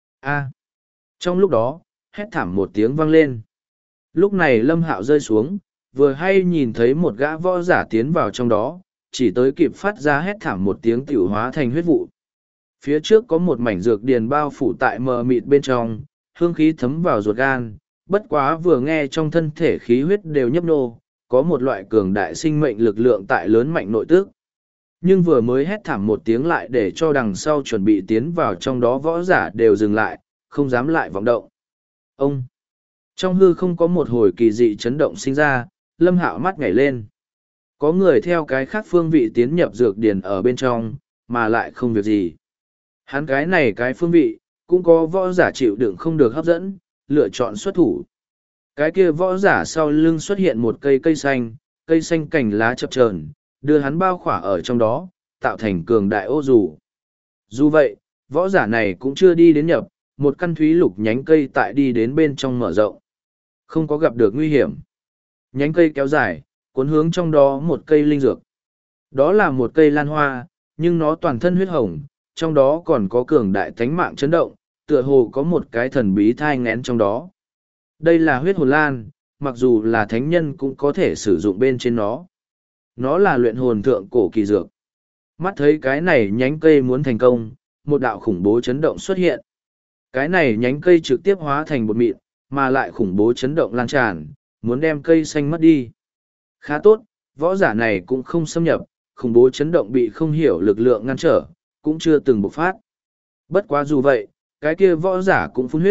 Trong lúc đó, hét thảm một tiếng vang lên. Lúc này Lâm Hạo rơi xuống, vừa hay nhìn thấy một gã võ giả tiến vào trong đó, chỉ tới kịp phát ra hét thảm một tiếng tiểu hóa thành huyết vụ. Phía trước có một mảnh dược điền bao phủ tại mờ mịt bên trong, hương khí thấm vào ruột gan, bất quá vừa nghe trong thân thể khí huyết đều nhấp nô, có một loại cường đại sinh mệnh lực lượng tại lớn mạnh nội tức. Nhưng vừa mới hét thảm một tiếng lại để cho đằng sau chuẩn bị tiến vào trong đó võ giả đều dừng lại, không dám lại vọng động. Ông! Trong hư không có một hồi kỳ dị chấn động sinh ra, Lâm Hạo mắt nhảy lên. Có người theo cái khác phương vị tiến nhập dược điền ở bên trong, mà lại không việc gì. Hắn cái này cái phương vị, cũng có võ giả chịu đựng không được hấp dẫn, lựa chọn xuất thủ. Cái kia võ giả sau lưng xuất hiện một cây xanh cành lá chập chờn, đưa hắn bao khỏa ở trong đó, tạo thành cường đại ô dù. Dù vậy, võ giả này cũng chưa đi đến nhập, một căn thúy lục nhánh cây tại đi đến bên trong mở rộng. Không có gặp được nguy hiểm. Nhánh cây kéo dài, cuốn hướng trong đó một cây linh dược. Đó là một cây lan hoa, nhưng nó toàn thân huyết hồng, trong đó còn có cường đại thánh mạng chấn động, tựa hồ có một cái thần bí thai nghén trong đó. Đây là huyết hồn lan, mặc dù là thánh nhân cũng có thể sử dụng bên trên nó. Nó là luyện hồn thượng cổ kỳ dược. Mắt thấy cái này nhánh cây muốn thành công, một đạo khủng bố chấn động xuất hiện. Cái này nhánh cây trực tiếp hóa thành bột mịn, mà lại khủng bố chấn động lan tràn, muốn đem cây xanh mất đi. Khá tốt, võ giả này cũng không xâm nhập, khủng bố chấn động bị không hiểu lực lượng ngăn trở, cũng chưa từng bộc phát. Bất quá dù vậy, cái kia võ giả cũng phun huyết,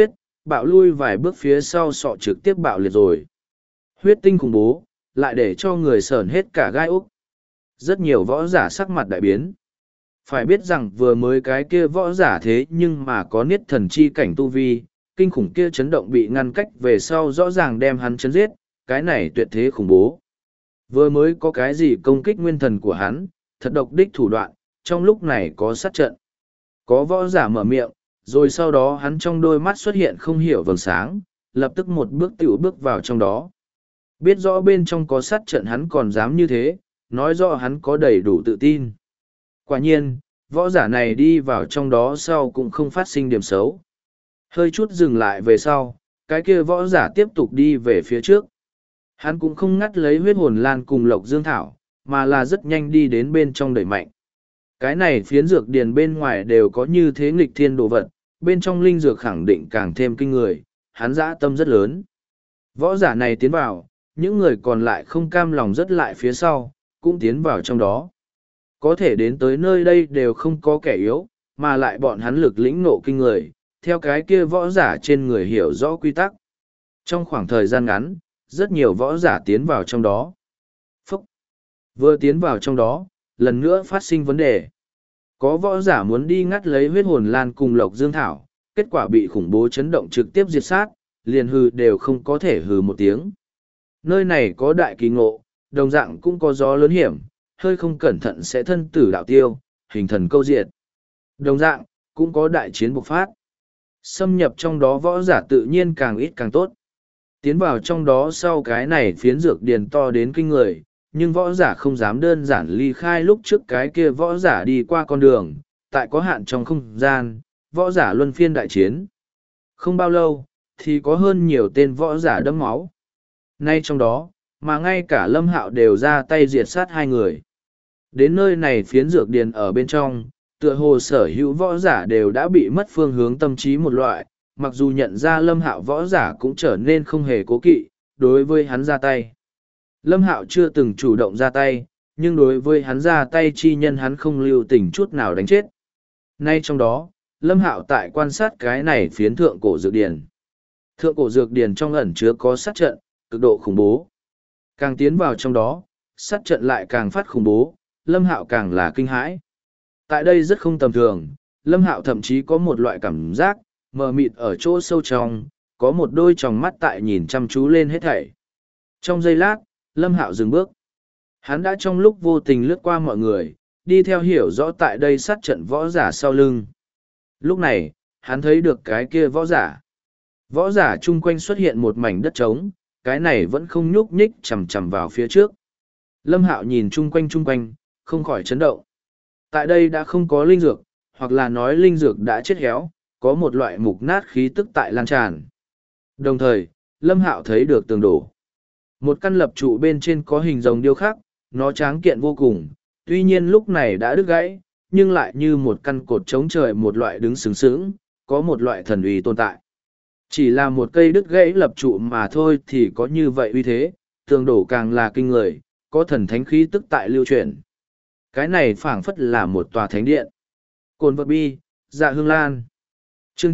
bạo lui vài bước phía sau sọ trực tiếp bạo liệt rồi. Huyết tinh khủng bố, lại để cho người sởn hết cả gai úc. Rất nhiều võ giả sắc mặt đại biến. Phải biết rằng vừa mới cái kia võ giả thế nhưng mà có niết thần chi cảnh tu vi, kinh khủng kia chấn động bị ngăn cách về sau rõ ràng đem hắn chấn giết, cái này tuyệt thế khủng bố. Vừa mới có cái gì công kích nguyên thần của hắn, thật độc đích thủ đoạn, trong lúc này có sát trận. Có võ giả mở miệng, rồi sau đó hắn trong đôi mắt xuất hiện không hiểu vầng sáng, lập tức một bước tiểu bước vào trong đó. Biết rõ bên trong có sát trận hắn còn dám như thế, nói rõ hắn có đầy đủ tự tin. Quả nhiên, võ giả này đi vào trong đó sau cũng không phát sinh điểm xấu. Hơi chút dừng lại về sau, cái kia võ giả tiếp tục đi về phía trước. Hắn cũng không ngắt lấy huyết hồn lan cùng lộc dương thảo, mà là rất nhanh đi đến bên trong đẩy mạnh. Cái này phiến dược điền bên ngoài đều có như thế nghịch thiên đồ vật, bên trong linh dược khẳng định càng thêm kinh người, hắn dã tâm rất lớn. Võ giả này tiến vào, những người còn lại không cam lòng rất lại phía sau, cũng tiến vào trong đó. Có thể đến tới nơi đây đều không có kẻ yếu, mà lại bọn hắn lực lĩnh nộ kinh người, theo cái kia võ giả trên người hiểu rõ quy tắc. Trong khoảng thời gian ngắn, rất nhiều võ giả tiến vào trong đó. Phúc! Vừa tiến vào trong đó, lần nữa phát sinh vấn đề. Có võ giả muốn đi ngắt lấy huyết hồn lan cùng lộc dương thảo, kết quả bị khủng bố chấn động trực tiếp diệt sát, liền hừ đều không có thể hừ một tiếng. Nơi này có đại kỳ ngộ, đồng dạng cũng có gió lớn hiểm, hơi không cẩn thận sẽ thân tử đạo tiêu, hình thần câu diệt. Đồng dạng, cũng có đại chiến bộc phát. Xâm nhập trong đó võ giả tự nhiên càng ít càng tốt. Tiến vào trong đó sau cái này phiến dược điền to đến kinh người, nhưng võ giả không dám đơn giản ly khai lúc trước cái kia võ giả đi qua con đường, tại có hạn trong không gian, võ giả luân phiên đại chiến. Không bao lâu, thì có hơn nhiều tên võ giả đẫm máu. Nay trong đó, mà ngay cả Lâm Hạo đều ra tay diệt sát hai người. Đến nơi này phiến dược điền ở bên trong, tựa hồ sở hữu võ giả đều đã bị mất phương hướng tâm trí một loại, mặc dù nhận ra Lâm Hạo võ giả cũng trở nên không hề cố kỵ, đối với hắn ra tay. Lâm Hạo chưa từng chủ động ra tay, nhưng đối với hắn ra tay chi nhân hắn không lưu tình chút nào đánh chết. Nay trong đó, Lâm Hạo tại quan sát cái này phiến thượng cổ dược điền. Thượng cổ dược điền trong ẩn chứa có sát trận, cực độ khủng bố. Càng tiến vào trong đó, sát trận lại càng phát khủng bố, Lâm Hạo càng là kinh hãi. Tại đây rất không tầm thường, Lâm Hạo thậm chí có một loại cảm giác, mờ mịt ở chỗ sâu trong, có một đôi tròng mắt tại nhìn chăm chú lên hết thảy. Trong giây lát, Lâm Hạo dừng bước. Hắn đã trong lúc vô tình lướt qua mọi người, đi theo hiểu rõ tại đây sát trận võ giả sau lưng. Lúc này, hắn thấy được cái kia võ giả. Võ giả chung quanh xuất hiện một mảnh đất trống, cái này vẫn không nhúc nhích chầm chầm vào phía trước. Lâm Hạo nhìn chung quanh, không khỏi chấn động. Tại đây đã không có linh dược, hoặc là nói linh dược đã chết héo, có một loại mục nát khí tức tại lan tràn. Đồng thời, Lâm Hạo thấy được tường đổ. Một căn lập trụ bên trên có hình rồng điêu khắc, nó tráng kiện vô cùng, tuy nhiên lúc này đã đứt gãy, nhưng lại như một căn cột chống trời một loại đứng sướng sướng, có một loại thần uy tồn tại. Chỉ là một cây đứt gãy lập trụ mà thôi thì có như vậy uy thế, tường đổ càng là kinh người, có thần thánh khí tức tại lưu truyền. Cái này phảng phất là một tòa thánh điện. Cồn vật bi, dạ hương lan. Chương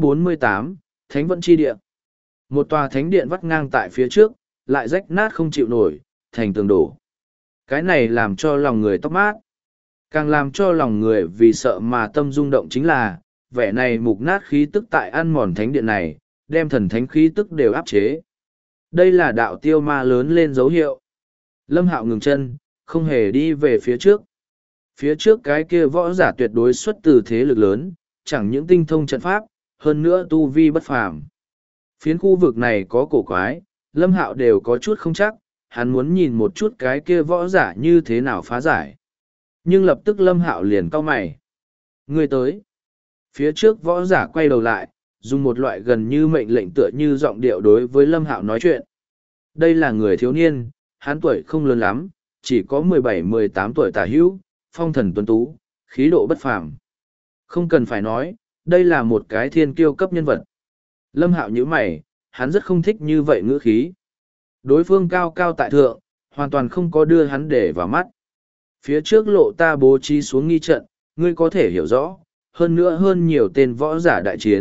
948, Thánh vận chi địa. Một tòa thánh điện vắt ngang tại phía trước, lại rách nát không chịu nổi, thành tường đổ. Cái này làm cho lòng người tóc mát. Càng làm cho lòng người vì sợ mà tâm rung động chính là, vẻ này mục nát khí tức tại ăn mòn thánh điện này, đem thần thánh khí tức đều áp chế. Đây là đạo tiêu ma lớn lên dấu hiệu. Lâm Hạo ngừng chân, không hề đi về phía trước. Phía trước cái kia võ giả tuyệt đối xuất từ thế lực lớn, chẳng những tinh thông trận pháp, hơn nữa tu vi bất phàm. Phiến khu vực này có cổ quái, Lâm Hạo đều có chút không chắc, hắn muốn nhìn một chút cái kia võ giả như thế nào phá giải. Nhưng lập tức Lâm Hạo liền cau mày. Người tới. Phía trước võ giả quay đầu lại, dùng một loại gần như mệnh lệnh tựa như giọng điệu đối với Lâm Hạo nói chuyện. Đây là người thiếu niên, hắn tuổi không lớn lắm, chỉ có 17-18 tuổi tả hữu, phong thần tuấn tú, khí độ bất phàm. Không cần phải nói, đây là một cái thiên kiêu cấp nhân vật. Lâm Hạo nhíu mày, hắn rất không thích như vậy ngữ khí. Đối phương cao cao tại thượng, hoàn toàn không có đưa hắn để vào mắt. Phía trước lộ ta bố trí xuống nghi trận, ngươi có thể hiểu rõ, hơn nữa hơn nhiều tên võ giả đại chiến,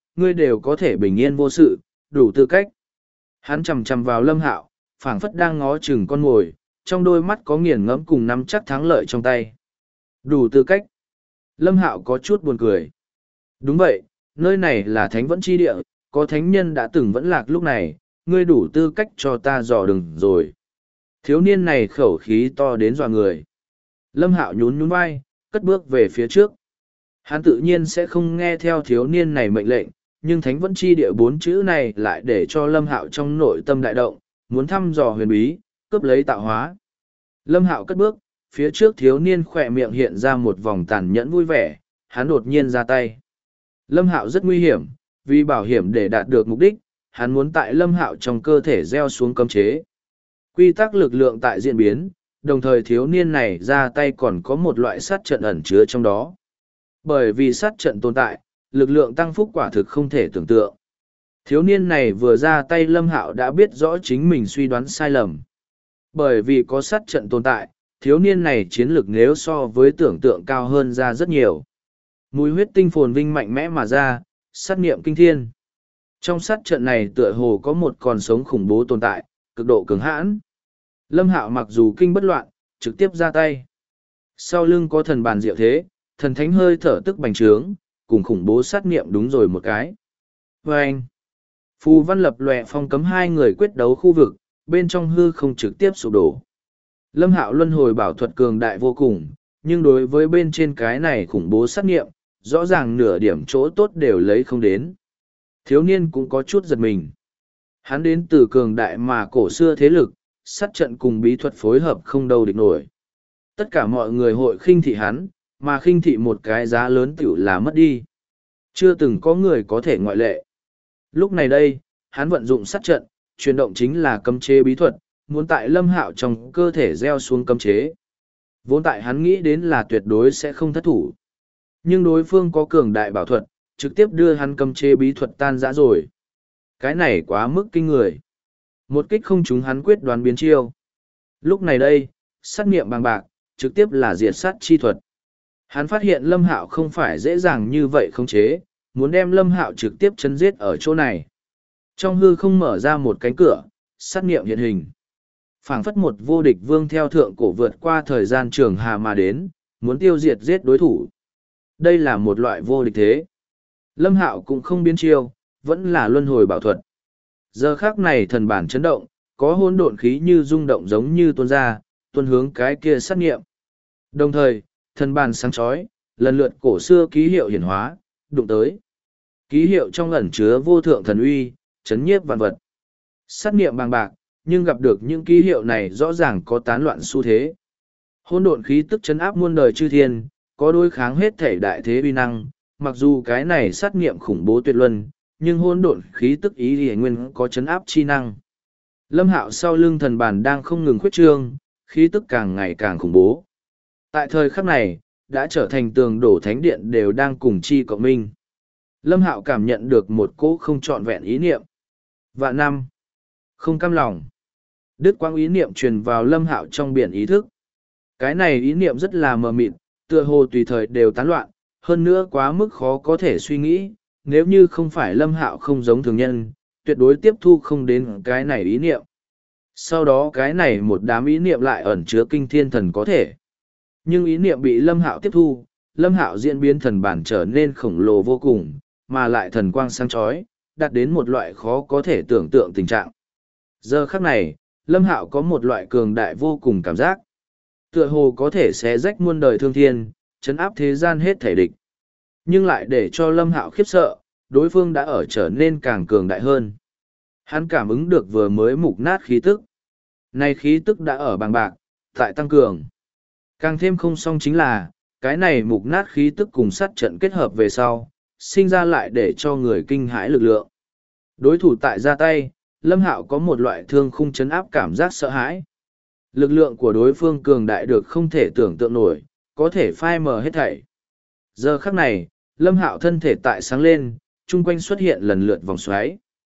ngươi đều có thể bình yên vô sự, đủ tư cách. Hắn chằm chằm vào Lâm Hạo, phảng phất đang ngó chừng con mồi, trong đôi mắt có nghiền ngẫm cùng nắm chắc thắng lợi trong tay. Đủ tư cách. Lâm Hạo có chút buồn cười. Đúng vậy, nơi này là thánh vẫn chi địa, có thánh nhân đã từng vẫn lạc lúc này, ngươi đủ tư cách cho ta dò đường rồi. Thiếu niên này khẩu khí to đến dọa người. Lâm Hạo nhún nhún vai, cất bước về phía trước. Hắn tự nhiên sẽ không nghe theo thiếu niên này mệnh lệnh, nhưng thánh vẫn chi địa bốn chữ này lại để cho Lâm Hạo trong nội tâm đại động, muốn thăm dò huyền bí, cướp lấy tạo hóa. Lâm Hạo cất bước, phía trước thiếu niên khỏe miệng hiện ra một vòng tàn nhẫn vui vẻ, hắn đột nhiên ra tay. Lâm Hạo rất nguy hiểm, vì bảo hiểm để đạt được mục đích, hắn muốn tại Lâm Hạo trong cơ thể gieo xuống cấm chế. Quy tắc lực lượng tại diễn biến, đồng thời thiếu niên này ra tay còn có một loại sát trận ẩn chứa trong đó. Bởi vì sát trận tồn tại, lực lượng tăng phúc quả thực không thể tưởng tượng. Thiếu niên này vừa ra tay Lâm Hạo đã biết rõ chính mình suy đoán sai lầm. Bởi vì có sát trận tồn tại, thiếu niên này chiến lược nếu so với tưởng tượng cao hơn ra rất nhiều. Mùi huyết tinh phồn vinh mạnh mẽ mà ra, sát niệm kinh thiên. Trong sát trận này tựa hồ có một con sống khủng bố tồn tại, cực độ cứng hãn. Lâm Hạo mặc dù kinh bất loạn, trực tiếp ra tay. Sau lưng có thần bàn diệu thế, thần thánh hơi thở tức bành trướng, cùng khủng bố sát niệm đúng rồi một cái. Và anh, phù văn lập lòe phong cấm hai người quyết đấu khu vực, bên trong hư không trực tiếp sụp đổ. Lâm Hạo luân hồi bảo thuật cường đại vô cùng, nhưng đối với bên trên cái này khủng bố sát niệm, rõ ràng nửa điểm chỗ tốt đều lấy không đến. Thiếu niên cũng có chút giật mình. Hắn đến từ cường đại mà cổ xưa thế lực, sát trận cùng bí thuật phối hợp không đâu địch nổi. Tất cả mọi người hội khinh thị hắn, mà khinh thị một cái giá lớn tiểu là mất đi. Chưa từng có người có thể ngoại lệ. Lúc này đây, hắn vận dụng sát trận, chuyển động chính là cấm chế bí thuật, muốn tại Lâm Hạo trong cơ thể gieo xuống cấm chế. Vốn tại hắn nghĩ đến là tuyệt đối sẽ không thất thủ. Nhưng đối phương có cường đại bảo thuật, trực tiếp đưa hắn cấm chế bí thuật tan rã rồi. Cái này quá mức kinh người. Một kích không trúng hắn quyết đoán biến chiêu. Lúc này đây, sát niệm bằng bạc, trực tiếp là diệt sát chi thuật. Hắn phát hiện Lâm Hạo không phải dễ dàng như vậy khống chế, muốn đem Lâm Hạo trực tiếp chấn giết ở chỗ này. Trong hư không mở ra một cánh cửa, sát niệm hiện hình. Phảng phất một vô địch vương theo thượng cổ vượt qua thời gian trường hà mà đến, muốn tiêu diệt giết đối thủ. Đây là một loại vô địch thế. Lâm Hạo cũng không biến chiêu, vẫn là luân hồi bảo thuật. Giờ khắc này thần bản chấn động, có hỗn độn khí như rung động giống như tuôn ra, tuôn hướng cái kia sát nghiệm. Đồng thời, thần bản sáng chói, lần lượt cổ xưa ký hiệu hiển hóa, đụng tới. Ký hiệu trong ẩn chứa vô thượng thần uy, chấn nhiếp vạn vật. Sát nghiệm bằng bạc, nhưng gặp được những ký hiệu này rõ ràng có tán loạn xu thế. Hỗn độn khí tức chấn áp muôn đời chư thiên, có đối kháng hết thể đại thế uy năng, mặc dù cái này sát nghiệm khủng bố tuyệt luân, nhưng hỗn độn khí tức ý thì nguyên có chấn áp chi năng. Lâm Hạo sau lưng thần bản đang không ngừng khuyết trương, khí tức càng ngày càng khủng bố. Tại thời khắc này, đã trở thành tường đổ thánh điện đều đang cùng chi cộng minh. Lâm Hạo cảm nhận được một cỗ không trọn vẹn ý niệm. Vạn năm, không cam lòng. Đứt quang ý niệm truyền vào Lâm Hạo trong biển ý thức. Cái này ý niệm rất là mờ mịt, tựa hồ tùy thời đều tán loạn, hơn nữa quá mức khó có thể suy nghĩ, nếu như không phải Lâm Hạo không giống thường nhân, tuyệt đối tiếp thu không đến cái này ý niệm. Sau đó cái này một đám ý niệm lại ẩn chứa kinh thiên thần có thể. Nhưng ý niệm bị Lâm Hạo tiếp thu, Lâm Hạo diễn biến thần bản trở nên khổng lồ vô cùng, mà lại thần quang sáng chói, đạt đến một loại khó có thể tưởng tượng tình trạng. Giờ khắc này, Lâm Hạo có một loại cường đại vô cùng cảm giác. Tựa hồ có thể xé rách muôn đời thương thiên, chấn áp thế gian hết thể địch. Nhưng lại để cho Lâm Hạo khiếp sợ, đối phương đã ở trở nên càng cường đại hơn. Hắn cảm ứng được vừa mới mục nát khí tức. Nay khí tức đã ở bằng bạc, tại tăng cường. Càng thêm không xong chính là, cái này mục nát khí tức cùng sát trận kết hợp về sau, sinh ra lại để cho người kinh hãi lực lượng. Đối thủ tại ra tay, Lâm Hạo có một loại thương khung chấn áp cảm giác sợ hãi. Lực lượng của đối phương cường đại được không thể tưởng tượng nổi, có thể phai mờ hết thảy. Giờ khắc này, Lâm Hạo thân thể tại sáng lên, chung quanh xuất hiện lần lượt vòng xoáy.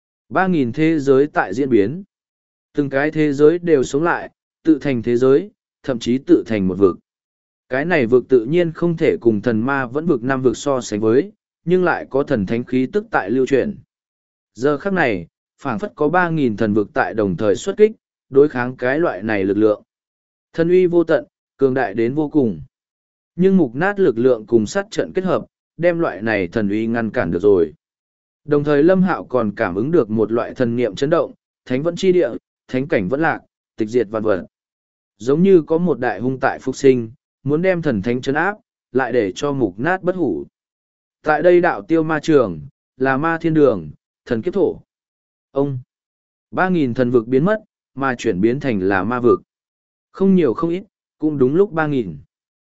3.000 thế giới tại diễn biến. Từng cái thế giới đều sống lại, tự thành thế giới, thậm chí tự thành một vực. Cái này vực tự nhiên không thể cùng thần ma vẫn vực năm vực so sánh với, nhưng lại có thần thánh khí tức tại lưu chuyển. Giờ khắc này, phảng phất có 3.000 thần vực tại đồng thời xuất kích, đối kháng cái loại này lực lượng. Thần uy vô tận, cường đại đến vô cùng. Nhưng mục nát lực lượng cùng sát trận kết hợp, đem loại này thần uy ngăn cản được rồi. Đồng thời Lâm Hạo còn cảm ứng được một loại thần niệm chấn động, thánh vẫn chi địa, thánh cảnh vẫn lạc, tịch diệt vạn vật. Giống như có một đại hung tại phục sinh, muốn đem thần thánh chấn áp, lại để cho mục nát bất hủ. Tại đây đạo tiêu ma trường, là ma thiên đường, thần kiếp thổ. Ông, 3.000 thần vực biến mất, mà chuyển biến thành là ma vực. Không nhiều không ít, cũng đúng lúc 3.000.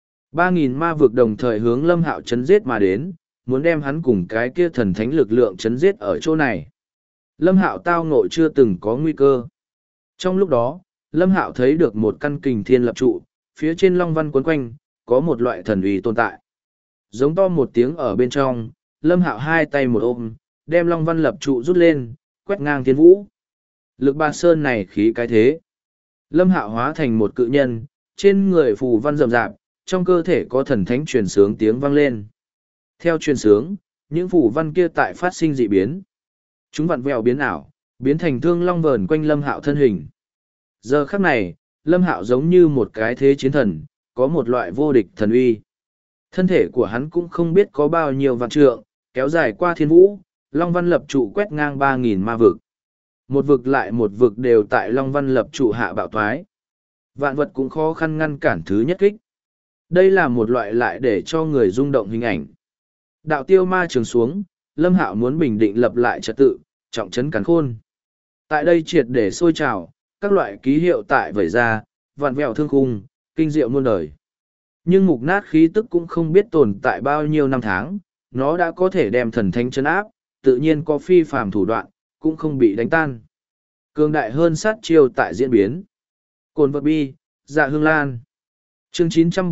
3.000 ma vực đồng thời hướng Lâm Hạo chấn giết mà đến, muốn đem hắn cùng cái kia thần thánh lực lượng chấn giết ở chỗ này. Lâm Hạo tao ngộ chưa từng có nguy cơ. Trong lúc đó, Lâm Hạo thấy được một căn kình thiên lập trụ, phía trên long văn quấn quanh, có một loại thần uy tồn tại. Giống to một tiếng ở bên trong, Lâm Hạo hai tay một ôm, đem long văn lập trụ rút lên, quét ngang thiên vũ. Lực ba sơn này khí cái thế. Lâm Hạo hóa thành một cự nhân, trên người phù văn rậm rạp, trong cơ thể có thần thánh truyền sướng tiếng vang lên. Theo truyền sướng, những phù văn kia tại phát sinh dị biến. Chúng vặn vẹo biến ảo, biến thành thương long vờn quanh Lâm Hạo thân hình. Giờ khắc này, Lâm Hạo giống như một cái thế chiến thần, có một loại vô địch thần uy. Thân thể của hắn cũng không biết có bao nhiêu vạn trượng, kéo dài qua thiên vũ, long văn lập trụ quét ngang 3.000 ma vực. Một vực lại một vực đều tại long văn lập trụ hạ bạo thoái. Vạn vật cũng khó khăn ngăn cản thứ nhất kích. Đây là một loại lại để cho người rung động hình ảnh. Đạo tiêu ma trường xuống, Lâm Hạo muốn bình định lập lại trật tự, trọng trấn càn khôn. Tại đây triệt để sôi trào, các loại ký hiệu tại vẩy ra, vạn vẹo thương khung, kinh diệu muôn đời. Nhưng mục nát khí tức cũng không biết tồn tại bao nhiêu năm tháng, nó đã có thể đem thần thánh chấn áp, tự nhiên có phi phàm thủ đoạn, cũng không bị đánh tan. Cường đại hơn sát chiêu tại diễn biến. Cồn vật bi, dạ hương lan. Chương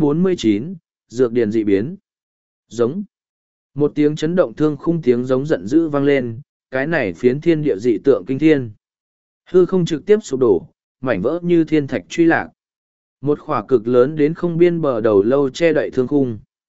949, Dược điển dị biến. Giống. Một tiếng chấn động thương khung tiếng giống giận dữ vang lên, cái này phiến thiên địa dị tượng kinh thiên. Hư không trực tiếp sụp đổ, mảnh vỡ như thiên thạch truy lạc. Một khỏa cực lớn đến không biên bờ đầu lâu che đậy thương khung.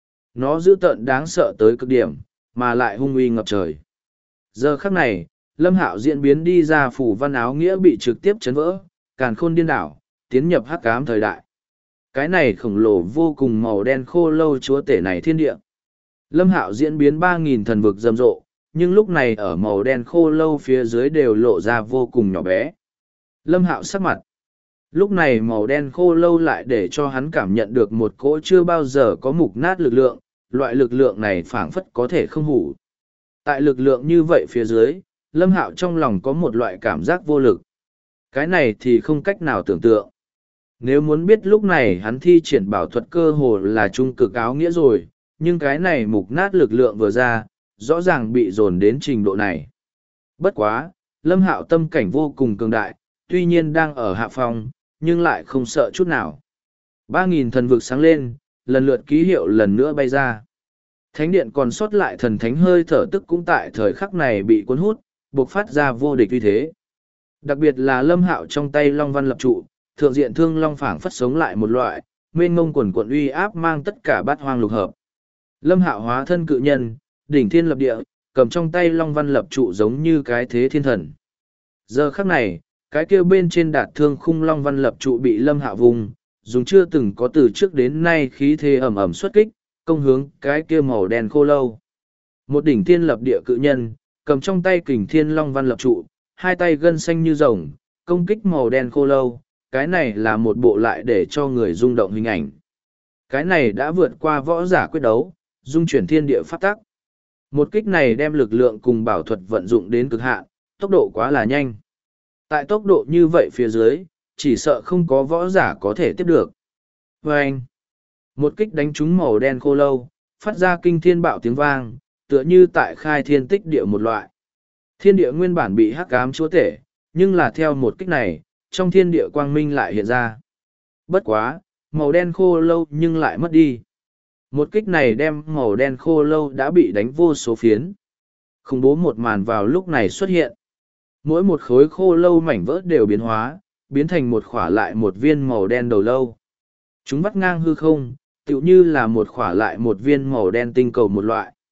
Nó dữ tợn đáng sợ tới cực điểm, mà lại hung uy ngập trời. Giờ khắc này, Lâm Hạo diễn biến đi ra phủ văn áo nghĩa bị trực tiếp chấn vỡ, càn khôn điên đảo, tiến nhập hắc ám thời đại. Cái này khổng lồ vô cùng màu đen khô lâu chúa tể này thiên địa. Lâm Hạo diễn biến 3.000 thần vực rầm rộ, nhưng lúc này ở màu đen khô lâu phía dưới đều lộ ra vô cùng nhỏ bé. Lâm Hạo sắc mặt. Lúc này màu đen khô lâu lại để cho hắn cảm nhận được một cỗ chưa bao giờ có mục nát lực lượng, loại lực lượng này phảng phất có thể không hủ. Tại lực lượng như vậy phía dưới, Lâm Hạo trong lòng có một loại cảm giác vô lực. Cái này thì không cách nào tưởng tượng. Nếu muốn biết lúc này hắn thi triển bảo thuật cơ hồ là trung cực áo nghĩa rồi, nhưng cái này mục nát lực lượng vừa ra, rõ ràng bị dồn đến trình độ này. Bất quá, Lâm Hạo tâm cảnh vô cùng cường đại, tuy nhiên đang ở hạ phong, nhưng lại không sợ chút nào. 3.000 thần vực sáng lên, lần lượt ký hiệu lần nữa bay ra. Thánh điện còn sót lại thần thánh hơi thở tức cũng tại thời khắc này bị cuốn hút, buộc phát ra vô địch uy thế. Đặc biệt là Lâm Hạo trong tay long văn lập trụ, thượng diện thương long phảng phất sống lại một loại, mênh mông quần quận uy áp mang tất cả bát hoang lục hợp. Lâm Hạo hóa thân cự nhân, đỉnh thiên lập địa, cầm trong tay long văn lập trụ giống như cái thế thiên thần. Giờ khắc này, cái kia bên trên đạt thương khung long văn lập trụ bị Lâm Hạo vùng, dùng chưa từng có từ trước đến nay khí thế ẩm ẩm xuất kích, công hướng cái kia màu đen khô lâu. Một đỉnh thiên lập địa cự nhân, cầm trong tay kình thiên long văn lập trụ, hai tay gân xanh như rồng, công kích màu đen khô lâu, cái này là một bộ lại để cho người rung động hình ảnh. Cái này đã vượt qua võ giả quyết đấu, dung chuyển thiên địa pháp tắc. Một kích này đem lực lượng cùng bảo thuật vận dụng đến cực hạn, tốc độ quá là nhanh. Tại tốc độ như vậy phía dưới, chỉ sợ không có võ giả có thể tiếp được. Và anh, một kích đánh trúng màu đen khô lâu, phát ra kinh thiên bạo tiếng vang, tựa như tại khai thiên tích địa một loại. Thiên địa nguyên bản bị hắc ám chúa tể, nhưng là theo một kích này, trong thiên địa quang minh lại hiện ra. Bất quá, màu đen khô lâu nhưng lại mất đi. Một kích này đem màu đen khô lâu đã bị đánh vô số phiến. Khủng bố một màn vào lúc này xuất hiện. Mỗi một khối khô lâu mảnh vỡ đều biến hóa, biến thành một khỏa lại một viên màu đen đầu lâu. Chúng vắt ngang hư không, tựu như là một khỏa lại một viên màu đen tinh cầu một loại.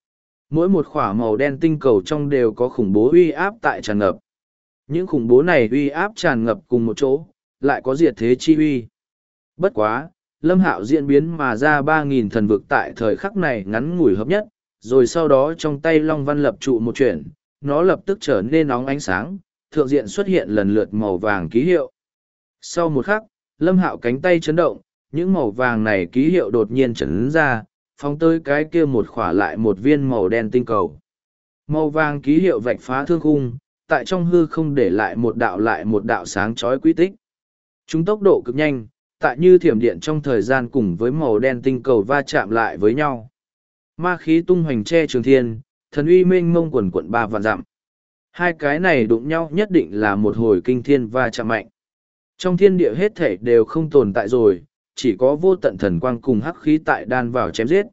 Mỗi một khỏa màu đen tinh cầu trong đều có khủng bố uy áp tại tràn ngập. Những khủng bố này uy áp tràn ngập cùng một chỗ, lại có diệt thế chi uy. Bất quá, Lâm Hạo diễn biến mà ra 3.000 thần vực tại thời khắc này ngắn ngủi hợp nhất, rồi sau đó trong tay Long Văn lập trụ một chuyển, nó lập tức trở nên nóng ánh sáng, thượng diện xuất hiện lần lượt màu vàng ký hiệu. Sau một khắc, Lâm Hạo cánh tay chấn động, những màu vàng này ký hiệu đột nhiên chấn ra, phóng tới cái kia một khỏa lại một viên màu đen tinh cầu. Màu vàng ký hiệu vạch phá thương khung, tại trong hư không để lại một đạo sáng chói quy tích. Chúng tốc độ cực nhanh, tại như thiểm điện trong thời gian cùng với màu đen tinh cầu va chạm lại với nhau. Ma khí tung hoành che trường thiên, thần uy mênh mông quần quận 3 vạn dặm. Hai cái này đụng nhau nhất định là một hồi kinh thiên va chạm mạnh. Trong thiên địa hết thể đều không tồn tại rồi, chỉ có vô tận thần quang cùng hắc khí tại đan vào chém giết.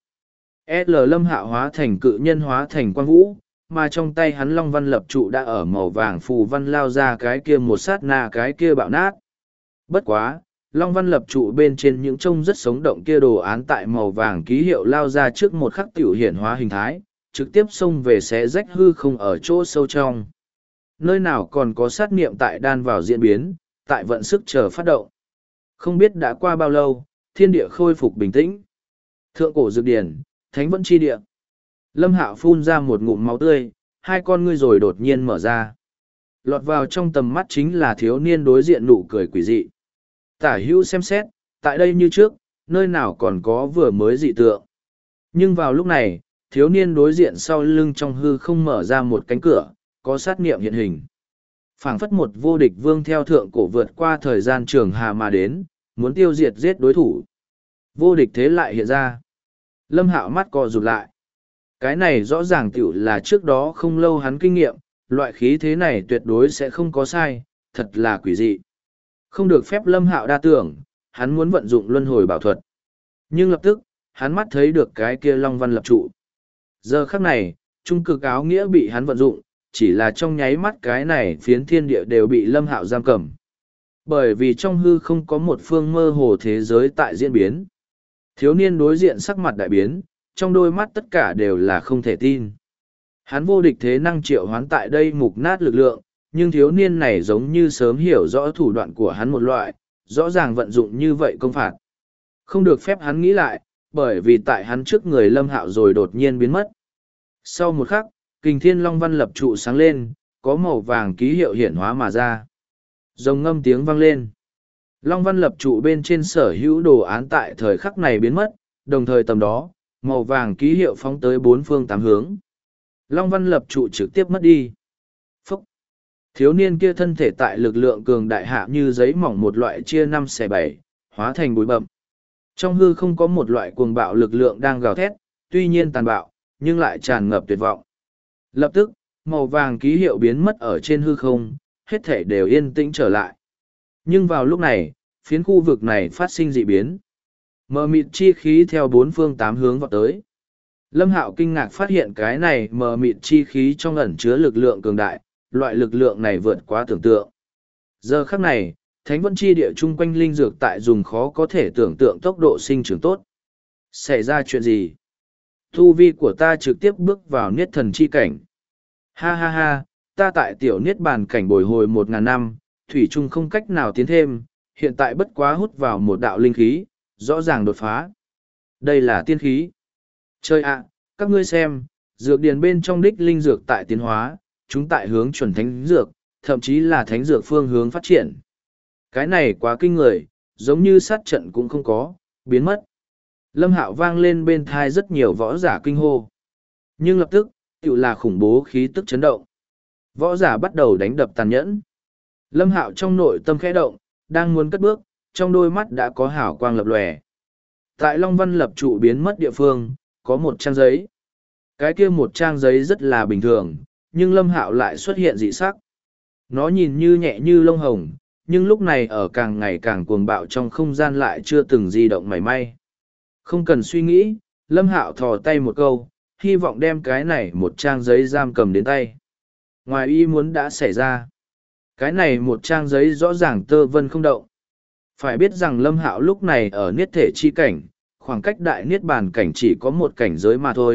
Lâm Hạo hóa thành cự nhân hóa thành quang vũ, mà trong tay hắn Long Văn lập trụ đã ở màu vàng phù văn lao ra cái kia một sát na cái kia bạo nát. Bất quá, Long Văn lập trụ bên trên những trông rất sống động kia đồ án tại màu vàng ký hiệu lao ra trước một khắc tiểu hiển hóa hình thái, trực tiếp xông về xé rách hư không ở chỗ sâu trong. Nơi nào còn có sát niệm tại đan vào diễn biến, tại vận sức chờ phát động. Không biết đã qua bao lâu, thiên địa khôi phục bình tĩnh. Thượng cổ dược điển, thánh vẫn chi địa. Lâm Hạo phun ra một ngụm máu tươi, hai con ngươi rồi đột nhiên mở ra. Lọt vào trong tầm mắt chính là thiếu niên đối diện nụ cười quỷ dị. Tả hữu xem xét, tại đây như trước, nơi nào còn có vừa mới dị tượng. Nhưng vào lúc này, thiếu niên đối diện sau lưng trong hư không mở ra một cánh cửa, có sát niệm hiện hình. Phảng phất một vô địch vương theo thượng cổ vượt qua thời gian trường hà mà đến, muốn tiêu diệt giết đối thủ. Vô địch thế lại hiện ra. Lâm Hạo mắt co rụt lại. Cái này rõ ràng tiểu là trước đó không lâu hắn kinh nghiệm, loại khí thế này tuyệt đối sẽ không có sai, thật là quỷ dị. Không được phép Lâm Hạo đa tưởng, hắn muốn vận dụng luân hồi bảo thuật. Nhưng lập tức, hắn mắt thấy được cái kia Long Văn lập trụ. Giờ khắc này, trung cực áo nghĩa bị hắn vận dụng, chỉ là trong nháy mắt cái này phiến thiên địa đều bị Lâm Hạo giam cầm. Bởi vì trong hư không có một phương mơ hồ thế giới tại diễn biến. Thiếu niên đối diện sắc mặt đại biến, trong đôi mắt tất cả đều là không thể tin. Hắn vô địch thế năng triệu hoán tại đây mục nát lực lượng, nhưng thiếu niên này giống như sớm hiểu rõ thủ đoạn của hắn một loại, rõ ràng vận dụng như vậy công phạt. Không được phép hắn nghĩ lại, bởi vì tại hắn trước người Lâm Hạo rồi đột nhiên biến mất. Sau một khắc, Kình Thiên Long Văn lập trụ sáng lên, có màu vàng ký hiệu hiển hóa mà ra. Rồng ngâm tiếng vang lên. Long Văn lập trụ bên trên sở hữu đồ án tại thời khắc này biến mất, đồng thời tầm đó, màu vàng ký hiệu phóng tới bốn phương tám hướng. Long Văn lập trụ trực tiếp mất đi. Phúc! Thiếu niên kia thân thể tại lực lượng cường đại hạ như giấy mỏng một loại chia 5/7, hóa thành bụi bậm. Trong hư không có một loại cuồng bạo lực lượng đang gào thét, tuy nhiên tàn bạo, nhưng lại tràn ngập tuyệt vọng. Lập tức, màu vàng ký hiệu biến mất ở trên hư không, hết thể đều yên tĩnh trở lại. Nhưng vào lúc này, phiến khu vực này phát sinh dị biến. Mờ mịt chi khí theo bốn phương tám hướng vào tới. Lâm Hạo kinh ngạc phát hiện cái này mờ mịt chi khí trong ẩn chứa lực lượng cường đại, loại lực lượng này vượt quá tưởng tượng. Giờ khắc này, thánh vẫn chi địa chung quanh linh dược tại dùng khó có thể tưởng tượng tốc độ sinh trưởng tốt. Xảy ra chuyện gì? Tu vi của ta trực tiếp bước vào niết thần chi cảnh. Ha ha ha, ta tại tiểu niết bàn cảnh bồi hồi 1000 năm, thủy chung không cách nào tiến thêm, hiện tại bất quá hút vào một đạo linh khí, rõ ràng đột phá. Đây là tiên khí. Chơi ạ, các ngươi xem, dược điền bên trong đích linh dược tại tiến hóa, chúng tại hướng chuẩn thánh dược, thậm chí là thánh dược phương hướng phát triển. Cái này quá kinh người, giống như sát trận cũng không có, biến mất. Lâm Hạo vang lên bên thai rất nhiều võ giả kinh hô. Nhưng lập tức, tự là khủng bố khí tức chấn động. Võ giả bắt đầu đánh đập tàn nhẫn. Lâm Hạo trong nội tâm khẽ động, đang muốn cất bước, trong đôi mắt đã có hào quang lập lòe. Tại Long Văn lập trụ biến mất địa phương, có một trang giấy. Cái kia một trang giấy rất là bình thường, nhưng Lâm Hạo lại xuất hiện dị sắc. Nó nhìn như nhẹ như lông hồng, nhưng lúc này ở càng ngày càng cuồng bạo trong không gian lại chưa từng di động mảy may. Không cần suy nghĩ, Lâm Hạo thò tay một câu, hy vọng đem cái này một trang giấy giam cầm đến tay. Ngoài ý muốn đã xảy ra. Cái này một trang giấy rõ ràng tơ vân không động. Phải biết rằng Lâm Hạo lúc này ở niết thể chi cảnh, khoảng cách đại niết bàn cảnh chỉ có một cảnh giới mà thôi,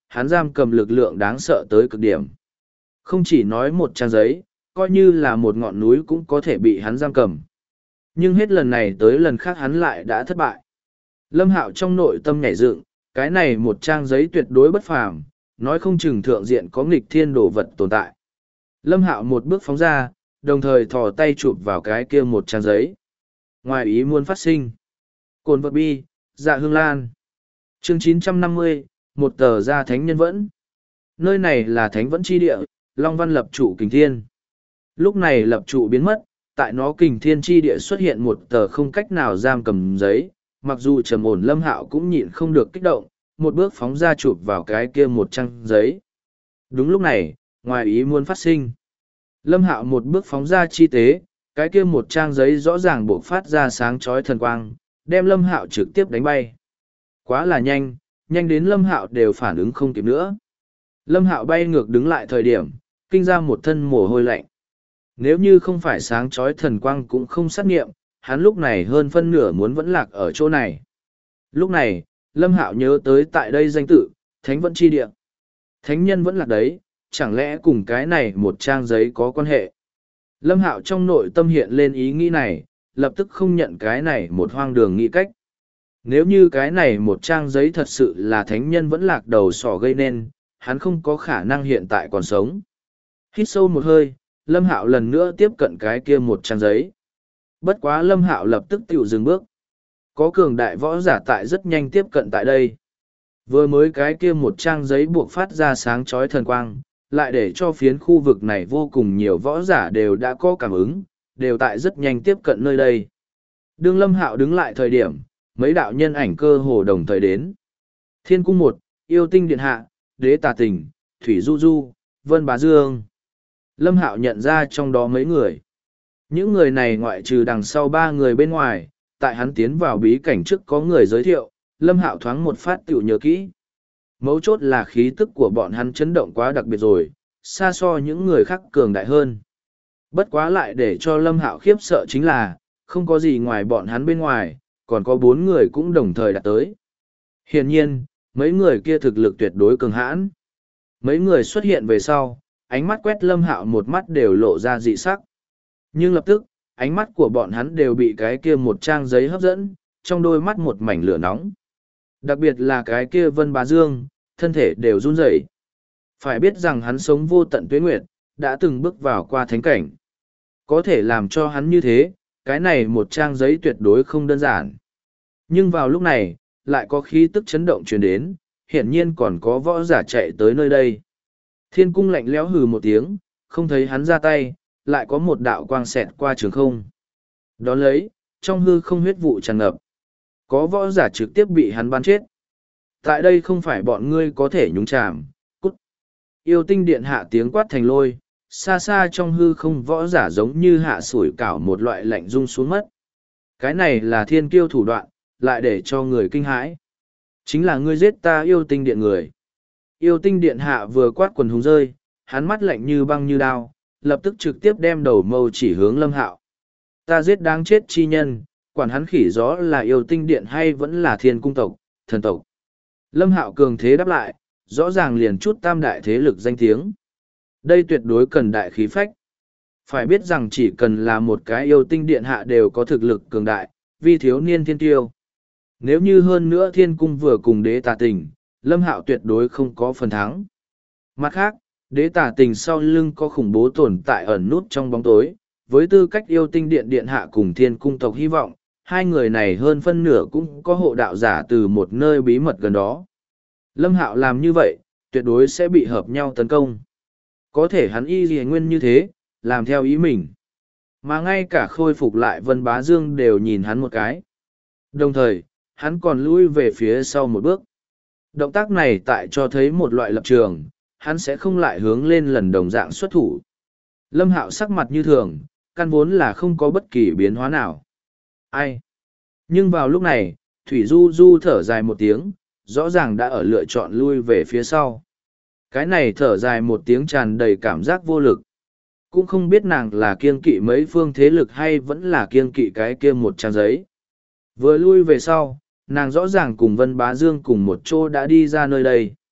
hắn giam cầm lực lượng đáng sợ tới cực điểm. Không chỉ nói một trang giấy, coi như là một ngọn núi cũng có thể bị hắn giam cầm. Nhưng hết lần này tới lần khác hắn lại đã thất bại. Lâm Hạo trong nội tâm nhảy dựng, cái này một trang giấy tuyệt đối bất phàm, nói không chừng thượng diện có nghịch thiên đồ vật tồn tại. Lâm Hạo một bước phóng ra, đồng thời thò tay chụp vào cái kia một trang giấy. Ngoài ý muốn phát sinh. Cồn vật bi, dạ hương lan. Chương 950, một tờ ra thánh nhân vẫn. Nơi này là thánh vẫn chi địa, Long Văn lập trụ kình thiên. Lúc này lập trụ biến mất, tại nó kình thiên chi địa xuất hiện một tờ không cách nào giam cầm giấy, mặc dù trầm ổn Lâm Hạo cũng nhịn không được kích động, một bước phóng ra chụp vào cái kia một trang giấy. Đúng lúc này, ngoài ý muốn phát sinh. Lâm Hạo một bước phóng ra chi tế, cái kia một trang giấy rõ ràng bộc phát ra sáng chói thần quang, đem Lâm Hạo trực tiếp đánh bay. Quá là nhanh, nhanh đến Lâm Hạo đều phản ứng không kịp nữa. Lâm Hạo bay ngược đứng lại thời điểm, kinh ra một thân mồ hôi lạnh. Nếu như không phải sáng chói thần quang cũng không xác nghiệm, hắn lúc này hơn phân nửa muốn vẫn lạc ở chỗ này. Lúc này, Lâm Hạo nhớ tới tại đây danh tự, Thánh Vẫn Chi Địa. Thánh nhân vẫn lạc đấy, chẳng lẽ cùng cái này một trang giấy có quan hệ? Lâm Hạo trong nội tâm hiện lên ý nghĩ này, lập tức không nhận cái này một hoang đường nghĩ cách. Nếu như cái này một trang giấy thật sự là thánh nhân vẫn lạc đầu sỏ gây nên, hắn không có khả năng hiện tại còn sống. Hít sâu một hơi, Lâm Hạo lần nữa tiếp cận cái kia một trang giấy. Bất quá Lâm Hạo lập tức tiểu dừng bước. Có cường đại võ giả tại rất nhanh tiếp cận tại đây. Vừa mới cái kia một trang giấy buộc phát ra sáng chói thần quang, lại để cho phiến khu vực này vô cùng nhiều võ giả đều đã có cảm ứng, đều tại rất nhanh tiếp cận nơi đây. Đương Lâm Hạo đứng lại thời điểm, mấy đạo nhân ảnh cơ hồ đồng thời đến. Thiên cung một, Yêu Tinh Điện Hạ, Đế Tà Tình, Thủy Du Du, Vân Bá Dương. Lâm Hạo nhận ra trong đó mấy người. Những người này ngoại trừ đằng sau ba người bên ngoài, tại hắn tiến vào bí cảnh trước có người giới thiệu, Lâm Hạo thoáng một phát tiểu nhớ kỹ. Mấu chốt là khí tức của bọn hắn chấn động quá đặc biệt rồi, xa so những người khác cường đại hơn. Bất quá lại để cho Lâm Hạo khiếp sợ chính là, không có gì ngoài bọn hắn bên ngoài, còn có 4 người cũng đồng thời đạt tới. Hiển nhiên, mấy người kia thực lực tuyệt đối cường hãn. Mấy người xuất hiện về sau, ánh mắt quét Lâm Hạo một mắt đều lộ ra dị sắc. Nhưng lập tức, ánh mắt của bọn hắn đều bị cái kia một trang giấy hấp dẫn, trong đôi mắt một mảnh lửa nóng. Đặc biệt là cái kia Vân Bá Dương, thân thể đều run rẩy. Phải biết rằng hắn sống vô tận tuế nguyệt, đã từng bước vào qua thánh cảnh. Có thể làm cho hắn như thế, cái này một trang giấy tuyệt đối không đơn giản. Nhưng vào lúc này, lại có khí tức chấn động truyền đến, hiển nhiên còn có võ giả chạy tới nơi đây. Thiên cung lạnh lẽo hừ một tiếng, không thấy hắn ra tay, lại có một đạo quang xẹt qua trường không. Đón lấy, trong hư không huyết vụ tràn ngập. Có võ giả trực tiếp bị hắn bắn chết. Tại đây không phải bọn ngươi có thể nhúng chàm, cút. Yêu Tinh Điện Hạ tiếng quát thành lôi, xa xa trong hư không võ giả giống như hạ sủi cảo một loại lạnh rung xuống mất. Cái này là thiên kiêu thủ đoạn, lại để cho người kinh hãi. Chính là ngươi giết ta Yêu Tinh Điện người. Yêu Tinh Điện Hạ vừa quát quần hùng rơi, hắn mắt lạnh như băng như đao, lập tức trực tiếp đem đầu mâu chỉ hướng Lâm Hạo. Ta giết đáng chết chi nhân, quản hắn khỉ gió là Yêu Tinh Điện hay vẫn là thiên cung tộc, thần tộc. Lâm Hạo cường thế đáp lại, rõ ràng liền chút tam đại thế lực danh tiếng. Đây tuyệt đối cần đại khí phách. Phải biết rằng chỉ cần là một cái Yêu Tinh Điện Hạ đều có thực lực cường đại, vì thiếu niên thiên tiêu. Nếu như hơn nữa thiên cung vừa cùng Đế Tà Tình, Lâm Hạo tuyệt đối không có phần thắng. Mặt khác, Đế Tà Tình sau lưng có khủng bố tồn tại ẩn nút trong bóng tối, với tư cách Yêu Tinh Điện Điện Hạ cùng thiên cung tộc hy vọng, hai người này hơn phân nửa cũng có hộ đạo giả từ một nơi bí mật gần đó. Lâm Hạo làm như vậy, tuyệt đối sẽ bị hợp nhau tấn công. Có thể hắn y gì nguyên như thế, làm theo ý mình. Mà ngay cả khôi phục lại Vân Bá Dương đều nhìn hắn một cái. Đồng thời, hắn còn lui về phía sau một bước. Động tác này tại cho thấy một loại lập trường, hắn sẽ không lại hướng lên lần đồng dạng xuất thủ. Lâm Hạo sắc mặt như thường, căn vốn là không có bất kỳ biến hóa nào. Ai? Nhưng vào lúc này, Thủy Du Du thở dài một tiếng, rõ ràng đã ở lựa chọn lui về phía sau. Cái này thở dài một tiếng tràn đầy cảm giác vô lực. Cũng không biết nàng là kiêng kỵ mấy phương thế lực hay vẫn là kiêng kỵ cái kia một trang giấy. Vừa lui về sau, nàng rõ ràng cùng Vân Bá Dương cùng một chỗ đã đi ra nơi đây.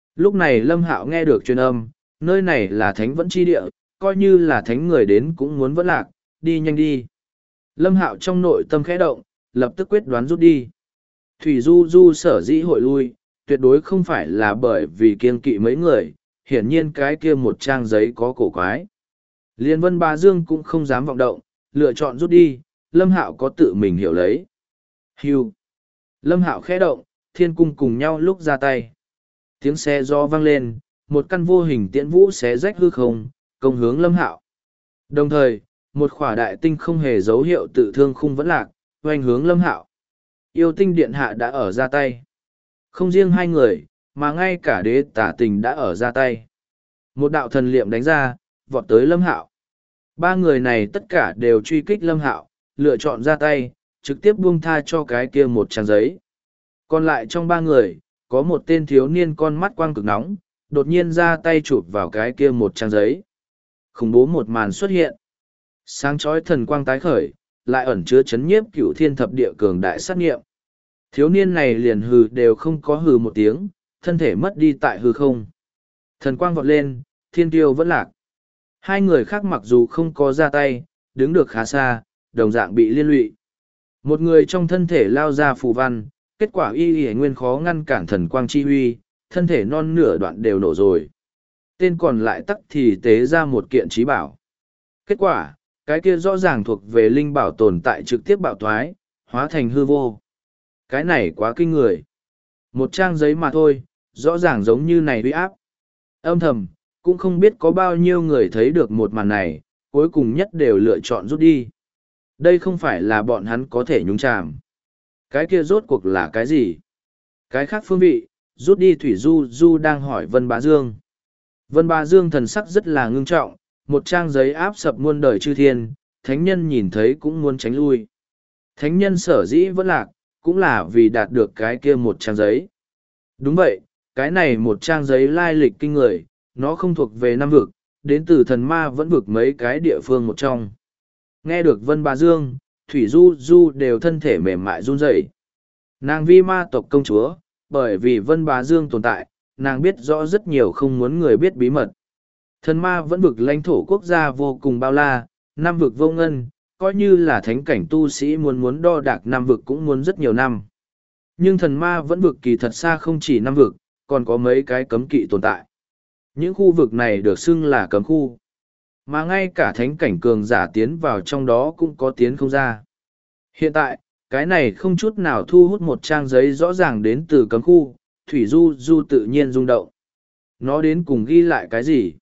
Lúc này Lâm Hạo nghe được truyền âm, nơi này là thánh vẫn chi địa, coi như là thánh người đến cũng muốn vẫn lạc, đi nhanh đi. Lâm Hạo trong nội tâm khẽ động, lập tức quyết đoán rút đi. Thủy Du Du sở dĩ hội lui, tuyệt đối không phải là bởi vì kiêng kỵ mấy người, hiển nhiên cái kia một trang giấy có cổ quái. Liên Vân Bá Dương cũng không dám vọng động, lựa chọn rút đi, Lâm Hạo có tự mình hiểu lấy. Hưu. Lâm Hạo khẽ động, thiên cung cùng nhau lúc ra tay. Tiếng xe gió vang lên, một căn vô hình tiễn vũ xé rách hư không, công hướng Lâm Hạo. Đồng thời, một khỏa đại tinh không hề dấu hiệu tự thương khung vẫn lạc, hoành hướng Lâm Hạo. Yêu tinh điện hạ đã ở ra tay. Không riêng hai người, mà ngay cả đế tả tình đã ở ra tay. Một đạo thần liệm đánh ra, vọt tới Lâm Hạo. Ba người này tất cả đều truy kích Lâm Hạo, lựa chọn ra tay, trực tiếp buông tha cho cái kia một trang giấy. Còn lại trong ba người, có một tên thiếu niên con mắt quang cực nóng, đột nhiên ra tay chụp vào cái kia một trang giấy. Khủng bố một màn xuất hiện. Sáng chói thần quang tái khởi, lại ẩn chứa chấn nhiếp cửu thiên thập địa cường đại sát nghiệm. Thiếu niên này liền hừ đều không có hừ một tiếng, thân thể mất đi tại hư không. Thần quang vọt lên, thiên tiêu vẫn lạc. Hai người khác mặc dù không có ra tay, đứng được khá xa, đồng dạng bị liên lụy. Một người trong thân thể lao ra phù văn, kết quả y nguyên khó ngăn cản thần quang chi huy, thân thể non nửa đoạn đều nổ rồi. Tên còn lại tắc thì tế ra một kiện trí bảo. Kết quả, cái kia rõ ràng thuộc về linh bảo tồn tại trực tiếp bạo thoái, hóa thành hư vô. Cái này quá kinh người. Một trang giấy mà thôi, rõ ràng giống như này uy áp. Âm thầm, cũng không biết có bao nhiêu người thấy được một màn này, cuối cùng nhất đều lựa chọn rút đi. Đây không phải là bọn hắn có thể nhúng chàm. Cái kia rốt cuộc là cái gì? Cái khác phương vị, rút đi Thủy Du Du đang hỏi Vân Bá Dương. Vân Bá Dương thần sắc rất là ngưng trọng, một trang giấy áp sập muôn đời chư thiên, thánh nhân nhìn thấy cũng muốn tránh lui. Thánh nhân sở dĩ vẫn lạc, cũng là vì đạt được cái kia một trang giấy. Đúng vậy, cái này một trang giấy lai lịch kinh người, nó không thuộc về năm vực, đến từ thần ma vẫn vực mấy cái địa phương một trong. Nghe được Vân Bá Dương, Thủy Du Du đều thân thể mềm mại run rẩy. Nàng vi ma tộc công chúa, bởi vì Vân Bá Dương tồn tại, nàng biết rõ rất nhiều không muốn người biết bí mật. Thần ma vẫn vực lãnh thổ quốc gia vô cùng bao la, năm vực vô ngân, coi như là thánh cảnh tu sĩ muốn đo đạc năm vực cũng muốn rất nhiều năm. Nhưng thần ma vẫn vực kỳ thật xa không chỉ năm vực, còn có mấy cái cấm kỵ tồn tại. Những khu vực này được xưng là cấm khu. Mà ngay cả thánh cảnh cường giả tiến vào trong đó cũng có tiến không ra. Hiện tại, cái này không chút nào thu hút một trang giấy rõ ràng đến từ cấm khu, Thủy Du Du tự nhiên rung động. Nó đến cùng ghi lại cái gì?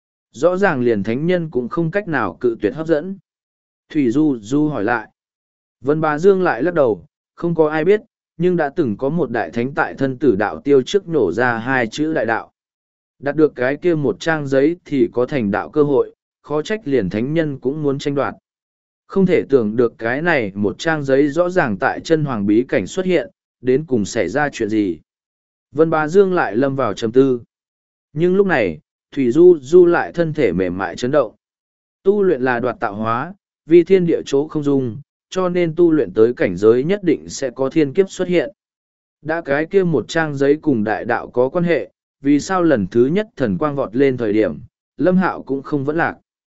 Rõ ràng liền thánh nhân cũng không cách nào cự tuyệt hấp dẫn. Thủy Du Du hỏi lại. Vân Bá Dương lại lắc đầu, không có ai biết, nhưng đã từng có một đại thánh tại thân tử đạo tiêu trước nổ ra hai chữ đại đạo. Đạt được cái kia một trang giấy thì có thành đạo cơ hội, khó trách liền thánh nhân cũng muốn tranh đoạt. Không thể tưởng được cái này một trang giấy rõ ràng tại chân hoàng bí cảnh xuất hiện, đến cùng xảy ra chuyện gì. Vân Bá Dương lại lâm vào trầm tư. Nhưng lúc này, Thủy Du Du lại thân thể mềm mại chấn động. Tu luyện là đoạt tạo hóa, vì thiên địa chỗ không dung, cho nên tu luyện tới cảnh giới nhất định sẽ có thiên kiếp xuất hiện. Đã cái kia một trang giấy cùng đại đạo có quan hệ, vì sao lần thứ nhất thần quang vọt lên thời điểm, Lâm Hạo cũng không vẫn lạc.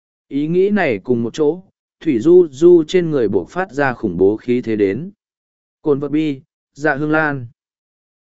Ý nghĩ này cùng một chỗ, Thủy Du Du trên người bộc phát ra khủng bố khí thế đến. Cồn vật bi, dạ hương lan.